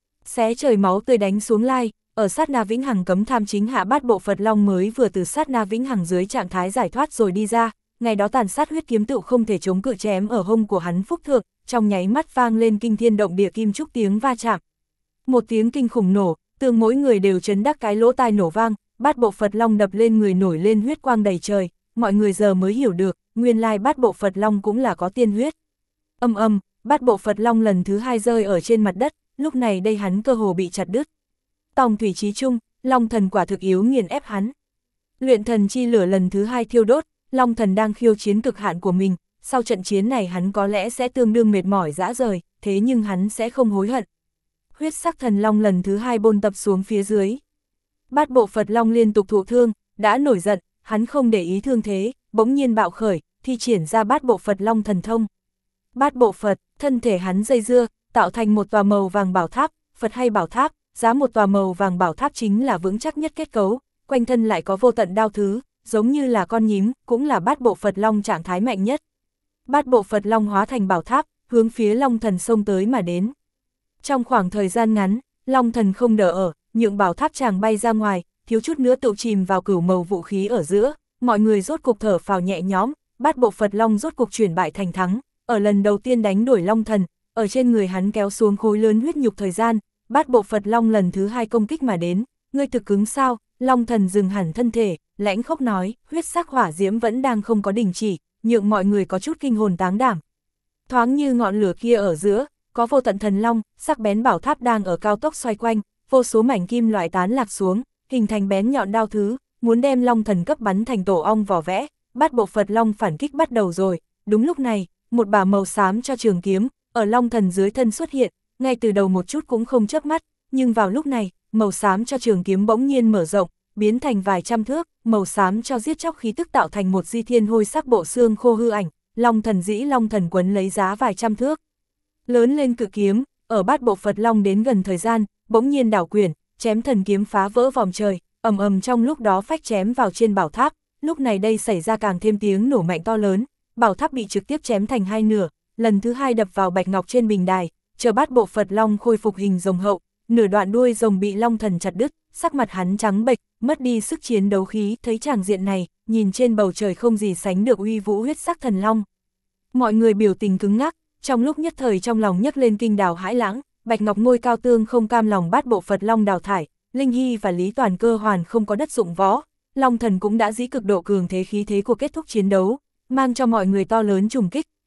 Xé trời máu tươi đánh xuống lai, ở sát na vĩnh hằng cấm tham chính hạ bát bộ Phật Long mới vừa từ sát na vĩnh hằng dưới trạng thái giải thoát rồi đi ra, ngày đó tàn sát huyết kiếm tựu không thể chống cự chém ở hông của hắn phúc thượng, trong nháy mắt vang lên kinh thiên động địa kim trúc tiếng va chạm. Một tiếng kinh khủng nổ, tương mỗi người đều chấn đắc cái lỗ tai nổ vang, bát bộ Phật Long đập lên người nổi lên huyết quang đầy trời, mọi người giờ mới hiểu được, nguyên lai bát bộ Phật Long cũng là có tiên huyết. Âm âm, bát bộ Phật Long lần thứ hai rơi ở trên mặt đất, lúc này đây hắn cơ hồ bị chặt đứt. Tòng thủy chí trung, Long thần quả thực yếu nghiền ép hắn. Luyện thần chi lửa lần thứ hai thiêu đốt, Long thần đang khiêu chiến cực hạn của mình, sau trận chiến này hắn có lẽ sẽ tương đương mệt mỏi rã rời, thế nhưng hắn sẽ không hối hận. Huyết sắc thần Long lần thứ hai bôn tập xuống phía dưới. Bát bộ Phật Long liên tục thụ thương, đã nổi giận, hắn không để ý thương thế, bỗng nhiên bạo khởi, thi triển ra bát bộ Phật Long thần thông. Bát bộ Phật, thân thể hắn dây dưa, tạo thành một tòa màu vàng bảo tháp, Phật hay bảo tháp, giá một tòa màu vàng bảo tháp chính là vững chắc nhất kết cấu, quanh thân lại có vô tận đao thứ, giống như là con nhím, cũng là bát bộ Phật Long trạng thái mạnh nhất. Bát bộ Phật Long hóa thành bảo tháp, hướng phía Long thần xông tới mà đến. Trong khoảng thời gian ngắn, Long thần không đỡ ở, nhượng bảo tháp chàng bay ra ngoài, thiếu chút nữa tự chìm vào cửu màu vũ khí ở giữa, mọi người rốt cục thở phào nhẹ nhõm, bát bộ Phật Long rốt cục chuyển bại thành thắng, ở lần đầu tiên đánh đuổi Long thần, ở trên người hắn kéo xuống khối lớn huyết nhục thời gian, bát bộ Phật Long lần thứ hai công kích mà đến, ngươi thực cứng sao? Long thần dừng hẳn thân thể, lãnh khốc nói, huyết sắc hỏa diễm vẫn đang không có đình chỉ, nhượng mọi người có chút kinh hồn táng đảm. Thoáng như ngọn lửa kia ở giữa, có vô tận thần long, sắc bén bảo tháp đang ở cao tốc xoay quanh, vô số mảnh kim loại tán lạc xuống, hình thành bén nhọn đao thứ, muốn đem Long thần cấp bắn thành tổ ong vỏ vẽ, bát bộ Phật Long phản kích bắt đầu rồi. Đúng lúc này, một bả màu xám cho trường kiếm, ở Long thần dưới thân xuất hiện, ngay từ đầu một chút cũng không chớp mắt, nhưng vào lúc này, màu xám cho trường kiếm bỗng nhiên mở rộng, biến thành vài trăm thước, màu xám cho giết chóc khí tức tạo thành một di thiên hôi sắc bộ xương khô hư ảnh, Long thần dĩ Long thần quấn lấy giá vài trăm thước. Lớn lên cự kiếm, ở bát bộ Phật Long đến gần thời gian, bỗng nhiên đảo quyển, chém thần kiếm phá vỡ vòm trời, ầm ầm trong lúc đó phách chém vào trên bảo tháp, lúc này đây xảy ra càng thêm tiếng nổ mạnh to lớn, bảo tháp bị trực tiếp chém thành hai nửa, lần thứ hai đập vào bạch ngọc trên bình đài, chờ bát bộ Phật Long khôi phục hình rồng hậu, nửa đoạn đuôi rồng bị Long thần chặt đứt, sắc mặt hắn trắng bệch, mất đi sức chiến đấu khí, thấy tràng diện này, nhìn trên bầu trời không gì sánh được uy vũ huyết sắc thần long. Mọi người biểu tình cứng ngắc, trong lúc nhất thời trong lòng nhấc lên kinh đào hãi lãng, bạch ngọc ngôi cao tương không cam lòng bát bộ Phật Long đào thải, Linh Hy và Lý Toàn Cơ hoàn không có đất dụng võ, Long thần cũng đã dĩ cực độ cường thế khí thế của kết thúc chiến đấu, mang cho mọi người to lớn trùng kích,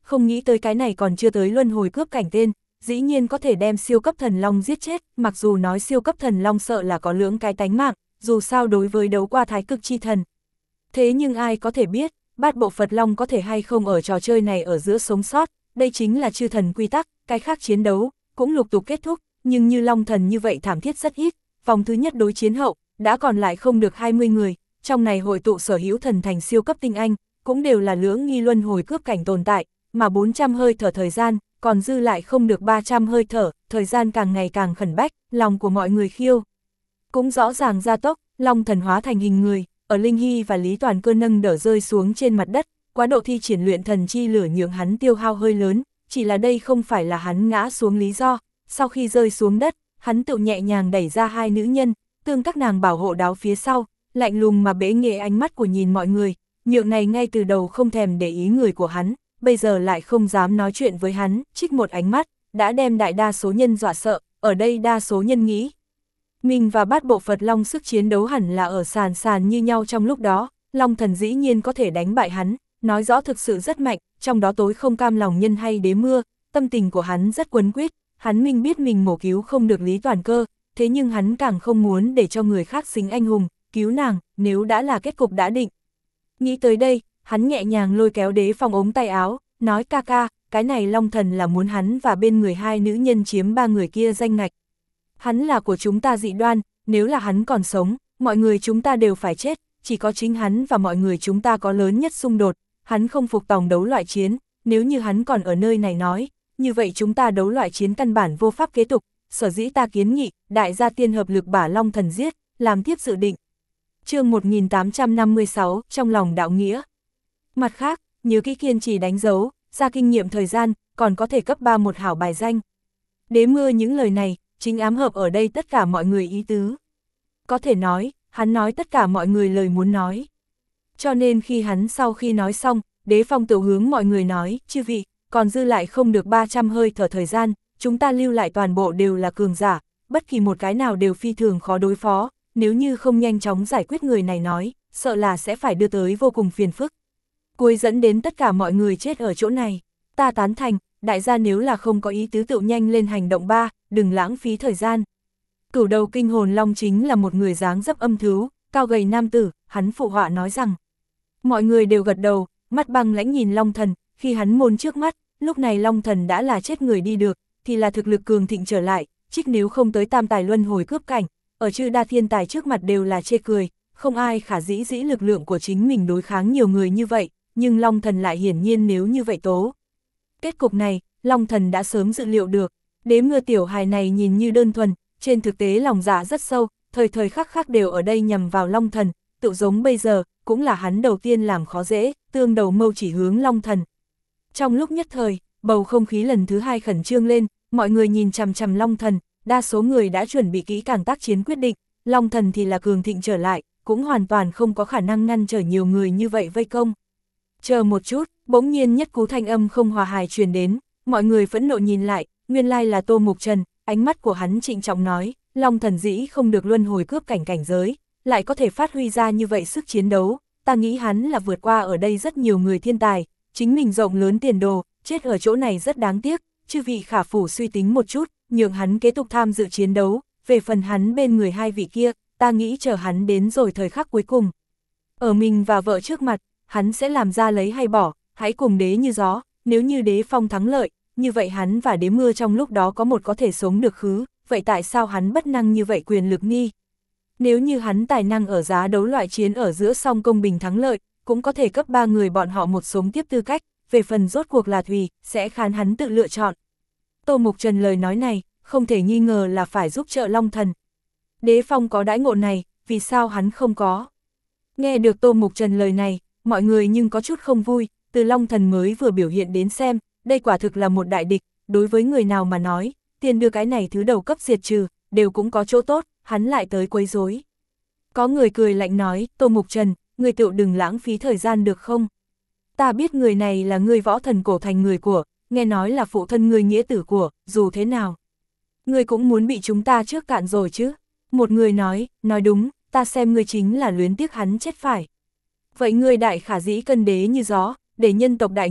không nghĩ tới cái này còn chưa tới luân hồi cướp cảnh tên, dĩ nhiên có thể đem siêu cấp thần long giết chết, mặc dù nói siêu cấp thần long sợ là có lưỡng cái tánh mạng, dù sao đối với đấu qua thái cực chi thần. Thế nhưng ai có thể biết, bát bộ Phật Long có thể hay không ở trò chơi này ở giữa sống sót, đây chính là chư thần quy tắc, cái khác chiến đấu, cũng lục tục kết thúc, nhưng như Long thần như vậy thảm thiết rất ít, vòng thứ nhất đối chiến hậu, đã còn lại không được hai mươi người, trong này hội tụ sở hữu thần thành siêu cấp tinh anh, cũng đều là lưỡng nghi luân hồi cướp cảnh tồn tại, mà bốn trăm hơi thở thời gian, còn dư lại không được ba trăm hơi thở, thời gian càng ngày càng khẩn bách, lòng của mọi người khiêu. Cũng rõ ràng gia tốc, Long thần hóa thành hình người, ở Linh Hy và Lý Toàn Cơ nâng đỡ rơi xuống trên mặt đất, quá độ thi triển luyện thần chi lửa nhượng hắn tiêu hao hơi lớn, chỉ là đây không phải là hắn ngã xuống lý do, sau khi rơi xuống đất, hắn tự nhẹ nhàng đẩy ra hai nữ nhân, tương các nàng bảo hộ đáo phía sau, lạnh lùng mà bẽ nghệ ánh mắt của nhìn mọi người, nhượng này ngay từ đầu không thèm để ý người của hắn, bây giờ lại không dám nói chuyện với hắn, trích một ánh mắt, đã đem đại đa số nhân dọa sợ, ở đây đa số nhân nghĩ. Mình và bát bộ Phật Long sức chiến đấu hẳn là ở sàn sàn như nhau trong lúc đó, Long thần dĩ nhiên có thể đánh bại hắn, nói rõ thực sự rất mạnh, trong đó tối không cam lòng nhân hay đế mưa, tâm tình của hắn rất quấn quýt, hắn minh biết mình mổ cứu không được Lý Toàn Cơ, thế nhưng hắn càng không muốn để cho người khác xính anh hùng, cứu nàng, nếu đã là kết cục đã định. Nghĩ tới đây, hắn nhẹ nhàng lôi kéo Đế Phong ống tay áo, nói ca ca, cái này Long thần là muốn hắn và bên người hai nữ nhân chiếm ba người kia danh ngạch. Hắn là của chúng ta dị đoan, nếu là hắn còn sống, mọi người chúng ta đều phải chết, chỉ có chính hắn và mọi người chúng ta có lớn nhất xung đột, hắn không phục tòng đấu loại chiến, nếu như hắn còn ở nơi này nói, như vậy chúng ta đấu loại chiến căn bản vô pháp kế tục, sở dĩ ta kiến nghị, đại gia tiên hợp lực bả Long thần giết, làm tiếp dự định. Chương một nghìn tám trăm năm mươi sáu, trong lòng đạo nghĩa. Mặt khác, nhớ kỹ kiên trì đánh dấu, ra kinh nghiệm thời gian, còn có thể cấp ba một hảo bài danh. Đế mưa những lời này, chính ám hợp ở đây tất cả mọi người ý tứ. Có thể nói, hắn nói tất cả mọi người lời muốn nói. Cho nên khi hắn sau khi nói xong, Đế Phong tự hướng mọi người nói, chư vị, còn dư lại không được ba trăm hơi thở thời gian, chúng ta lưu lại toàn bộ đều là cường giả, bất kỳ một cái nào đều phi thường khó đối phó, nếu như không nhanh chóng giải quyết người này nói, sợ là sẽ phải đưa tới vô cùng phiền phức. Cuối dẫn đến tất cả mọi người chết ở chỗ này, ta tán thành, đại gia nếu là không có ý tứ tự nhanh lên hành động ba, đừng lãng phí thời gian. Cửu đầu kinh hồn long chính là một người dáng dấp âm thứu, cao gầy nam tử, hắn phụ họa nói rằng. Mọi người đều gật đầu, mắt băng lãnh nhìn Long thần, khi hắn môn trước mắt, lúc này Long thần đã là chết người đi được, thì là thực lực cường thịnh trở lại, trích nếu không tới tam tài luân hồi cướp cảnh, ở chư đa thiên tài trước mặt đều là chê cười, không ai khả dĩ dĩ lực lượng của chính mình đối kháng nhiều người như vậy, nhưng Long thần lại hiển nhiên nếu như vậy tố. Kết cục này, Long thần đã sớm dự liệu được, đế mưa tiểu hài này nhìn như đơn thuần, trên thực tế lòng dạ rất sâu, thời thời khắc khắc đều ở đây nhằm vào Long thần, tự giống bây giờ, cũng là hắn đầu tiên làm khó dễ, tương đầu mâu chỉ hướng Long thần. Trong lúc nhất thời, bầu không khí lần thứ hai khẩn trương lên, mọi người nhìn chằm chằm Long thần, đa số người đã chuẩn bị kỹ càng tác chiến quyết định, Long thần thì là cường thịnh trở lại, cũng hoàn toàn không có khả năng ngăn trở nhiều người như vậy vây công. Chờ một chút, bỗng nhiên nhất cú thanh âm không hòa hài truyền đến, mọi người phẫn nộ nhìn lại, nguyên lai là Tô Mục Trần, ánh mắt của hắn trịnh trọng nói, Long thần dĩ không được luân hồi cướp cảnh cảnh giới, lại có thể phát huy ra như vậy sức chiến đấu, ta nghĩ hắn là vượt qua ở đây rất nhiều người thiên tài, chính mình rộng lớn tiền đồ, chết ở chỗ này rất đáng tiếc, chư vị khả phủ suy tính một chút, nhường hắn kế tục tham dự chiến đấu, về phần hắn bên người hai vị kia, ta nghĩ chờ hắn đến rồi thời khắc cuối cùng. Ở mình và vợ trước mặt, hắn sẽ làm ra lấy hay bỏ, hãy cùng đế như gió, nếu như đế phong thắng lợi, như vậy hắn và đế mưa trong lúc đó có một có thể sống được khứ, vậy tại sao hắn bất năng như vậy quyền lực nghi? Nếu như hắn tài năng ở giá đấu loại chiến ở giữa song công bình thắng lợi, cũng có thể cấp ba người bọn họ một sống tiếp tư cách, về phần rốt cuộc là Thùy, sẽ khán hắn tự lựa chọn. Tô Mục Trần lời nói này, không thể nghi ngờ là phải giúp trợ Long thần. Đế Phong có đãi ngộ này, vì sao hắn không có? Nghe được Tô Mục Trần lời này, mọi người nhưng có chút không vui, từ Long thần mới vừa biểu hiện đến xem, đây quả thực là một đại địch, đối với người nào mà nói, tiền đưa cái này thứ đầu cấp diệt trừ, đều cũng có chỗ tốt, hắn lại tới quấy rối. Có người cười lạnh nói, Tô Mục Trần, người tựu đừng lãng phí thời gian được không? Ta biết người này là người võ thần cổ thành người của, nghe nói là phụ thân người nghĩa tử của, dù thế nào. Người cũng muốn bị chúng ta trước cạn rồi chứ. Một người nói, nói đúng, ta xem người chính là luyến tiếc hắn chết phải. Vậy người đại khả dĩ cân đế như gió, để nhân tộc đại nghĩa,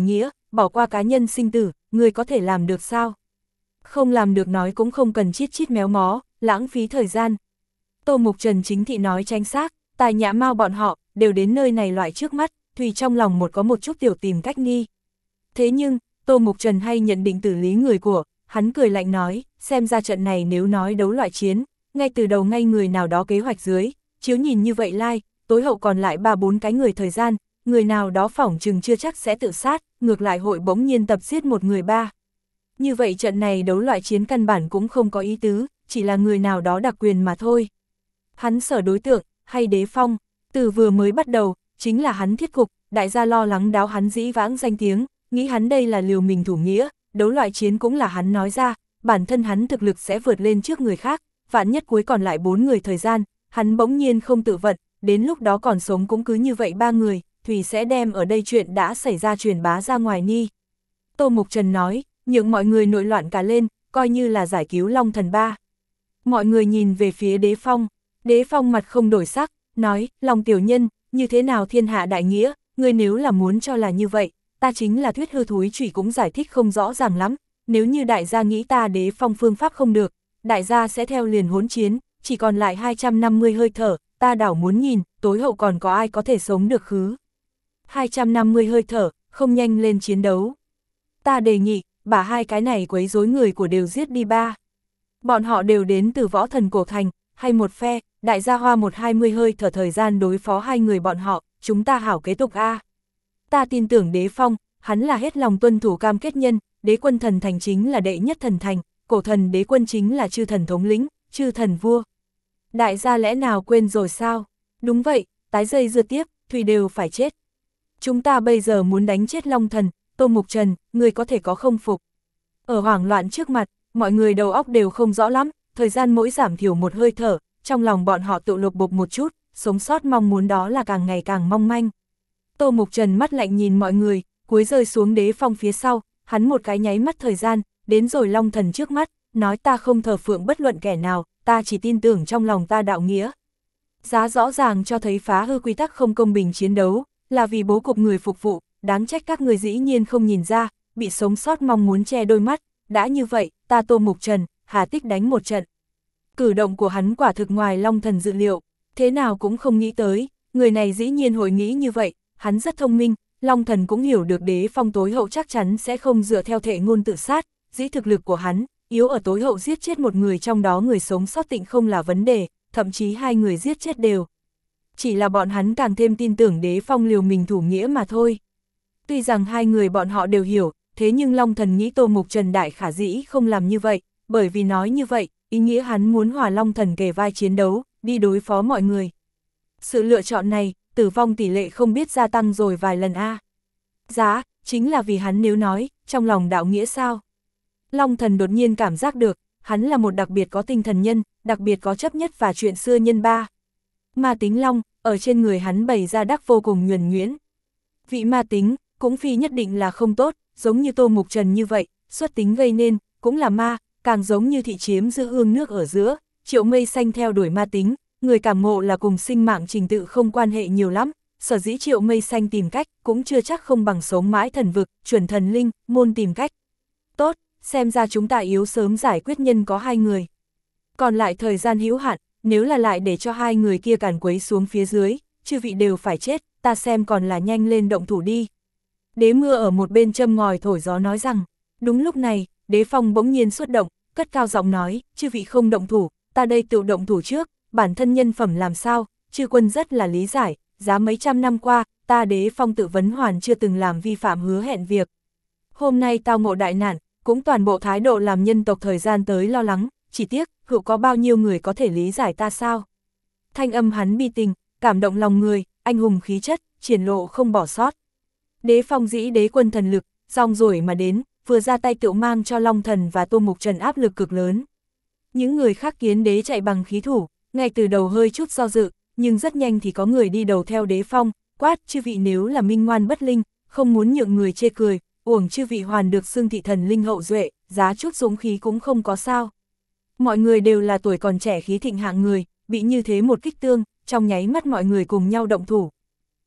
bỏ qua cá nhân sinh tử, người có thể làm được sao? Không làm được nói cũng không cần chít chít méo mó, lãng phí thời gian. Tô Mục Trần chính thị nói chính xác, Tài Nhã Mao bọn họ, đều đến nơi này loại trước mắt, Thùy trong lòng một có một chút tiểu tìm cách nghi. Thế nhưng, Tô Mục Trần hay nhận định tử lý người của, hắn cười lạnh nói, xem ra trận này nếu nói đấu loại chiến, ngay từ đầu ngay người nào đó kế hoạch dưới, chiếu nhìn như vậy lai, like, tối hậu còn lại ba bốn cái người thời gian, người nào đó phỏng chừng chưa chắc sẽ tự sát, ngược lại hội bỗng nhiên tập giết một người ba. Như vậy trận này đấu loại chiến căn bản cũng không có ý tứ, chỉ là người nào đó đặc quyền mà thôi. Hắn sở đối tượng, hay Đế Phong, từ vừa mới bắt đầu, chính là hắn thiết cục, đại gia lo lắng đáo hắn dĩ vãng danh tiếng, nghĩ hắn đây là liều mình thủ nghĩa, đấu loại chiến cũng là hắn nói ra, bản thân hắn thực lực sẽ vượt lên trước người khác, vạn nhất cuối còn lại bốn người thời gian, hắn bỗng nhiên không tự vận, đến lúc đó còn sống cũng cứ như vậy ba người, Thùy sẽ đem ở đây chuyện đã xảy ra truyền bá ra ngoài ni. Tô Mục Trần nói, nhượng mọi người nội loạn cả lên, coi như là giải cứu Long Thần ba. Mọi người nhìn về phía Đế Phong, Đế Phong mặt không đổi sắc, nói, Long tiểu nhân, như thế nào thiên hạ đại nghĩa, ngươi nếu là muốn cho là như vậy, ta chính là thuyết hư thúi trụy cũng giải thích không rõ ràng lắm, nếu như đại gia nghĩ ta Đế Phong phương pháp không được, đại gia sẽ theo liền hỗn chiến, chỉ còn lại hai trăm năm mươi hơi thở, ta đảo muốn nhìn, tối hậu còn có ai có thể sống được khứ. hai trăm năm mươi hơi thở, không nhanh lên chiến đấu. Ta đề nghị, bà hai cái này quấy rối người của đều giết đi ba. Bọn họ đều đến từ Võ Thần Cổ Thành, hay một phe, đại gia hoa một hai mươi hơi thở thời gian đối phó hai người bọn họ, chúng ta hảo kế tục a. Ta tin tưởng Đế Phong, hắn là hết lòng tuân thủ cam kết nhân, đế quân thần thành chính là đệ nhất thần thành, cổ thần đế quân chính là chư thần thống lĩnh, chư thần vua. Đại gia lẽ nào quên rồi sao? Đúng vậy, tái dây dưa tiếp, Thùy đều phải chết. Chúng ta bây giờ muốn đánh chết Long Thần, Tô Mục Trần, người có thể có không phục. Ở hoảng loạn trước mặt, mọi người đầu óc đều không rõ lắm, thời gian mỗi giảm thiểu một hơi thở, trong lòng bọn họ tự lục bục một chút, sống sót mong muốn đó là càng ngày càng mong manh. Tô Mục Trần mắt lạnh nhìn mọi người, cuối rơi xuống Đế Phong phía sau, hắn một cái nháy mắt thời gian, đến rồi Long Thần trước mắt, nói ta không thờ phượng bất luận kẻ nào, ta chỉ tin tưởng trong lòng ta đạo nghĩa. Giá rõ ràng cho thấy phá hư quy tắc không công bình chiến đấu, là vì bố cục người phục vụ, đáng trách các người dĩ nhiên không nhìn ra, bị sống sót mong muốn che đôi mắt, đã như vậy, ta Tô Mục Trần, hà tích đánh một trận. Cử động của hắn quả thực ngoài Long Thần dự liệu, thế nào cũng không nghĩ tới, người này dĩ nhiên hội nghĩ như vậy, hắn rất thông minh, Long Thần cũng hiểu được Đế Phong tối hậu chắc chắn sẽ không dựa theo thể ngôn tự sát, dĩ thực lực của hắn, yếu ở tối hậu giết chết một người trong đó người sống sót tịnh không là vấn đề, thậm chí hai người giết chết đều. Chỉ là bọn hắn càng thêm tin tưởng Đế Phong liều mình thủ nghĩa mà thôi. Tuy rằng hai người bọn họ đều hiểu, thế nhưng Long Thần nghĩ Tô Mục Trần đại khả dĩ không làm như vậy, bởi vì nói như vậy, ý nghĩa hắn muốn hòa Long Thần kề vai chiến đấu, đi đối phó mọi người. Sự lựa chọn này, tử vong tỷ lệ không biết gia tăng rồi vài lần a. Giá, chính là vì hắn nếu nói, trong lòng đạo nghĩa sao? Long Thần đột nhiên cảm giác được, hắn là một đặc biệt có tinh thần nhân, đặc biệt có chấp nhất và chuyện xưa nhân ba. Ma tính Long, ở trên người hắn bày ra đắc vô cùng nhuần nhuyễn. Vị ma tính, cũng phi nhất định là không tốt, giống như Tô Mục Trần như vậy, xuất tính gây nên, cũng là ma, càng giống như thị chiếm giữ ương nước ở giữa, Triệu Mây Xanh theo đuổi ma tính, người cảm ngộ là cùng sinh mạng trình tự không quan hệ nhiều lắm, sở dĩ Triệu Mây Xanh tìm cách, cũng chưa chắc không bằng sống mãi thần vực, chuẩn thần linh, môn tìm cách. Tốt, xem ra chúng ta yếu sớm giải quyết nhân có hai người. Còn lại thời gian hữu hạn, nếu là lại để cho hai người kia càn quấy xuống phía dưới, chư vị đều phải chết, ta xem còn là nhanh lên động thủ đi. Đế Mưa ở một bên châm ngòi thổi gió nói rằng, đúng lúc này, Đế Phong bỗng nhiên xuất động, cất cao giọng nói, chư vị không động thủ, ta đây tự động thủ trước, bản thân nhân phẩm làm sao, chư quân rất là lý giải, giá mấy trăm năm qua, ta Đế Phong tự vấn hoàn chưa từng làm vi phạm hứa hẹn việc. Hôm nay tao ngộ đại nạn, cũng toàn bộ thái độ làm nhân tộc thời gian tới lo lắng, chỉ tiếc, hữu có bao nhiêu người có thể lý giải ta sao? Thanh âm hắn bi tình, cảm động lòng người, anh hùng khí chất, triển lộ không bỏ sót. Đế Phong dĩ đế quân thần lực, rong ruổi mà đến, vừa ra tay tự mang cho Long Thần và Tô Mục Trần áp lực cực lớn. Những người khác kiến đế chạy bằng khí thủ, ngay từ đầu hơi chút do dự, nhưng rất nhanh thì có người đi đầu theo Đế Phong, quát chư vị nếu là minh ngoan bất linh, không muốn nhượng người chê cười, uổng chư vị hoàn được xưng thị thần linh hậu duệ, giá chút dũng khí cũng không có sao. Mọi người đều là tuổi còn trẻ khí thịnh hạng người, bị như thế một kích tương, trong nháy mắt mọi người cùng nhau động thủ.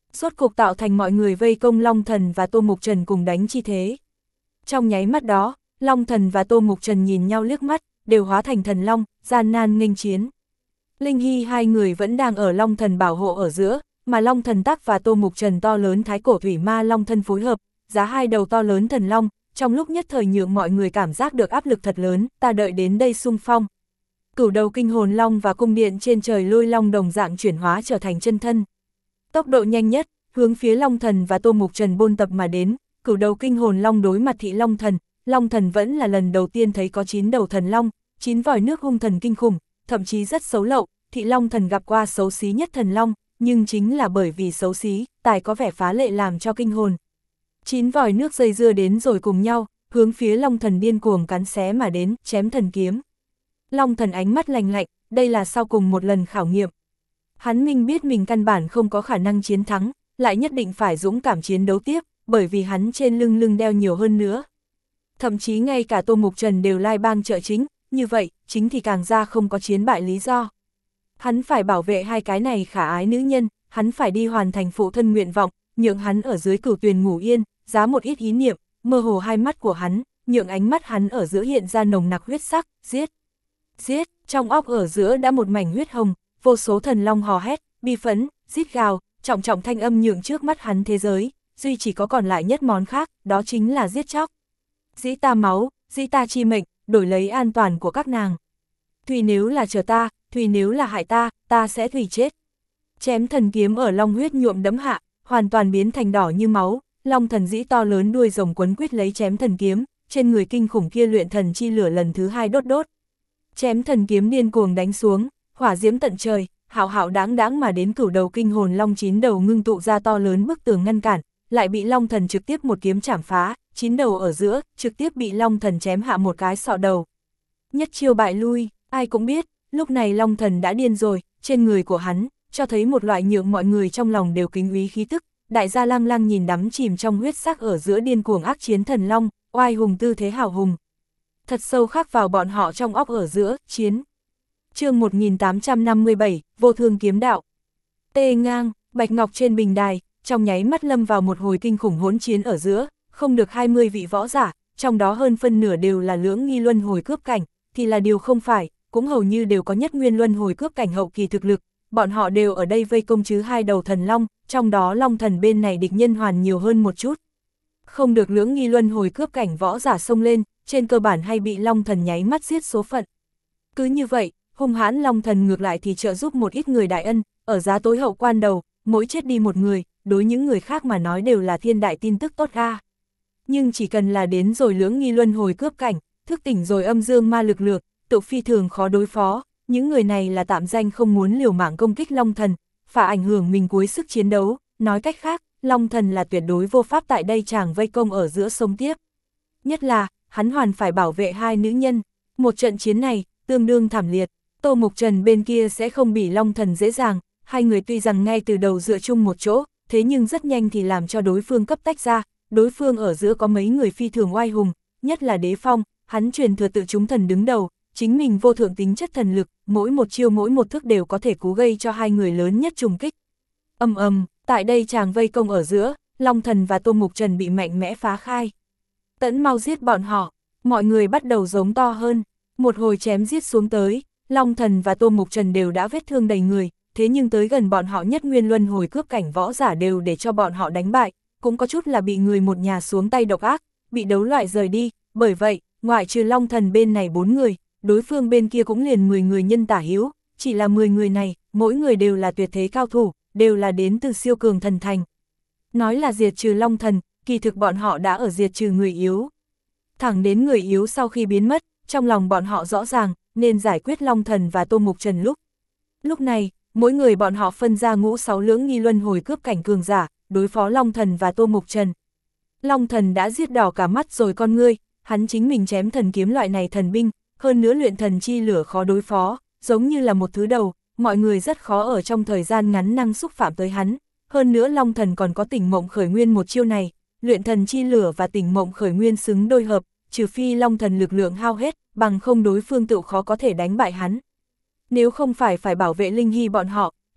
Rốt cục tạo thành mọi người vây công Long Thần và Tô Mục Trần cùng đánh chi thế. Trong nháy mắt đó, Long Thần và Tô Mục Trần nhìn nhau liếc mắt, đều hóa thành thần long, gian nan nghênh chiến. Linh Hy hai người vẫn đang ở Long Thần bảo hộ ở giữa, mà Long Thần Tắc và Tô Mục Trần to lớn thái cổ thủy ma long thân phối hợp, giá hai đầu to lớn thần long, trong lúc nhất thời nhượng mọi người cảm giác được áp lực thật lớn, ta đợi đến đây xung phong. Cửu đầu kinh hồn long và cung điện trên trời lôi long đồng dạng chuyển hóa trở thành chân thân. Tốc độ nhanh nhất, hướng phía Long Thần và Tô Mục Trần bôn tập mà đến, cửu đầu kinh hồn long đối mặt thị Long Thần, Long Thần vẫn là lần đầu tiên thấy có chín đầu thần long, chín vòi nước hung thần kinh khủng, thậm chí rất xấu lậu, thị Long Thần gặp qua xấu xí nhất thần long, nhưng chính là bởi vì xấu xí, tài có vẻ phá lệ làm cho kinh hồn. Chín vòi nước dây dưa đến rồi cùng nhau, hướng phía Long Thần điên cuồng cắn xé mà đến, chém thần kiếm. Long Thần ánh mắt lạnh lạnh, đây là sau cùng một lần khảo nghiệm. Hắn minh biết mình căn bản không có khả năng chiến thắng, lại nhất định phải dũng cảm chiến đấu tiếp, bởi vì hắn trên lưng lưng đeo nhiều hơn nữa. Thậm chí ngay cả Tô Mục Trần đều lai bang trợ chính, như vậy, chính thì càng ra không có chiến bại lý do. Hắn phải bảo vệ hai cái này khả ái nữ nhân, hắn phải đi hoàn thành phụ thân nguyện vọng, nhượng hắn ở dưới cửu tuyền ngủ yên, giá một ít ý niệm, mơ hồ hai mắt của hắn, nhượng ánh mắt hắn ở giữa hiện ra nồng nặc huyết sắc, giết. Giết, trong óc ở giữa đã một mảnh huyết hồng, vô số thần long hò hét, bi phẫn, rít gào, trọng trọng thanh âm nhượng trước mắt hắn thế giới, duy chỉ có còn lại nhất món khác, đó chính là giết chóc. Dĩ ta máu, dĩ ta chi mệnh, đổi lấy an toàn của các nàng. Thùy nếu là chờ ta, Thùy nếu là hại ta, ta sẽ thùy chết. Chém thần kiếm ở long huyết nhuộm đẫm hạ, hoàn toàn biến thành đỏ như máu, long thần dĩ to lớn đuôi rồng quấn quýt lấy chém thần kiếm, trên người kinh khủng kia luyện thần chi lửa lần thứ hai đốt đốt. Chém thần kiếm điên cuồng đánh xuống, hỏa diễm tận trời, hạo hạo đáng đáng mà đến cửu đầu kinh hồn long chín đầu ngưng tụ ra to lớn bức tường ngăn cản, lại bị long thần trực tiếp một kiếm chảm phá, chín đầu ở giữa, trực tiếp bị long thần chém hạ một cái sọ đầu. Nhất chiêu bại lui, ai cũng biết, lúc này long thần đã điên rồi, trên người của hắn, cho thấy một loại nhượng mọi người trong lòng đều kính úy khí tức, đại gia Lam Lăng nhìn đắm chìm trong huyết sắc ở giữa điên cuồng ác chiến thần long, oai hùng tư thế hào hùng. Thật sâu khắc vào bọn họ trong óc ở giữa, chiến. Chương một nghìn tám trăm năm mươi bảy, vô thương kiếm đạo. Tê ngang, bạch ngọc trên bình đài, trong nháy mắt lâm vào một hồi kinh khủng hỗn chiến ở giữa, không được hai mươi vị võ giả, trong đó hơn phân nửa đều là lưỡng nghi luân hồi cướp cảnh, thì là điều không phải, cũng hầu như đều có nhất nguyên luân hồi cướp cảnh hậu kỳ thực lực, bọn họ đều ở đây vây công chứ hai đầu thần long, trong đó long thần bên này địch nhân hoàn nhiều hơn một chút. Không được lưỡng nghi luân hồi cướp cảnh võ giả xông lên, trên cơ bản hay bị long thần nháy mắt giết số phận. Cứ như vậy, hung hãn long thần ngược lại thì trợ giúp một ít người đại ân, ở giá tối hậu quan đầu, mỗi chết đi một người, đối những người khác mà nói đều là thiên đại tin tức tốt ra. Nhưng chỉ cần là đến rồi lưỡng nghi luân hồi cướp cảnh, thức tỉnh rồi âm dương ma lực lượng, tự phi thường khó đối phó, những người này là tạm danh không muốn liều mạng công kích long thần, phá ảnh hưởng mình cuối sức chiến đấu, nói cách khác, long thần là tuyệt đối vô pháp tại đây chàng vây công ở giữa sông tiếp. Nhất là, hắn hoàn phải bảo vệ hai nữ nhân, một trận chiến này, tương đương thảm liệt, Tô Mục Trần bên kia sẽ không bị long thần dễ dàng, hai người tuy rằng ngay từ đầu dựa chung một chỗ, thế nhưng rất nhanh thì làm cho đối phương cấp tách ra, đối phương ở giữa có mấy người phi thường oai hùng, nhất là Đế Phong, hắn truyền thừa tự chúng thần đứng đầu, chính mình vô thượng tính chất thần lực, mỗi một chiêu mỗi một thức đều có thể cú gây cho hai người lớn nhất trùng kích. Ầm ầm, tại đây chàng vây công ở giữa, Long Thần và Tô Mục Trần bị mạnh mẽ phá khai. Tẫn mau giết bọn họ, mọi người bắt đầu giống to hơn, một hồi chém giết xuống tới, Long Thần và Tô Mục Trần đều đã vết thương đầy người, thế nhưng tới gần bọn họ nhất nguyên luân hồi cướp cảnh võ giả đều để cho bọn họ đánh bại, cũng có chút là bị người một nhà xuống tay độc ác, bị đấu loại rời đi, bởi vậy, ngoại trừ Long Thần bên này bốn người, đối phương bên kia cũng liền mười người nhân tả hữu, chỉ là mười người này, mỗi người đều là tuyệt thế cao thủ, đều là đến từ siêu cường thần thành. Nói là diệt trừ Long Thần, kỳ thực bọn họ đã ở diệt trừ người yếu. Thẳng đến người yếu sau khi biến mất, trong lòng bọn họ rõ ràng, nên giải quyết Long Thần và Tô Mục Trần lúc. Lúc này, mỗi người bọn họ phân ra ngũ sáu lưỡng nghi luân hồi cướp cảnh cường giả, đối phó Long Thần và Tô Mục Trần. Long Thần đã giết đỏ cả mắt rồi con ngươi, hắn chính mình chém thần kiếm loại này thần binh, hơn nữa luyện thần chi lửa khó đối phó, giống như là một thứ đầu, mọi người rất khó ở trong thời gian ngắn năng xúc phạm tới hắn. Hơn nữa Long Thần còn có tỉnh mộng khởi nguyên một chiêu này, luyện thần chi lửa và tỉnh mộng khởi nguyên xứng đôi hợp, trừ phi Long Thần lực lượng hao hết, bằng không đối phương tự khó có thể đánh bại hắn. Nếu không phải phải bảo vệ Linh Hy bọn họ,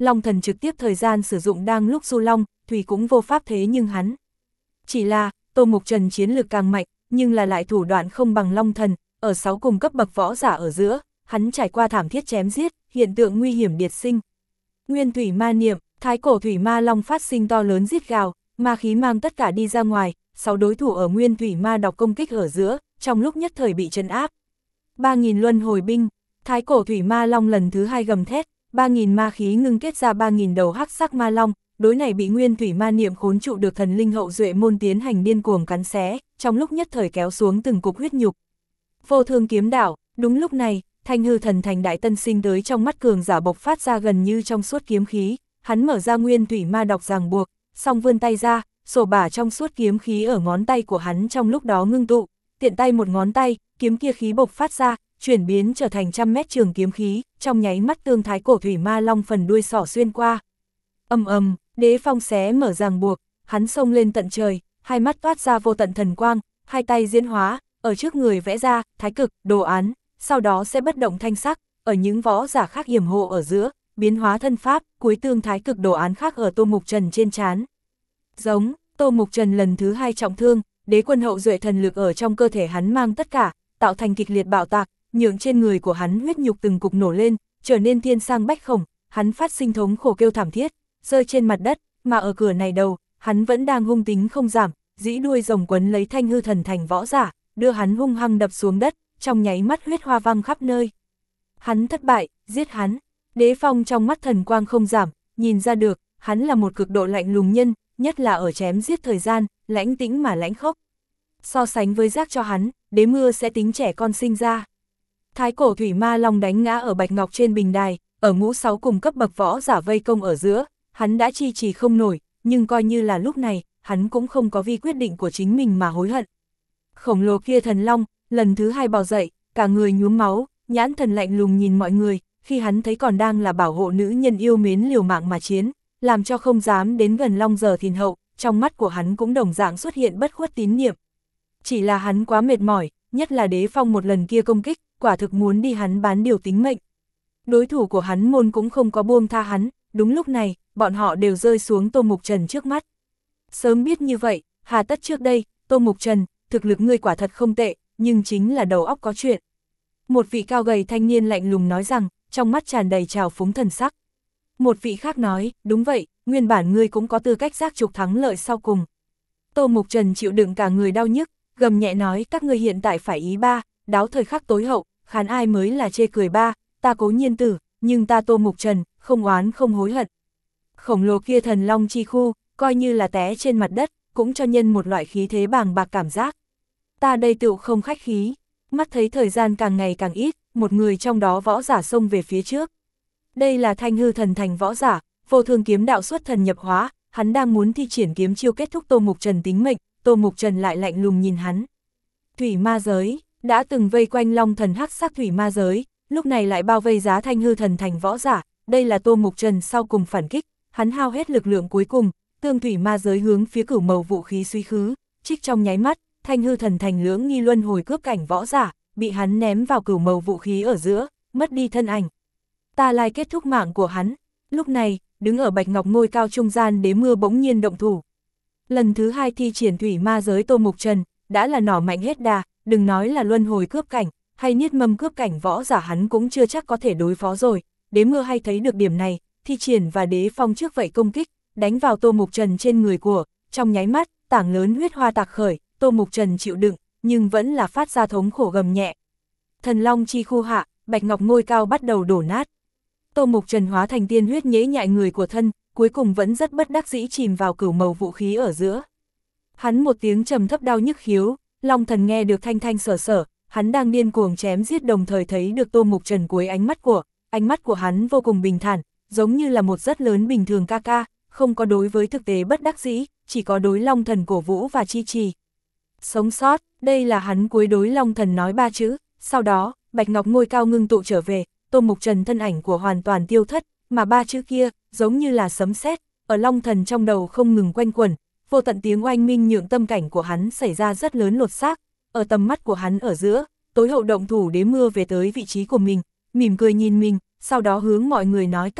Long Thần trực tiếp thời gian sử dụng đang lúc du long, thủy cũng vô pháp thế nhưng hắn. Chỉ là, Tô Mục Trần chiến lược càng mạnh, nhưng là lại thủ đoạn không bằng Long Thần, ở sáu cùng cấp bậc võ giả ở giữa, hắn trải qua thảm thiết chém giết, hiện tượng nguy hiểm điệt sinh. Nguyên thủy ma niệm, thái cổ thủy ma long phát sinh to lớn giết gào, ma khí mang tất cả đi ra ngoài, sáu đối thủ ở nguyên thủy ma độc công kích ở giữa, trong lúc nhất thời bị trấn áp. ba nghìn luân hồi binh, thái cổ thủy ma long lần thứ hai gầm thét, ba nghìn ma khí ngưng kết ra ba nghìn đầu hắc sắc ma long, đối này bị nguyên thủy ma niệm khốn trụ được thần linh hậu duệ môn tiến hành điên cuồng cắn xé, trong lúc nhất thời kéo xuống từng cục huyết nhục. Vô thương kiếm đạo, đúng lúc này, Thanh Hư Thần Thành đại tân sinh tới trong mắt cường giả bộc phát ra gần như trong suốt kiếm khí, hắn mở ra nguyên thủy ma độc ràng buộc, song vươn tay ra, sổ bả trong suốt kiếm khí ở ngón tay của hắn trong lúc đó ngưng tụ, tiện tay một ngón tay, kiếm kia khí bộc phát ra, chuyển biến trở thành trăm mét trường kiếm khí, trong nháy mắt tương thái cổ thủy ma long phần đuôi sỏ xuyên qua. Ầm ầm, Đế Phong xé mở ràng buộc, hắn xông lên tận trời, hai mắt toát ra vô tận thần quang, hai tay diễn hóa, ở trước người vẽ ra thái cực đồ án, sau đó sẽ bất động thanh sắc, ở những võ giả khác yểm hộ ở giữa, biến hóa thân pháp, cuối tương thái cực đồ án khác ở Tô Mục Trần trên trán. Giống, Tô Mục Trần lần thứ hai trọng thương, đế quân hậu duệ thần lực ở trong cơ thể hắn mang tất cả, tạo thành kịch liệt bạo tạc, nhượng trên người của hắn huyết nhục từng cục nổ lên, trở nên thiên sang bách khổng, hắn phát sinh thống khổ kêu thảm thiết, rơi trên mặt đất, mà ở cửa này đầu, hắn vẫn đang hung tính không giảm, dĩ đuôi rồng quấn lấy Thanh Hư Thần Thành võ giả, đưa hắn hung hăng đập xuống đất, trong nháy mắt huyết hoa văng khắp nơi. Hắn thất bại, giết hắn. Đế Phong trong mắt thần quang không giảm, nhìn ra được, hắn là một cực độ lạnh lùng nhân, nhất là ở chém giết thời gian, lãnh tĩnh mà lãnh khốc. So sánh với giác cho hắn, đế mưa sẽ tính trẻ con sinh ra. Thái cổ thủy ma long đánh ngã ở bạch ngọc trên bình đài, ở ngũ sáu cùng cấp bậc võ giả vây công ở giữa, hắn đã chi trì không nổi, nhưng coi như là lúc này, hắn cũng không có vì quyết định của chính mình mà hối hận. Khổng lồ kia thần long, lần thứ hai bò dậy, cả người nhuốm máu, nhãn thần lạnh lùng nhìn mọi người, khi hắn thấy còn đang là bảo hộ nữ nhân yêu mến liều mạng mà chiến, làm cho không dám đến gần Long Giờ Thìn Hậu, trong mắt của hắn cũng đồng dạng xuất hiện bất khuất tín niệm. Chỉ là hắn quá mệt mỏi, nhất là Đế Phong một lần kia công kích, quả thực muốn đi hắn bán điều tính mệnh. Đối thủ của hắn môn cũng không có buông tha hắn, đúng lúc này, bọn họ đều rơi xuống Tô Mục Trần trước mắt. Sớm biết như vậy, hà tất trước đây, Tô Mục Trần, thực lực ngươi quả thật không tệ, nhưng chính là đầu óc có chuyện. Một vị cao gầy thanh niên lạnh lùng nói rằng, trong mắt tràn đầy trào phúng thần sắc. Một vị khác nói, đúng vậy, nguyên bản ngươi cũng có tư cách giác trục thắng lợi sau cùng. Tô Mục Trần chịu đựng cả người đau nhức, gầm nhẹ nói các ngươi hiện tại phải ý ba, đáo thời khắc tối hậu, khán ai mới là chê cười ba, ta cố nhiên tử, nhưng ta Tô Mục Trần, không oán không hối hận. Khổng lồ kia thần long chi khu, coi như là té trên mặt đất, cũng cho nhân một loại khí thế bàng bạc cảm giác. Ta đây tựu không khách khí, mắt thấy thời gian càng ngày càng ít, một người trong đó võ giả xông về phía trước. Đây là Thanh Hư Thần Thành võ giả, vô thương kiếm đạo xuất thần nhập hóa, hắn đang muốn thi triển kiếm chiêu kết thúc Tô Mục Trần tính mệnh, Tô Mục Trần lại lạnh lùng nhìn hắn. Thủy ma giới, đã từng vây quanh Long Thần hắc sắc thủy ma giới, lúc này lại bao vây giá Thanh Hư Thần Thành võ giả, đây là Tô Mục Trần sau cùng phản kích, hắn hao hết lực lượng cuối cùng, tương thủy ma giới hướng phía cửu màu vũ khí suy khứ, trích trong nháy mắt, Thanh Hư Thần Thành lưỡng nghi luân hồi cướp cảnh võ giả, bị hắn ném vào cửu màu vũ khí ở giữa, mất đi thân ảnh. Ta lai kết thúc mạng của hắn. Lúc này, đứng ở bạch ngọc ngôi cao trung gian Đế Mưa bỗng nhiên động thủ. Lần thứ hai thi triển thủy ma giới Tô Mục Trần, đã là nỏ mạnh hết đà, đừng nói là luân hồi cướp cảnh, hay niết mâm cướp cảnh võ giả hắn cũng chưa chắc có thể đối phó rồi. Đế Mưa hay thấy được điểm này, thi triển và Đế Phong trước vậy công kích, đánh vào Tô Mục Trần trên người của, trong nháy mắt, tảng lớn huyết hoa tạc khởi, Tô Mục Trần chịu đựng, nhưng vẫn là phát ra thống khổ gầm nhẹ. Thần long chi khu hạ, bạch ngọc ngôi cao bắt đầu đổ nát. Tô Mục Trần hóa thành tiên huyết nhễ nhại người của thân, cuối cùng vẫn rất bất đắc dĩ chìm vào cửu màu vũ khí ở giữa. Hắn một tiếng trầm thấp đau nhức khiếu, Long Thần nghe được thanh thanh sở sở, hắn đang điên cuồng chém giết đồng thời thấy được Tô Mục Trần cuối ánh mắt của, ánh mắt của hắn vô cùng bình thản, giống như là một rất lớn bình thường ca ca, không có đối với thực tế bất đắc dĩ, chỉ có đối Long Thần cổ vũ và chi trì. Sống sót, đây là hắn cuối đối Long Thần nói ba chữ, sau đó, bạch ngọc ngôi cao ngưng tụ trở về, Tô Mục Trần thân ảnh của hoàn toàn tiêu thất, mà ba chữ kia, giống như là sấm sét, ở Long Thần trong đầu không ngừng quanh quẩn, vô tận tiếng oanh minh nhượng tâm cảnh của hắn xảy ra rất lớn lột xác, ở tầm mắt của hắn ở giữa, tối hậu động thủ Đế Mưa về tới vị trí của mình, mỉm cười nhìn mình, sau đó hướng mọi người nói các vị,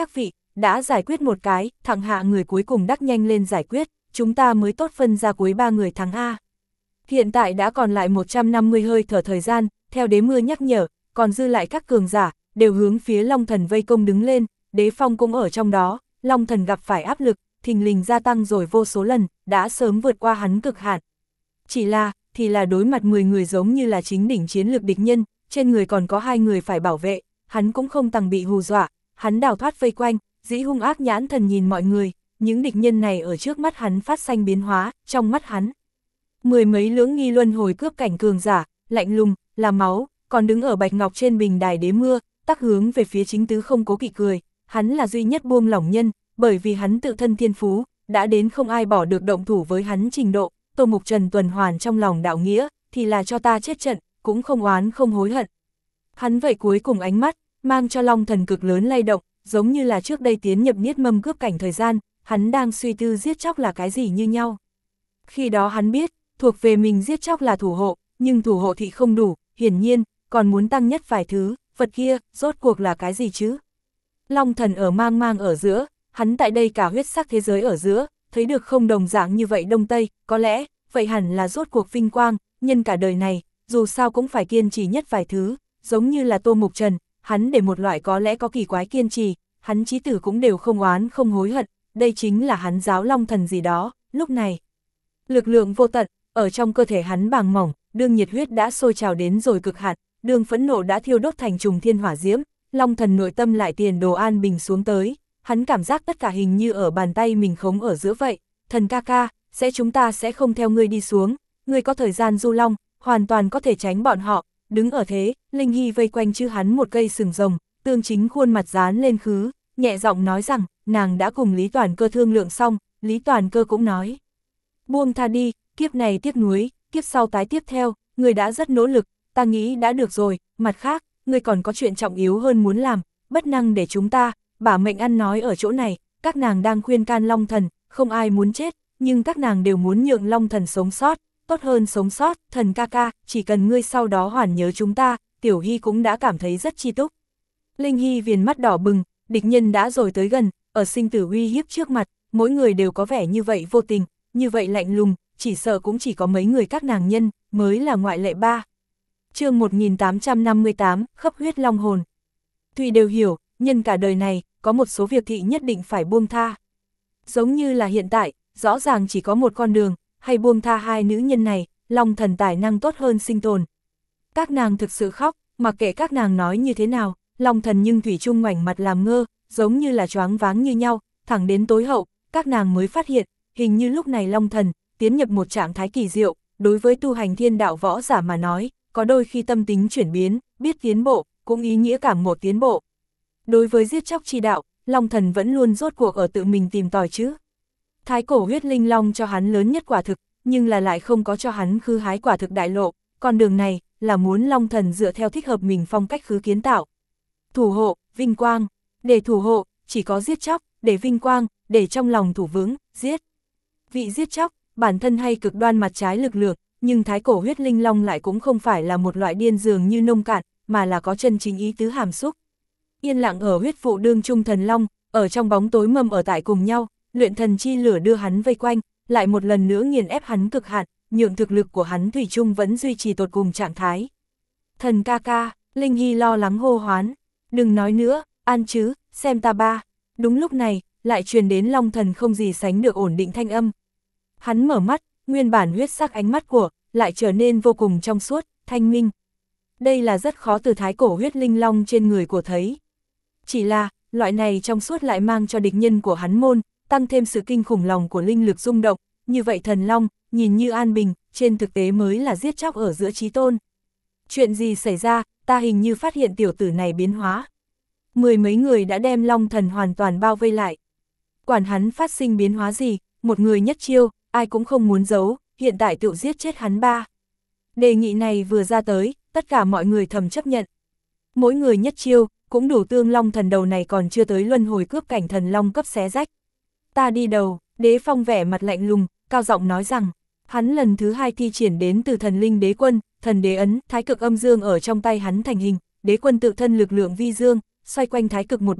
đã giải quyết một cái, thẳng hạ người cuối cùng đắc nhanh lên giải quyết, chúng ta mới tốt phân ra cuối ba người thắng A. Hiện tại đã còn lại một trăm năm mươi hơi thở thời gian, theo đế mưa nhắc nhở, còn dư lại các cường giả, đều hướng phía Long Thần vây công đứng lên, Đế Phong cũng ở trong đó, Long Thần gặp phải áp lực, thình lình gia tăng rồi vô số lần, đã sớm vượt qua hắn cực hạn. Chỉ là, thì là đối mặt mười người giống như là chính đỉnh chiến lược địch nhân, trên người còn có hai người phải bảo vệ, hắn cũng không tằng bị hù dọa, hắn đào thoát vây quanh, dĩ hung ác nhãn thần nhìn mọi người, những địch nhân này ở trước mắt hắn phát sinh biến hóa, trong mắt hắn. Mười mấy lưỡng nghi luân hồi cướp cảnh cường giả, lạnh lùng, là máu, còn đứng ở bạch ngọc trên bình đài đế mưa, tắc hướng về phía chính tứ không cố kỵ cười, hắn là duy nhất buông lỏng nhân, bởi vì hắn tự thân thiên phú, đã đến không ai bỏ được động thủ với hắn trình độ, Tô Mục Trần tuần hoàn trong lòng đạo nghĩa, thì là cho ta chết trận, cũng không oán không hối hận. Hắn vậy cuối cùng ánh mắt, mang cho Long Thần cực lớn lay động, giống như là trước đây tiến nhập niết mâm cướp cảnh thời gian, hắn đang suy tư giết chóc là cái gì như nhau. Khi đó hắn biết, thuộc về mình giết chóc là thủ hộ, nhưng thủ hộ thì không đủ, hiển nhiên, còn muốn tăng nhất vài thứ, vật kia, rốt cuộc là cái gì chứ? Long Thần ở mang mang ở giữa, hắn tại đây cả huyết sắc thế giới ở giữa, thấy được không đồng dạng như vậy Đông Tây, có lẽ, vậy hẳn là rốt cuộc vinh quang, nhân cả đời này, dù sao cũng phải kiên trì nhất vài thứ, giống như là Tô Mục Trần, hắn để một loại có lẽ có kỳ quái kiên trì, hắn chí tử cũng đều không oán không hối hận, đây chính là hắn giáo Long Thần gì đó, lúc này. Lực lượng vô tận, ở trong cơ thể hắn bàng mỏng, đương nhiệt huyết đã sôi trào đến rồi cực hạn, đương phẫn nộ đã thiêu đốt thành trùng thiên hỏa diễm, Long Thần nội tâm lại tiền đồ an bình xuống tới, hắn cảm giác tất cả hình như ở bàn tay mình khống ở giữa vậy, thần ca ca, sẽ chúng ta sẽ không theo ngươi đi xuống, ngươi có thời gian du long, hoàn toàn có thể tránh bọn họ, đứng ở thế, Linh Hy vây quanh chữ hắn một cây sừng rồng, tương chính khuôn mặt dán lên khứ, nhẹ giọng nói rằng, nàng đã cùng Lý Toàn Cơ thương lượng xong, Lý Toàn Cơ cũng nói, buông tha đi, kiếp này tiếc nuối, kiếp sau tái tiếp theo, ngươi đã rất nỗ lực, ta nghĩ đã được rồi, mặt khác, ngươi còn có chuyện trọng yếu hơn muốn làm, bất năng để chúng ta, bả mệnh ăn nói ở chỗ này, các nàng đang khuyên can Long Thần, không ai muốn chết, nhưng các nàng đều muốn nhượng Long Thần sống sót, tốt hơn sống sót, thần ca ca, chỉ cần ngươi sau đó hoàn nhớ chúng ta, Tiểu Hy cũng đã cảm thấy rất chi túc. Linh Hy viền mắt đỏ bừng, địch nhân đã rồi tới gần, ở sinh tử uy hiếp trước mặt, mỗi người đều có vẻ như vậy vô tình, như vậy lạnh lùng, chỉ sợ cũng chỉ có mấy người các nàng nhân, mới là ngoại lệ ba. Chương một nghìn tám trăm năm mươi tám, khắp huyết long hồn. Thùy đều hiểu, nhân cả đời này, có một số việc thị nhất định phải buông tha. Giống như là hiện tại, rõ ràng chỉ có một con đường, hay buông tha hai nữ nhân này, Long Thần tài năng tốt hơn sinh tồn. Các nàng thực sự khóc, mặc kệ các nàng nói như thế nào, Long Thần nhưng thủy chung ngoảnh mặt làm ngơ, giống như là choáng váng như nhau, thẳng đến tối hậu, các nàng mới phát hiện, hình như lúc này Long Thần tiến nhập một trạng thái kỳ diệu, đối với tu hành thiên đạo võ giả mà nói, có đôi khi tâm tính chuyển biến, biết tiến bộ, cũng ý nghĩa cảm một tiến bộ. Đối với giết chóc chi đạo, Long Thần vẫn luôn rốt cuộc ở tự mình tìm tòi chứ. Thái cổ huyết linh long cho hắn lớn nhất quả thực, nhưng là lại không có cho hắn khư hái quả thực đại lộ, con đường này là muốn Long Thần dựa theo thích hợp mình phong cách khứ kiến tạo. Thủ hộ, vinh quang, để thủ hộ, chỉ có giết chóc, để vinh quang, để trong lòng thủ vững, giết. Vị giết chóc, bản thân hay cực đoan mặt trái lực lượng, nhưng thái cổ huyết linh long lại cũng không phải là một loại điên dường như nông cạn, mà là có chân chính ý tứ hàm xúc. Yên lặng ở huyết vụ đương trung thần long, ở trong bóng tối mầm ở tại cùng nhau, luyện thần chi lửa đưa hắn vây quanh, lại một lần nữa nghiền ép hắn cực hạn, nhượng thực lực của hắn thủy chung vẫn duy trì tột cùng trạng thái. Thần ca ca, Linh Hy lo lắng hô hoán, đừng nói nữa, an chứ, xem ta ba. Đúng lúc này, lại truyền đến Long Thần không gì sánh được ổn định thanh âm. Hắn mở mắt, nguyên bản huyết sắc ánh mắt của, lại trở nên vô cùng trong suốt, thanh minh. Đây là rất khó từ thái cổ huyết linh long trên người của thấy. Chỉ là, loại này trong suốt lại mang cho địch nhân của hắn môn, tăng thêm sự kinh khủng lòng của linh lực rung động, như vậy thần long, nhìn như an bình, trên thực tế mới là giết chóc ở giữa chí tôn. Chuyện gì xảy ra, ta hình như phát hiện tiểu tử này biến hóa. Mười mấy người đã đem Long Thần hoàn toàn bao vây lại. Quản hắn phát sinh biến hóa gì, một người nhất chiêu, ai cũng không muốn giấu, hiện tại tự giết chết hắn ba. Đề nghị này vừa ra tới, tất cả mọi người thầm chấp nhận. Mỗi người nhất chiêu, cũng đủ tương Long Thần đầu này còn chưa tới luân hồi cướp cảnh thần long cấp xé rách. Ta đi đầu, Đế Phong vẻ mặt lạnh lùng, cao giọng nói rằng, hắn lần thứ hai thi triển đến từ thần linh đế quân, thần đế ấn, thái cực âm dương ở trong tay hắn thành hình, đế quân tự thân lực lượng vi dương, xoay quanh thái cực một bên,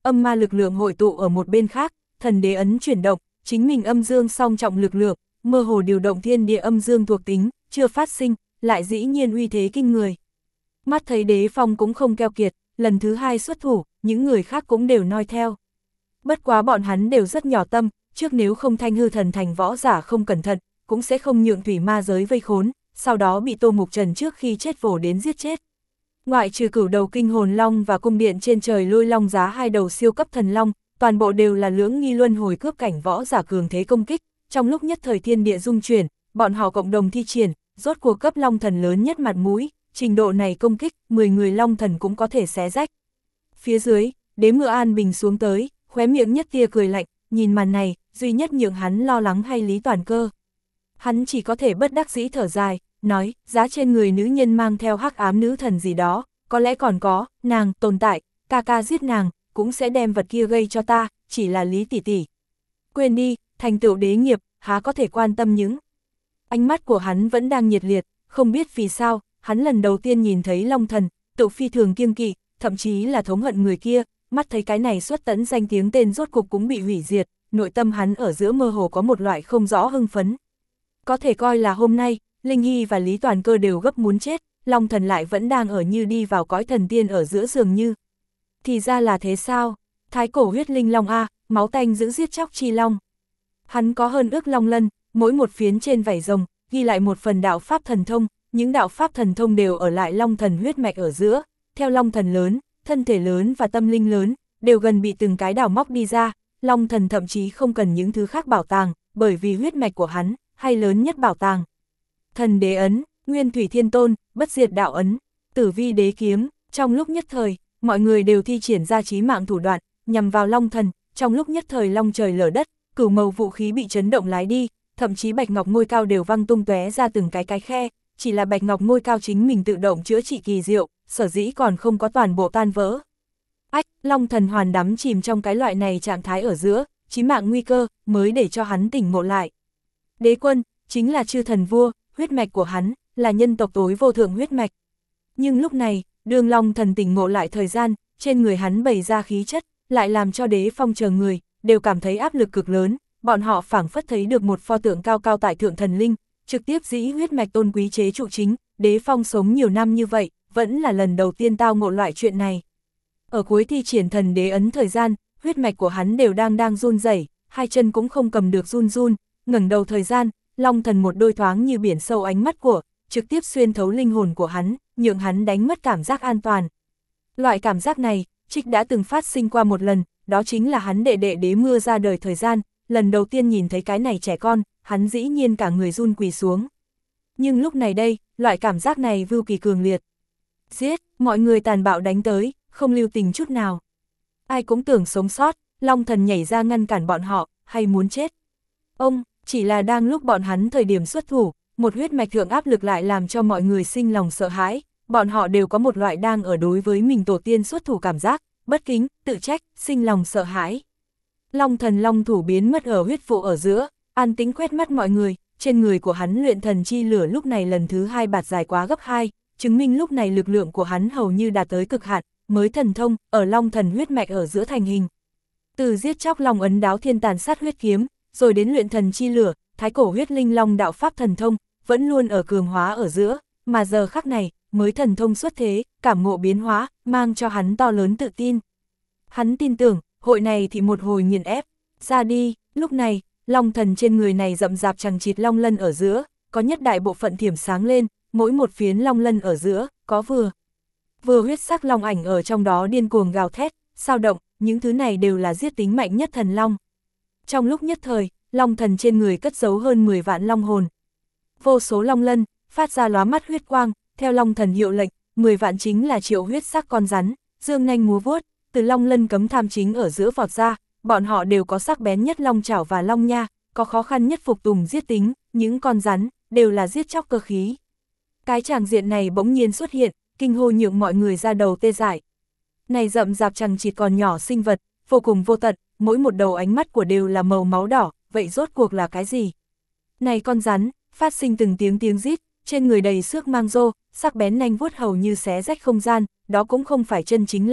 âm ma lực lượng hội tụ ở một bên khác, thần đế ấn chuyển động, chính mình âm dương song trọng lực lượng, mơ hồ điều động thiên địa âm dương thuộc tính, chưa phát sinh, lại dĩ nhiên uy thế kinh người. Mắt thấy Đế Phong cũng không keo kiệt, lần thứ hai xuất thủ, những người khác cũng đều noi theo. Bất quá bọn hắn đều rất nhỏ tâm, trước nếu không Thanh Hư Thần thành võ giả không cẩn thận, cũng sẽ không nhượng thủy ma giới vây khốn, sau đó bị Tô Mục Trần trước khi chết vồ đến giết chết. Ngoại trừ cửu đầu kinh hồn long và cung điện trên trời lôi long giá hai đầu siêu cấp thần long, toàn bộ đều là lưỡng nghi luân hồi cướp cảnh võ giả cường thế công kích, trong lúc nhất thời thiên địa dung chuyển, bọn họ cộng đồng thi triển, rốt cuộc cấp long thần lớn nhất mặt mũi, trình độ này công kích, mười người long thần cũng có thể xé rách. Phía dưới, Đế Mưa An Bình xuống tới, khóe miệng nhất tia cười lạnh, nhìn màn này, duy nhất nhượng hắn lo lắng hay Lý Toàn Cơ. Hắn chỉ có thể bất đắc dĩ thở dài, nói, giá trên người nữ nhân mang theo hắc ám nữ thần gì đó, có lẽ còn có, nàng, tồn tại, ca ca giết nàng, cũng sẽ đem vật kia gây cho ta, chỉ là Lý tỷ tỷ. Quên đi, thành tựu đế nghiệp, há có thể quan tâm những. Ánh mắt của hắn vẫn đang nhiệt liệt, không biết vì sao, hắn lần đầu tiên nhìn thấy long thần, tự phi thường kiêng kỵ, thậm chí là thống hận người kia, mắt thấy cái này xuất tẫn danh tiếng tên rốt cục cũng bị hủy diệt, nội tâm hắn ở giữa mơ hồ có một loại không rõ hưng phấn. Có thể coi là hôm nay, Linh Hy và Lý Toàn Cơ đều gấp muốn chết, long thần lại vẫn đang ở như đi vào cõi thần tiên ở giữa dường như. Thì ra là thế sao? Thái cổ huyết linh long A, máu tanh giữ giết chóc chi long. Hắn có hơn ước long lân, mỗi một phiến trên vảy rồng, ghi lại một phần đạo pháp thần thông, những đạo pháp thần thông đều ở lại long thần huyết mạch ở giữa, theo long thần lớn, thân thể lớn và tâm linh lớn, đều gần bị từng cái đào móc đi ra, long thần thậm chí không cần những thứ khác bảo tàng, bởi vì huyết mạch của hắn, hay lớn nhất bảo tàng. Thần đế ấn, nguyên thủy thiên tôn, bất diệt đạo ấn, tử vi đế kiếm, trong lúc nhất thời, mọi người đều thi triển ra chí mạng thủ đoạn, nhằm vào long thần, trong lúc nhất thời long trời lở đất, cửu màu vũ khí bị chấn động lái đi, thậm chí bạch ngọc ngôi cao đều văng tung tóe ra từng cái cái khe, chỉ là bạch ngọc ngôi cao chính mình tự động chữa trị kỳ diệu, sở dĩ còn không có toàn bộ tan vỡ. Ách, long thần hoàn đắm chìm trong cái loại này trạng thái ở giữa, chí mạng nguy cơ, mới để cho hắn tỉnh ngộ lại. Đế quân, chính là chư thần vua, huyết mạch của hắn, là nhân tộc tối vô thượng huyết mạch. Nhưng lúc này, đường long thần tỉnh ngộ lại thời gian, trên người hắn bày ra khí chất, lại làm cho Đế Phong chờ người, đều cảm thấy áp lực cực lớn, bọn họ phảng phất thấy được một pho tượng cao cao tại thượng thần linh, trực tiếp dĩ huyết mạch tôn quý chế trụ chính, Đế Phong sống nhiều năm như vậy, vẫn là lần đầu tiên tao ngộ loại chuyện này. Ở cuối thi triển thần đế ấn thời gian, huyết mạch của hắn đều đang đang run rẩy, hai chân cũng không cầm được run run, ngẩng đầu thời gian, long thần một đôi thoáng như biển sâu ánh mắt của, trực tiếp xuyên thấu linh hồn của hắn, nhượng hắn đánh mất cảm giác an toàn. Loại cảm giác này, Trích đã từng phát sinh qua một lần, đó chính là hắn đệ đệ Đế Mưa ra đời thời gian, lần đầu tiên nhìn thấy cái này trẻ con, hắn dĩ nhiên cả người run quỳ xuống. Nhưng lúc này đây, loại cảm giác này vưu kỳ cường liệt. Giết, mọi người tàn bạo đánh tới, không lưu tình chút nào. Ai cũng tưởng sống sót, long thần nhảy ra ngăn cản bọn họ, hay muốn chết. Ông, chỉ là đang lúc bọn hắn thời điểm xuất thủ, một huyết mạch thượng áp lực lại làm cho mọi người sinh lòng sợ hãi, bọn họ đều có một loại đang ở đối với mình tổ tiên xuất thủ cảm giác, bất kính, tự trách, sinh lòng sợ hãi. Long thần long thủ biến mất ở huyết vụ ở giữa, an tĩnh quét mắt mọi người, trên người của hắn luyện thần chi lửa lúc này lần thứ hai bạt dài quá gấp hai, chứng minh lúc này lực lượng của hắn hầu như đạt tới cực hạn, mới thần thông, ở long thần huyết mạch ở giữa thành hình. Từ giết chóc long ấn đáo thiên tàn sát huyết kiếm, rồi đến luyện thần chi lửa, thái cổ huyết linh long đạo pháp thần thông, vẫn luôn ở cường hóa ở giữa, mà giờ khắc này, mới thần thông xuất thế, cảm ngộ biến hóa, mang cho hắn to lớn tự tin. Hắn tin tưởng, hội này thì một hồi nghiền ép, ra đi, lúc này, long thần trên người này rậm rạp chằng chịt long lân ở giữa, có nhất đại bộ phận thiểm sáng lên, mỗi một phiến long lân ở giữa, có vừa. Vừa huyết sắc long ảnh ở trong đó điên cuồng gào thét, sao động, những thứ này đều là giết tính mạnh nhất thần long. Trong lúc nhất thời, long thần trên người cất giấu hơn mười vạn long hồn. Vô số long lân, phát ra lóa mắt huyết quang, theo long thần hiệu lệnh, mười vạn chính là triệu huyết sắc con rắn, dương nanh múa vuốt, từ long lân cấm tham chính ở giữa vọt ra, bọn họ đều có sắc bén nhất long chảo và long nha, có khó khăn nhất phục tùng giết tính, những con rắn, đều là giết chóc cơ khí. Cái tràng diện này bỗng nhiên xuất hiện, kinh hô nhượng mọi người ra đầu tê dại. Này rậm rạp chằng chịt còn nhỏ sinh vật, vô cùng vô tận, mỗi một đầu ánh mắt của đều là màu máu đỏ, vậy rốt cuộc là cái gì? Này con rắn, phát sinh từng tiếng tiếng rít, trên người đầy xước mang rô, sắc bén nanh vuốt hầu như xé rách không gian, đó cũng không phải chân chính long,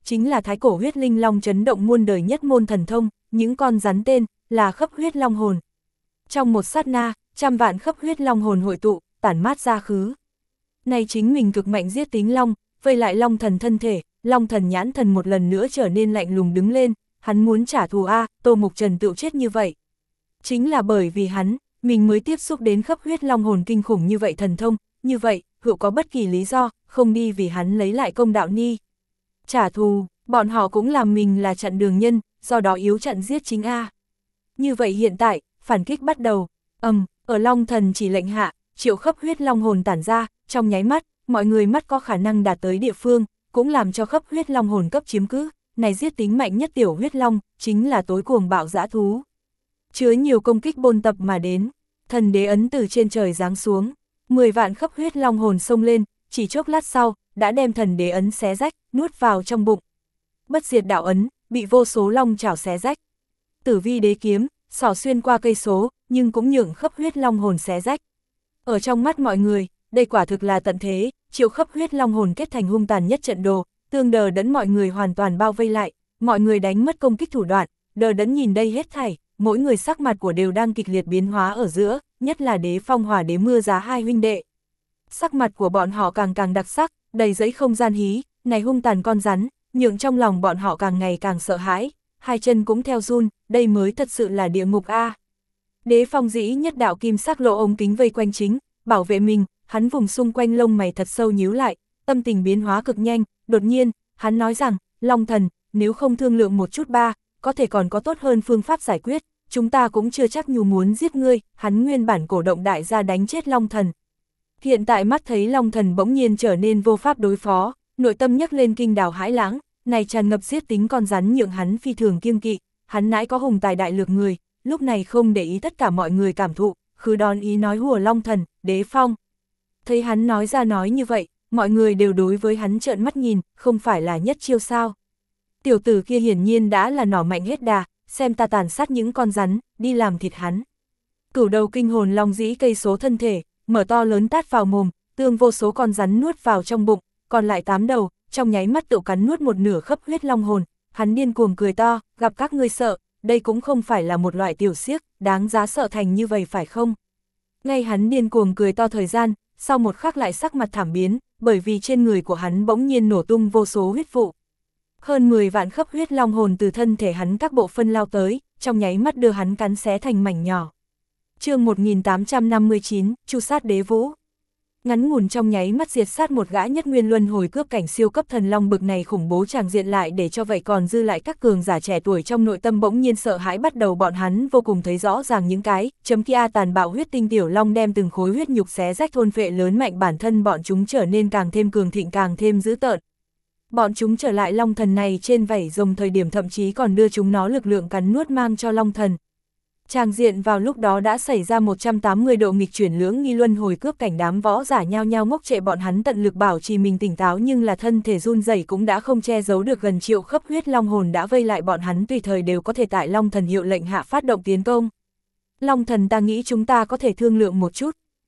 chính là thái cổ huyết linh long chấn động muôn đời nhất môn thần thông, những con rắn tên là khắp huyết long hồn. Trong một sát na, trăm vạn khắp huyết long hồn hội tụ, tản mát ra khứ. Này chính mình cực mạnh giết tính long, vây lại long thần thân thể, long thần nhãn thần một lần nữa trở nên lạnh lùng đứng lên, hắn muốn trả thù a, Tô Mục Trần tựu chết như vậy. Chính là bởi vì hắn, mình mới tiếp xúc đến khắp huyết long hồn kinh khủng như vậy thần thông, như vậy, hữu có bất kỳ lý do, không đi vì hắn lấy lại công đạo ni. Trả thù, bọn họ cũng làm mình là chặn đường nhân, do đó yếu chặn giết chính a. Như vậy hiện tại, phản kích bắt đầu, ầm, um, ở long thần chỉ lệnh hạ, triệu khắp huyết long hồn tản ra, trong nháy mắt, mọi người mắt có khả năng đạt tới địa phương, cũng làm cho khắp huyết long hồn cấp chiếm cứ, này giết tính mạnh nhất tiểu huyết long, chính là tối cuồng bạo dã thú. Chứa nhiều công kích bôn tập mà đến, thần đế ấn từ trên trời giáng xuống, mười vạn khắp huyết long hồn xông lên, chỉ chốc lát sau, đã đem thần đế ấn xé rách, nuốt vào trong bụng. Bất diệt đạo ấn, bị vô số long chảo xé rách. Tử vi đế kiếm, xỏ xuyên qua cây số, nhưng cũng nhượng khắp huyết long hồn xé rách. Ở trong mắt mọi người, đây quả thực là tận thế, triệu khắp huyết long hồn kết thành hung tàn nhất trận đồ, tương đờ đẫn mọi người hoàn toàn bao vây lại, mọi người đánh mất công kích thủ đoạn, đờ đẫn nhìn đây hết thảy, mỗi người sắc mặt của đều đang kịch liệt biến hóa ở giữa, nhất là đế phong hỏa đế mưa giá hai huynh đệ. Sắc mặt của bọn họ càng càng đặc sắc, đầy giấy không gian hí, này hung tàn con rắn, nhượng trong lòng bọn họ càng ngày càng sợ hãi, hai chân cũng theo run, đây mới thật sự là địa ngục a. Đế phong dĩ nhất đạo kim sắc lộ ống kính vây quanh chính, bảo vệ mình, hắn vùng xung quanh lông mày thật sâu nhíu lại, tâm tình biến hóa cực nhanh, đột nhiên, hắn nói rằng, Long thần, nếu không thương lượng một chút ba, có thể còn có tốt hơn phương pháp giải quyết, chúng ta cũng chưa chắc nhu muốn giết ngươi, hắn nguyên bản cổ động đại gia đánh chết Long thần. Hiện tại mắt thấy Long thần bỗng nhiên trở nên vô pháp đối phó, nội tâm nhấc lên kinh đào hãi lãng, này tràn ngập giết tính con rắn nhượng hắn phi thường kiêng kỵ, hắn nãi có hùng tài đại lược người, lúc này không để ý tất cả mọi người cảm thụ, khứ đón ý nói hùa Long thần, đế phong. Thấy hắn nói ra nói như vậy, mọi người đều đối với hắn trợn mắt nhìn, không phải là nhất chiêu sao. Tiểu tử kia hiển nhiên đã là nỏ mạnh hết đà, xem ta tàn sát những con rắn, đi làm thịt hắn. Cửu đầu kinh hồn long dĩ cây số thân thể, mở to lớn tát vào mồm, tương vô số con rắn nuốt vào trong bụng, còn lại tám đầu, trong nháy mắt tự cắn nuốt một nửa khắp huyết long hồn, hắn điên cuồng cười to, gặp các ngươi sợ, đây cũng không phải là một loại tiểu xiếc, đáng giá sợ thành như vậy phải không? Ngay hắn điên cuồng cười to thời gian, sau một khắc lại sắc mặt thảm biến, bởi vì trên người của hắn bỗng nhiên nổ tung vô số huyết vụ. Hơn mười vạn khắp huyết long hồn từ thân thể hắn các bộ phân lao tới, trong nháy mắt đưa hắn cắn xé thành mảnh nhỏ. Chương một nghìn tám trăm năm mươi chín, Chu sát đế vũ. Ngắn ngủn trong nháy mắt diệt sát một gã nhất nguyên luân hồi cướp cảnh siêu cấp thần long bực này khủng bố tràng diện lại để cho vậy còn dư lại các cường giả trẻ tuổi trong nội tâm bỗng nhiên sợ hãi, bắt đầu bọn hắn vô cùng thấy rõ ràng những cái chấm kia tàn bạo huyết tinh tiểu long đem từng khối huyết nhục xé rách thôn phệ lớn mạnh bản thân bọn chúng trở nên càng thêm cường thịnh càng thêm dữ tợn. Bọn chúng trở lại long thần này trên vảy rồng thời điểm thậm chí còn đưa chúng nó lực lượng cắn nuốt mang cho long thần. Tràng diện vào lúc đó đã xảy ra một trăm tám mươi độ nghịch chuyển lưỡng nghi luân hồi cướp cảnh, đám võ giả nhao nhao ngốc trệ, bọn hắn tận lực bảo trì mình tỉnh táo nhưng là thân thể run rẩy cũng đã không che giấu được, gần triệu khắp huyết long hồn đã vây lại bọn hắn, tùy thời đều có thể tại long thần hiệu lệnh hạ phát động tiến công. Long thần, ta nghĩ chúng ta có thể thương lượng một chút.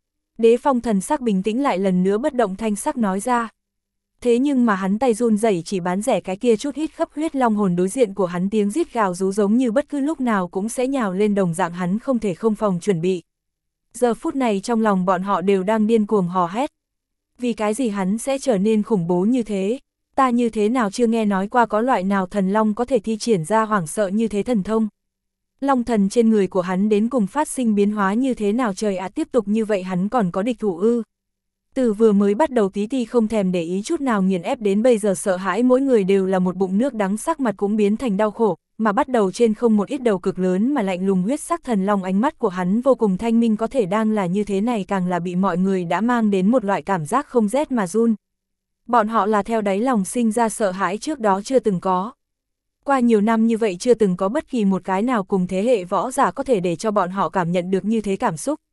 Đế phong thần sắc bình tĩnh lại lần nữa bất động thanh sắc nói ra. Thế nhưng mà hắn tay run rẩy chỉ bán rẻ cái kia chút hít khắp huyết long hồn đối diện của hắn tiếng rít gào rú giống như bất cứ lúc nào cũng sẽ nhào lên đồng dạng, hắn không thể không phòng chuẩn bị. Giờ phút này trong lòng bọn họ đều đang điên cuồng hò hét. Vì cái gì hắn sẽ trở nên khủng bố như thế? Ta như thế nào chưa nghe nói qua có loại nào thần long có thể thi triển ra hoảng sợ như thế thần thông? Long thần trên người của hắn đến cùng phát sinh biến hóa như thế nào trời ạ, tiếp tục như vậy hắn còn có địch thủ ư? Từ vừa mới bắt đầu tí ti không thèm để ý chút nào nghiền ép đến bây giờ sợ hãi mỗi người đều là một bụng nước đắng, sắc mặt cũng biến thành đau khổ, mà bắt đầu trên không một ít đầu cực lớn mà lạnh lùng huyết sắc thần long, ánh mắt của hắn vô cùng thanh minh, có thể đang là như thế này càng là bị mọi người đã mang đến một loại cảm giác không rét mà run. Bọn họ là theo đáy lòng sinh ra sợ hãi trước đó chưa từng có. Qua nhiều năm như vậy chưa từng có bất kỳ một cái nào cùng thế hệ võ giả có thể để cho bọn họ cảm nhận được như thế cảm xúc.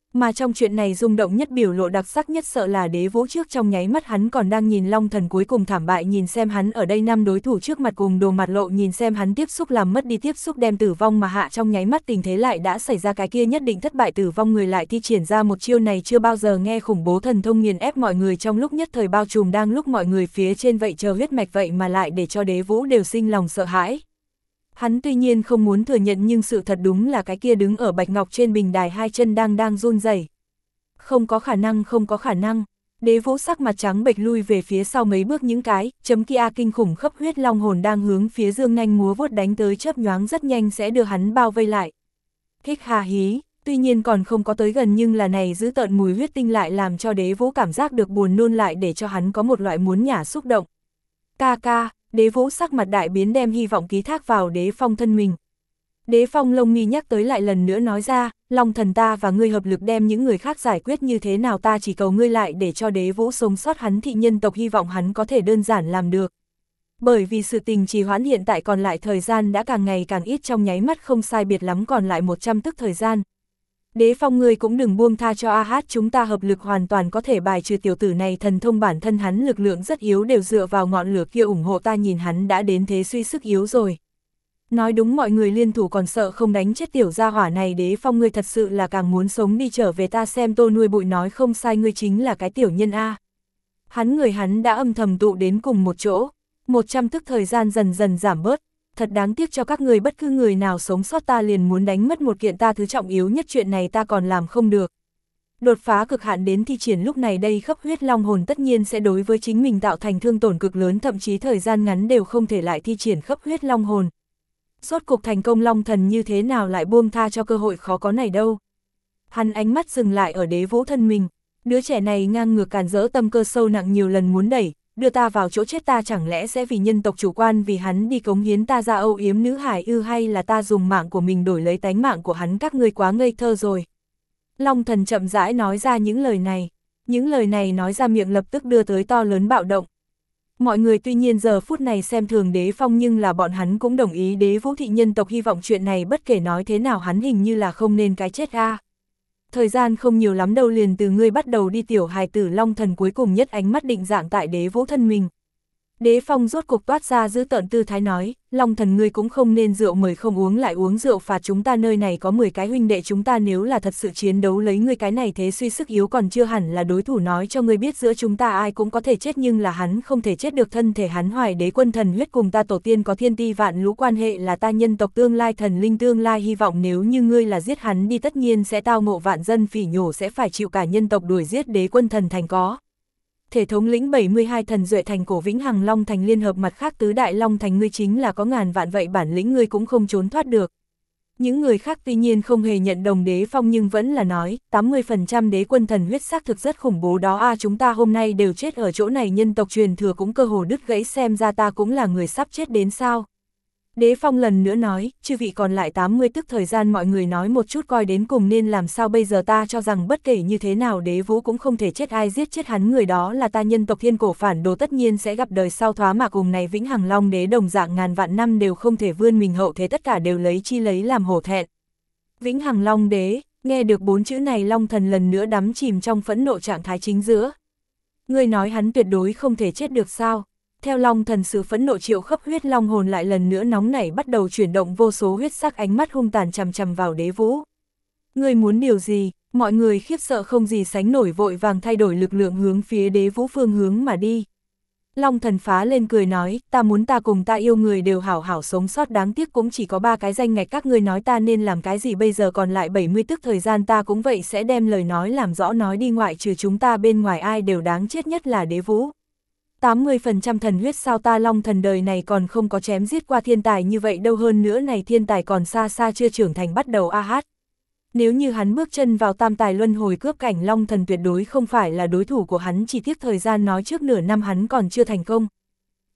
Mà trong chuyện này rung động nhất biểu lộ đặc sắc nhất sợ là Đế Vũ trước trong nháy mắt hắn còn đang nhìn Long Thần cuối cùng thảm bại, nhìn xem hắn ở đây năm đối thủ trước mặt cùng đồ mặt lộ, nhìn xem hắn tiếp xúc làm mất đi tiếp xúc đem tử vong mà hạ, trong nháy mắt tình thế lại đã xảy ra, cái kia nhất định thất bại tử vong người lại thi triển ra một chiêu này chưa bao giờ nghe khủng bố thần thông nghiền ép mọi người trong lúc nhất thời bao trùm đang lúc mọi người phía trên vậy chờ huyết mạch vậy mà lại để cho Đế Vũ đều sinh lòng sợ hãi. Hắn tuy nhiên không muốn thừa nhận nhưng sự thật đúng là cái kia đứng ở bạch ngọc trên bình đài hai chân đang đang run rẩy. Không có khả năng, không có khả năng. Đế Vũ sắc mặt trắng bệch lui về phía sau mấy bước, những cái chấm kia kinh khủng khắp huyết long hồn đang hướng phía dương nhanh múa vuốt đánh tới, chớp nhoáng rất nhanh sẽ đưa hắn bao vây lại. Hích hà hí, tuy nhiên còn không có tới gần nhưng là này giữ tợn mùi huyết tinh lại làm cho Đế Vũ cảm giác được buồn nôn, lại để cho hắn có một loại muốn nhả xúc động. Ca ca, Đế Vũ sắc mặt đại biến đem hy vọng ký thác vào Đế Phong thân mình. Đế Phong lông mi nhắc tới lại lần nữa nói ra, Long Thần ta và ngươi hợp lực đem những người khác giải quyết như thế nào, ta chỉ cầu ngươi lại để cho Đế Vũ sống sót, hắn thị nhân tộc hy vọng hắn có thể đơn giản làm được. Bởi vì sự tình trì hoãn hiện tại còn lại thời gian đã càng ngày càng ít, trong nháy mắt không sai biệt lắm còn lại một trăm tức thời gian. Đế Phong ngươi cũng đừng buông tha cho A Hát, chúng ta hợp lực hoàn toàn có thể bài trừ tiểu tử này, thần thông bản thân hắn lực lượng rất yếu, đều dựa vào ngọn lửa kia ủng hộ ta, nhìn hắn đã đến thế suy sức yếu rồi. Nói đúng, mọi người liên thủ còn sợ không đánh chết tiểu gia hỏa này. Đế Phong ngươi thật sự là càng muốn sống đi trở về, ta xem Tô Nuôi Bụi nói không sai, ngươi chính là cái tiểu nhân A. Hắn người hắn đã âm thầm tụ đến cùng một chỗ, một trăm tức thời gian dần dần giảm bớt. Thật đáng tiếc cho các người, bất cứ người nào sống sót ta liền muốn đánh mất một kiện ta thứ trọng yếu nhất, chuyện này ta còn làm không được. Đột phá cực hạn đến thi triển lúc này đây khắp huyết long hồn tất nhiên sẽ đối với chính mình tạo thành thương tổn cực lớn, thậm chí thời gian ngắn đều không thể lại thi triển khắp huyết long hồn. Rốt cục thành công, Long Thần như thế nào lại buông tha cho cơ hội khó có này đâu. Hắn ánh mắt dừng lại ở Đế Vũ thân mình, đứa trẻ này ngang ngược càn rỡ, tâm cơ sâu nặng, nhiều lần muốn đẩy đưa ta vào chỗ chết, ta chẳng lẽ sẽ vì nhân tộc chủ quan vì hắn đi cống hiến ta ra âu yếm nữ hải ư, hay là ta dùng mạng của mình đổi lấy tánh mạng của hắn, các ngươi quá ngây thơ rồi. Long Thần chậm rãi nói ra những lời này, những lời này nói ra miệng lập tức đưa tới to lớn bạo động. Mọi người tuy nhiên giờ phút này xem thường Đế Phong nhưng là bọn hắn cũng đồng ý Đế Vũ thị nhân tộc hy vọng, chuyện này bất kể nói thế nào hắn hình như là không nên cái chết a. Thời gian không nhiều lắm đâu, liền từ ngươi bắt đầu đi tiểu hài tử. Long Thần cuối cùng nhất ánh mắt định dạng tại Đế Vũ thân mình. Đế Phong rốt cục toát ra giữ tợn tư thái nói, Long Thần ngươi cũng không nên rượu mời không uống lại uống rượu phạt, chúng ta nơi này có mười cái huynh đệ, chúng ta nếu là thật sự chiến đấu lấy ngươi cái này thế suy sức yếu còn chưa hẳn là đối thủ, nói cho ngươi biết giữa chúng ta ai cũng có thể chết nhưng là hắn không thể chết được, thân thể hắn hoài đế quân thần huyết cùng ta tổ tiên có thiên ti vạn lũ quan hệ, là ta nhân tộc tương lai thần linh tương lai hy vọng, nếu như ngươi là giết hắn đi tất nhiên sẽ tao ngộ vạn dân phỉ nhổ, sẽ phải chịu cả nhân tộc đuổi giết. Đế quân thần thành có thể thống lĩnh bảy mươi hai thần duệ thành cổ Vĩnh Hằng Long thành liên hợp mặt khác tứ đại Long thành, ngươi chính là có ngàn vạn vậy bản lĩnh ngươi cũng không trốn thoát được. Những người khác tuy nhiên không hề nhận đồng Đế Phong nhưng vẫn là nói, tám mươi phần trăm đế quân thần huyết xác thực rất khủng bố đó a, chúng ta hôm nay đều chết ở chỗ này, nhân tộc truyền thừa cũng cơ hồ đứt gãy, xem ra ta cũng là người sắp chết đến sao. Đế Phong lần nữa nói, chư vị còn lại tám mươi tức thời gian mọi người nói một chút coi đến cùng nên làm sao bây giờ, ta cho rằng bất kể như thế nào Đế Vũ cũng không thể chết, ai giết chết hắn người đó là ta nhân tộc thiên cổ phản đồ, tất nhiên sẽ gặp đời sau thoá mạ, cùng này Vĩnh Hằng Long đế đồng dạng ngàn vạn năm đều không thể vươn mình hậu thế, tất cả đều lấy chi lấy làm hổ thẹn. Vĩnh Hằng Long đế, nghe được bốn chữ này Long Thần lần nữa đắm chìm trong phẫn nộ trạng thái chính giữa. Ngươi nói hắn tuyệt đối không thể chết được sao? Theo Long Thần sự phẫn nộ triệu khắp huyết long hồn lại lần nữa nóng nảy bắt đầu chuyển động, vô số huyết sắc ánh mắt hung tàn chằm chằm vào Đế Vũ. Ngươi muốn điều gì? Mọi người khiếp sợ không gì sánh nổi, vội vàng thay đổi lực lượng hướng phía Đế Vũ phương hướng mà đi. Long Thần phá lên cười nói, ta muốn ta cùng ta yêu người đều hảo hảo sống sót, đáng tiếc cũng chỉ có ba cái danh ngạch, các ngươi nói ta nên làm cái gì bây giờ, còn lại bảy mươi tức thời gian ta cũng vậy sẽ đem lời nói làm rõ nói đi, ngoại trừ chúng ta bên ngoài ai đều đáng chết nhất là Đế Vũ. tám mươi phần trăm thần huyết sao, ta Long Thần đời này còn không có chém giết qua thiên tài như vậy đâu, hơn nữa này thiên tài còn xa xa chưa trưởng thành bắt đầu a hát. Nếu như hắn bước chân vào tam tài luân hồi cướp cảnh, Long Thần tuyệt đối không phải là đối thủ của hắn, chỉ tiếc thời gian nói trước nửa năm hắn còn chưa thành công.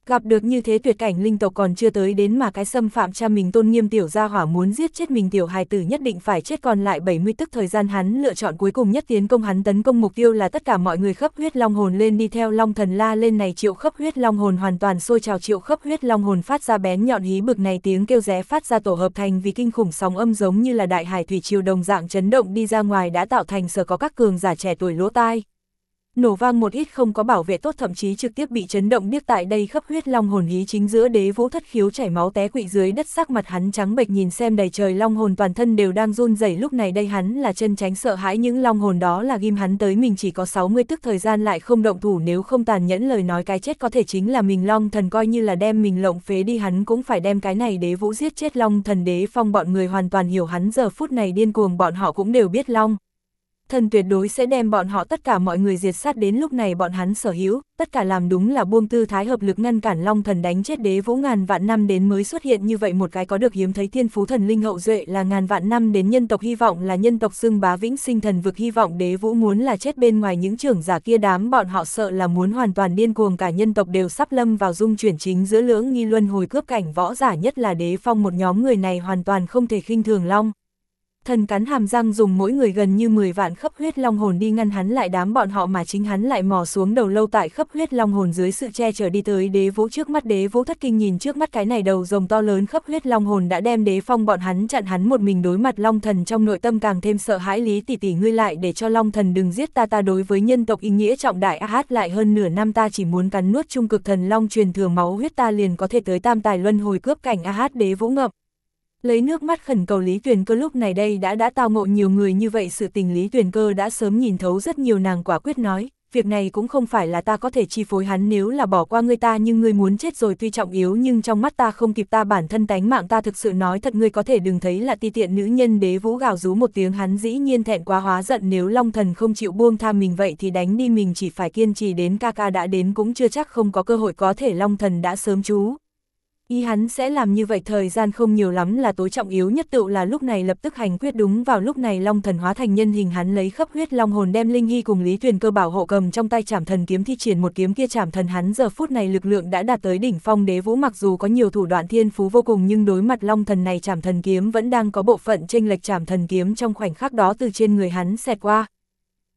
Gặp được như thế tuyệt cảnh linh tộc còn chưa tới đến mà cái xâm phạm cha mình tôn nghiêm tiểu gia hỏa muốn giết chết mình tiểu hài tử nhất định phải chết, còn lại bảy mươi tức thời gian hắn lựa chọn cuối cùng nhất tiến công, hắn tấn công mục tiêu là tất cả mọi người. Khắp huyết long hồn lên đi theo long thần la lên này, triệu khắp huyết long hồn hoàn toàn sôi trào, triệu khắp huyết long hồn phát ra bén nhọn hí bực này, tiếng kêu ré phát ra tổ hợp thành vì kinh khủng sóng âm giống như là đại hải thủy triều đồng dạng chấn động đi ra ngoài, đã tạo thành sở có các cường giả trẻ tuổi lỗ tai. Nổ vang một ít không có bảo vệ tốt, thậm chí trực tiếp bị chấn động điếc. Tại đây khắp huyết long hồn hí chính giữa, Đế Vũ thất khiếu chảy máu té quỵ dưới đất, sắc mặt hắn trắng bệch nhìn xem đầy trời long hồn, toàn thân đều đang run rẩy. Lúc này đây hắn là chân tránh sợ hãi, những long hồn đó là ghim hắn tới, mình chỉ có sáu mươi tức thời gian lại không động thủ, nếu không tàn nhẫn lời nói cái chết có thể chính là mình. Long thần coi như là đem mình lộng phế đi, hắn cũng phải đem cái này Đế Vũ giết chết. Long thần Đế Phong bọn người hoàn toàn hiểu hắn giờ phút này điên cuồng, bọn họ cũng đều biết long thần tuyệt đối sẽ đem bọn họ tất cả mọi người diệt sát. Đến lúc này bọn hắn sở hữu tất cả làm đúng là buông tư thái hợp lực ngăn cản long thần đánh chết Đế Vũ. Ngàn vạn năm đến mới xuất hiện như vậy một cái có được hiếm thấy thiên phú thần linh hậu duệ, là ngàn vạn năm đến nhân tộc hy vọng, là nhân tộc xưng bá vĩnh sinh thần vực hy vọng. Đế Vũ muốn là chết bên ngoài những trưởng giả kia đám bọn họ sợ là muốn hoàn toàn điên cuồng, cả nhân tộc đều sắp lâm vào dung chuyển chính giữa lưỡng nghi luân hồi cướp cảnh võ giả, nhất là Đế Phong một nhóm người này hoàn toàn không thể khinh thường. Long thần cắn hàm răng dùng mỗi người gần như mười vạn khắp huyết long hồn đi ngăn hắn lại đám bọn họ, mà chính hắn lại mò xuống đầu lâu tại khắp huyết long hồn dưới sự che chở đi tới Đế Vũ trước mắt. Đế Vũ thất kinh nhìn trước mắt cái này đầu rồng to lớn, khắp huyết long hồn đã đem Đế Phong bọn hắn chặn, hắn một mình đối mặt long thần trong nội tâm càng thêm sợ hãi. Lý tỷ tỷ, ngươi lại để cho long thần đừng giết ta, ta đối với nhân tộc ý nghĩa trọng đại, a hát lại hơn nửa năm ta chỉ muốn cắn nuốt trung cực thần long truyền thừa máu huyết, ta liền có thể tới tam tài luân hồi cướp cảnh, a hát. Đế Vũ ngậm lấy nước mắt khẩn cầu Lý Tuyền Cơ. Lúc này đây đã đã tao ngộ nhiều người như vậy sự tình, Lý Tuyền Cơ đã sớm nhìn thấu rất nhiều, nàng quả quyết nói, việc này cũng không phải là ta có thể chi phối hắn, nếu là bỏ qua ngươi ta, nhưng ngươi muốn chết rồi tuy trọng yếu nhưng trong mắt ta không kịp ta bản thân tánh mạng, ta thực sự nói thật, ngươi có thể đừng thấy là ti tiện nữ nhân. Đế Vũ gào rú một tiếng, hắn dĩ nhiên thẹn quá hóa giận, nếu long thần không chịu buông tha mình vậy thì đánh đi, mình chỉ phải kiên trì đến ca ca đã đến cũng chưa chắc không có cơ hội, có thể long thần đã sớm chú ý hắn sẽ làm như vậy, thời gian không nhiều lắm là tối trọng yếu nhất tựu là lúc này lập tức hành quyết. Đúng vào lúc này long thần hóa thành nhân hình, hắn lấy khắp huyết long hồn đem Linh Hy cùng Lý Tuyền Cơ bảo hộ, cầm trong tay trảm thần kiếm thi triển một kiếm kia trảm thần, hắn giờ phút này lực lượng đã đạt tới đỉnh phong. Đế Vũ mặc dù có nhiều thủ đoạn thiên phú vô cùng nhưng đối mặt long thần này trảm thần kiếm vẫn đang có bộ phận chênh lệch, trảm thần kiếm trong khoảnh khắc đó từ trên người hắn xẹt qua.